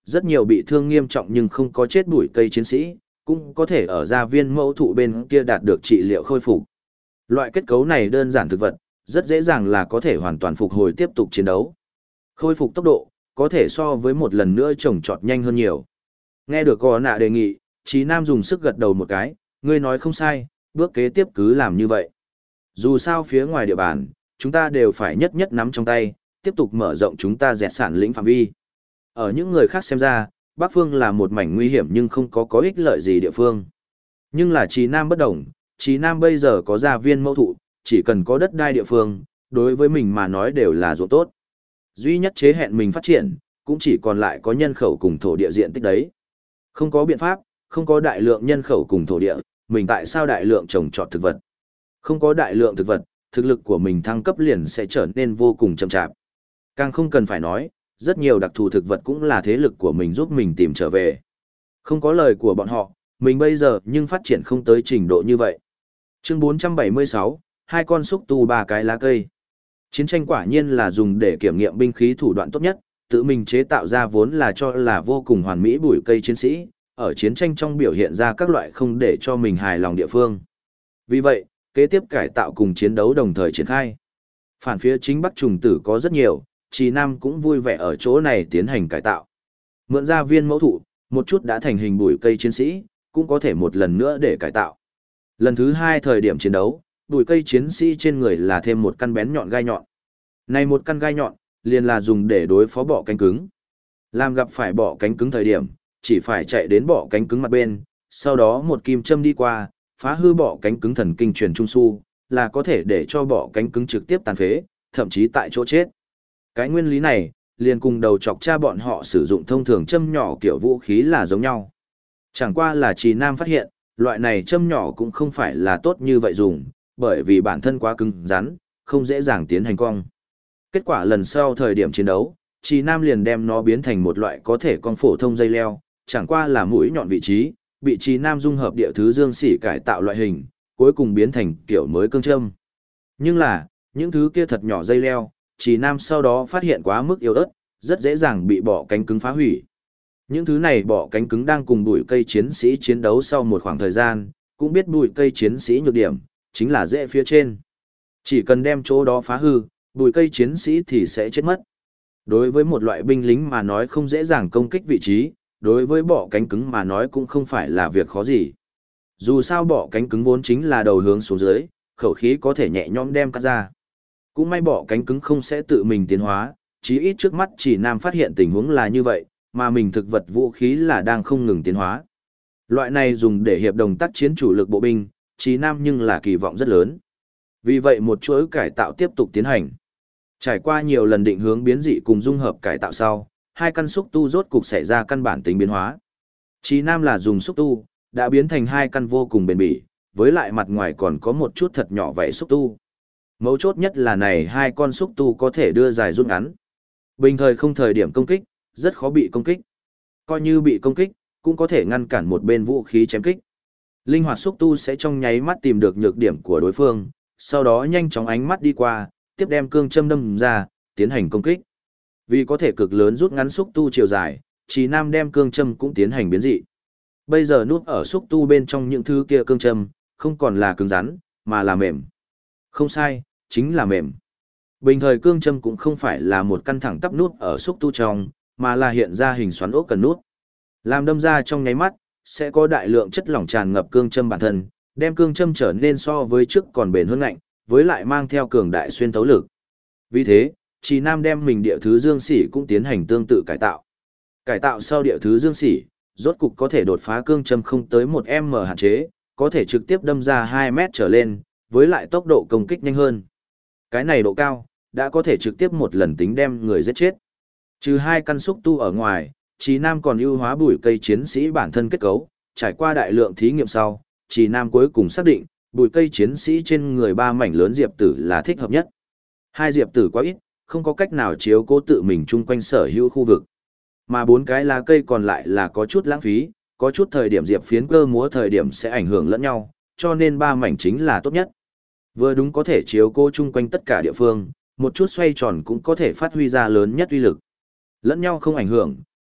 rất nhiều bị thương nghiêm trọng nhưng không có chết bụi cây chiến sĩ, cũng có thể ở gia viên mẫu thụ bên kia đạt được trị liệu khôi phục. Loại kết cấu này đơn giản thực vật, rất dễ dàng là có thể hoàn toàn phục hồi tiếp tục chiến đấu. Khôi phục tốc độ, có thể so với một lần nữa trồng trọt nhanh hơn nhiều. Nghe được Gò Nạ đề nghị, Chí Nam dùng sức gật đầu một cái, ngươi nói không sai, bước kế tiếp cứ làm như vậy. Dù sao phía ngoài địa bàn, chúng ta đều phải nhất nhất nắm trong tay, tiếp tục mở rộng chúng ta dẹt sản lĩnh phạm vi. Ở những người khác xem ra, Bắc Phương là một mảnh nguy hiểm nhưng không có ích lợi gì địa phương. Nhưng là Chí Nam bất đồng, Chí Nam bây giờ có gia viên mẫu thụ, chỉ cần có đất đai địa phương, đối với mình mà nói đều là ruộng tốt. Duy nhất chế hẹn mình phát triển, cũng chỉ còn lại có nhân khẩu cùng thổ địa diện tích đấy. Không có biện pháp, không có đại lượng nhân khẩu cùng thổ địa, mình tại sao đại lượng trồng trọt thực vật? Không có đại lượng thực vật, thực lực của mình thăng cấp liền sẽ trở nên vô cùng chậm chạp. Càng không cần phải nói, rất nhiều đặc thù thực vật cũng là thế lực của mình giúp mình tìm trở về. Không có lời của bọn họ, mình bây giờ nhưng phát triển không tới trình độ như vậy. Chương 476, hai con xúc tu ba cái lá cây. Chiến tranh quả nhiên là dùng để kiểm nghiệm binh khí thủ đoạn tốt nhất, tự mình chế tạo ra vốn là cho là vô cùng hoàn mỹ bùi cây chiến sĩ, ở chiến tranh trong biểu hiện ra các loại không để cho mình hài lòng địa phương. Vì vậy, kế tiếp cải tạo cùng chiến đấu đồng thời triển khai. Phản phía chính Bắc trùng tử có rất nhiều, Chí Nam cũng vui vẻ ở chỗ này tiến hành cải tạo. Mượn ra viên mẫu thụ, một chút đã thành hình bùi cây chiến sĩ, cũng có thể một lần nữa để cải tạo. Lần thứ hai thời điểm chiến đấu, bùi cây chiến sĩ trên người là thêm một căn bén nhọn gai nhọn. Này một căn gai nhọn, liền là dùng để đối phó bọ cánh cứng. Làm gặp phải bọ cánh cứng thời điểm, chỉ phải chạy đến bọ cánh cứng mặt bên, sau đó một kim châm đi qua, phá hư bọ cánh cứng thần kinh truyền trung su, là có thể để cho bọ cánh cứng trực tiếp tàn phế, thậm chí tại chỗ chết. Cái nguyên lý này, liền cùng đầu chọc cha bọn họ sử dụng thông thường châm nhỏ kiểu vũ khí là giống nhau. Chẳng qua là Chí Nam phát hiện, loại này châm nhỏ cũng không phải là tốt như vậy dùng, bởi vì bản thân quá cứng rắn, không dễ dàng tiến hành cong. Kết quả lần sau thời điểm chiến đấu, Chí Nam liền đem nó biến thành một loại có thể cong phổ thông dây leo, chẳng qua là mũi nhọn vị trí, bị Chí Nam dung hợp địa thứ dương xỉ cải tạo loại hình, cuối cùng biến thành kiểu mới cương châm. Nhưng là, những thứ kia thật nhỏ dây leo, Chí Nam sau đó phát hiện quá mức yếu ớt, rất dễ dàng bị bọ cánh cứng phá hủy. Những thứ này bọ cánh cứng đang cùng bụi cây chiến sĩ chiến đấu sau một khoảng thời gian, cũng biết bụi cây chiến sĩ nhược điểm, chính là rễ phía trên. Chỉ cần đem chỗ đó phá hư, bụi cây chiến sĩ thì sẽ chết mất. Đối với một loại binh lính mà nói không dễ dàng công kích vị trí, đối với bọ cánh cứng mà nói cũng không phải là việc khó gì. Dù sao bọ cánh cứng vốn chính là đầu hướng xuống dưới, khẩu khí có thể nhẹ nhõm đem cắt ra. Cũng may bọ cánh cứng không sẽ tự mình tiến hóa, chí ít trước mắt Chí Nam phát hiện tình huống là như vậy, mà mình thực vật vũ khí là đang không ngừng tiến hóa. Loại này dùng để hiệp đồng tác chiến chủ lực bộ binh, Chí Nam nhưng là kỳ vọng rất lớn. Vì vậy một chuỗi cải tạo tiếp tục tiến hành. Trải qua nhiều lần định hướng biến dị cùng dung hợp cải tạo sau, hai căn xúc tu rốt cục xảy ra căn bản tính biến hóa. Chí Nam là dùng xúc tu, đã biến thành hai căn vô cùng bền bỉ, với lại mặt ngoài còn có một chút thật nhỏ vảy xúc tu. Mấu chốt nhất là này hai con xúc tu có thể đưa dài rút ngắn. Bình thời không thời điểm công kích, rất khó bị công kích. Coi như bị công kích, cũng có thể ngăn cản một bên vũ khí chém kích. Linh hoạt xúc tu sẽ trong nháy mắt tìm được nhược điểm của đối phương, sau đó nhanh chóng ánh mắt đi qua, tiếp đem cương châm đâm ra, tiến hành công kích. Vì có thể cực lớn rút ngắn xúc tu chiều dài, Chí Nam đem cương châm cũng tiến hành biến dị. Bây giờ núp ở xúc tu bên trong những thứ kia cương châm, không còn là cứng rắn, mà là mềm. Không sai, chính là mềm. Bình thời cương châm cũng không phải là một căn thẳng tắp nút ở xúc tu trong, mà là hiện ra hình xoắn ốc cần nút. Làm đâm ra trong nháy mắt, sẽ có đại lượng chất lỏng tràn ngập cương châm bản thân, đem cương châm trở nên so với trước còn bền hơn ngạnh, với lại mang theo cường đại xuyên thấu lực. Vì thế, Chí Nam đem mình địa thứ dương xỉ cũng tiến hành tương tự cải tạo. Cải tạo sau địa thứ dương xỉ, rốt cục có thể đột phá cương châm không tới 1m hạn chế, có thể trực tiếp đâm ra 2 mét trở lên, với lại tốc độ công kích nhanh hơn. Cái này độ cao, đã có thể trực tiếp một lần tính đem người giết chết. Trừ hai căn xúc tu ở ngoài, Chí Nam còn ưu hóa bùi cây chiến sĩ bản thân kết cấu, trải qua đại lượng thí nghiệm sau, Chí Nam cuối cùng xác định, bùi cây chiến sĩ trên người ba mảnh lớn diệp tử là thích hợp nhất. Hai diệp tử quá ít, không có cách nào chiếu cố tự mình chung quanh sở hữu khu vực. Mà bốn cái lá cây còn lại là có chút lãng phí, có chút thời điểm diệp phiến cơ múa thời điểm sẽ ảnh hưởng lẫn nhau, cho nên ba mảnh chính là tốt nhất. Vừa đúng có thể chiếu cố chung quanh tất cả địa phương, một chút xoay tròn cũng có thể phát huy ra lớn nhất uy lực. Lẫn nhau không ảnh hưởng,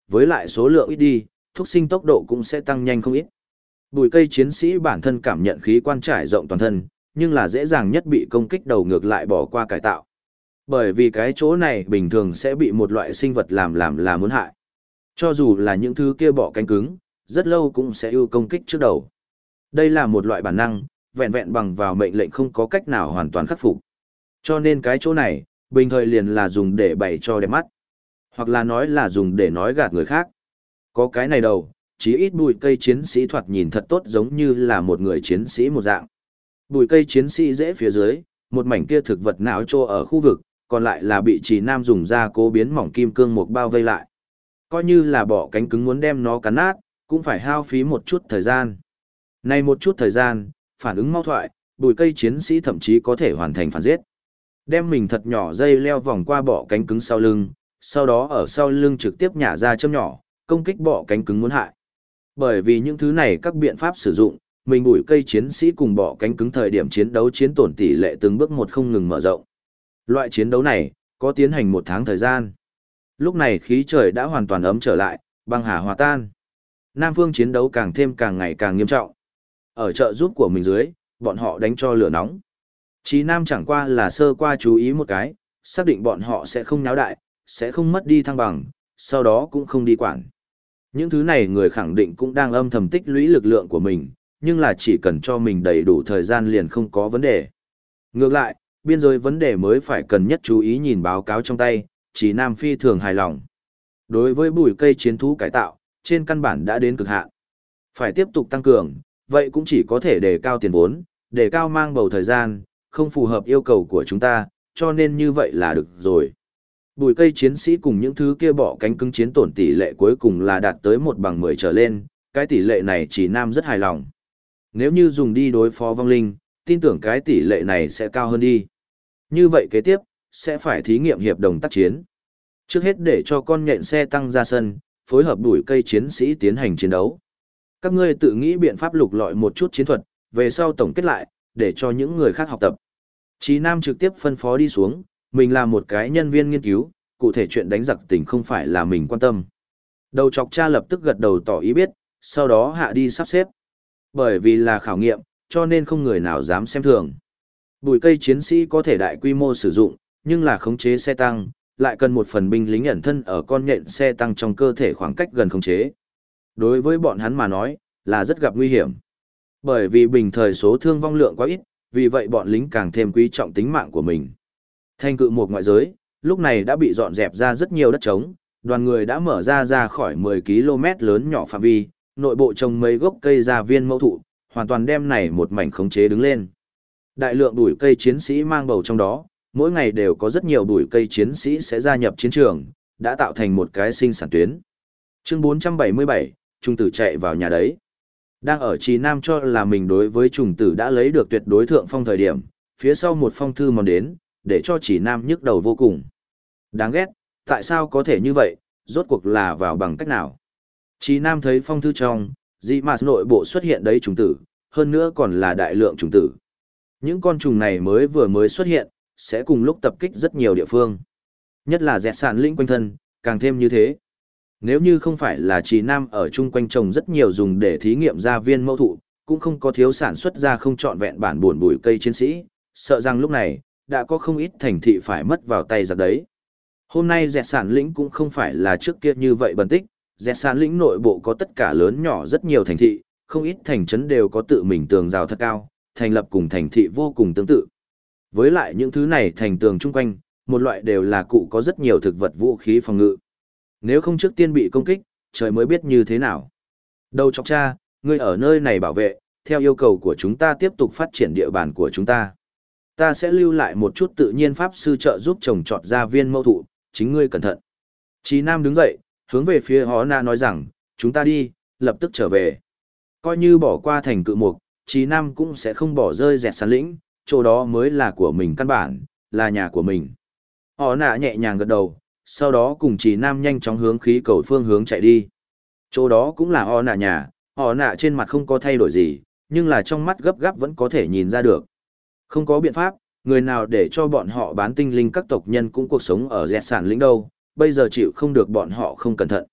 với lại số lượng ít đi, thúc sinh tốc độ cũng sẽ tăng nhanh không ít. Bùi cây chiến sĩ bản thân cảm nhận khí quan trải rộng toàn thân, nhưng là dễ dàng nhất bị công kích đầu ngược lại bỏ qua cải tạo. Bởi vì cái chỗ này bình thường sẽ bị một loại sinh vật làm là muốn hại. Cho dù là những thứ kia bọ cánh cứng, rất lâu cũng sẽ ưu công kích trước đầu. Đây là một loại bản năng, vẹn vẹn bằng vào mệnh lệnh không có cách nào hoàn toàn khắc phục. Cho nên cái chỗ này, bình thời liền là dùng để bày cho đẹp mắt. Hoặc là nói là dùng để nói gạt người khác. Có cái này đâu, chí ít bùi cây chiến sĩ thoạt nhìn thật tốt giống như là một người chiến sĩ một dạng. Bùi cây chiến sĩ dễ phía dưới, một mảnh kia thực vật não trô ở khu vực, còn lại là bị Trì Nam dùng ra cố biến mỏng kim cương một bao vây lại. Coi như là bỏ cánh cứng muốn đem nó cắn nát, cũng phải hao phí một chút thời gian. Này một chút thời gian, phản ứng mau thoại, bùi cây chiến sĩ thậm chí có thể hoàn thành phản giết. Đem mình thật nhỏ dây leo vòng qua bọ cánh cứng sau lưng, sau đó ở sau lưng trực tiếp nhả ra châm nhỏ, công kích bọ cánh cứng muốn hại. Bởi vì những thứ này các biện pháp sử dụng, mình bùi cây chiến sĩ cùng bọ cánh cứng thời điểm chiến đấu chiến tổn tỷ lệ từng bước một không ngừng mở rộng. Loại chiến đấu này, có tiến hành 1 tháng thời gian. Lúc này khí trời đã hoàn toàn ấm trở lại, băng hà hòa tan. Nam phương chiến đấu càng ngày càng nghiêm trọng. Ở trợ giúp của mình dưới, bọn họ đánh cho lửa nóng. Chí Nam chẳng qua là sơ qua chú ý một cái, xác định bọn họ sẽ không náo đại, sẽ không mất đi thăng bằng, sau đó cũng không đi quản. Những thứ này người khẳng định cũng đang âm thầm tích lũy lực lượng của mình, nhưng là chỉ cần cho mình đầy đủ thời gian liền không có vấn đề. Ngược lại, biên giới vấn đề mới phải cần nhất chú ý nhìn báo cáo trong tay, Chí Nam phi thường hài lòng. Đối với bùi cây chiến thú cải tạo, trên căn bản đã đến cực hạn. Phải tiếp tục tăng cường, vậy cũng chỉ có thể đề cao tiền vốn, đề cao mang bầu thời gian, không phù hợp yêu cầu của chúng ta, cho nên như vậy là được rồi. Bùi cây chiến sĩ cùng những thứ kia bọ cánh cứng chiến tổn tỷ lệ cuối cùng là đạt tới 1/10 trở lên, cái tỷ lệ này Chí Nam rất hài lòng. Nếu như dùng đi đối phó vong linh, tin tưởng cái tỷ lệ này sẽ cao hơn đi. Như vậy kế tiếp, sẽ phải thí nghiệm hiệp đồng tác chiến. Trước hết để cho con nhện xe tăng ra sân, phối hợp bùi cây chiến sĩ tiến hành chiến đấu. Các ngươi tự nghĩ biện pháp lục lọi một chút chiến thuật, về sau tổng kết lại, để cho những người khác học tập. Chí Nam trực tiếp phân phó đi xuống, mình là một cái nhân viên nghiên cứu, cụ thể chuyện đánh giặc tỉnh không phải là mình quan tâm. Đầu chọc cha lập tức gật đầu tỏ ý biết, sau đó hạ đi sắp xếp. Bởi vì là khảo nghiệm, cho nên không người nào dám xem thường. Bùi cây chiến sĩ có thể đại quy mô sử dụng, nhưng là khống chế xe tăng, lại cần một phần binh lính ẩn thân ở con nhện xe tăng trong cơ thể khoảng cách gần khống chế. Đối với bọn hắn mà nói, là rất gặp nguy hiểm. Bởi vì bình thời số thương vong lượng quá ít, vì vậy bọn lính càng thêm quý trọng tính mạng của mình. Thành cự một ngoại giới, lúc này đã bị dọn dẹp ra rất nhiều đất trống, đoàn người đã mở ra khỏi 10 km lớn nhỏ phạm vi, nội bộ trồng mấy gốc cây gia viên mẫu thụ, hoàn toàn đem này một mảnh khống chế đứng lên. Đại lượng bụi cây chiến sĩ mang bầu trong đó, mỗi ngày đều có rất nhiều bụi cây chiến sĩ sẽ gia nhập chiến trường, đã tạo thành một cái sinh sản tuyến. Chương 477, trùng tử chạy vào nhà đấy. Đang ở Chí Nam cho là mình đối với trùng tử đã lấy được tuyệt đối thượng phong thời điểm, phía sau một phong thư mòn đến, để cho Chí Nam nhức đầu vô cùng. Đáng ghét, tại sao có thể như vậy, rốt cuộc là vào bằng cách nào? Chí Nam thấy phong thư trong, dị mà nội bộ xuất hiện đấy trùng tử, hơn nữa còn là đại lượng trùng tử. Những con trùng này vừa mới xuất hiện, sẽ cùng lúc tập kích rất nhiều địa phương. Nhất là dẹt sàn lĩnh quanh thân, càng thêm như thế. Nếu như không phải là Chí Nam ở chung quanh trồng rất nhiều dùng để thí nghiệm ra viên mẫu thụ, cũng không có thiếu sản xuất ra không trọn vẹn bản buồn bùi cây chiến sĩ, sợ rằng lúc này, đã có không ít thành thị phải mất vào tay giặc đấy. Hôm nay dẹt sản lĩnh cũng không phải là trước kia như vậy bần tích, dẹt sản lĩnh nội bộ có tất cả lớn nhỏ rất nhiều thành thị, không ít thành trấn đều có tự mình tường rào thật cao, thành lập cùng thành thị vô cùng tương tự. Với lại những thứ này thành tường chung quanh, một loại đều là cụ có rất nhiều thực vật vũ khí phòng ngự. Nếu không trước tiên bị công kích, trời mới biết như thế nào. Đầu chọc cha, ngươi ở nơi này bảo vệ, theo yêu cầu của chúng ta tiếp tục phát triển địa bàn của chúng ta. Ta sẽ lưu lại một chút tự nhiên pháp sư trợ giúp trồng trọt ra viên mâu thụ, chính ngươi cẩn thận. Chí Nam đứng dậy, hướng về phía Hó Na nói rằng, chúng ta đi, lập tức trở về. Coi như bỏ qua thành cự mục, Chí Nam cũng sẽ không bỏ rơi dẹt sàn lĩnh, chỗ đó mới là của mình căn bản, là nhà của mình. Hó Na nhẹ nhàng gật đầu, sau đó cùng Chí Nam nhanh chóng hướng khí cầu phương hướng chạy đi. Chỗ đó cũng là Hó Na nhà, Hó Na trên mặt không có thay đổi gì, nhưng là trong mắt gấp gáp vẫn có thể nhìn ra được. Không có biện pháp, người nào để cho bọn họ bán tinh linh các tộc nhân cũng cuộc sống ở dẹt sản lĩnh đâu, bây giờ chịu không được bọn họ không cẩn thận.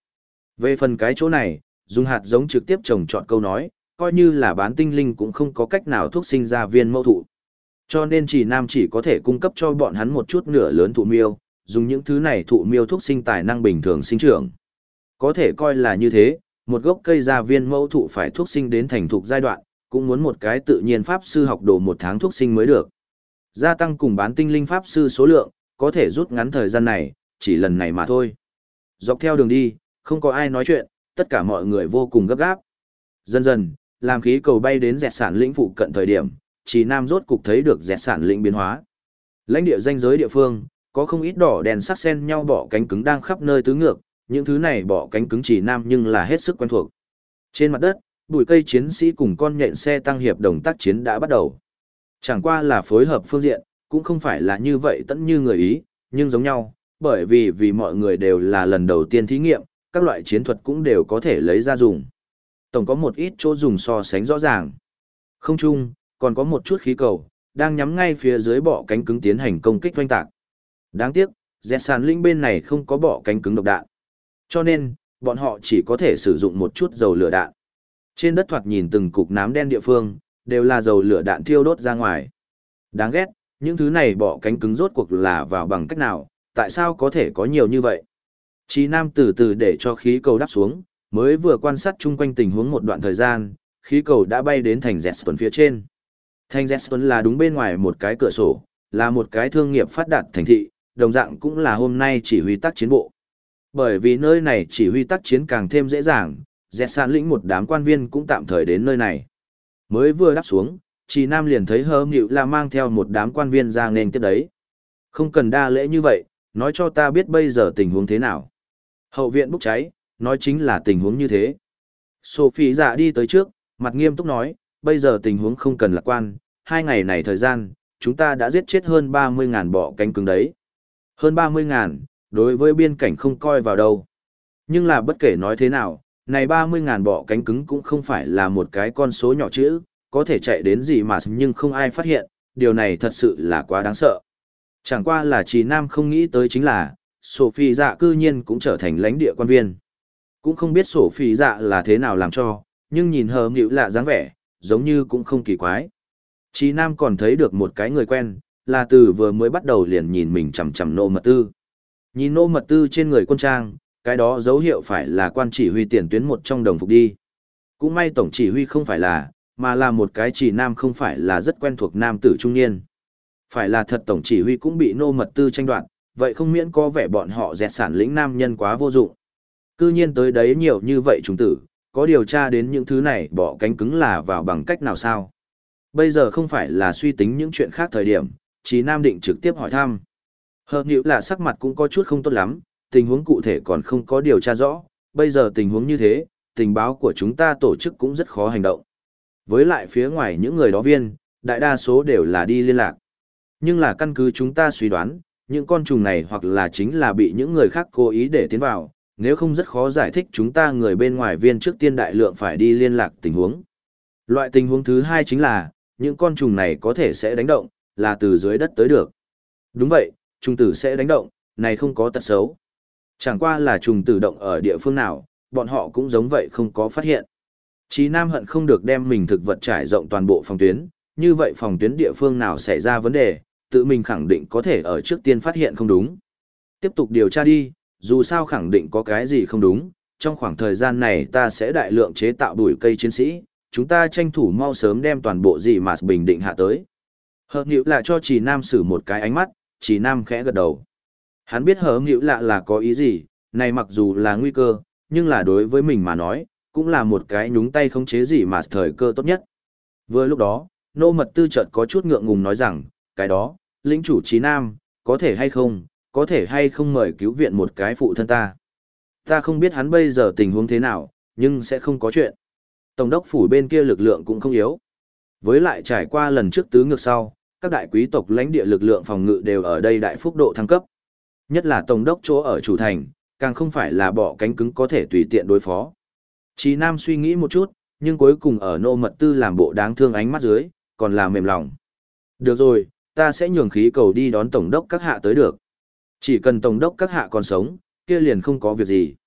Về phần cái chỗ này, dùng hạt giống trực tiếp trồng trọt câu nói, coi như là bán tinh linh cũng không có cách nào thúc sinh ra viên mẫu thụ. Cho nên chỉ nam chỉ có thể cung cấp cho bọn hắn một chút nửa lớn thụ miêu, dùng những thứ này thụ miêu thúc sinh tài năng bình thường sinh trưởng. Có thể coi là như thế, một gốc cây ra viên mẫu thụ phải thúc sinh đến thành thục giai đoạn, cũng muốn một cái tự nhiên pháp sư học đồ 1 tháng thúc sinh mới được. Gia tăng cùng bán tinh linh pháp sư số lượng, có thể rút ngắn thời gian này, chỉ lần này mà thôi. Dọc theo đường đi, không có ai nói chuyện, tất cả mọi người vô cùng gấp gáp. Dần dần, làm khí cầu bay đến dẹt sản lĩnh phụ cận thời điểm, chỉ nam rốt cục thấy được dẹt sản lĩnh biến hóa. Lãnh địa danh giới địa phương, có không ít đỏ đèn sắc xen nhau bọ cánh cứng đang khắp nơi tứ ngược, những thứ này bọ cánh cứng chỉ nam nhưng là hết sức quen thuộc. Trên mặt đất, bụi cây chiến sĩ cùng con nhện xe tăng hiệp đồng tác chiến đã bắt đầu. Chẳng qua là phối hợp phương diện, cũng không phải là như vậy tận như người Ý, nhưng giống nhau, bởi vì mọi người đều là lần đầu tiên thí nghiệm, các loại chiến thuật cũng đều có thể lấy ra dùng. Tổng có một ít chỗ dùng so sánh rõ ràng. Không chung, còn có một chút khí cầu, đang nhắm ngay phía dưới bọ cánh cứng tiến hành công kích oanh tạc. Đáng tiếc, dẹt sàn linh bên này không có bọ cánh cứng độc đạn. Cho nên, bọn họ chỉ có thể sử dụng một chút dầu lửa đạn. Trên đất thoạt nhìn từng cục nám đen địa phương, đều là dầu lửa đạn thiêu đốt ra ngoài. Đáng ghét, những thứ này bọ cánh cứng rốt cuộc là vào bằng cách nào, tại sao có thể có nhiều như vậy? Chí Nam từ từ để cho khí cầu đáp xuống, mới vừa quan sát chung quanh tình huống một đoạn thời gian, khí cầu đã bay đến thành Zetson phía trên. Thành Zetson là đúng bên ngoài một cái cửa sổ, là một cái thương nghiệp phát đạt thành thị, đồng dạng cũng là hôm nay chỉ huy tác chiến bộ. Bởi vì nơi này chỉ huy tác chiến càng thêm dễ dàng, Zetson lĩnh một đám quan viên cũng tạm thời đến nơi này. Mới vừa đáp xuống, Chí Nam liền thấy Hơ Nghịu là mang theo một đám quan viên ra nên tiếp đấy. Không cần đa lễ như vậy, nói cho ta biết bây giờ tình huống thế nào. Hậu viện bốc cháy, nói chính là tình huống như thế. Sophie dạ đi tới trước, mặt nghiêm túc nói, bây giờ tình huống không cần lạc quan, 2 ngày này thời gian, chúng ta đã giết chết hơn 30.000 bọ cánh cứng đấy. Hơn 30.000, đối với biên cảnh không coi vào đâu. Nhưng là bất kể nói thế nào, này 30.000 bọ cánh cứng cũng không phải là một cái con số nhỏ chữ, có thể chạy đến gì mà nhưng không ai phát hiện, điều này thật sự là quá đáng sợ. Chẳng qua là Chí Nam không nghĩ tới chính là, Sophie dạ cư nhiên cũng trở thành lãnh địa quan viên. Cũng không biết Sophie dạ là thế nào làm cho, nhưng nhìn Hờ Nghịu lạ dáng vẻ, giống như cũng không kỳ quái. Chí Nam còn thấy được một cái người quen, là từ vừa mới bắt đầu liền nhìn mình chằm chằm Nô Mật Tư. Nhìn Nô Mật Tư trên người quân trang, cái đó dấu hiệu phải là quan chỉ huy tiền tuyến một trong đồng phục đi. Cũng may tổng chỉ huy không phải là, mà là một cái Chí Nam không phải là rất quen thuộc nam tử trung niên. Phải là thật tổng chỉ huy cũng bị Nô Mật Tư tranh đoạt, vậy không miễn có vẻ bọn họ dẹt sản lĩnh nam nhân quá vô dụng. Cư nhiên tới đấy nhiều như vậy chúng tử, có điều tra đến những thứ này bỏ cánh cứng là vào bằng cách nào sao? Bây giờ không phải là suy tính những chuyện khác thời điểm, Chí Nam định trực tiếp hỏi thăm. Hợp nhữ là sắc mặt cũng có chút không tốt lắm, tình huống cụ thể còn không có điều tra rõ, bây giờ tình huống như thế, tình báo của chúng ta tổ chức cũng rất khó hành động. Với lại phía ngoài những người đó viên, đại đa số đều là đi liên lạc. Nhưng là căn cứ chúng ta suy đoán, những con trùng này hoặc là chính là bị những người khác cố ý để tiến vào, nếu không rất khó giải thích chúng ta người bên ngoài viên trước tiên đại lượng phải đi liên lạc tình huống. Loại tình huống thứ hai chính là, những con trùng này có thể sẽ đánh động, là từ dưới đất tới được. Đúng vậy, trùng tử sẽ đánh động, này không có tật xấu. Chẳng qua là trùng tử động ở địa phương nào, bọn họ cũng giống vậy không có phát hiện. Chí Nam hận không được đem mình thực vật trải rộng toàn bộ phòng tuyến, như vậy phòng tuyến địa phương nào xảy ra vấn đề, tự mình khẳng định có thể ở trước tiên phát hiện không đúng. Tiếp tục điều tra đi, dù sao khẳng định có cái gì không đúng, trong khoảng thời gian này ta sẽ đại lượng chế tạo bụi cây chiến sĩ, chúng ta tranh thủ mau sớm đem toàn bộ gì mà bình định hạ tới. Hợp Nhữ là cho Chí Nam xử một cái ánh mắt, Chí Nam khẽ gật đầu. Hắn biết Hợp Nhữ là có ý gì, này mặc dù là nguy cơ, nhưng là đối với mình mà nói, cũng là một cái nhúng tay khống chế gì mà thời cơ tốt nhất. Vừa lúc đó, Nô Mật Tư chợt có chút ngượng ngùng nói rằng, cái đó, lĩnh chủ Chí Nam, có thể hay không mời cứu viện một cái phụ thân ta. Ta không biết hắn bây giờ tình huống thế nào, nhưng sẽ không có chuyện. Tổng đốc phủ bên kia lực lượng cũng không yếu. Với lại trải qua lần trước tứ ngược sau, các đại quý tộc lãnh địa lực lượng phòng ngự đều ở đây đại phúc độ thăng cấp. Nhất là tổng đốc chỗ ở chủ thành, càng không phải là bọ cánh cứng có thể tùy tiện đối phó. Chí Nam suy nghĩ một chút, nhưng cuối cùng ở Nô Mật Tư làm bộ đáng thương ánh mắt dưới, còn là mềm lòng. Được rồi, ta sẽ nhường khí cầu đi đón tổng đốc các hạ tới được. Chỉ cần tổng đốc các hạ còn sống, kia liền không có việc gì.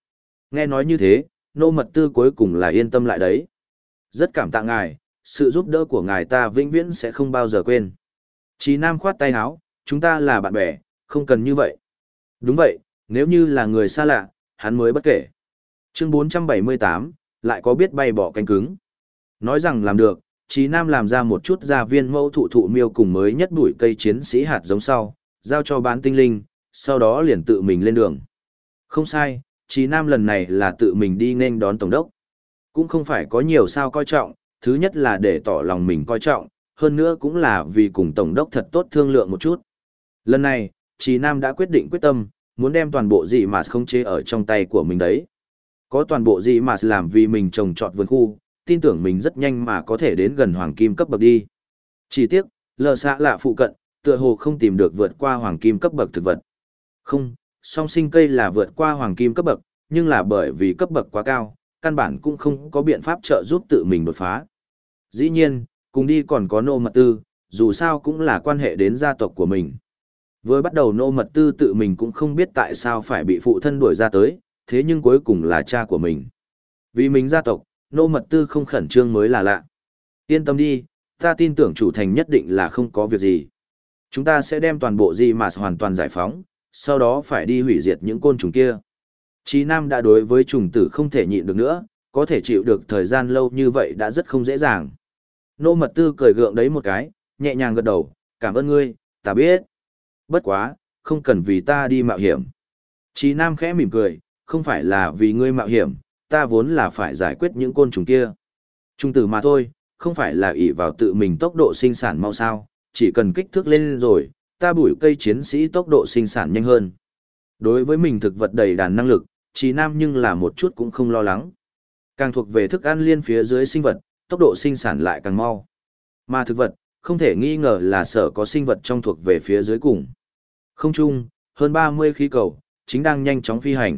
Nghe nói như thế, nô mật tư cuối cùng là yên tâm lại đấy. Rất cảm tạ ngài, sự giúp đỡ của ngài ta vĩnh viễn sẽ không bao giờ quên. Chí Nam khoát tay áo, chúng ta là bạn bè, không cần như vậy. Đúng vậy, nếu như là người xa lạ, hắn mới bất kể. Chương 478, lại có biết bay bỏ cánh cứng. Nói rằng làm được, Chí Nam làm ra một chút gia viên mẫu thụ miêu cùng mới nhất bụi cây chiến sĩ hạt giống sau, giao cho bán tinh linh, sau đó liền tự mình lên đường. Không sai, Chí Nam lần này là tự mình đi nên đón tổng đốc. Cũng không phải có nhiều sao coi trọng, thứ nhất là để tỏ lòng mình coi trọng, hơn nữa cũng là vì cùng tổng đốc thật tốt thương lượng một chút. Lần này, Chí Nam đã quyết tâm, muốn đem toàn bộ dị mà không chế ở trong tay của mình đấy. Có toàn bộ dị mà làm vì mình trồng trọt vườn khu, tin tưởng mình rất nhanh mà có thể đến gần hoàng kim cấp bậc đi. Chỉ tiếc, lờ xạ lạ phụ cận, tựa hồ không tìm được vượt qua hoàng kim cấp bậc thực vật. Không, song sinh cây là vượt qua hoàng kim cấp bậc, nhưng là bởi vì cấp bậc quá cao, căn bản cũng không có biện pháp trợ giúp tự mình đột phá. Dĩ nhiên, cùng đi còn có nô mật tư, dù sao cũng là quan hệ đến gia tộc của mình. Vừa bắt đầu nô mật tư tự mình cũng không biết tại sao phải bị phụ thân đuổi ra tới, thế nhưng cuối cùng là cha của mình. Vì mình gia tộc, nô mật tư không khẩn trương mới là lạ. Yên tâm đi, ta tin tưởng chủ thành nhất định là không có việc gì. Chúng ta sẽ đem toàn bộ di mà hoàn toàn giải phóng, sau đó phải đi hủy diệt những côn trùng kia. Chí Nam đã đối với trùng tử không thể nhịn được nữa, có thể chịu được thời gian lâu như vậy đã rất không dễ dàng. Nô mật tư cười gượng đấy một cái, nhẹ nhàng gật đầu, cảm ơn ngươi, ta biết. Bất quá, không cần vì ta đi mạo hiểm. Chí Nam khẽ mỉm cười, không phải là vì ngươi mạo hiểm, ta vốn là phải giải quyết những côn trùng kia. Trùng tử mà thôi, không phải là ỷ vào tự mình tốc độ sinh sản mau sao, chỉ cần kích thước lên rồi, ta bủi cây chiến sĩ tốc độ sinh sản nhanh hơn. Đối với mình thực vật đầy đàn năng lực, Chí Nam nhưng là một chút cũng không lo lắng. Càng thuộc về thức ăn liên phía dưới sinh vật, tốc độ sinh sản lại càng mau. Mà thực vật, không thể nghi ngờ là sở có sinh vật trong thuộc về phía dưới cùng. Không chung, hơn 30 khí cầu, chính đang nhanh chóng phi hành.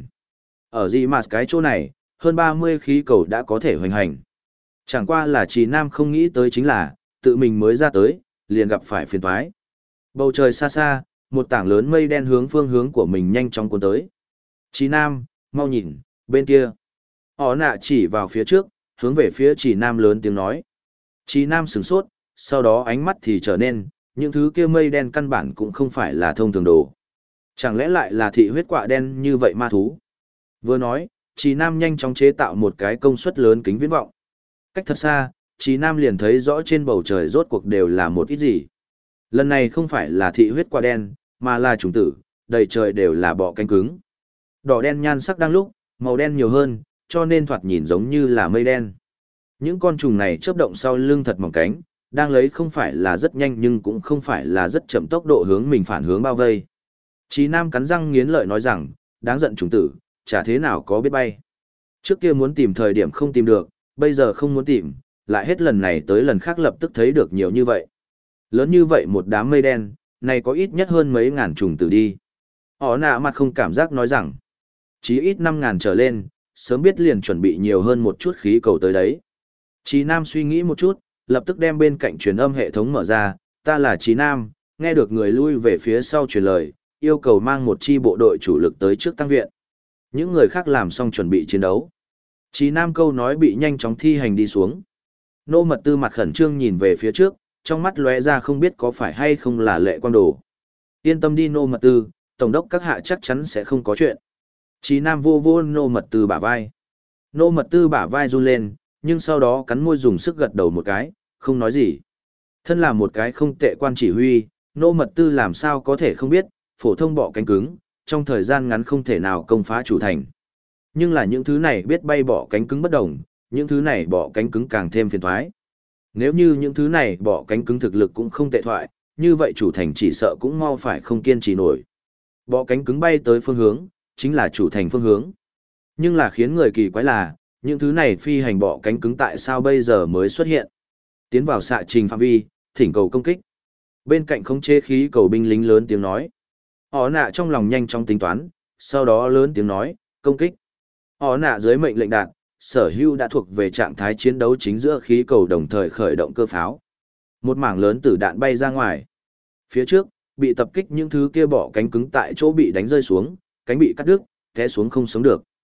Ở gì mà cái chỗ này, hơn 30 khí cầu đã có thể hoành hành. Chẳng qua là Chí Nam không nghĩ tới chính là, tự mình mới ra tới, liền gặp phải phiền toái. Bầu trời xa xa, một tảng lớn mây đen hướng phương hướng của mình nhanh chóng cuốn tới. Chí Nam, mau nhìn, bên kia. Họ nạ chỉ vào phía trước, hướng về phía Chí Nam lớn tiếng nói. Chí Nam sửng sốt, sau đó ánh mắt thì trở nên, những thứ kia mây đen căn bản cũng không phải là thông thường đồ. Chẳng lẽ lại là thị huyết quạ đen như vậy ma thú? Vừa nói, Chí Nam nhanh chóng chế tạo một cái công suất lớn kính viễn vọng. Cách thật xa, Chí Nam liền thấy rõ trên bầu trời rốt cuộc đều là một ít gì. Lần này không phải là thị huyết quạ đen, mà là trùng tử, đầy trời đều là bọ cánh cứng. Đỏ đen nhan sắc đang lúc, màu đen nhiều hơn, cho nên thoạt nhìn giống như là mây đen. Những con trùng này chớp động sau lưng thật mỏng cánh, đang lấy không phải là rất nhanh nhưng cũng không phải là rất chậm tốc độ hướng mình phản hướng bao vây. Chí Nam cắn răng nghiến lợi nói rằng, đáng giận trùng tử, chả thế nào có biết bay. Trước kia muốn tìm thời điểm không tìm được, bây giờ không muốn tìm, lại hết lần này tới lần khác lập tức thấy được nhiều như vậy. Lớn như vậy một đám mây đen, này có ít nhất hơn mấy ngàn trùng tử đi. Họ nạ mặt không cảm giác nói rằng, chí ít 5.000 trở lên, sớm biết liền chuẩn bị nhiều hơn một chút khí cầu tới đấy. Chí Nam suy nghĩ một chút, lập tức đem bên cạnh truyền âm hệ thống mở ra, ta là Chí Nam, nghe được người lui về phía sau truyền lời, yêu cầu mang một chi bộ đội chủ lực tới trước tăng viện. Những người khác làm xong chuẩn bị chiến đấu. Chí Nam câu nói bị nhanh chóng thi hành đi xuống. Nô mật tư mặt khẩn trương nhìn về phía trước, trong mắt lóe ra không biết có phải hay không là lệ quang đồ. Yên tâm đi nô mật tư, tổng đốc các hạ chắc chắn sẽ không có chuyện. Chí Nam vô vô nô mật tư bả vai. Nô mật tư bả vai run lên, nhưng sau đó cắn môi dùng sức gật đầu một cái, không nói gì. Thân là một cái không tệ quan chỉ huy, nô mật tư làm sao có thể không biết, phổ thông bọ cánh cứng, trong thời gian ngắn không thể nào công phá chủ thành. Nhưng là những thứ này biết bay bọ cánh cứng bất đồng, những thứ này bọ cánh cứng càng thêm phiền toái. Nếu như những thứ này bọ cánh cứng thực lực cũng không tệ thoại, như vậy chủ thành chỉ sợ cũng mau phải không kiên trì nổi. Bọ cánh cứng bay tới phương hướng, chính là chủ thành phương hướng. Nhưng là khiến người kỳ quái là, những thứ này phi hành bọ cánh cứng tại sao bây giờ mới xuất hiện. Tiến vào xạ trình phạm vi, thỉnh cầu công kích. Bên cạnh khống chế khí cầu binh lính lớn tiếng nói. Họ nạ trong lòng nhanh chóng tính toán, sau đó lớn tiếng nói, công kích. Họ nạ dưới mệnh lệnh đạt, sở hữu đã thuộc về trạng thái chiến đấu chính giữa khí cầu đồng thời khởi động cơ pháo. Một mảng lớn tử đạn bay ra ngoài. Phía trước, bị tập kích những thứ kia bọ cánh cứng tại chỗ bị đánh rơi xuống, cánh bị cắt đứt, té xuống không sống được.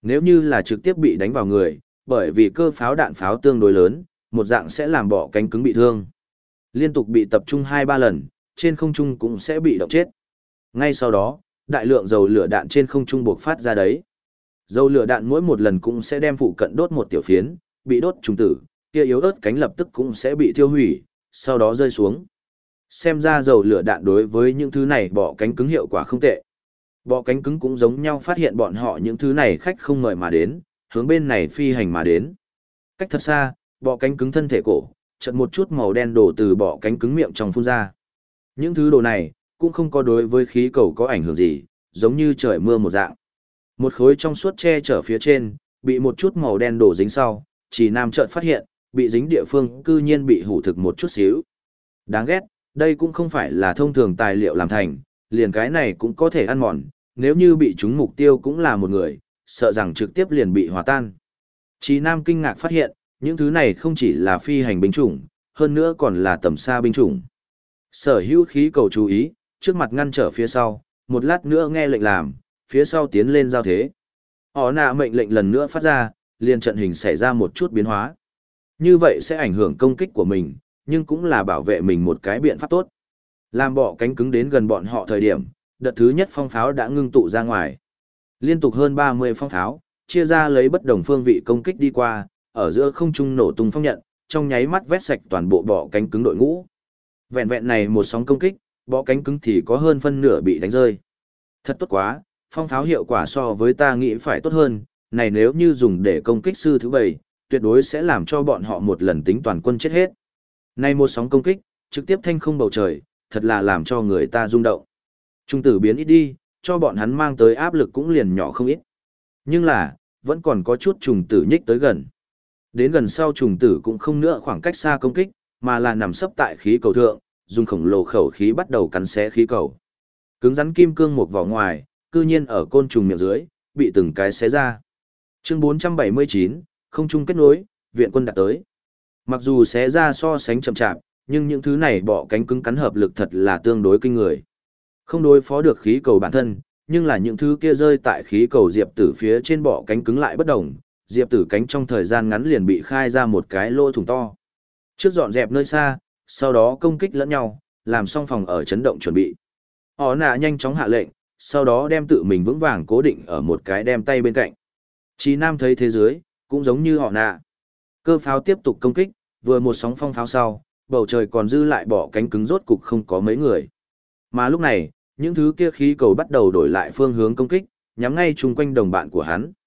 Nếu như là trực tiếp bị đánh vào người, bởi vì cơ pháo đạn pháo tương đối lớn, một dạng sẽ làm bọ cánh cứng bị thương. Liên tục bị tập trung 2-3 lần, trên không trung cũng sẽ bị động chết. Ngay sau đó, đại lượng dầu lửa đạn trên không trung buộc phát ra đấy. Dầu lửa đạn mỗi một lần cũng sẽ đem phụ cận đốt một tiểu phiến, bị đốt trùng tử, kia yếu ớt cánh lập tức cũng sẽ bị thiêu hủy, sau đó rơi xuống. Xem ra dầu lửa đạn đối với những thứ này bọ cánh cứng hiệu quả không tệ. Bọ cánh cứng cũng giống nhau phát hiện bọn họ những thứ này khách không mời mà đến, hướng bên này phi hành mà đến. Cách thật xa, bọ cánh cứng thân thể cổ, chợt một chút màu đen đổ từ bọ cánh cứng miệng trong phun ra. Những thứ đồ này cũng không có đối với khí cầu có ảnh hưởng gì, giống như trời mưa một dạng. Một khối trong suốt che chở phía trên, bị một chút màu đen đổ dính sau, chỉ nam chợt phát hiện, bị dính địa phương cư nhiên bị hủ thực một chút xíu. Đáng ghét, đây cũng không phải là thông thường tài liệu làm thành, liền cái này cũng có thể ăn mòn, nếu như bị trúng mục tiêu cũng là một người, sợ rằng trực tiếp liền bị hòa tan. Chí Nam kinh ngạc phát hiện, những thứ này không chỉ là phi hành binh chủng, hơn nữa còn là tầm xa binh chủng. Sở hữu khí cầu chú ý, trước mặt ngăn trở phía sau, một lát nữa nghe lệnh làm, phía sau tiến lên giao thế. Họ nạ mệnh lệnh lần nữa phát ra, liền trận hình xảy ra một chút biến hóa. Như vậy sẽ ảnh hưởng công kích của mình, nhưng cũng là bảo vệ mình một cái biện pháp tốt. Làm bọ cánh cứng đến gần bọn họ thời điểm, đợt thứ nhất phong pháo đã ngưng tụ ra ngoài. Liên tục hơn 30 phong pháo, chia ra lấy bất đồng phương vị công kích đi qua, ở giữa không trung nổ tung phong nhận, trong nháy mắt vét sạch toàn bộ bọ cánh cứng đội ngũ. Vẹn vẹn này một sóng công kích, bọ cánh cứng thì có hơn phân nửa bị đánh rơi. Thật tốt quá, phong pháo hiệu quả so với ta nghĩ phải tốt hơn, này nếu như dùng để công kích sư thứ 7, tuyệt đối sẽ làm cho bọn họ một lần tính toàn quân chết hết. Này một sóng công kích, trực tiếp thanh không bầu trời, thật là làm cho người ta rung động. Trung tử biến ít đi, cho bọn hắn mang tới áp lực cũng liền nhỏ không ít. Nhưng là, vẫn còn có chút trùng tử nhích tới gần. Đến gần sau trùng tử cũng không nữa khoảng cách xa công kích, mà là nằm sấp tại khí cầu thượng, dùng khổng lồ khẩu khí bắt đầu cắn xé khí cầu. Cứng rắn kim cương một vỏ ngoài, cư nhiên ở côn trùng miệng dưới, bị từng cái xé ra. Chương 479, không chung kết nối, viện quân đặt tới. Mặc dù xé ra so sánh chậm chạp, nhưng những thứ này bọ cánh cứng cắn hợp lực thật là tương đối kinh người. Không đối phó được khí cầu bản thân, nhưng là những thứ kia rơi tại khí cầu diệp tử phía trên bọ cánh cứng lại bất đồng, diệp tử cánh trong thời gian ngắn liền bị khai ra một cái lỗ thủng to. Trước dọn dẹp nơi xa, sau đó công kích lẫn nhau, làm xong phòng ở chấn động chuẩn bị. Họ nạ nhanh chóng hạ lệnh, sau đó đem tự mình vững vàng cố định ở một cái đem tay bên cạnh. Chí Nam thấy thế giới, cũng giống như họ nạ. Cơ pháo tiếp tục công kích, vừa một sóng phong pháo sau, bầu trời còn dư lại bọ cánh cứng rốt cục không có mấy người. Mà lúc này, những thứ kia khí cầu bắt đầu đổi lại phương hướng công kích, nhắm ngay chung quanh đồng bạn của hắn.